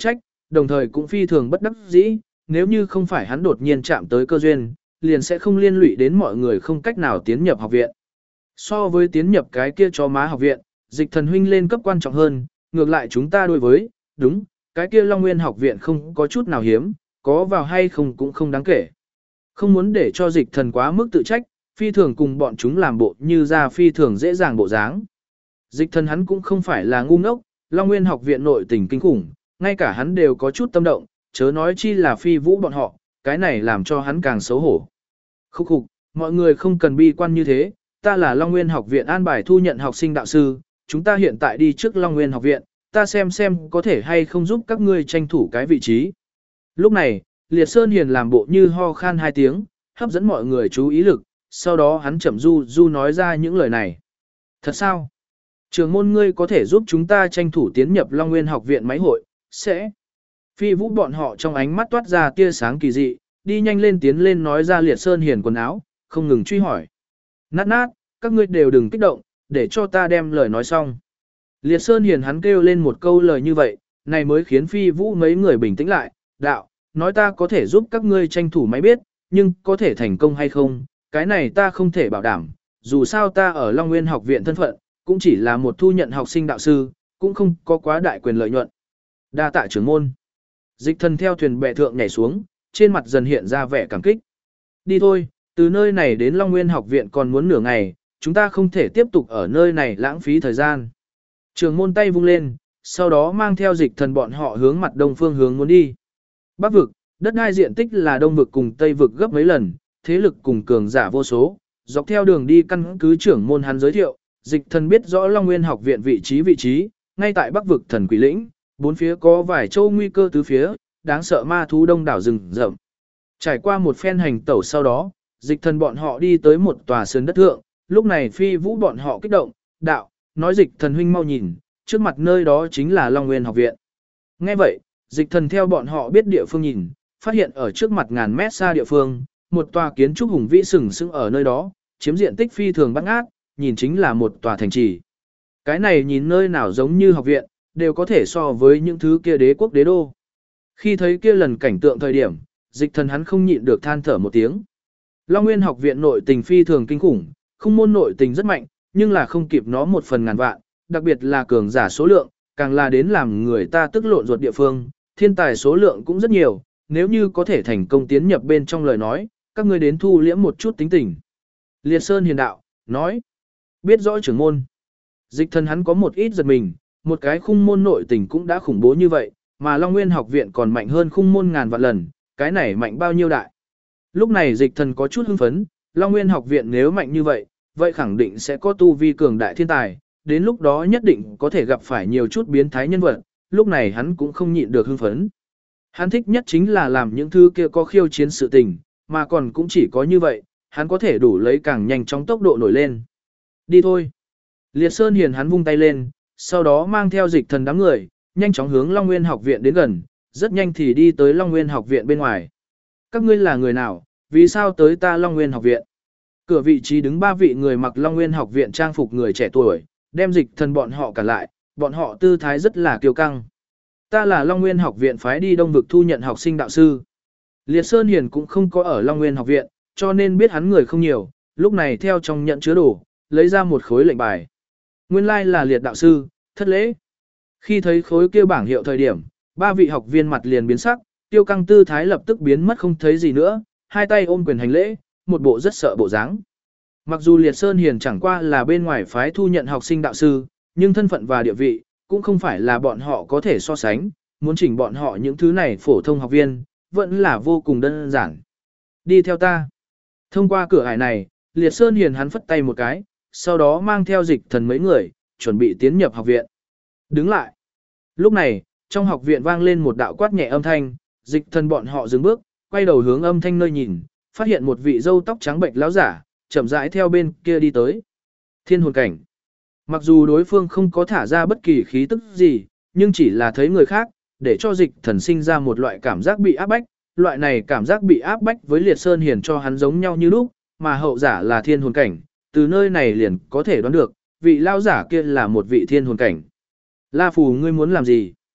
đồng thời cũng phi thường bất đắc dĩ, nếu như không phải hắn đột nhiên chạm tới cơ duyên, liền sẽ không liên lụy đến mọi người không cách nào tiến nhập học viện. So với tiến nhập cái kia chó má học viện, Dịch Thần huynh lên cấp quan trọng hơn, ngược lại chúng ta đối với, đúng, cái kia Long Nguyên học viện không có chút nào hiếm, có vào hay không cũng không đáng kể. Không muốn để cho Dịch Thần quá mức tự trách, phi thường cùng bọn chúng làm bộ như ra phi thường dễ dàng bộ dáng. Dịch Thần hắn cũng không phải là ngu ngốc, Long Nguyên học viện nội tình kinh khủng, ngay cả hắn đều có chút tâm động, chớ nói chi là Phi Vũ bọn họ, cái này làm cho hắn càng xấu hổ. Khúc khục, mọi người không cần bi quan như thế, ta là Long Nguyên học viện an bài thu nhận học sinh đạo sư, chúng ta hiện tại đi trước Long Nguyên học viện, ta xem có thể hay không giúp các ngươi tranh thủ cái vị trí. Lúc này, Liệt Sơn Hiền làm bộ như ho khan 2 tiếng, hấp dẫn mọi người chú ý lực, sau đó hắn chậm du nói ra những lời này. Thật sao? Trường môn ngươi có thể giúp chúng ta tranh thủ tiến nhập Long Nguyên học viện máy hội, sẽ. Phi Vũ bọn họ trong ánh mắt toát ra tia sáng kỳ dị, đi nhanh lên tiến lên nói ra Liệt Sơn Hiền quần áo, không ngừng truy hỏi. Nát, các ngươi đều đừng kích động, để cho ta đem lời nói xong. Liệt Sơn Hiền hắn kêu lên một câu lời như vậy, này mới khiến Phi Vũ mấy người bình tĩnh lại, đạo, nói ta có thể giúp các ngươi tranh thủ máy biết, nhưng có thể thành công hay không, cái này ta không thể bảo đảm, dù sao ta ở Long Nguyên học viện thân phận, cũng chỉ là một thu nhận học sinh đạo sư, cũng không có quá đại quyền lợi nhuận. Đa tạ trưởng môn. Dịch Thần theo thuyền bè thượng nhảy xuống, trên mặt dần hiện ra vẻ cảm kích. Đi thôi, từ nơi này đến Long Nguyên học viện còn muốn nửa ngày, chúng ta không thể tiếp tục ở nơi này lãng phí thời gian. Trưởng môn tay vung lên, sau đó mang theo Dịch Thần bọn họ hướng mặt đông phương hướng muốn đi. Bắc vực, đất đai diện tích là đông vực cùng tây vực gấp mấy lần, thế lực cùng cường giả vô số. Dọc theo đường đi căn cứ trưởng môn hắn giới thiệu, Dịch Thần biết rõ Long Nguyên học viện vị trí, ngay tại Bắc vực Thần Quỷ Lĩnh, bốn phía có vài châu nguy cơ tứ phía, đáng sợ ma thú đông đảo rừng rậm. Trải qua một phen hành tẩu sau đó, Dịch Thần bọn họ đi tới một tòa sườn đất thượng, lúc này Phi Vũ bọn họ kích động, đạo, nói Dịch Thần huynh mau nhìn, trước mặt nơi đó chính là Long Nguyên học viện. Nghe vậy, Dịch Thần theo bọn họ biết địa phương nhìn, phát hiện ở trước mặt ngàn mét xa địa phương, một tòa kiến trúc hùng vĩ sừng sững ở nơi đó, chiếm diện tích phi thường bát ngát, nhìn chính là một tòa thành trì. Cái này nhìn nơi nào giống như học viện, đều có thể so với những thứ kia đế quốc đế đô. Khi thấy kia lần cảnh tượng thời điểm, Dịch Thần hắn không nhịn được than thở một tiếng. Long Nguyên học viện nội tình phi thường kinh khủng, không môn nội tình rất mạnh, nhưng là không kịp nó một phần ngàn vạn, đặc biệt là cường giả số lượng, càng là đến làm người ta tức lộn ruột địa phương, thiên tài số lượng cũng rất nhiều, nếu như có thể thành công tiến nhập bên trong lời nói, các ngươi đến thu liễm một chút tính tình. Liệt Sơn Hiền đạo, nói, biết rõ trưởng môn. Dịch Thần hắn có một ít giật mình, một cái khung môn nội tình cũng đã khủng bố như vậy, mà Long Nguyên học viện còn mạnh hơn khung môn ngàn vạn lần, cái này mạnh bao nhiêu đại. Lúc này Dịch Thần có chút hưng phấn, Long Nguyên học viện nếu mạnh như vậy, vậy khẳng định sẽ có tu vi cường đại thiên tài, đến lúc đó nhất định có thể gặp phải nhiều chút biến thái nhân vật, lúc này hắn cũng không nhịn được hưng phấn. Hắn thích nhất chính là làm những thứ kia có khiêu chiến sự tình, mà còn cũng chỉ có như vậy, hắn có thể đủ lấy càng nhanh chóng tốc độ nổi lên. Đi thôi. Liệt Sơn Hiền hắn vung tay lên, sau đó mang theo Dịch Thần đám người, nhanh chóng hướng Long Nguyên học viện đến gần, rất nhanh thì đi tới Long Nguyên học viện bên ngoài. Các ngươi là người nào, vì sao tới ta Long Nguyên học viện? Cửa vị trí đứng 3 vị người mặc Long Nguyên học viện trang phục người trẻ tuổi, đem Dịch Thần bọn họ cản lại, bọn họ tư thái rất là kiêu căng. Ta là Long Nguyên học viện phái đi đông vực thu nhận học sinh đạo sư. Liệt Sơn Hiền cũng không có ở Long Nguyên học viện, cho nên biết hắn người không nhiều, lúc này theo trong nhận chứa đồ, lấy ra một khối lệnh bài. Nguyên lai là Liệt đạo sư, thất lễ. Khi thấy khối kia bảng hiệu thời điểm, 3 vị học viên mặt liền biến sắc, tiêu căng tư thái lập tức biến mất không thấy gì nữa, hai tay ôm quyền hành lễ, một bộ rất sợ bộ dáng. Mặc dù Liệt Sơn Hiền chẳng qua là bên ngoài phái thu nhận học sinh đạo sư, nhưng thân phận và địa vị, cũng không phải là bọn họ có thể so sánh, muốn chỉnh bọn họ những thứ này phổ thông học viên, vẫn là vô cùng đơn giản. Đi theo ta. Thông qua cửa ải này, Liệt Sơn Hiền hắn phất tay một cái, sau đó mang theo Dịch Thần mấy người, chuẩn bị tiến nhập học viện. Đứng lại. Lúc này, trong học viện vang lên một đạo quát nhẹ âm thanh, Dịch Thần bọn họ dừng bước, quay đầu hướng âm thanh nơi nhìn, phát hiện một vị râu tóc trắng bệnh lão giả, chậm rãi theo bên kia đi tới. Thiên hồn cảnh. Mặc dù đối phương không có thả ra bất kỳ khí tức gì, nhưng chỉ là thấy người khác, để cho Dịch Thần sinh ra một loại cảm giác bị áp bách, loại này cảm giác bị áp bách với Liệt Sơn Hiền cho hắn giống nhau như lúc, mà hậu giả là thiên hồn cảnh, từ nơi này liền có thể đoán được, vị lão giả kia là một vị thiên hồn cảnh. La Phù ngươi muốn làm gì?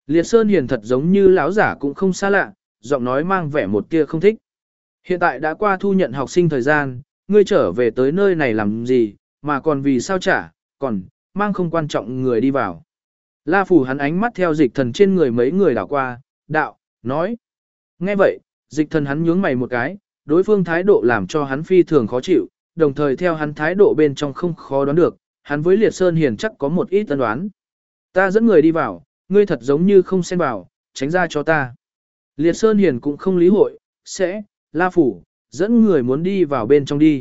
Liệt Sơn Hiền thật giống như lão giả cũng không xa lạ, giọng nói mang vẻ một tia không thích. Hiện tại đã qua thu nhận học sinh thời gian, ngươi trở về tới nơi này làm gì, mà còn vì sao trả, còn, mang không quan trọng người đi vào. La Phủ hắn ánh mắt theo dịch thần trên người mấy người đảo qua, đạo, nói. Nghe vậy, dịch thần hắn nhướng mày một cái, đối phương thái độ làm cho hắn phi thường khó chịu, đồng thời theo hắn thái độ bên trong không khó đoán được, hắn với Liệt Sơn Hiền chắc có một ít tân đoán. Ta dẫn người đi vào, ngươi thật giống như không xen vào, tránh ra cho ta. Liệt Sơn Hiền cũng không lý hội, sẽ, La Phủ, dẫn người muốn đi vào bên trong đi.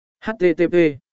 HTTP.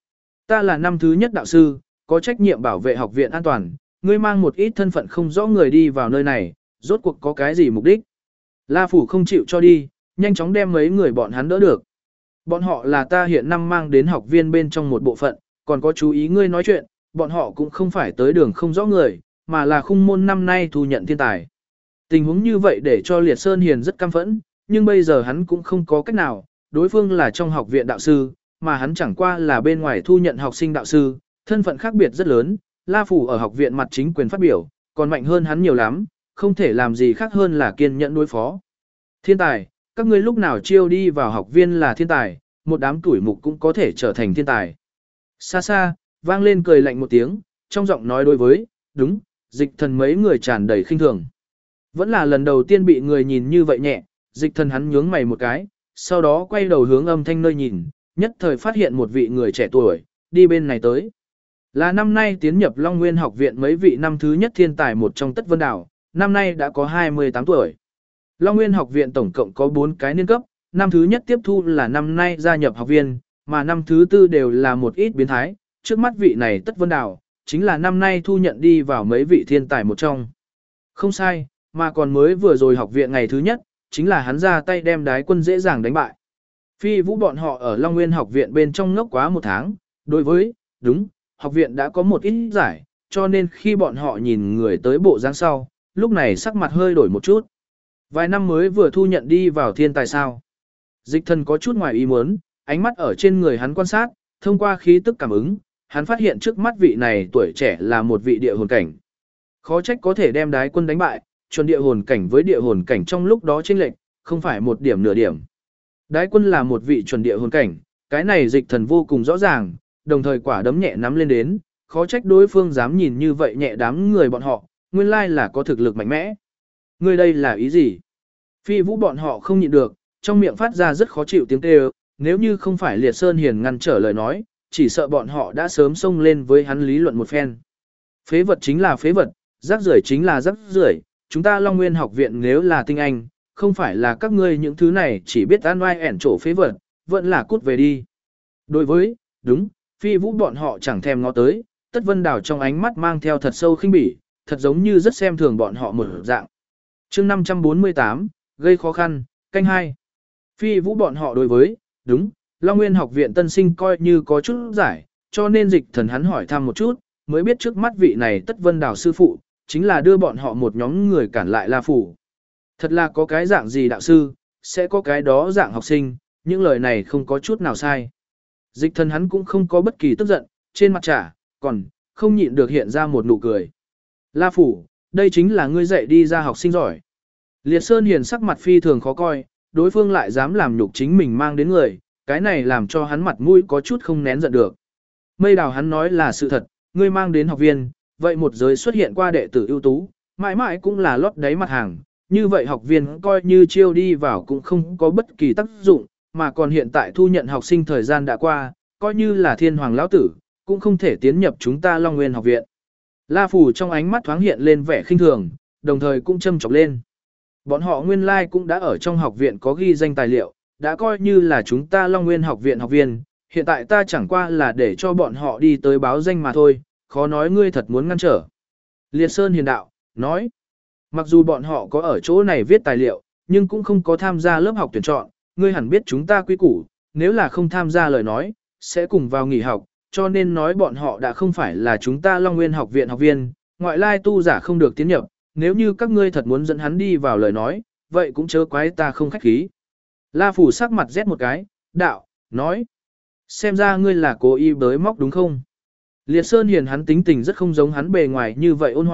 Ta là năm thứ nhất đạo sư, có trách nhiệm bảo vệ học viện an toàn, ngươi mang một ít thân phận không rõ người đi vào nơi này, rốt cuộc có cái gì mục đích. La Phủ không chịu cho đi, nhanh chóng đem mấy người bọn hắn đỡ được. Bọn họ là ta hiện năm mang đến học viên bên trong một bộ phận, còn có chú ý ngươi nói chuyện, bọn họ cũng không phải tới đường không rõ người, mà là khung môn năm nay thu nhận thiên tài. Tình huống như vậy để cho Liệt Sơn Hiền rất căm phẫn, nhưng bây giờ hắn cũng không có cách nào, đối phương là trong học viện đạo sư, mà hắn chẳng qua là bên ngoài thu nhận học sinh đạo sư, thân phận khác biệt rất lớn, La Phủ ở học viện mặt chính quyền phát biểu, còn mạnh hơn hắn nhiều lắm, không thể làm gì khác hơn là kiên nhẫn đối phó. Thiên tài, các ngươi lúc nào chiêu đi vào học viên là thiên tài, một đám tuổi mục cũng có thể trở thành thiên tài. Xa xa, vang lên cười lạnh một tiếng, trong giọng nói đối với, đúng, dịch thần mấy người tràn đầy khinh thường. Vẫn là lần đầu tiên bị người nhìn như vậy nhẹ, dịch thần hắn nhướng mày một cái, sau đó quay đầu hướng âm thanh nơi nhìn, nhất thời phát hiện một vị người trẻ tuổi, đi bên này tới. Là năm nay tiến nhập Long Nguyên học viện mấy vị năm thứ nhất thiên tài một trong Tất Vân Đảo, năm nay đã có 28 tuổi. Long Nguyên học viện tổng cộng có 4 cái niên cấp, năm thứ nhất tiếp thu là năm nay gia nhập học viên, mà năm thứ tư đều là một ít biến thái, trước mắt vị này Tất Vân Đảo, chính là năm nay thu nhận đi vào mấy vị thiên tài một trong. Không sai, mà còn mới vừa rồi học viện ngày thứ nhất, chính là hắn ra tay đem Đái Quân dễ dàng đánh bại. Phi Vũ bọn họ ở Long Nguyên học viện bên trong ngốc quá một tháng, đối với, đúng, học viện đã có một ít giải, cho nên khi bọn họ nhìn người tới bộ dáng sau, lúc này sắc mặt hơi đổi một chút. Vài năm mới vừa thu nhận đi vào thiên tài sao. Dịch thần có chút ngoài ý muốn, ánh mắt ở trên người hắn quan sát, thông qua khí tức cảm ứng, hắn phát hiện trước mắt vị này tuổi trẻ là một vị địa hồn cảnh. Khó trách có thể đem Đái Quân đánh bại, chuẩn địa hồn cảnh với địa hồn cảnh trong lúc đó chênh lệch, không phải một điểm nửa điểm. Đái Quân là một vị chuẩn địa hồn cảnh, cái này dịch thần vô cùng rõ ràng, đồng thời quả đấm nhẹ nắm lên đến, khó trách đối phương dám nhìn như vậy nhẹ đám người bọn họ, nguyên lai là có thực lực mạnh mẽ. Ngươi đây là ý gì? Phi Vũ bọn họ không nhịn được, trong miệng phát ra rất khó chịu tiếng kêu, nếu như không phải Liệt Sơn Hiền ngăn trở lời nói, chỉ sợ bọn họ đã sớm xông lên với hắn lý luận một phen. Phế vật chính là phế vật, rác rưởi chính là rác rưởi, chúng ta Long Nguyên học viện nếu là tinh anh, không phải là các ngươi những thứ này chỉ biết ăn oai ẻn trổ phế vật, vẫn là cút về đi. Đối với, đúng, Phi Vũ bọn họ chẳng thèm ngó tới, Tất Vân Đào trong ánh mắt mang theo thật sâu khinh bỉ, thật giống như rất xem thường bọn họ một dạng. Chương 548, gây khó khăn, canh 2. Phi Vũ bọn họ đối với, đúng, Long Nguyên học viện tân sinh coi như có chút giải, cho nên dịch thần hắn hỏi thăm một chút, mới biết trước mắt vị này Tất Vân Đào sư phụ, chính là đưa bọn họ một nhóm người cản lại La Phủ. Thật là có cái dạng gì đạo sư, sẽ có cái đó dạng học sinh, những lời này không có chút nào sai. Dịch thần hắn cũng không có bất kỳ tức giận, trên mặt trả, còn, không nhịn được hiện ra một nụ cười. La Phủ, đây chính là ngươi dạy đi ra học sinh giỏi. Liệt Sơn Hiền sắc mặt phi thường khó coi, đối phương lại dám làm nhục chính mình mang đến người, cái này làm cho hắn mặt mũi có chút không nén giận được. Mây Đào hắn nói là sự thật, ngươi mang đến học viên, vậy một giới xuất hiện qua đệ tử ưu tú, mãi mãi cũng là lót đáy mặt hàng, như vậy học viên coi như chiêu đi vào cũng không có bất kỳ tác dụng, mà còn hiện tại thu nhận học sinh thời gian đã qua, coi như là thiên hoàng lão tử, cũng không thể tiến nhập chúng ta Long Nguyên học viện. La Phủ trong ánh mắt thoáng hiện lên vẻ khinh thường, đồng thời cũng châm chọc lên. Bọn họ nguyên lai cũng đã ở trong học viện có ghi danh tài liệu, đã coi như là chúng ta Long Nguyên học viện học viên, hiện tại ta chẳng qua là để cho bọn họ đi tới báo danh mà thôi, khó nói ngươi thật muốn ngăn trở. Liệt Sơn Hiền đạo, nói, mặc dù bọn họ có ở chỗ này viết tài liệu, nhưng cũng không có tham gia lớp học tuyển chọn, ngươi hẳn biết chúng ta quy củ, nếu là không tham gia lời nói, sẽ cùng vào nghỉ học, cho nên nói bọn họ đã không phải là chúng ta Long Nguyên học viện học viên, ngoại lai tu giả không được tiến nhập, nếu như các ngươi thật muốn dẫn hắn đi vào lời nói, vậy cũng chớ quái ta không khách khí. La Phủ sắc mặt rét một cái, đạo, nói, xem ra ngươi là cố ý bới móc đúng không? Liệt Sơn Hiền hắn tính tình rất không giống hắn bề ngoài như vậy ôn hòa,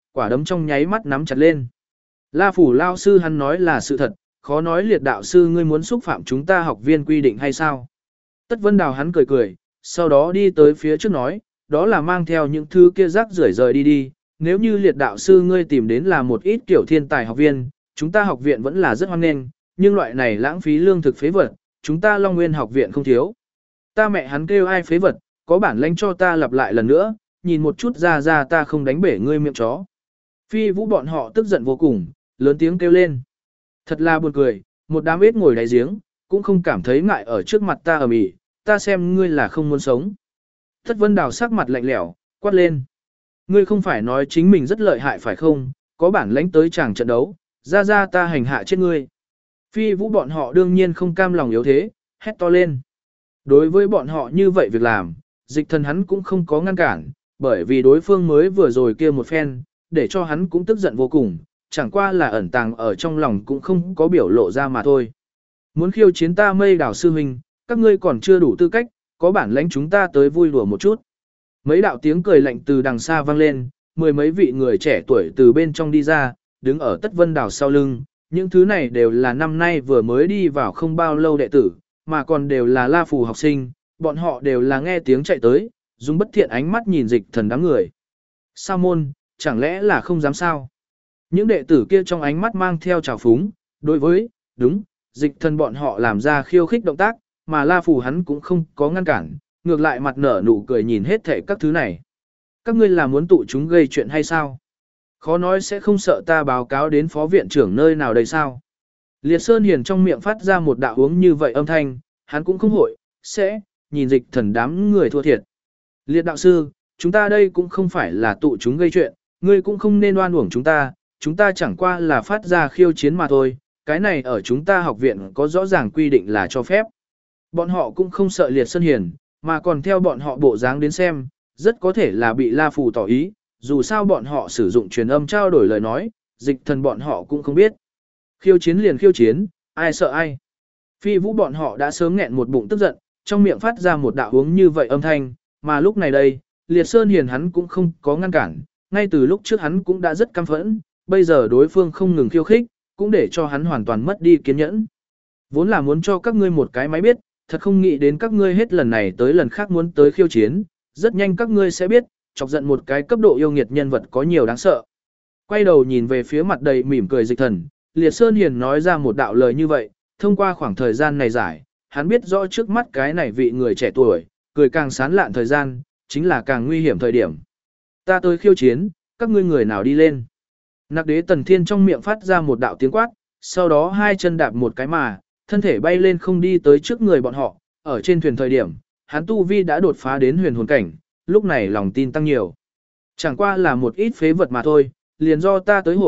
quả đấm trong nháy mắt nắm chặt lên. La Phủ lao sư hắn nói là sự thật, khó nói liệt đạo sư ngươi muốn xúc phạm chúng ta học viên quy định hay sao? Tất Vân Đào hắn cười cười, sau đó đi tới phía trước nói, đó là mang theo những thứ kia rác rưởi rời đi đi, nếu như liệt đạo sư ngươi tìm đến là một ít kiểu thiên tài học viên, chúng ta học viện vẫn là rất hoan nghênh, nhưng loại này lãng phí lương thực phế vật, chúng ta Long Nguyên học viện không thiếu. Ta mẹ hắn kêu ai phế vật, có bản lĩnh cho ta lặp lại lần nữa, nhìn một chút ra ta không đánh bể ngươi miệng chó. Phi Vũ bọn họ tức giận vô cùng, lớn tiếng kêu lên. Thật là buồn cười, một đám ếch ngồi đáy giếng, cũng không cảm thấy ngại ở trước mặt ta ầm ĩ, ta xem ngươi là không muốn sống. Thất Vân Đào sắc mặt lạnh lẽo, quát lên. Ngươi không phải nói chính mình rất lợi hại phải không, có bản lãnh tới chàng trận đấu, ra ta hành hạ chết ngươi. Phi Vũ bọn họ đương nhiên không cam lòng yếu thế, hét to lên. Đối với bọn họ như vậy việc làm, Dịch Thần hắn cũng không có ngăn cản, bởi vì đối phương mới vừa rồi kia một phen, để cho hắn cũng tức giận vô cùng, chẳng qua là ẩn tàng ở trong lòng cũng không có biểu lộ ra mà thôi. Muốn khiêu chiến ta Mây Đảo sư huynh, các ngươi còn chưa đủ tư cách, có bản lãnh chúng ta tới vui đùa một chút. Mấy đạo tiếng cười lạnh từ đằng xa vang lên, mười mấy vị người trẻ tuổi từ bên trong đi ra, đứng ở Tất Vân Đảo sau lưng, những thứ này đều là năm nay vừa mới đi vào không bao lâu đệ tử, mà còn đều là La Phù học sinh, bọn họ đều là nghe tiếng chạy tới, dùng bất thiện ánh mắt nhìn Dịch Thần đám người. Sa môn, chẳng lẽ là không dám sao? Những đệ tử kia trong ánh mắt mang theo trào phúng, đối với, đúng, Dịch Thần bọn họ làm ra khiêu khích động tác, mà La Phù hắn cũng không có ngăn cản, ngược lại mặt nở nụ cười nhìn hết thảy các thứ này. Các ngươi là muốn tụ chúng gây chuyện hay sao? Khó nói sẽ không sợ ta báo cáo đến phó viện trưởng nơi nào đây sao? Liệt Sơn Hiền trong miệng phát ra một đạo uống như vậy âm thanh, hắn cũng không hội, sẽ, nhìn Dịch Thần đám người thua thiệt. Liệt đạo sư, chúng ta đây cũng không phải là tụ chúng gây chuyện, ngươi cũng không nên oan uổng chúng ta chẳng qua là phát ra khiêu chiến mà thôi, cái này ở chúng ta học viện có rõ ràng quy định là cho phép. Bọn họ cũng không sợ Liệt Sơn Hiền, mà còn theo bọn họ bộ dáng đến xem, rất có thể là bị La Phù tỏ ý, dù sao bọn họ sử dụng truyền âm trao đổi lời nói, Dịch Thần bọn họ cũng không biết. Khiêu chiến liền khiêu chiến, ai sợ ai. Phi Vũ bọn họ đã sớm nghẹn một bụng tức giận, trong miệng phát ra một đạo uống như vậy âm thanh, mà lúc này đây, Liệt Sơn Hiền hắn cũng không có ngăn cản, ngay từ lúc trước hắn cũng đã rất căm phẫn, bây giờ đối phương không ngừng khiêu khích, cũng để cho hắn hoàn toàn mất đi kiên nhẫn. Vốn là muốn cho các ngươi một cái máy biết, thật không nghĩ đến các ngươi hết lần này tới lần khác muốn tới khiêu chiến, rất nhanh các ngươi sẽ biết, chọc giận một cái cấp độ yêu nghiệt nhân vật có nhiều đáng sợ. Quay đầu nhìn về phía mặt đầy mỉm cười Dịch Thần, Liệt Sơn Hiền nói ra một đạo lời như vậy, thông qua khoảng thời gian này giải, hắn biết rõ trước mắt cái này vị người trẻ tuổi, cười càng sán lạn thời gian, chính là càng nguy hiểm thời điểm. Ta tới khiêu chiến, các ngươi người nào đi lên. Nặc Đế Tần Thiên trong miệng phát ra một đạo tiếng quát, sau đó hai chân đạp một cái mà, thân thể bay lên không đi tới trước người bọn họ, ở trên thuyền thời điểm, hắn tu vi đã đột phá đến huyền hồn cảnh, lúc này lòng tin tăng nhiều. Chẳng qua là một ít phế vật mà thôi, liền do ta tới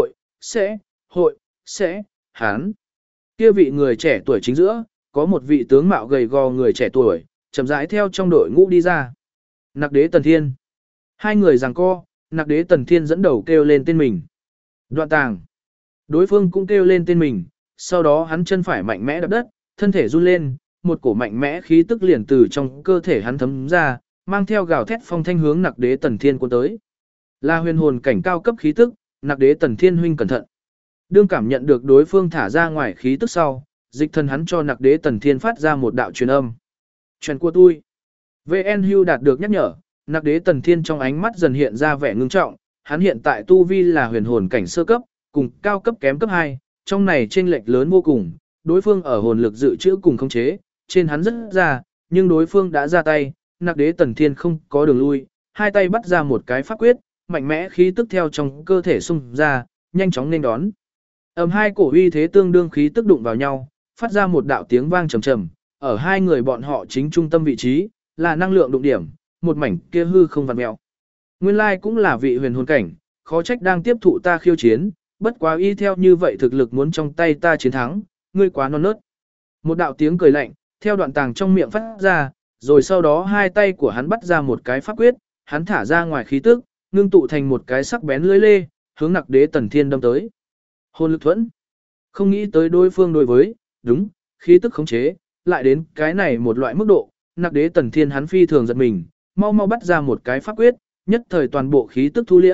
sẽ, hắn. Kia vị người trẻ tuổi chính giữa, có một vị tướng mạo gầy gò người trẻ tuổi, chậm rãi theo trong đội ngũ đi ra. Nặc Đế Tần Thiên. Hai người giằng co, Nặc Đế Tần Thiên dẫn đầu kêu lên tên mình. Đoạn tàng. Đối phương cũng kêu lên tên mình, sau đó hắn chân phải mạnh mẽ đập đất, thân thể run lên, một cổ mạnh mẽ khí tức liền từ trong cơ thể hắn thấm ra, mang theo gào thét phong thanh hướng Nặc Đế Tần Thiên cuốn tới. Là huyền hồn cảnh cao cấp khí tức, Nặc Đế Tần Thiên huynh cẩn thận. Đương cảm nhận được đối phương thả ra ngoài khí tức sau, Dịch Thần hắn cho Nặc Đế Tần Thiên phát ra một đạo truyền âm. Truyền của tôi. VN Hưu đạt được nhắc nhở, Nặc Đế Tần Thiên trong ánh mắt dần hiện ra vẻ ngưng trọng, hắn hiện tại tu vi là huyền hồn cảnh sơ cấp, cùng cao cấp kém cấp 2, trong này chênh lệch lớn vô cùng, đối phương ở hồn lực dự trữ cùng khống chế, trên hắn rất ra, nhưng đối phương đã ra tay, Nặc Đế Tần Thiên không có đường lui, hai tay bắt ra một cái pháp quyết, mạnh mẽ khí tức theo trong cơ thể xung ra, nhanh chóng nên đón. Hai cổ uy thế tương đương khí tức đụng vào nhau, phát ra một đạo tiếng vang trầm trầm, ở hai người bọn họ chính trung tâm vị trí, là năng lượng đụng điểm, một mảnh kia hư không vặn mèo. Nguyên lai cũng là vị huyền hồn cảnh, khó trách đang tiếp thụ ta khiêu chiến, bất quá y theo như vậy thực lực muốn trong tay ta chiến thắng, ngươi quá non nớt. Một đạo tiếng cười lạnh, theo đoạn tàng trong miệng phát ra, rồi sau đó hai tay của hắn bắt ra một cái pháp quyết, hắn thả ra ngoài khí tức, ngưng tụ thành một cái sắc bén lưỡi lê, hướng Nặc Đế Tần Thiên đâm tới. Hồn lực thuẫn. Không nghĩ tới đối phương đối với, đúng, khí tức khống chế, lại đến cái này một loại mức độ, Nặc Đế Tần Thiên hắn phi thường giật mình, mau mau bắt ra một cái pháp quyết, nhất thời toàn bộ khí tức thu liễm,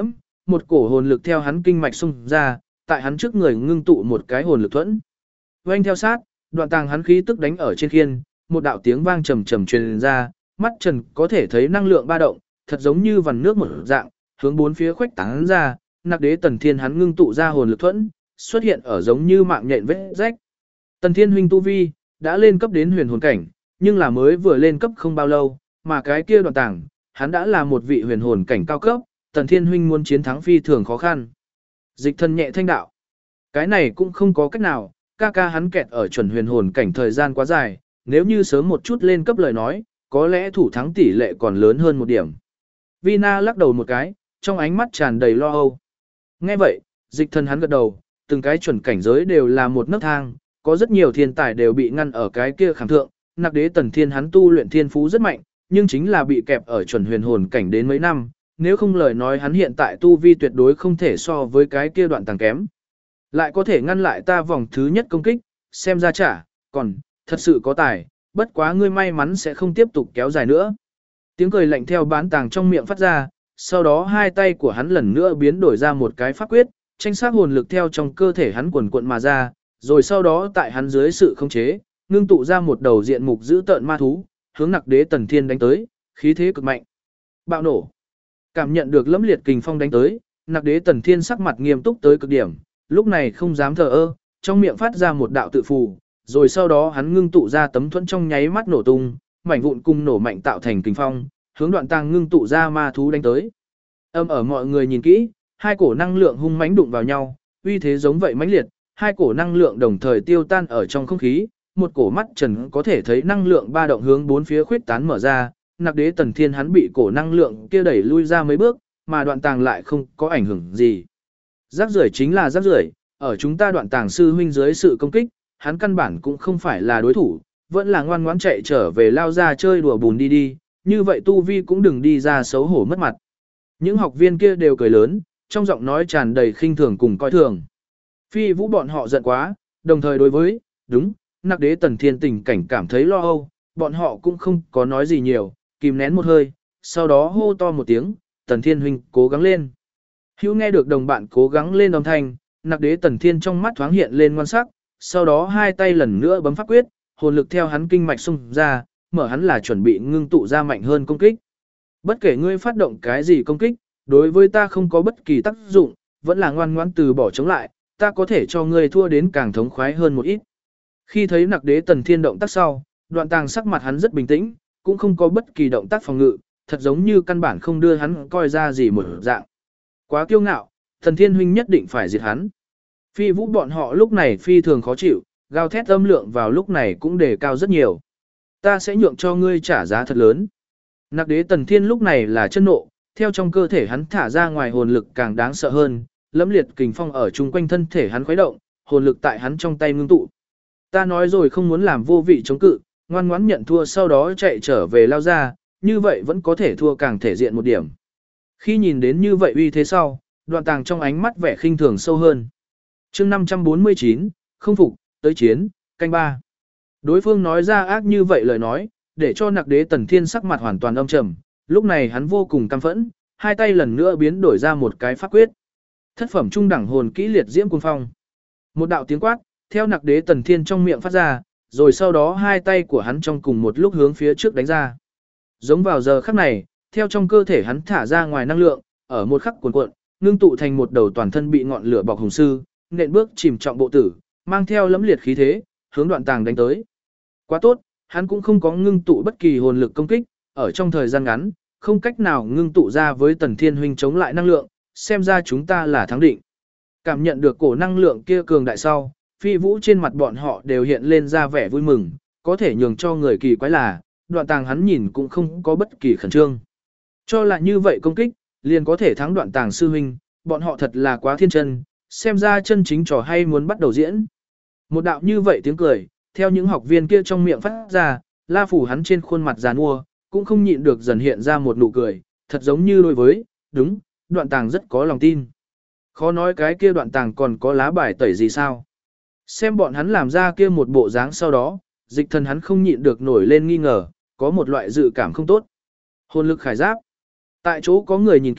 một cổ hồn lực theo hắn kinh mạch xung ra, tại hắn trước người ngưng tụ một cái hồn lực thuẫn. Oanh theo sát, đoạn tàng hắn khí tức đánh ở trên khiên, một đạo tiếng vang trầm trầm truyền ra, mắt Trần có thể thấy năng lượng ba động, thật giống như vằn nước một dạng, hướng bốn phía khuếch tán ra, Nặc Đế Tần Thiên hắn ngưng tụ ra hồn lực thuẫn, xuất hiện ở giống như mạng nhện vết rách. Tần Thiên huynh tu vi đã lên cấp đến huyền hồn cảnh, nhưng là mới vừa lên cấp không bao lâu, mà cái kia đoạn tàng, hắn đã là một vị huyền hồn cảnh cao cấp, Tần Thiên huynh muốn chiến thắng phi thường khó khăn. Dịch Thần nhẹ thanh đạo, cái này cũng không có cách nào, ca ca hắn kẹt ở chuẩn huyền hồn cảnh thời gian quá dài, nếu như sớm một chút lên cấp lời nói, có lẽ thủ thắng tỷ lệ còn lớn hơn một điểm. Vina lắc đầu một cái, trong ánh mắt tràn đầy lo âu. Nghe vậy, Dịch Thần hắn gật đầu, từng cái chuẩn cảnh giới đều là một nấc thang, có rất nhiều thiên tài đều bị ngăn ở cái kia khảm thượng, Nặc Đế Tần Thiên hắn tu luyện thiên phú rất mạnh, nhưng chính là bị kẹp ở chuẩn huyền hồn cảnh đến mấy năm, nếu không lời nói hắn hiện tại tu vi tuyệt đối không thể so với cái kia đoạn tàng kém. Lại có thể ngăn lại ta vòng thứ nhất công kích, xem ra trả, còn, thật sự có tài, bất quá ngươi may mắn sẽ không tiếp tục kéo dài nữa. Tiếng cười lạnh theo bán tàng trong miệng phát ra, sau đó hai tay của hắn lần nữa biến đổi ra một cái pháp quyết, tranh sát hồn lực theo trong cơ thể hắn quần cuộn mà ra, rồi sau đó tại hắn dưới sự khống chế, ngưng tụ ra một đầu diện mục dữ tợn ma thú, hướng Nặc Đế Tần Thiên đánh tới, khí thế cực mạnh. Bạo nổ. Cảm nhận được lẫm liệt kình phong đánh tới, Nặc Đế Tần Thiên sắc mặt nghiêm túc tới cực điểm, lúc này không dám thờ ơ, trong miệng phát ra một đạo tự phù, rồi sau đó hắn ngưng tụ ra tấm thuẫn trong nháy mắt nổ tung, mảnh vụn cùng nổ mạnh tạo thành kình phong, hướng đoạn tàng ngưng tụ ra ma thú đánh tới. Âm ở mọi người nhìn kỹ, hai cổ năng lượng hung mãnh đụng vào nhau, uy thế giống vậy mãnh liệt, hai cổ năng lượng đồng thời tiêu tan ở trong không khí, một cổ mắt Trần có thể thấy năng lượng ba động hướng bốn phía khuyết tán mở ra, Nặc Đế Tần Thiên hắn bị cổ năng lượng kia đẩy lui ra mấy bước, mà đoạn tàng lại không có ảnh hưởng gì. Rác rưởi chính là rác rưởi, ở chúng ta đoạn tàng sư huynh dưới sự công kích, hắn căn bản cũng không phải là đối thủ, vẫn là ngoan ngoãn chạy trở về lao ra chơi đùa bùn đi đi, như vậy tu vi cũng đừng đi ra xấu hổ mất mặt. Những học viên kia đều cười lớn, trong giọng nói tràn đầy khinh thường cùng coi thường. Phi Vũ bọn họ giận quá, đồng thời đối với, đúng, Nặc Đế Tần Thiên tình cảnh cảm thấy lo âu, bọn họ cũng không có nói gì nhiều, kìm nén một hơi, sau đó hô to một tiếng, Tần Thiên huynh cố gắng lên. Hữu nghe được đồng bạn cố gắng lên âm thanh, Nặc Đế Tần Thiên trong mắt thoáng hiện lên ngoan sắc, sau đó hai tay lần nữa bấm pháp quyết, hồn lực theo hắn kinh mạch xung ra, mở hắn là chuẩn bị ngưng tụ ra mạnh hơn công kích. Bất kể ngươi phát động cái gì công kích, đối với ta không có bất kỳ tác dụng, vẫn là ngoan ngoãn từ bỏ chống lại, ta có thể cho ngươi thua đến càng thống khoái hơn một ít. Khi thấy Nặc Đế Tần Thiên động tác sau, đoạn tàng sắc mặt hắn rất bình tĩnh, cũng không có bất kỳ động tác phòng ngự, thật giống như căn bản không đưa hắn coi ra gì một dạng. Quá kiêu ngạo, Tần Thiên huynh nhất định phải diệt hắn. Phi Vũ bọn họ lúc này phi thường khó chịu, gào thét âm lượng vào lúc này cũng đề cao rất nhiều. Ta sẽ nhượng cho ngươi trả giá thật lớn. Nặc Đế Tần Thiên lúc này là chân nộ, theo trong cơ thể hắn thả ra ngoài hồn lực càng đáng sợ hơn, lẫm liệt kình phong ở chung quanh thân thể hắn khuấy động, hồn lực tại hắn trong tay ngưng tụ. Ta nói rồi không muốn làm vô vị chống cự, ngoan ngoãn nhận thua sau đó chạy trở về lao ra, như vậy vẫn có thể thua càng thể diện một điểm. Khi nhìn đến như vậy uy thế sau, đoạn tàng trong ánh mắt vẻ khinh thường sâu hơn. chương 549, không phục, tới chiến, canh ba. Đối phương nói ra ác như vậy lời nói, để cho Nặc Đế Tần Thiên sắc mặt hoàn toàn âm trầm, lúc này hắn vô cùng căm phẫn, hai tay lần nữa biến đổi ra một cái pháp quyết. Thất phẩm trung đẳng hồn kỹ liệt diễm cuồng phong. Một đạo tiếng quát, theo Nặc Đế Tần Thiên trong miệng phát ra, rồi sau đó hai tay của hắn trong cùng một lúc hướng phía trước đánh ra. Giống vào giờ khắc này, theo trong cơ thể hắn thả ra ngoài năng lượng, ở một khắc cuồn cuộn, ngưng tụ thành một đầu toàn thân bị ngọn lửa bọc hùng sư, nện bước chìm trọng bộ tử, mang theo lẫm liệt khí thế, hướng đoạn tàng đánh tới. Quá tốt, hắn cũng không có ngưng tụ bất kỳ hồn lực công kích, ở trong thời gian ngắn, không cách nào ngưng tụ ra với Tần Thiên huynh chống lại năng lượng, xem ra chúng ta là thắng định. Cảm nhận được cổ năng lượng kia cường đại sau, Phi Vũ trên mặt bọn họ đều hiện lên ra vẻ vui mừng, có thể nhường cho người kỳ quái là, đoạn tàng hắn nhìn cũng không có bất kỳ khẩn trương. Cho là như vậy công kích, liền có thể thắng đoạn tàng sư huynh, bọn họ thật là quá thiên chân, xem ra chân chính trò hay muốn bắt đầu diễn. Một đạo như vậy tiếng cười, theo những học viên kia trong miệng phát ra, La Phủ hắn trên khuôn mặt giàn mua, cũng không nhịn được dần hiện ra một nụ cười, thật giống như đối với, đúng, đoạn tàng rất có lòng tin. Khó nói cái kia đoạn tàng còn có lá bài tẩy gì sao. Xem bọn hắn làm ra kia một bộ dáng sau đó, Dịch Thần hắn không nhịn được nổi lên nghi ngờ, có một loại dự cảm không tốt. Hồn lực khải giáp. Tại chỗ có người nhìn kỹ,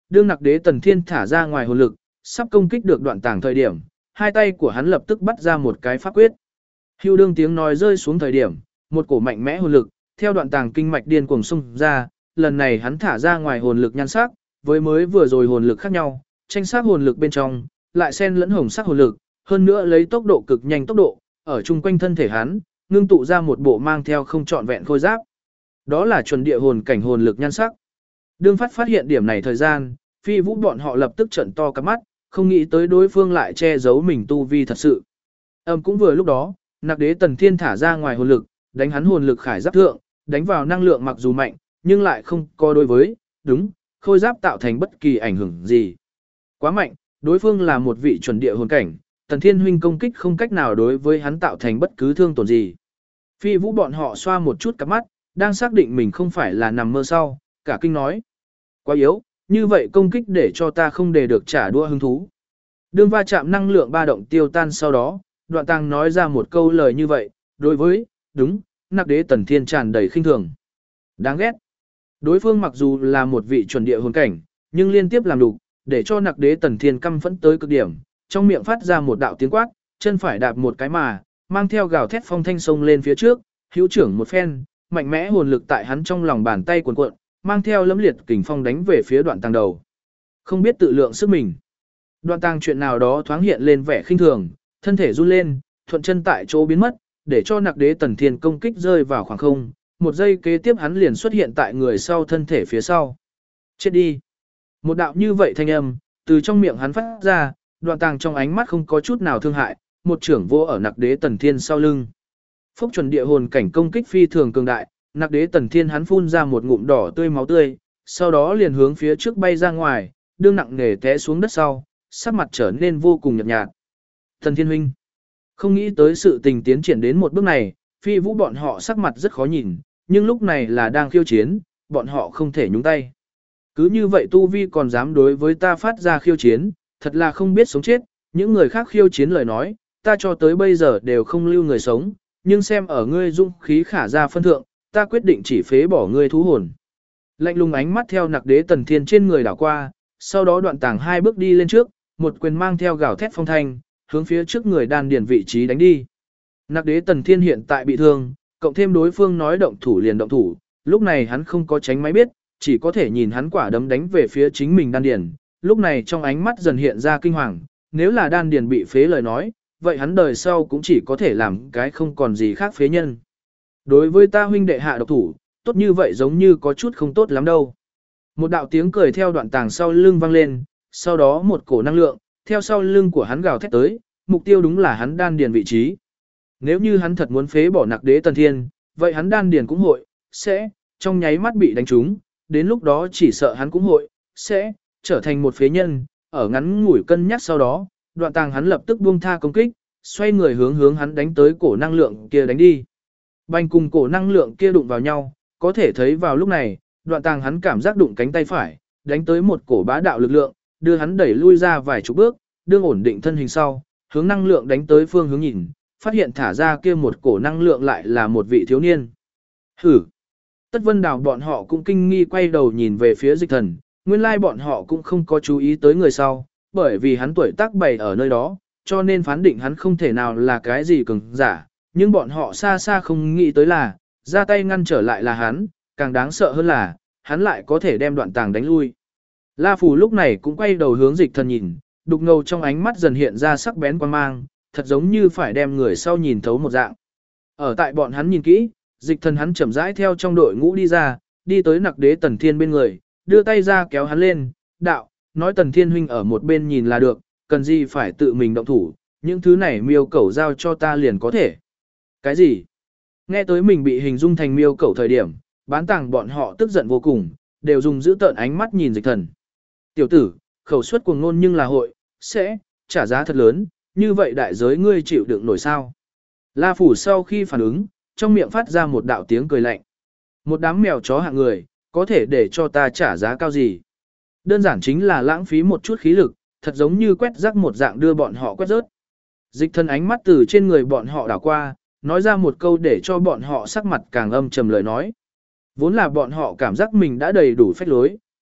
đương Nặc Đế Tần Thiên thả ra ngoài hồn lực, sắp công kích được Đoạn Tàng thời điểm, hai tay của hắn lập tức bắt ra một cái pháp quyết. Hưu đương tiếng nói rơi xuống thời điểm, một cổ mạnh mẽ hồn lực, theo Đoạn Tàng kinh mạch điên cuồng xung ra, lần này hắn thả ra ngoài hồn lực nhan sắc, với mới vừa rồi hồn lực khác nhau, tranh sắc hồn lực bên trong, lại xen lẫn hồng sắc hồn lực, hơn nữa lấy tốc độ cực nhanh tốc độ, ở chung quanh thân thể hắn, ngưng tụ ra một bộ mang theo không trọn vẹn khôi giáp. Đó là chuẩn địa hồn cảnh hồn lực nhan sắc. Đương phát hiện điểm này thời gian, Phi Vũ bọn họ lập tức trợn to cả mắt, không nghĩ tới đối phương lại che giấu mình tu vi thật sự. Cũng vừa lúc đó, Nặc Đế Tần Thiên thả ra ngoài hồn lực, đánh hắn hồn lực khải giáp thượng, đánh vào năng lượng mặc dù mạnh, nhưng lại không có đối với, đúng, khôi giáp tạo thành bất kỳ ảnh hưởng gì. Quá mạnh, đối phương là một vị chuẩn địa hồn cảnh, Tần Thiên huynh công kích không cách nào đối với hắn tạo thành bất cứ thương tổn gì. Phi Vũ bọn họ xoa một chút cặp mắt, đang xác định mình không phải là nằm mơ sau, cả kinh nói. Quá yếu, như vậy công kích để cho ta không để được trả đua hứng thú. Đương va chạm năng lượng ba động tiêu tan sau đó, Đoạn Tàng nói ra một câu lời như vậy, đối với, đúng, Nặc Đế Tần Thiên tràn đầy khinh thường. Đáng ghét. Đối phương mặc dù là một vị chuẩn địa hồn cảnh, nhưng liên tiếp làm đục, để cho Nặc Đế Tần Thiên căm phẫn tới cực điểm, trong miệng phát ra một đạo tiếng quát, chân phải đạp một cái mà, mang theo gào thét phong thanh sông lên phía trước, hữu trưởng một phen, mạnh mẽ hồn lực tại hắn trong lòng bàn tay cuộn cuộn, mang theo lẫm liệt kình phong đánh về phía Đoạn Tàng đầu. Không biết tự lượng sức mình. Đoạn Tàng chuyện nào đó thoáng hiện lên vẻ khinh thường, thân thể run lên, thuận chân tại chỗ biến mất, để cho Nặc Đế Tần Thiên công kích rơi vào khoảng không, một giây kế tiếp hắn liền xuất hiện tại người sau thân thể phía sau. Chết đi. Một đạo như vậy thanh âm, từ trong miệng hắn phát ra, Đoạn Tàng trong ánh mắt không có chút nào thương hại, một trưởng vô ở Nặc Đế Tần Thiên sau lưng. Phốc chuẩn địa hồn cảnh công kích phi thường cường đại, Nặc Đế Tần Thiên hắn phun ra một ngụm đỏ tươi máu tươi, sau đó liền hướng phía trước bay ra ngoài, đương nặng nề té xuống đất sau, sắc mặt trở nên vô cùng nhợt nhạt. Tần Thiên huynh, không nghĩ tới sự tình tiến triển đến một bước này, Phi Vũ bọn họ sắc mặt rất khó nhìn, nhưng lúc này là đang khiêu chiến, bọn họ không thể nhúng tay. Cứ như vậy tu vi còn dám đối với ta phát ra khiêu chiến, thật là không biết sống chết, những người khác khiêu chiến lời nói, ta cho tới bây giờ đều không lưu người sống, nhưng xem ở ngươi dung khí khả ra phân thượng, ta quyết định chỉ phế bỏ ngươi thú hồn. Lạnh lùng ánh mắt theo Nặc Đế Tần Thiên trên người đảo qua, sau đó Đoạn Tàng hai bước đi lên trước, một quyền mang theo gào thét phong thanh, hướng phía trước người đan điền vị trí đánh đi. Nặc Đế Tần Thiên hiện tại bị thương, cộng thêm đối phương nói động thủ liền động thủ, lúc này hắn không có tránh máy biết, chỉ có thể nhìn hắn quả đấm đánh về phía chính mình đan điền, lúc này trong ánh mắt dần hiện ra kinh hoàng, nếu là đan điền bị phế lời nói, vậy hắn đời sau cũng chỉ có thể làm cái không còn gì khác phế nhân. Đối với ta huynh đệ hạ độc thủ, tốt như vậy giống như có chút không tốt lắm đâu. Một đạo tiếng cười theo Đoạn Tàng sau lưng vang lên, sau đó một cổ năng lượng, theo sau lưng của hắn gào thét tới, mục tiêu đúng là hắn đan điền vị trí. Nếu như hắn thật muốn phế bỏ Nặc Đế Tần Thiên, vậy hắn đan điền cũng hội, sẽ, trong nháy mắt bị đánh trúng, đến lúc đó chỉ sợ hắn cũng hội, sẽ, trở thành một phế nhân, ở ngắn ngủi cân nhắc sau đó, Đoạn Tàng hắn lập tức buông tha công kích, xoay người hướng hắn đánh tới cổ năng lượng kia đánh đi. Bành cùng cổ năng lượng kia đụng vào nhau, có thể thấy vào lúc này, Đoạn Tàng hắn cảm giác đụng cánh tay phải, đánh tới một cổ bá đạo lực lượng, đưa hắn đẩy lui ra vài chục bước, đương ổn định thân hình sau, hướng năng lượng đánh tới phương hướng nhìn, phát hiện thả ra kia một cổ năng lượng lại là một vị thiếu niên. Hử! Tất Vân Đào bọn họ cũng kinh nghi quay đầu nhìn về phía Dịch Thần, nguyên lai bọn họ cũng không có chú ý tới người sau, bởi vì hắn tuổi tác bày ở nơi đó, cho nên phán định hắn không thể nào là cái gì cường giả, nhưng bọn họ xa xa không nghĩ tới là, ra tay ngăn trở lại là hắn, càng đáng sợ hơn là, hắn lại có thể đem Đoạn Tàng đánh lui. La Phù lúc này cũng quay đầu hướng Dịch Thần nhìn, đục ngầu trong ánh mắt dần hiện ra sắc bén quan mang, thật giống như phải đem người sau nhìn thấu một dạng. Ở tại bọn hắn nhìn kỹ, Dịch Thần hắn chậm rãi theo trong đội ngũ đi ra, đi tới Nặc Đế Tần Thiên bên người, đưa tay ra kéo hắn lên, đạo, nói Tần Thiên huynh ở một bên nhìn là được, cần gì phải tự mình động thủ, những thứ này miêu cẩu giao cho ta liền có thể. Cái gì? Nghe tới mình bị hình dung thành miêu cẩu thời điểm, Bán Tàng bọn họ tức giận vô cùng, đều dùng giữ tợn ánh mắt nhìn Dịch Thần. Tiểu tử, khẩu suất cuồng ngôn nhưng là hội, sẽ, trả giá thật lớn, như vậy đại giới ngươi chịu đựng nổi sao? La Phủ sau khi phản ứng, trong miệng phát ra một đạo tiếng cười lạnh. Một đám mèo chó hạng người, có thể để cho ta trả giá cao gì? Đơn giản chính là lãng phí một chút khí lực, thật giống như quét rác một dạng đưa bọn họ quét rớt. Dịch Thần ánh mắt từ trên người bọn họ đảo qua, nói ra một câu để cho bọn họ sắc mặt càng âm trầm lời nói. Vốn là bọn họ cảm giác mình đã đầy đủ phách lối,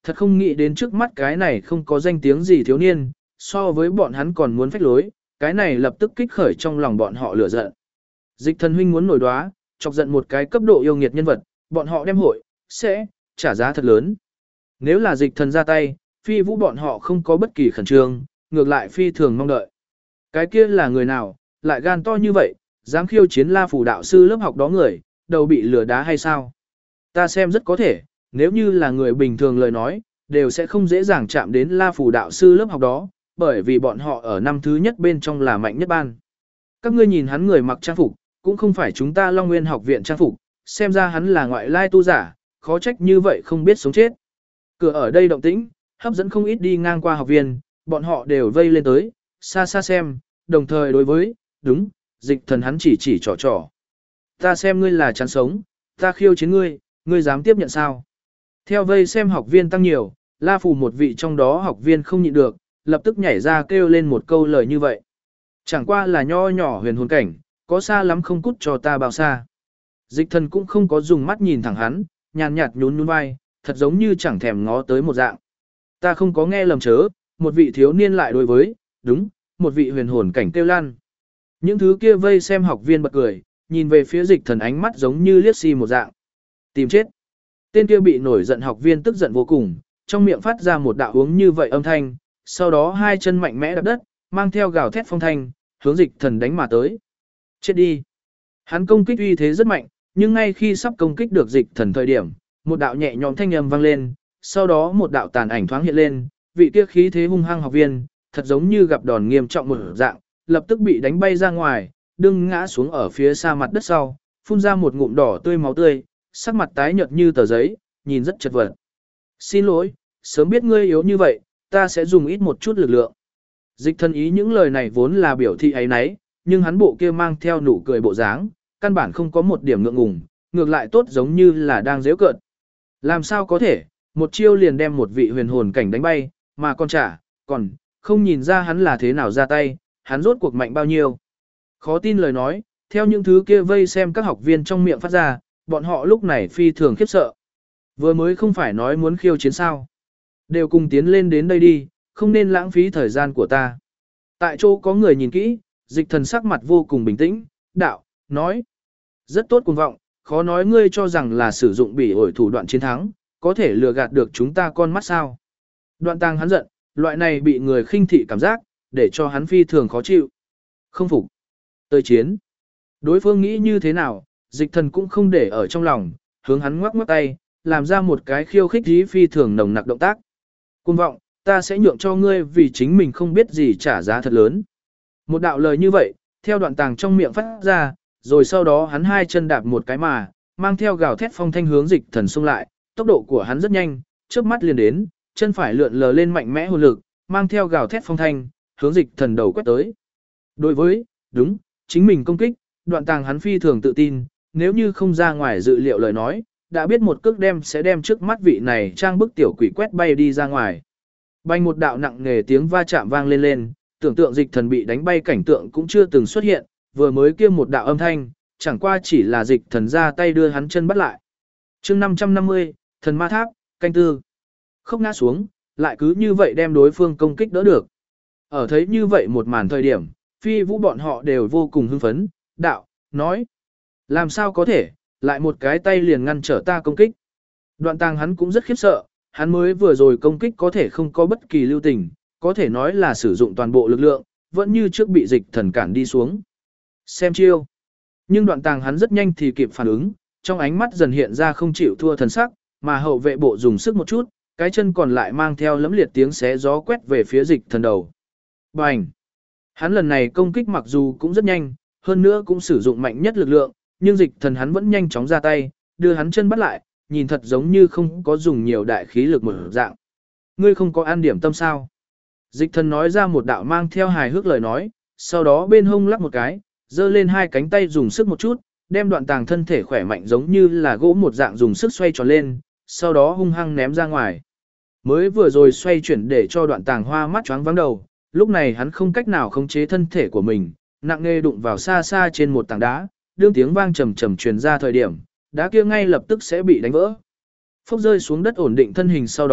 thật không nghĩ đến trước mắt cái này không có danh tiếng gì thiếu niên, so với bọn hắn còn muốn phách lối, cái này lập tức kích khởi trong lòng bọn họ lửa giận. Dịch thần huynh muốn nổi đoá, chọc giận một cái cấp độ yêu nghiệt nhân vật, bọn họ đem hội, sẽ, trả giá thật lớn. Nếu là dịch thần ra tay, phi vũ bọn họ không có bất kỳ khẩn trương, ngược lại phi thường mong đợi. Cái kia là người nào, lại gan to như vậy, dám khiêu chiến La Phủ đạo sư lớp học đó người, đầu bị lửa đá hay sao? Ta xem rất có thể, nếu như là người bình thường lời nói, đều sẽ không dễ dàng chạm đến La Phủ đạo sư lớp học đó, bởi vì bọn họ ở năm thứ nhất bên trong là mạnh nhất ban. Các ngươi nhìn hắn người mặc trang phục, cũng không phải chúng ta Long Nguyên học viện trang phục, xem ra hắn là ngoại lai tu giả, khó trách như vậy không biết sống chết. Cửa ở đây động tĩnh, hấp dẫn không ít đi ngang qua học viên, bọn họ đều vây lên tới, xa xa xem, đồng thời đối với, đúng, dịch thần hắn chỉ trò trò. Ta xem ngươi là chán sống, ta khiêu chiến ngươi, ngươi dám tiếp nhận sao? Theo vây xem học viên tăng nhiều, La Phù một vị trong đó học viên không nhịn được, lập tức nhảy ra kêu lên một câu lời như vậy. Chẳng qua là nho nhỏ huyền hồn cảnh, có xa lắm không cút cho ta bao xa. Dịch thần cũng không có dùng mắt nhìn thẳng hắn, nhàn nhạt nhún nhún vai, thật giống như chẳng thèm ngó tới một dạng. Ta không có nghe lầm chớ, một vị thiếu niên lại đối với, đúng, một vị huyền hồn cảnh kêu lan. Những thứ kia vây xem học viên bật cười, nhìn về phía dịch thần ánh mắt giống như liếc xi một dạng. Tìm chết. Tên kia bị nổi giận học viên tức giận vô cùng, trong miệng phát ra một đạo uống như vậy âm thanh, sau đó hai chân mạnh mẽ đạp đất, mang theo gào thét phong thanh, hướng dịch thần đánh mà tới. Chết đi. Hắn công kích uy thế rất mạnh, nhưng ngay khi sắp công kích được dịch thần thời điểm, một đạo nhẹ nhõm thanh âm vang lên, sau đó một đạo tàn ảnh thoáng hiện lên, vị kia khí thế hung hăng học viên, thật giống như gặp đòn nghiêm trọng một dạng, lập tức bị đánh bay ra ngoài, đương ngã xuống ở phía xa mặt đất sau, phun ra một ngụm đỏ tươi máu tươi, sắc mặt tái nhợt như tờ giấy, nhìn rất chật vật. Xin lỗi, sớm biết ngươi yếu như vậy, ta sẽ dùng ít một chút lực lượng. Dịch thần ý những lời này vốn là biểu thị ấy nấy, nhưng hắn bộ kia mang theo nụ cười bộ dáng, căn bản không có một điểm ngượng ngùng, ngược lại tốt giống như là đang giễu cợt. Làm sao có thể, một chiêu liền đem một vị huyền hồn cảnh đánh bay, mà còn, không nhìn ra hắn là thế nào ra tay, hắn rốt cuộc mạnh bao nhiêu. Khó tin lời nói, theo những thứ kia vây xem các học viên trong miệng phát ra, bọn họ lúc này phi thường khiếp sợ. Vừa mới không phải nói muốn khiêu chiến sao. Đều cùng tiến lên đến đây đi, không nên lãng phí thời gian của ta. Tại chỗ có người nhìn kỹ, dịch thần sắc mặt vô cùng bình tĩnh, đạo, nói. Rất tốt cuồng vọng, khó nói ngươi cho rằng là sử dụng bỉ ổi thủ đoạn chiến thắng, có thể lừa gạt được chúng ta con mắt sao. Đoạn Tàng hắn giận, loại này bị người khinh thị cảm giác, để cho hắn phi thường khó chịu. Không phục. Tới chiến. Đối phương nghĩ như thế nào, dịch thần cũng không để ở trong lòng, hướng hắn ngoắc ngoắc tay, làm ra một cái khiêu khích dí phi thường nồng nặc động tác. Cuồng vọng, ta sẽ nhượng cho ngươi vì chính mình không biết gì trả giá thật lớn. Một đạo lời như vậy, theo Đoạn Tàng trong miệng phát ra, rồi sau đó hắn hai chân đạp một cái mà, mang theo gào thét phong thanh hướng dịch thần xung lại, tốc độ của hắn rất nhanh, chớp mắt liền đến, chân phải lượn lờ lên mạnh mẽ hồn lực, mang theo gào thét phong thanh, hướng dịch thần đầu quét tới. Đối với, đúng, chính mình công kích, Đoạn Tàng hắn phi thường tự tin, nếu như không ra ngoài dự liệu lời nói, đã biết một cước sẽ đem trước mắt vị này trang bức tiểu quỷ quét bay đi ra ngoài. Bành một đạo nặng nề tiếng va chạm vang lên, tưởng tượng dịch thần bị đánh bay cảnh tượng cũng chưa từng xuất hiện, vừa mới kia một đạo âm thanh, chẳng qua chỉ là dịch thần ra tay đưa hắn chân bắt lại. chương 550, thần ma tháp, canh tư. Khốc ngã xuống, lại cứ như vậy đem đối phương công kích đỡ được. Ở thấy như vậy một màn thời điểm, phi vũ bọn họ đều vô cùng hưng phấn, đạo, nói. Làm sao có thể, lại một cái tay liền ngăn trở ta công kích. Đoạn Tàng hắn cũng rất khiếp sợ, hắn mới vừa rồi công kích có thể không có bất kỳ lưu tình, có thể nói là sử dụng toàn bộ lực lượng, vẫn như trước bị dịch thần cản đi xuống. Xem chiêu. Nhưng Đoạn Tàng hắn rất nhanh thì kịp phản ứng, trong ánh mắt dần hiện ra không chịu thua thần sắc, mà hậu vệ bộ dùng sức một chút, cái chân còn lại mang theo lẫm liệt tiếng xé gió quét về phía dịch thần đầu. Bành! Hắn lần này công kích mặc dù cũng rất nhanh, hơn nữa cũng sử dụng mạnh nhất lực lượng, nhưng dịch thần hắn vẫn nhanh chóng ra tay, đưa hắn chân bắt lại, nhìn thật giống như không có dùng nhiều đại khí lực một dạng. Ngươi không có ăn điểm tâm sao? Dịch thần nói ra một đạo mang theo hài hước lời nói, sau đó bên hông lắc một cái, giơ lên hai cánh tay dùng sức một chút, đem Đoạn Tàng thân thể khỏe mạnh giống như là gỗ một dạng dùng sức xoay tròn lên, sau đó hung hăng ném ra ngoài. Mới vừa rồi xoay chuyển để cho Đoạn Tàng hoa mắt choáng váng đầu, lúc này hắn không cách nào khống chế thân thể của mình, nặng nề đụng vào xa xa trên một tảng đá, đương tiếng vang trầm trầm truyền ra thời điểm, đá kia ngay lập tức sẽ bị đánh vỡ. Phốc rơi xuống đất ổn định thân hình sau đó,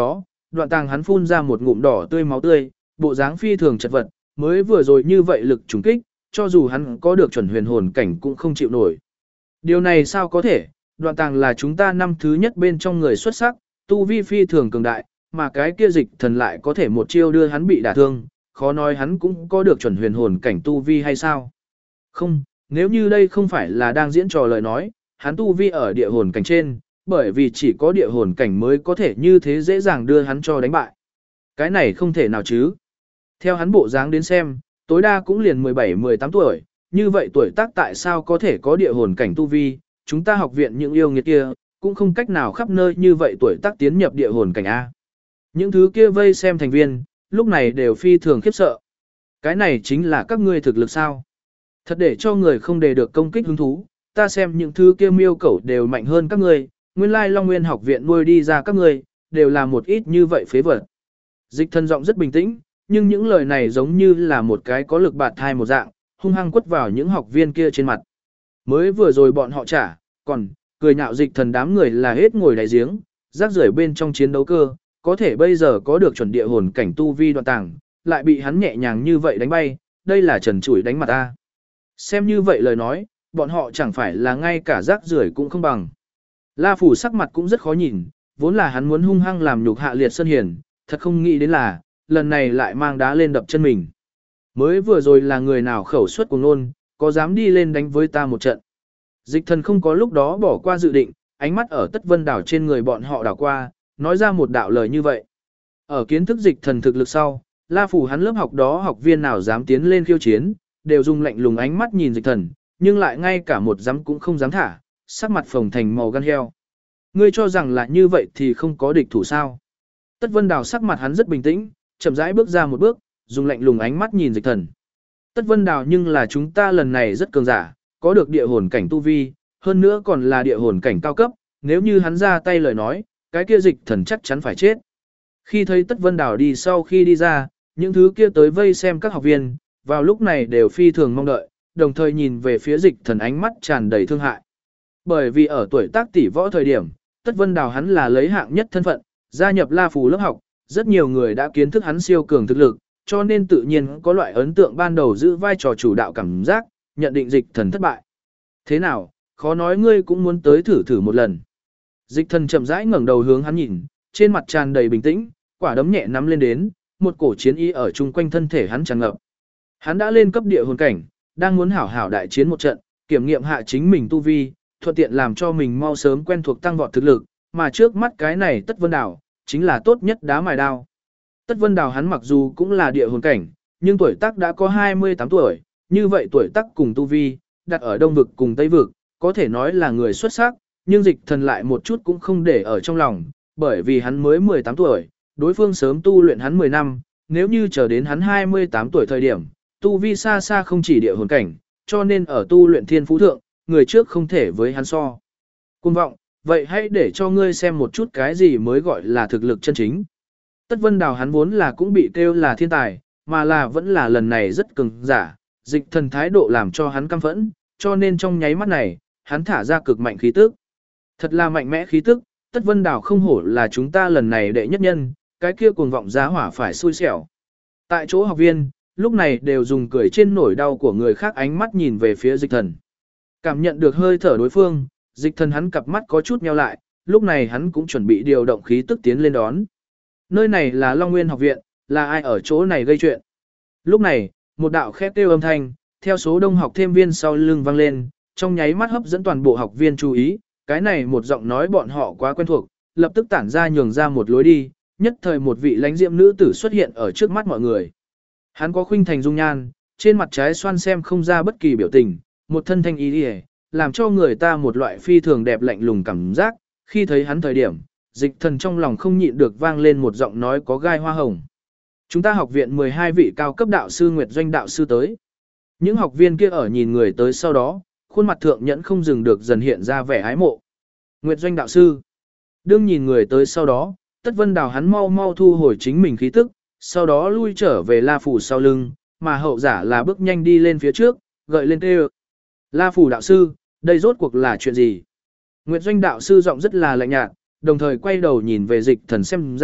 đoạn tàng hắn phun ra một ngụm đỏ tươi máu tươi, bộ dáng phi thường chật vật, mới vừa rồi như vậy lực trùng kích, cho dù hắn có được chuẩn huyền hồn cảnh cũng không chịu nổi. Điều này sao có thể, đoạn tàng là chúng ta năm thứ nhất bên trong người xuất sắc, tu vi phi thường cường đại, mà cái kia dịch thần lại có thể một chiêu đưa hắn bị đả thương, khó nói hắn cũng có được chuẩn huyền hồn cảnh tu vi hay sao? Không, nếu như đây không phải là đang diễn trò lời nói, hắn tu vi ở địa hồn cảnh trên, bởi vì chỉ có địa hồn cảnh mới có thể như thế dễ dàng đưa hắn cho đánh bại. Cái này không thể nào chứ. Theo hắn bộ dáng đến xem, tối đa cũng liền 17-18 tuổi, như vậy tuổi tác tại sao có thể có địa hồn cảnh tu vi, chúng ta học viện những yêu nghiệt kia, cũng không cách nào khắp nơi như vậy tuổi tác tiến nhập địa hồn cảnh A. Những thứ kia vây xem thành viên, lúc này đều phi thường khiếp sợ. Cái này chính là các ngươi thực lực sao. Thật để cho người không đề được công kích hứng thú, ta xem những thứ kia miêu cẩu đều mạnh hơn các ngươi, nguyên lai Long Nguyên học viện nuôi đi ra các ngươi, đều là một ít như vậy phế vật. Dịch thần giọng rất bình tĩnh, nhưng những lời này giống như là một cái có lực bạt thai một dạng, hung hăng quất vào những học viên kia trên mặt. Mới vừa rồi bọn họ trả, còn cười nhạo dịch thần đám người là hết ngồi đáy giếng, rác rưởi bên trong chiến đấu cơ, có thể bây giờ có được chuẩn địa hồn cảnh tu vi đoạn tàng, lại bị hắn nhẹ nhàng như vậy đánh bay, đây là trần chủi đánh mặt ta. Xem như vậy lời nói, bọn họ chẳng phải là ngay cả rác rưởi cũng không bằng. La Phủ sắc mặt cũng rất khó nhìn, vốn là hắn muốn hung hăng làm nhục Hạ Liệt Sơn Hiền, thật không nghĩ đến là, lần này lại mang đá lên đập chân mình. Mới vừa rồi là người nào khẩu suất cùng nôn, có dám đi lên đánh với ta một trận. Dịch thần không có lúc đó bỏ qua dự định, ánh mắt ở Tất Vân Đảo trên người bọn họ đảo qua, nói ra một đạo lời như vậy. Ở kiến thức dịch thần thực lực sau, La Phủ hắn lớp học đó học viên nào dám tiến lên khiêu chiến, đều dùng lạnh lùng ánh mắt nhìn dịch thần, nhưng lại ngay cả một dám cũng không dám thả, sắc mặt phồng thành màu gan heo. Ngươi cho rằng là như vậy thì không có địch thủ sao? Tất Vân Đào sắc mặt hắn rất bình tĩnh, chậm rãi bước ra một bước, dùng lạnh lùng ánh mắt nhìn dịch thần. Tất Vân Đào nhưng là chúng ta lần này rất cường giả, có được địa hồn cảnh tu vi, hơn nữa còn là địa hồn cảnh cao cấp, nếu như hắn ra tay lời nói, cái kia dịch thần chắc chắn phải chết. Khi thấy Tất Vân Đào đi sau khi đi ra, những thứ kia tới vây xem các học viên, vào lúc này đều phi thường mong đợi, đồng thời nhìn về phía dịch thần ánh mắt tràn đầy thương hại. Bởi vì ở tuổi tác tỷ võ thời điểm, Tất Vân Đào hắn là lấy hạng nhất thân phận, gia nhập La Phù lớp học, rất nhiều người đã kiến thức hắn siêu cường thực lực, cho nên tự nhiên có loại ấn tượng ban đầu giữ vai trò chủ đạo cảm giác, nhận định dịch thần thất bại. Thế nào, khó nói ngươi cũng muốn tới thử thử một lần. Dịch thần chậm rãi ngẩng đầu hướng hắn nhìn, trên mặt tràn đầy bình tĩnh, quả đấm nhẹ nắm lên đến, một cổ chiến ý ở chung quanh thân thể hắn tràn ngập. Hắn đã lên cấp địa hồn cảnh, đang muốn hảo hảo đại chiến một trận, kiểm nghiệm hạ chính mình tu vi, thuận tiện làm cho mình mau sớm quen thuộc tăng vọt thực lực, mà trước mắt cái này Tất Vân Đào, chính là tốt nhất đá mài đao. Tất Vân Đào hắn mặc dù cũng là địa hồn cảnh, nhưng tuổi tác đã có 28 tuổi, như vậy tuổi tác cùng tu vi, đặt ở Đông vực cùng Tây vực, có thể nói là người xuất sắc, nhưng dịch thần lại một chút cũng không để ở trong lòng, bởi vì hắn mới 18 tuổi, đối phương sớm tu luyện hắn 10 năm, nếu như chờ đến hắn 28 tuổi thời điểm, tu vi xa xa không chỉ địa hồn cảnh, cho nên ở tu luyện thiên phú thượng, người trước không thể với hắn so. Cuồng vọng, vậy hãy để cho ngươi xem một chút cái gì mới gọi là thực lực chân chính. Tất Vân Đào hắn vốn là cũng bị kêu là thiên tài, mà là vẫn là lần này rất cường giả, dịch thần thái độ làm cho hắn căm phẫn, cho nên trong nháy mắt này, hắn thả ra cực mạnh khí tức. Thật là mạnh mẽ khí tức, Tất Vân Đào không hổ là chúng ta lần này đệ nhất nhân, cái kia cuồng vọng giá hỏa phải xui xẻo. Tại chỗ học viên, lúc này đều dùng cười trên nỗi đau của người khác ánh mắt nhìn về phía dịch thần. Cảm nhận được hơi thở đối phương, dịch thần hắn cặp mắt có chút nheo lại, lúc này hắn cũng chuẩn bị điều động khí tức tiến lên đón. Nơi này là Long Nguyên học viện, là ai ở chỗ này gây chuyện. Lúc này, một đạo khét kêu âm thanh, theo số đông học thêm viên sau lưng vang lên, trong nháy mắt hấp dẫn toàn bộ học viên chú ý, cái này một giọng nói bọn họ quá quen thuộc, lập tức tản ra nhường ra một lối đi, nhất thời một vị lãnh diệm nữ tử xuất hiện ở trước mắt mọi người. Hắn có khuynh thành dung nhan, trên mặt trái xoan xem không ra bất kỳ biểu tình, một thân thanh ý đi làm cho người ta một loại phi thường đẹp lạnh lùng cảm giác, khi thấy hắn thời điểm, dịch thần trong lòng không nhịn được vang lên một giọng nói có gai hoa hồng. Chúng ta học viện 12 vị cao cấp đạo sư Nguyệt Doanh đạo sư tới. Những học viên kia ở nhìn người tới sau đó, khuôn mặt thượng nhẫn không dừng được dần hiện ra vẻ ái mộ. Nguyệt Doanh đạo sư. Đương nhìn người tới sau đó, Tất Vân Đào hắn mau mau thu hồi chính mình khí tức, sau đó lui trở về La Phủ sau lưng, mà hậu giả là bước nhanh đi lên phía trước, gợi lên kêu. La Phủ đạo sư, đây rốt cuộc là chuyện gì? Nguyệt Doanh đạo sư giọng rất là lạnh nhạt, đồng thời quay đầu nhìn về dịch thần xem ra,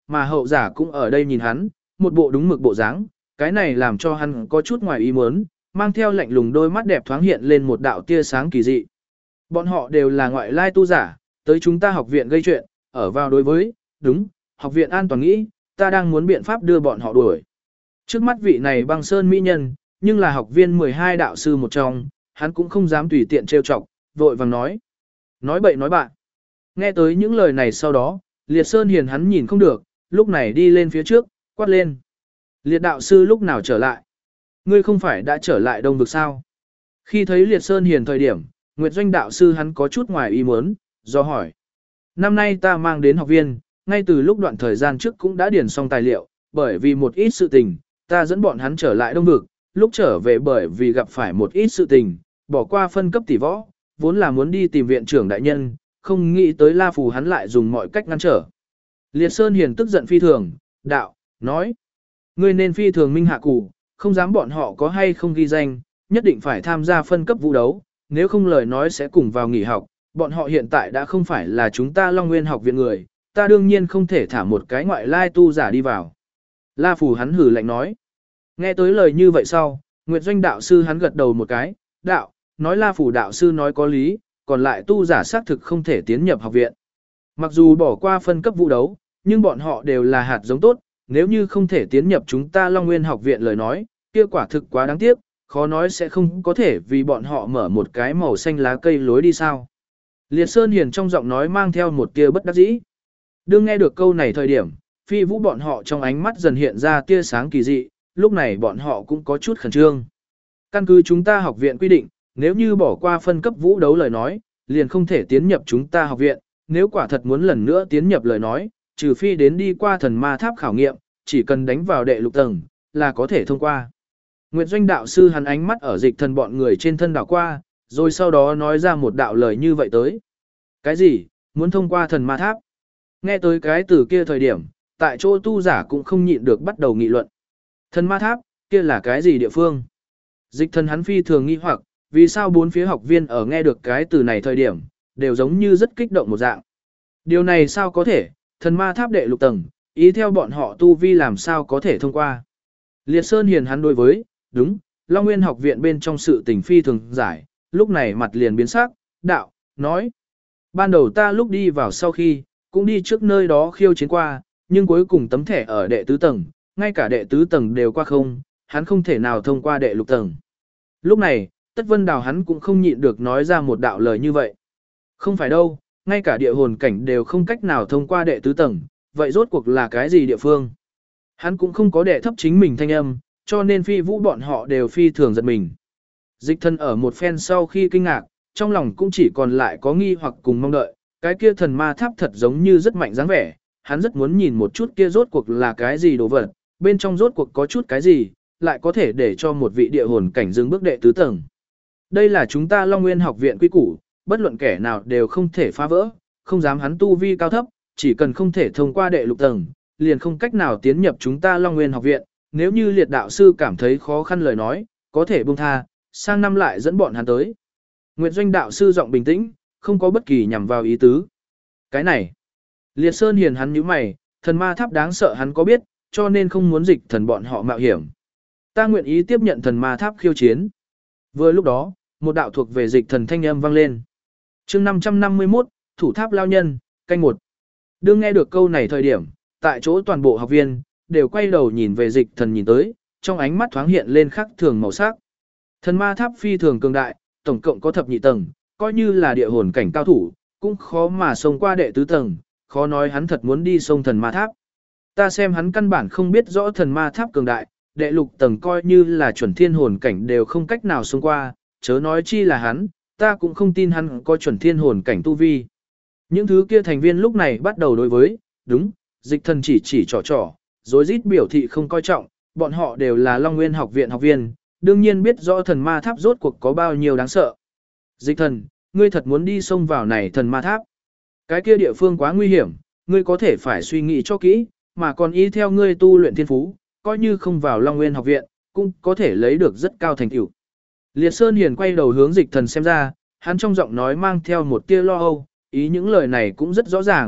mà hậu giả cũng ở đây nhìn hắn, một bộ đúng mực bộ dáng, cái này làm cho hắn có chút ngoài ý muốn, mang theo lạnh lùng đôi mắt đẹp thoáng hiện lên một đạo tia sáng kỳ dị. Bọn họ đều là ngoại lai tu giả, tới chúng ta học viện gây chuyện, ở vào đối với, đúng, học viện an toàn nghĩ, ta đang muốn biện pháp đưa bọn họ đuổi. Trước mắt vị này băng sơn mỹ nhân, nhưng là học viên 12 đạo sư một trong, hắn cũng không dám tùy tiện trêu chọc, vội vàng nói. Nói bậy nói bạn. Nghe tới những lời này sau đó, Liệt Sơn Hiền hắn nhìn không được, lúc này đi lên phía trước, quát lên. Liệt đạo sư lúc nào trở lại? Ngươi không phải đã trở lại Đông Vực sao? Khi thấy Liệt Sơn Hiền thời điểm, Nguyệt Doanh đạo sư hắn có chút ngoài ý muốn, do hỏi. Năm nay ta mang đến học viên, ngay từ lúc đoạn thời gian trước cũng đã điền xong tài liệu, bởi vì một ít sự tình, ta dẫn bọn hắn trở lại Đông Vực, lúc trở về bởi vì gặp phải một ít sự tình, bỏ qua phân cấp tỷ võ, vốn là muốn đi tìm viện trưởng đại nhân, không nghĩ tới La Phù hắn lại dùng mọi cách ngăn trở. Liệt Sơn Hiền tức giận phi thường, đạo, nói. Ngươi nên phi thường minh hạ cụ, không dám bọn họ có hay không ghi danh, nhất định phải tham gia phân cấp vũ đấu, nếu không lời nói sẽ cùng vào nghỉ học, bọn họ hiện tại đã không phải là chúng ta Long Nguyên học viện người, ta đương nhiên không thể thả một cái ngoại lai tu giả đi vào. La Phù hắn hử lạnh nói. Nghe tới lời như vậy sau, Nguyệt Doanh đạo sư hắn gật đầu một cái, đạo, nói La Phù đạo sư nói có lý, còn lại tu giả xác thực không thể tiến nhập học viện. Mặc dù bỏ qua phân cấp vũ đấu, nhưng bọn họ đều là hạt giống tốt, nếu như không thể tiến nhập chúng ta Long Nguyên học viện lời nói, kia quả thực quá đáng tiếc, khó nói sẽ không có thể vì bọn họ mở một cái màu xanh lá cây lối đi sao. Liệt Sơn Hiền trong giọng nói mang theo một tia bất đắc dĩ. Đương nghe được câu này thời điểm, Phi Vũ bọn họ trong ánh mắt dần hiện ra tia sáng kỳ dị, lúc này bọn họ cũng có chút khẩn trương. Căn cứ chúng ta học viện quy định, nếu như bỏ qua phân cấp vũ đấu lời nói, liền không thể tiến nhập chúng ta học viện, nếu quả thật muốn lần nữa tiến nhập lời nói, trừ phi đến đi qua thần ma tháp khảo nghiệm, chỉ cần đánh vào đệ lục tầng, là có thể thông qua. Nguyệt Doanh đạo sư hắn ánh mắt ở dịch thần bọn người trên thân đảo qua, rồi sau đó nói ra một đạo lời như vậy tới. Cái gì, muốn thông qua thần ma tháp? Nghe tới cái từ kia thời điểm, tại chỗ tu giả cũng không nhịn được bắt đầu nghị luận. Thần ma tháp, kia là cái gì địa phương? Dịch thần hắn phi thường nghi hoặc, vì sao bốn phía học viên ở nghe được cái từ này thời điểm, đều giống như rất kích động một dạng. Điều này sao có thể, thần ma tháp đệ lục tầng, ý theo bọn họ tu vi làm sao có thể thông qua. Liệt Sơn Hiền hắn đối với, đúng, Long Nguyên học viện bên trong sự tình phi thường giải, lúc này mặt liền biến sắc, đạo, nói. Ban đầu ta lúc đi vào sau khi, cũng đi trước nơi đó khiêu chiến qua, nhưng cuối cùng tấm thẻ ở đệ tứ tầng, ngay cả đệ tứ tầng đều qua không, hắn không thể nào thông qua đệ lục tầng. Lúc này, Tất Vân Đào hắn cũng không nhịn được nói ra một đạo lời như vậy. Không phải đâu, ngay cả địa hồn cảnh đều không cách nào thông qua đệ tứ tầng, vậy rốt cuộc là cái gì địa phương? Hắn cũng không có đệ thấp chính mình thanh âm, cho nên Phi Vũ bọn họ đều phi thường giật mình. Dịch thân ở một phen sau khi kinh ngạc, trong lòng cũng chỉ còn lại có nghi hoặc cùng mong đợi, cái kia thần ma tháp thật giống như rất mạnh dáng vẻ, hắn rất muốn nhìn một chút kia rốt cuộc là cái gì đồ vật, bên trong rốt cuộc có chút cái gì, lại có thể để cho một vị địa hồn cảnh dừng bước đệ tứ tầng. Đây là chúng ta Long Nguyên học viện quy củ, bất luận kẻ nào đều không thể phá vỡ, không dám hắn tu vi cao thấp, chỉ cần không thể thông qua đệ lục tầng, liền không cách nào tiến nhập chúng ta Long Nguyên học viện, nếu như liệt đạo sư cảm thấy khó khăn lời nói, có thể buông tha, sang năm lại dẫn bọn hắn tới. Nguyệt Doanh đạo sư giọng bình tĩnh, không có bất kỳ nhằm vào ý tứ. Cái này, Liệt Sơn Hiền hắn nhíu mày, thần ma tháp đáng sợ hắn có biết, cho nên không muốn dịch thần bọn họ mạo hiểm. Ta nguyện ý tiếp nhận thần ma tháp khiêu chiến. Vừa lúc đó, một đạo thuộc về dịch thần thanh âm vang lên. Chương 551, thủ tháp lao nhân, canh một. Đương nghe được câu này thời điểm, tại chỗ toàn bộ học viên đều quay đầu nhìn về dịch thần nhìn tới, trong ánh mắt thoáng hiện lên khắc thường màu sắc. Thần ma tháp phi thường cường đại, tổng cộng có thập nhị tầng, coi như là địa hồn cảnh cao thủ, cũng khó mà xông qua đệ tứ tầng, khó nói hắn thật muốn đi xông thần ma tháp. Ta xem hắn căn bản không biết rõ thần ma tháp cường đại, đệ lục tầng coi như là chuẩn thiên hồn cảnh đều không cách nào xông qua, chớ nói chi là hắn, ta cũng không tin hắn có chuẩn thiên hồn cảnh tu vi. Những thứ kia thành viên lúc này bắt đầu đối với, đúng, dịch thần chỉ trò, rối rít biểu thị không coi trọng, bọn họ đều là Long Nguyên học viện học viên, đương nhiên biết rõ thần ma tháp rốt cuộc có bao nhiêu đáng sợ. Dịch thần, ngươi thật muốn đi xông vào này thần ma tháp. Cái kia địa phương quá nguy hiểm, ngươi có thể phải suy nghĩ cho kỹ, mà còn y theo ngươi tu luyện thiên phú, coi như không vào Long Nguyên học viện, cũng có thể lấy được rất cao thành tựu. Liệt Sơn Hiền quay đầu hướng dịch thần xem ra, hắn trong giọng nói mang theo một tia lo âu, ý những lời này cũng rất rõ ràng,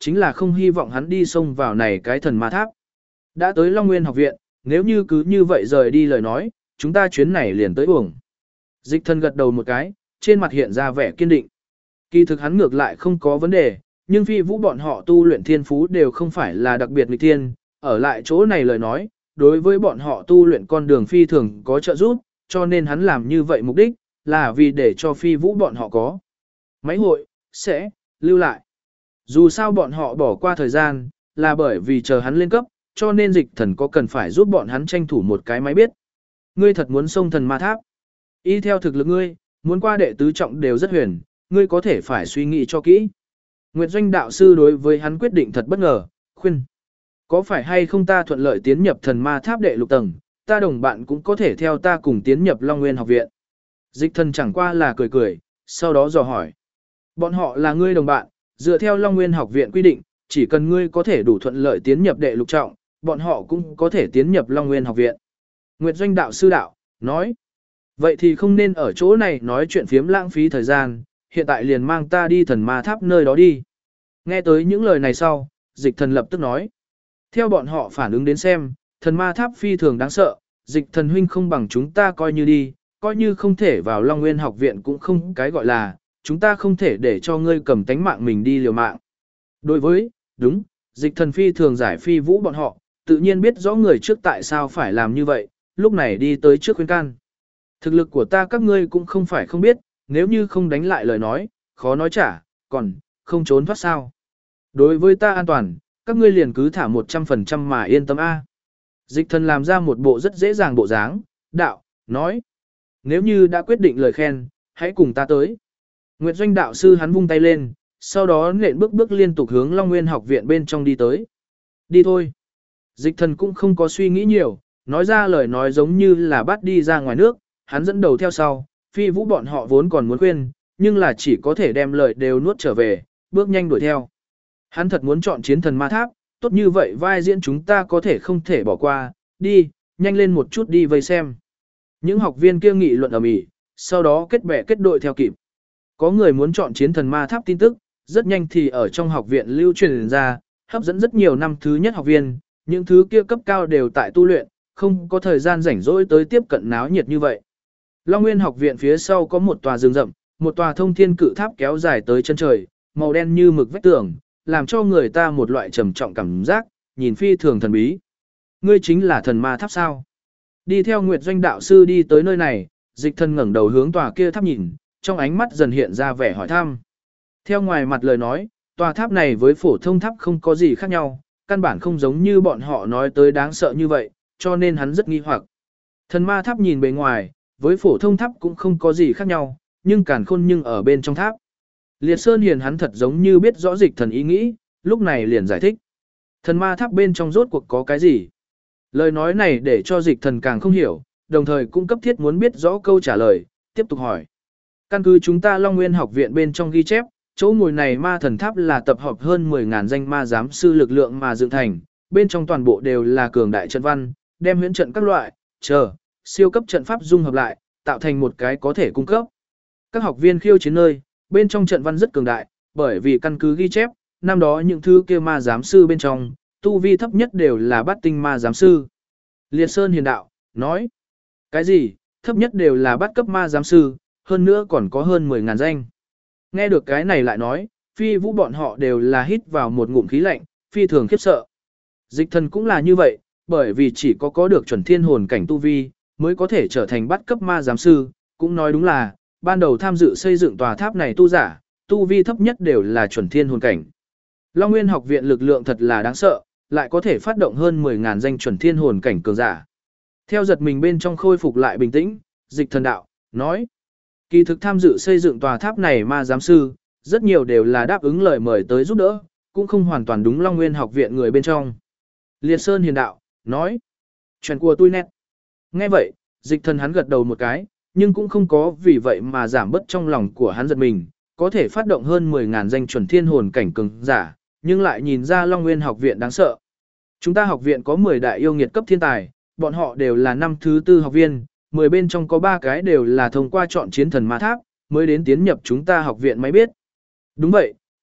chính là không hy vọng hắn đi xông vào này cái thần ma tháp. Đã tới Long Nguyên học viện, nếu như cứ như vậy rời đi lời nói, chúng ta chuyến này liền tới uổng. Dịch thần gật đầu một cái, trên mặt hiện ra vẻ kiên định. Kỳ thực hắn ngược lại không có vấn đề, nhưng phi vũ bọn họ tu luyện thiên phú đều không phải là đặc biệt nghịch thiên, ở lại chỗ này lời nói, đối với bọn họ tu luyện con đường phi thường có trợ giúp, cho nên hắn làm như vậy mục đích, là vì để cho phi vũ bọn họ có. Máy hội, sẽ, lưu lại. Dù sao bọn họ bỏ qua thời gian, là bởi vì chờ hắn lên cấp, cho nên dịch thần có cần phải giúp bọn hắn tranh thủ một cái máy biết. Ngươi thật muốn xông thần ma tháp. Y theo thực lực ngươi, muốn qua đệ tứ trọng đều rất huyền, ngươi có thể phải suy nghĩ cho kỹ. Nguyệt Doanh đạo sư đối với hắn quyết định thật bất ngờ, khuyên. Có phải hay không ta thuận lợi tiến nhập thần ma tháp đệ lục tầng, ta đồng bạn cũng có thể theo ta cùng tiến nhập Long Nguyên học viện. Dịch thần chẳng qua là cười cười, sau đó dò hỏi. Bọn họ là ngươi đồng bạn, dựa theo Long Nguyên học viện quy định, chỉ cần ngươi có thể đủ thuận lợi tiến nhập đệ lục trọng, bọn họ cũng có thể tiến nhập Long Nguyên học viện. Nguyệt Doanh đạo sư đạo, nói. Vậy thì không nên ở chỗ này nói chuyện phiếm lãng phí thời gian, hiện tại liền mang ta đi thần ma tháp nơi đó đi. Nghe tới những lời này sau, dịch thần lập tức nói. Theo bọn họ phản ứng đến xem, thần ma tháp phi thường đáng sợ, dịch thần huynh không bằng chúng ta coi như đi, coi như không thể vào Long Nguyên học viện cũng không cái gọi là, chúng ta không thể để cho ngươi cầm tánh mạng mình đi liều mạng. Đối với, đúng, dịch thần phi thường giải phi vũ bọn họ, tự nhiên biết rõ người trước tại sao phải làm như vậy, lúc này đi tới trước khuyên can. Thực lực của ta các ngươi cũng không phải không biết, nếu như không đánh lại lời nói, khó nói trả, còn, không trốn thoát sao. Đối với ta an toàn, các ngươi liền cứ thả 100% mà yên tâm A. Dịch thần làm ra một bộ rất dễ dàng bộ dáng, đạo, nói. Nếu như đã quyết định lời khen, hãy cùng ta tới. Nguyệt Doanh đạo sư hắn vung tay lên, sau đó nện bước bước liên tục hướng Long Nguyên học viện bên trong đi tới. Đi thôi. Dịch thần cũng không có suy nghĩ nhiều, nói ra lời nói giống như là bắt đi ra ngoài nước, hắn dẫn đầu theo sau, phi vũ bọn họ vốn còn muốn khuyên, nhưng là chỉ có thể đem lời đều nuốt trở về, bước nhanh đuổi theo. Hắn thật muốn chọn chiến thần ma tháp, tốt như vậy vai diễn chúng ta có thể không thể bỏ qua, đi, nhanh lên một chút đi vây xem. Những học viên kia nghị luận ầm ĩ, sau đó kết bè kết đội theo kịp. Có người muốn chọn chiến thần ma tháp tin tức, rất nhanh thì ở trong học viện lưu truyền ra, hấp dẫn rất nhiều năm thứ nhất học viên, những thứ kia cấp cao đều tại tu luyện, không có thời gian rảnh rỗi tới tiếp cận náo nhiệt như vậy. Long Nguyên học viện phía sau có một tòa rừng rậm, một tòa thông thiên cự tháp kéo dài tới chân trời, màu đen như mực vách tường, làm cho người ta một loại trầm trọng cảm giác, nhìn phi thường thần bí. Ngươi chính là thần ma tháp sao? Đi theo Nguyệt Doanh đạo sư đi tới nơi này, dịch thần ngẩng đầu hướng tòa kia tháp nhìn, trong ánh mắt dần hiện ra vẻ hỏi thăm. Theo ngoài mặt lời nói, tòa tháp này với phổ thông tháp không có gì khác nhau, căn bản không giống như bọn họ nói tới đáng sợ như vậy, cho nên hắn rất nghi hoặc. Thần ma tháp nhìn bề ngoài, với phổ thông tháp cũng không có gì khác nhau, nhưng càn khôn nhưng ở bên trong tháp. Liệt Sơn Hiền hắn thật giống như biết rõ dịch thần ý nghĩ, lúc này liền giải thích. Thần ma tháp bên trong rốt cuộc có cái gì? Lời nói này để cho dịch thần càng không hiểu, đồng thời cũng cấp thiết muốn biết rõ câu trả lời, tiếp tục hỏi. Căn cứ chúng ta Long Nguyên học viện bên trong ghi chép, chỗ ngồi này ma thần tháp là tập hợp hơn 10.000 danh ma giám sư lực lượng mà dựng thành, bên trong toàn bộ đều là cường đại trận văn, đem huyễn trận các loại, siêu cấp trận pháp dung hợp lại, tạo thành một cái có thể cung cấp. Các học viên khiêu chiến nơi, bên trong trận văn rất cường đại, bởi vì căn cứ ghi chép, năm đó những thứ kia ma giám sư bên trong, tu vi thấp nhất đều là bát tinh ma giám sư. Liệt Sơn Hiền đạo, nói, cái gì, thấp nhất đều là bát cấp ma giám sư, hơn nữa còn có hơn 10.000 danh. Nghe được cái này lại nói, phi vũ bọn họ đều là hít vào một ngụm khí lạnh, phi thường khiếp sợ. Dịch thần cũng là như vậy, bởi vì chỉ có được chuẩn thiên hồn cảnh tu vi, mới có thể trở thành bát cấp ma giám sư, cũng nói đúng là, ban đầu tham dự xây dựng tòa tháp này tu giả, tu vi thấp nhất đều là chuẩn thiên hồn cảnh. Long Nguyên học viện lực lượng thật là đáng sợ, lại có thể phát động hơn 10.000 danh chuẩn thiên hồn cảnh cường giả. Theo giật mình bên trong khôi phục lại bình tĩnh, dịch thần đạo, nói, kỳ thực tham dự xây dựng tòa tháp này ma giám sư, rất nhiều đều là đáp ứng lời mời tới giúp đỡ, cũng không hoàn toàn đúng Long Nguyên học viện người bên trong. Liệt Sơn Hiền đạo, nói, chuyện của tôi nét. Nghe vậy, dịch thần hắn gật đầu một cái, nhưng cũng không có vì vậy mà giảm bớt trong lòng của hắn giật mình, có thể phát động hơn 10.000 danh chuẩn thiên hồn cảnh cường giả, nhưng lại nhìn ra Long Nguyên học viện đáng sợ. Chúng ta học viện có 10 đại yêu nghiệt cấp thiên tài, bọn họ đều là năm thứ tư học viên, 10 bên trong có 3 cái đều là thông qua chọn chiến thần ma tháp, mới đến tiến nhập chúng ta học viện mới biết. Đúng vậy,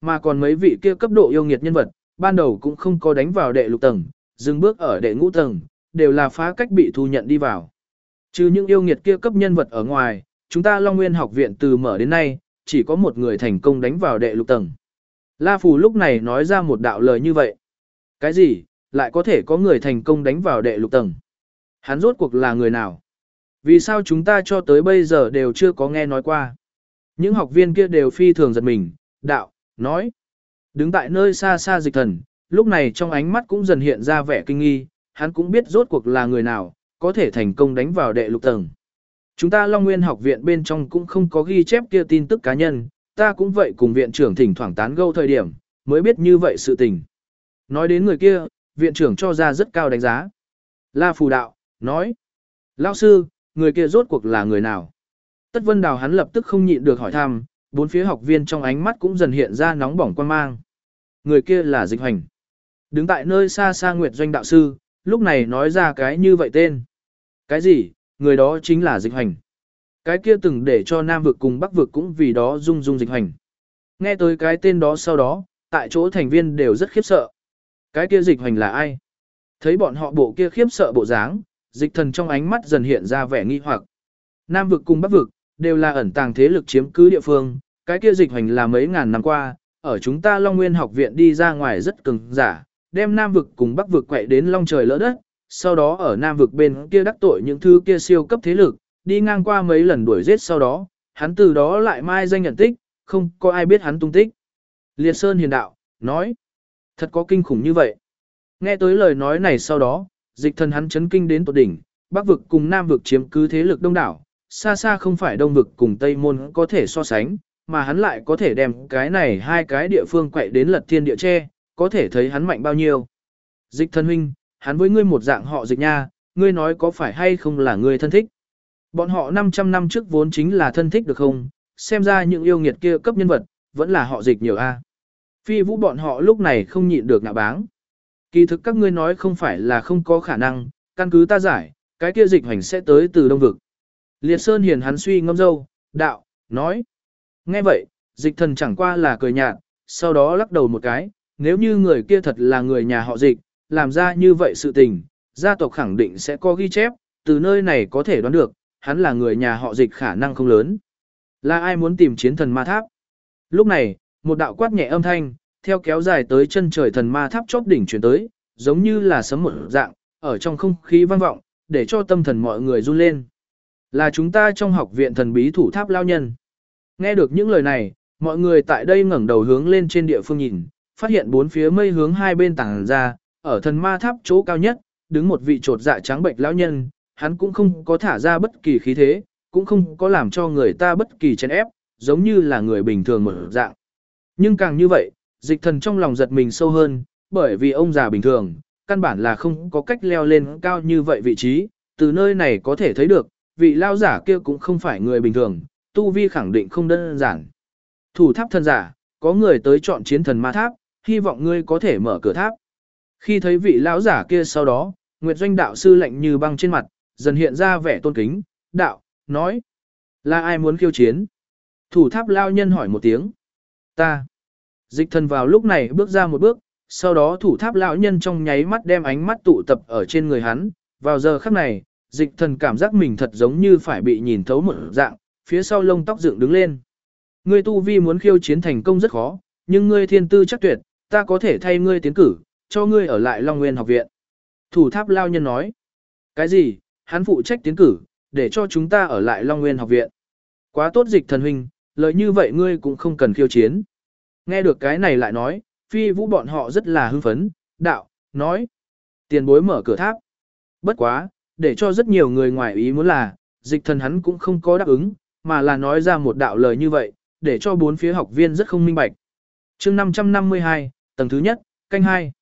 mà còn mấy vị kia cấp độ yêu nghiệt nhân vật, ban đầu cũng không có đánh vào đệ lục tầng, dừng bước ở đệ ngũ tầng, đều là phá cách bị thu nhận đi vào. Trừ những yêu nghiệt kia cấp nhân vật ở ngoài, chúng ta Long Nguyên học viện từ mở đến nay, chỉ có một người thành công đánh vào đệ lục tầng. La Phù lúc này nói ra một đạo lời như vậy. Cái gì, lại có thể có người thành công đánh vào đệ lục tầng? Hắn rốt cuộc là người nào? Vì sao chúng ta cho tới bây giờ đều chưa có nghe nói qua? Những học viên kia đều phi thường giật mình, đạo, nói. Đứng tại nơi xa xa Dịch Thần, lúc này trong ánh mắt cũng dần hiện ra vẻ kinh nghi, hắn cũng biết rốt cuộc là người nào, có thể thành công đánh vào đệ lục tầng. Chúng ta Long Nguyên học viện bên trong cũng không có ghi chép kia tin tức cá nhân, ta cũng vậy cùng viện trưởng thỉnh thoảng tán gẫu thời điểm, mới biết như vậy sự tình. Nói đến người kia, viện trưởng cho ra rất cao đánh giá. La Phù đạo, nói. Lão sư, người kia rốt cuộc là người nào? Tất Vân Đào hắn lập tức không nhịn được hỏi thăm, bốn phía học viên trong ánh mắt cũng dần hiện ra nóng bỏng quan mang. Người kia là Dịch Hoành. Đứng tại nơi xa xa Nguyệt Doanh đạo sư, lúc này nói ra cái như vậy tên. Cái gì? Người đó chính là Dịch Hoành. Cái kia từng để cho Nam vực cùng Bắc vực cũng vì đó rung rung Dịch Hoành. Nghe tới cái tên đó sau đó, tại chỗ thành viên đều rất khiếp sợ. Cái kia Dịch Hoành là ai? Thấy bọn họ bộ kia khiếp sợ bộ dáng, Dịch Thần trong ánh mắt dần hiện ra vẻ nghi hoặc. Nam vực cùng Bắc vực đều là ẩn tàng thế lực chiếm cứ địa phương, cái kia Dịch Hoành là mấy ngàn năm qua, ở chúng ta Long Nguyên học viện đi ra ngoài rất cường giả, đem Nam vực cùng Bắc vực quậy đến long trời lỡ đất, sau đó ở Nam vực bên kia đắc tội những thứ kia siêu cấp thế lực, đi ngang qua mấy lần đuổi giết sau đó, hắn từ đó lại mai danh nhận tích, không có ai biết hắn tung tích. Liệt Sơn Hiền đạo, nói, thật có kinh khủng như vậy. Nghe tới lời nói này sau đó, Dịch Thần hắn chấn kinh đến tột đỉnh, Bắc vực cùng Nam vực chiếm cứ thế lực đông đảo, xa xa không phải Đông vực cùng Tây môn có thể so sánh, mà hắn lại có thể đem cái này hai cái địa phương quậy đến lật thiên địa che, có thể thấy hắn mạnh bao nhiêu. Dịch Thần huynh, hắn với ngươi một dạng họ Dịch nha, ngươi nói có phải hay không là ngươi thân thích? Bọn họ 500 năm trước vốn chính là thân thích được không? Xem ra những yêu nghiệt kia cấp nhân vật, vẫn là họ Dịch nhiều a. Phi Vũ bọn họ lúc này không nhịn được nạ báng. Kỳ thực các ngươi nói không phải là không có khả năng, căn cứ ta giải, cái kia Dịch Hoành sẽ tới từ Đông vực. Liệt Sơn Hiền hắn suy ngâm dâu, đạo, nói. Nghe vậy, Dịch Thần chẳng qua là cười nhạt, sau đó lắc đầu một cái, nếu như người kia thật là người nhà họ Dịch, làm ra như vậy sự tình, gia tộc khẳng định sẽ có ghi chép, từ nơi này có thể đoán được, hắn là người nhà họ Dịch khả năng không lớn. Là ai muốn tìm chiến thần ma tháp? Lúc này, một đạo quát nhẹ âm thanh, theo kéo dài tới chân trời thần ma tháp chóp đỉnh chuyển tới, giống như là sấm một dạng, ở trong không khí vang vọng, để cho tâm thần mọi người run lên. Là chúng ta trong học viện thần bí thủ tháp lao nhân. Nghe được những lời này, mọi người tại đây ngẩng đầu hướng lên trên địa phương nhìn, phát hiện bốn phía mây hướng hai bên tàng ra, ở thần ma tháp chỗ cao nhất, đứng một vị trột dạ trắng bệnh lão nhân, hắn cũng không có thả ra bất kỳ khí thế, cũng không có làm cho người ta bất kỳ chèn ép, giống như là người bình thường một dạng. Nhưng càng như vậy, Dịch Thần trong lòng giật mình sâu hơn, bởi vì ông già bình thường, căn bản là không có cách leo lên cao như vậy vị trí, từ nơi này có thể thấy được, vị lao giả kia cũng không phải người bình thường, tu vi khẳng định không đơn giản. Thủ tháp thần giả, có người tới chọn chiến thần ma tháp, hy vọng ngươi có thể mở cửa tháp. Khi thấy vị lão giả kia sau đó, Nguyệt Doanh đạo sư lạnh như băng trên mặt, dần hiện ra vẻ tôn kính, đạo, nói, là ai muốn khiêu chiến? Thủ tháp lao nhân hỏi một tiếng, ta. Dịch Thần vào lúc này bước ra một bước, sau đó thủ tháp lão nhân trong nháy mắt đem ánh mắt tụ tập ở trên người hắn, vào giờ khắc này, Dịch Thần cảm giác mình thật giống như phải bị nhìn thấu một dạng, phía sau lông tóc dựng đứng lên. Ngươi tu vi muốn khiêu chiến thành công rất khó, nhưng ngươi thiên tư chắc tuyệt, ta có thể thay ngươi tiến cử, cho ngươi ở lại Long Nguyên học viện. Thủ tháp lao nhân nói, cái gì, hắn phụ trách tiến cử, để cho chúng ta ở lại Long Nguyên học viện. Quá tốt Dịch Thần huynh, lời như vậy ngươi cũng không cần khiêu chiến. Nghe được cái này lại nói, Phi Vũ bọn họ rất là hưng phấn, đạo, nói, tiền bối mở cửa tháp. Bất quá, để cho rất nhiều người ngoài ý muốn là, Dịch Thần hắn cũng không có đáp ứng, mà là nói ra một đạo lời như vậy, để cho bốn phía học viên rất không minh bạch. Chương 552, tầng thứ nhất, canh 2.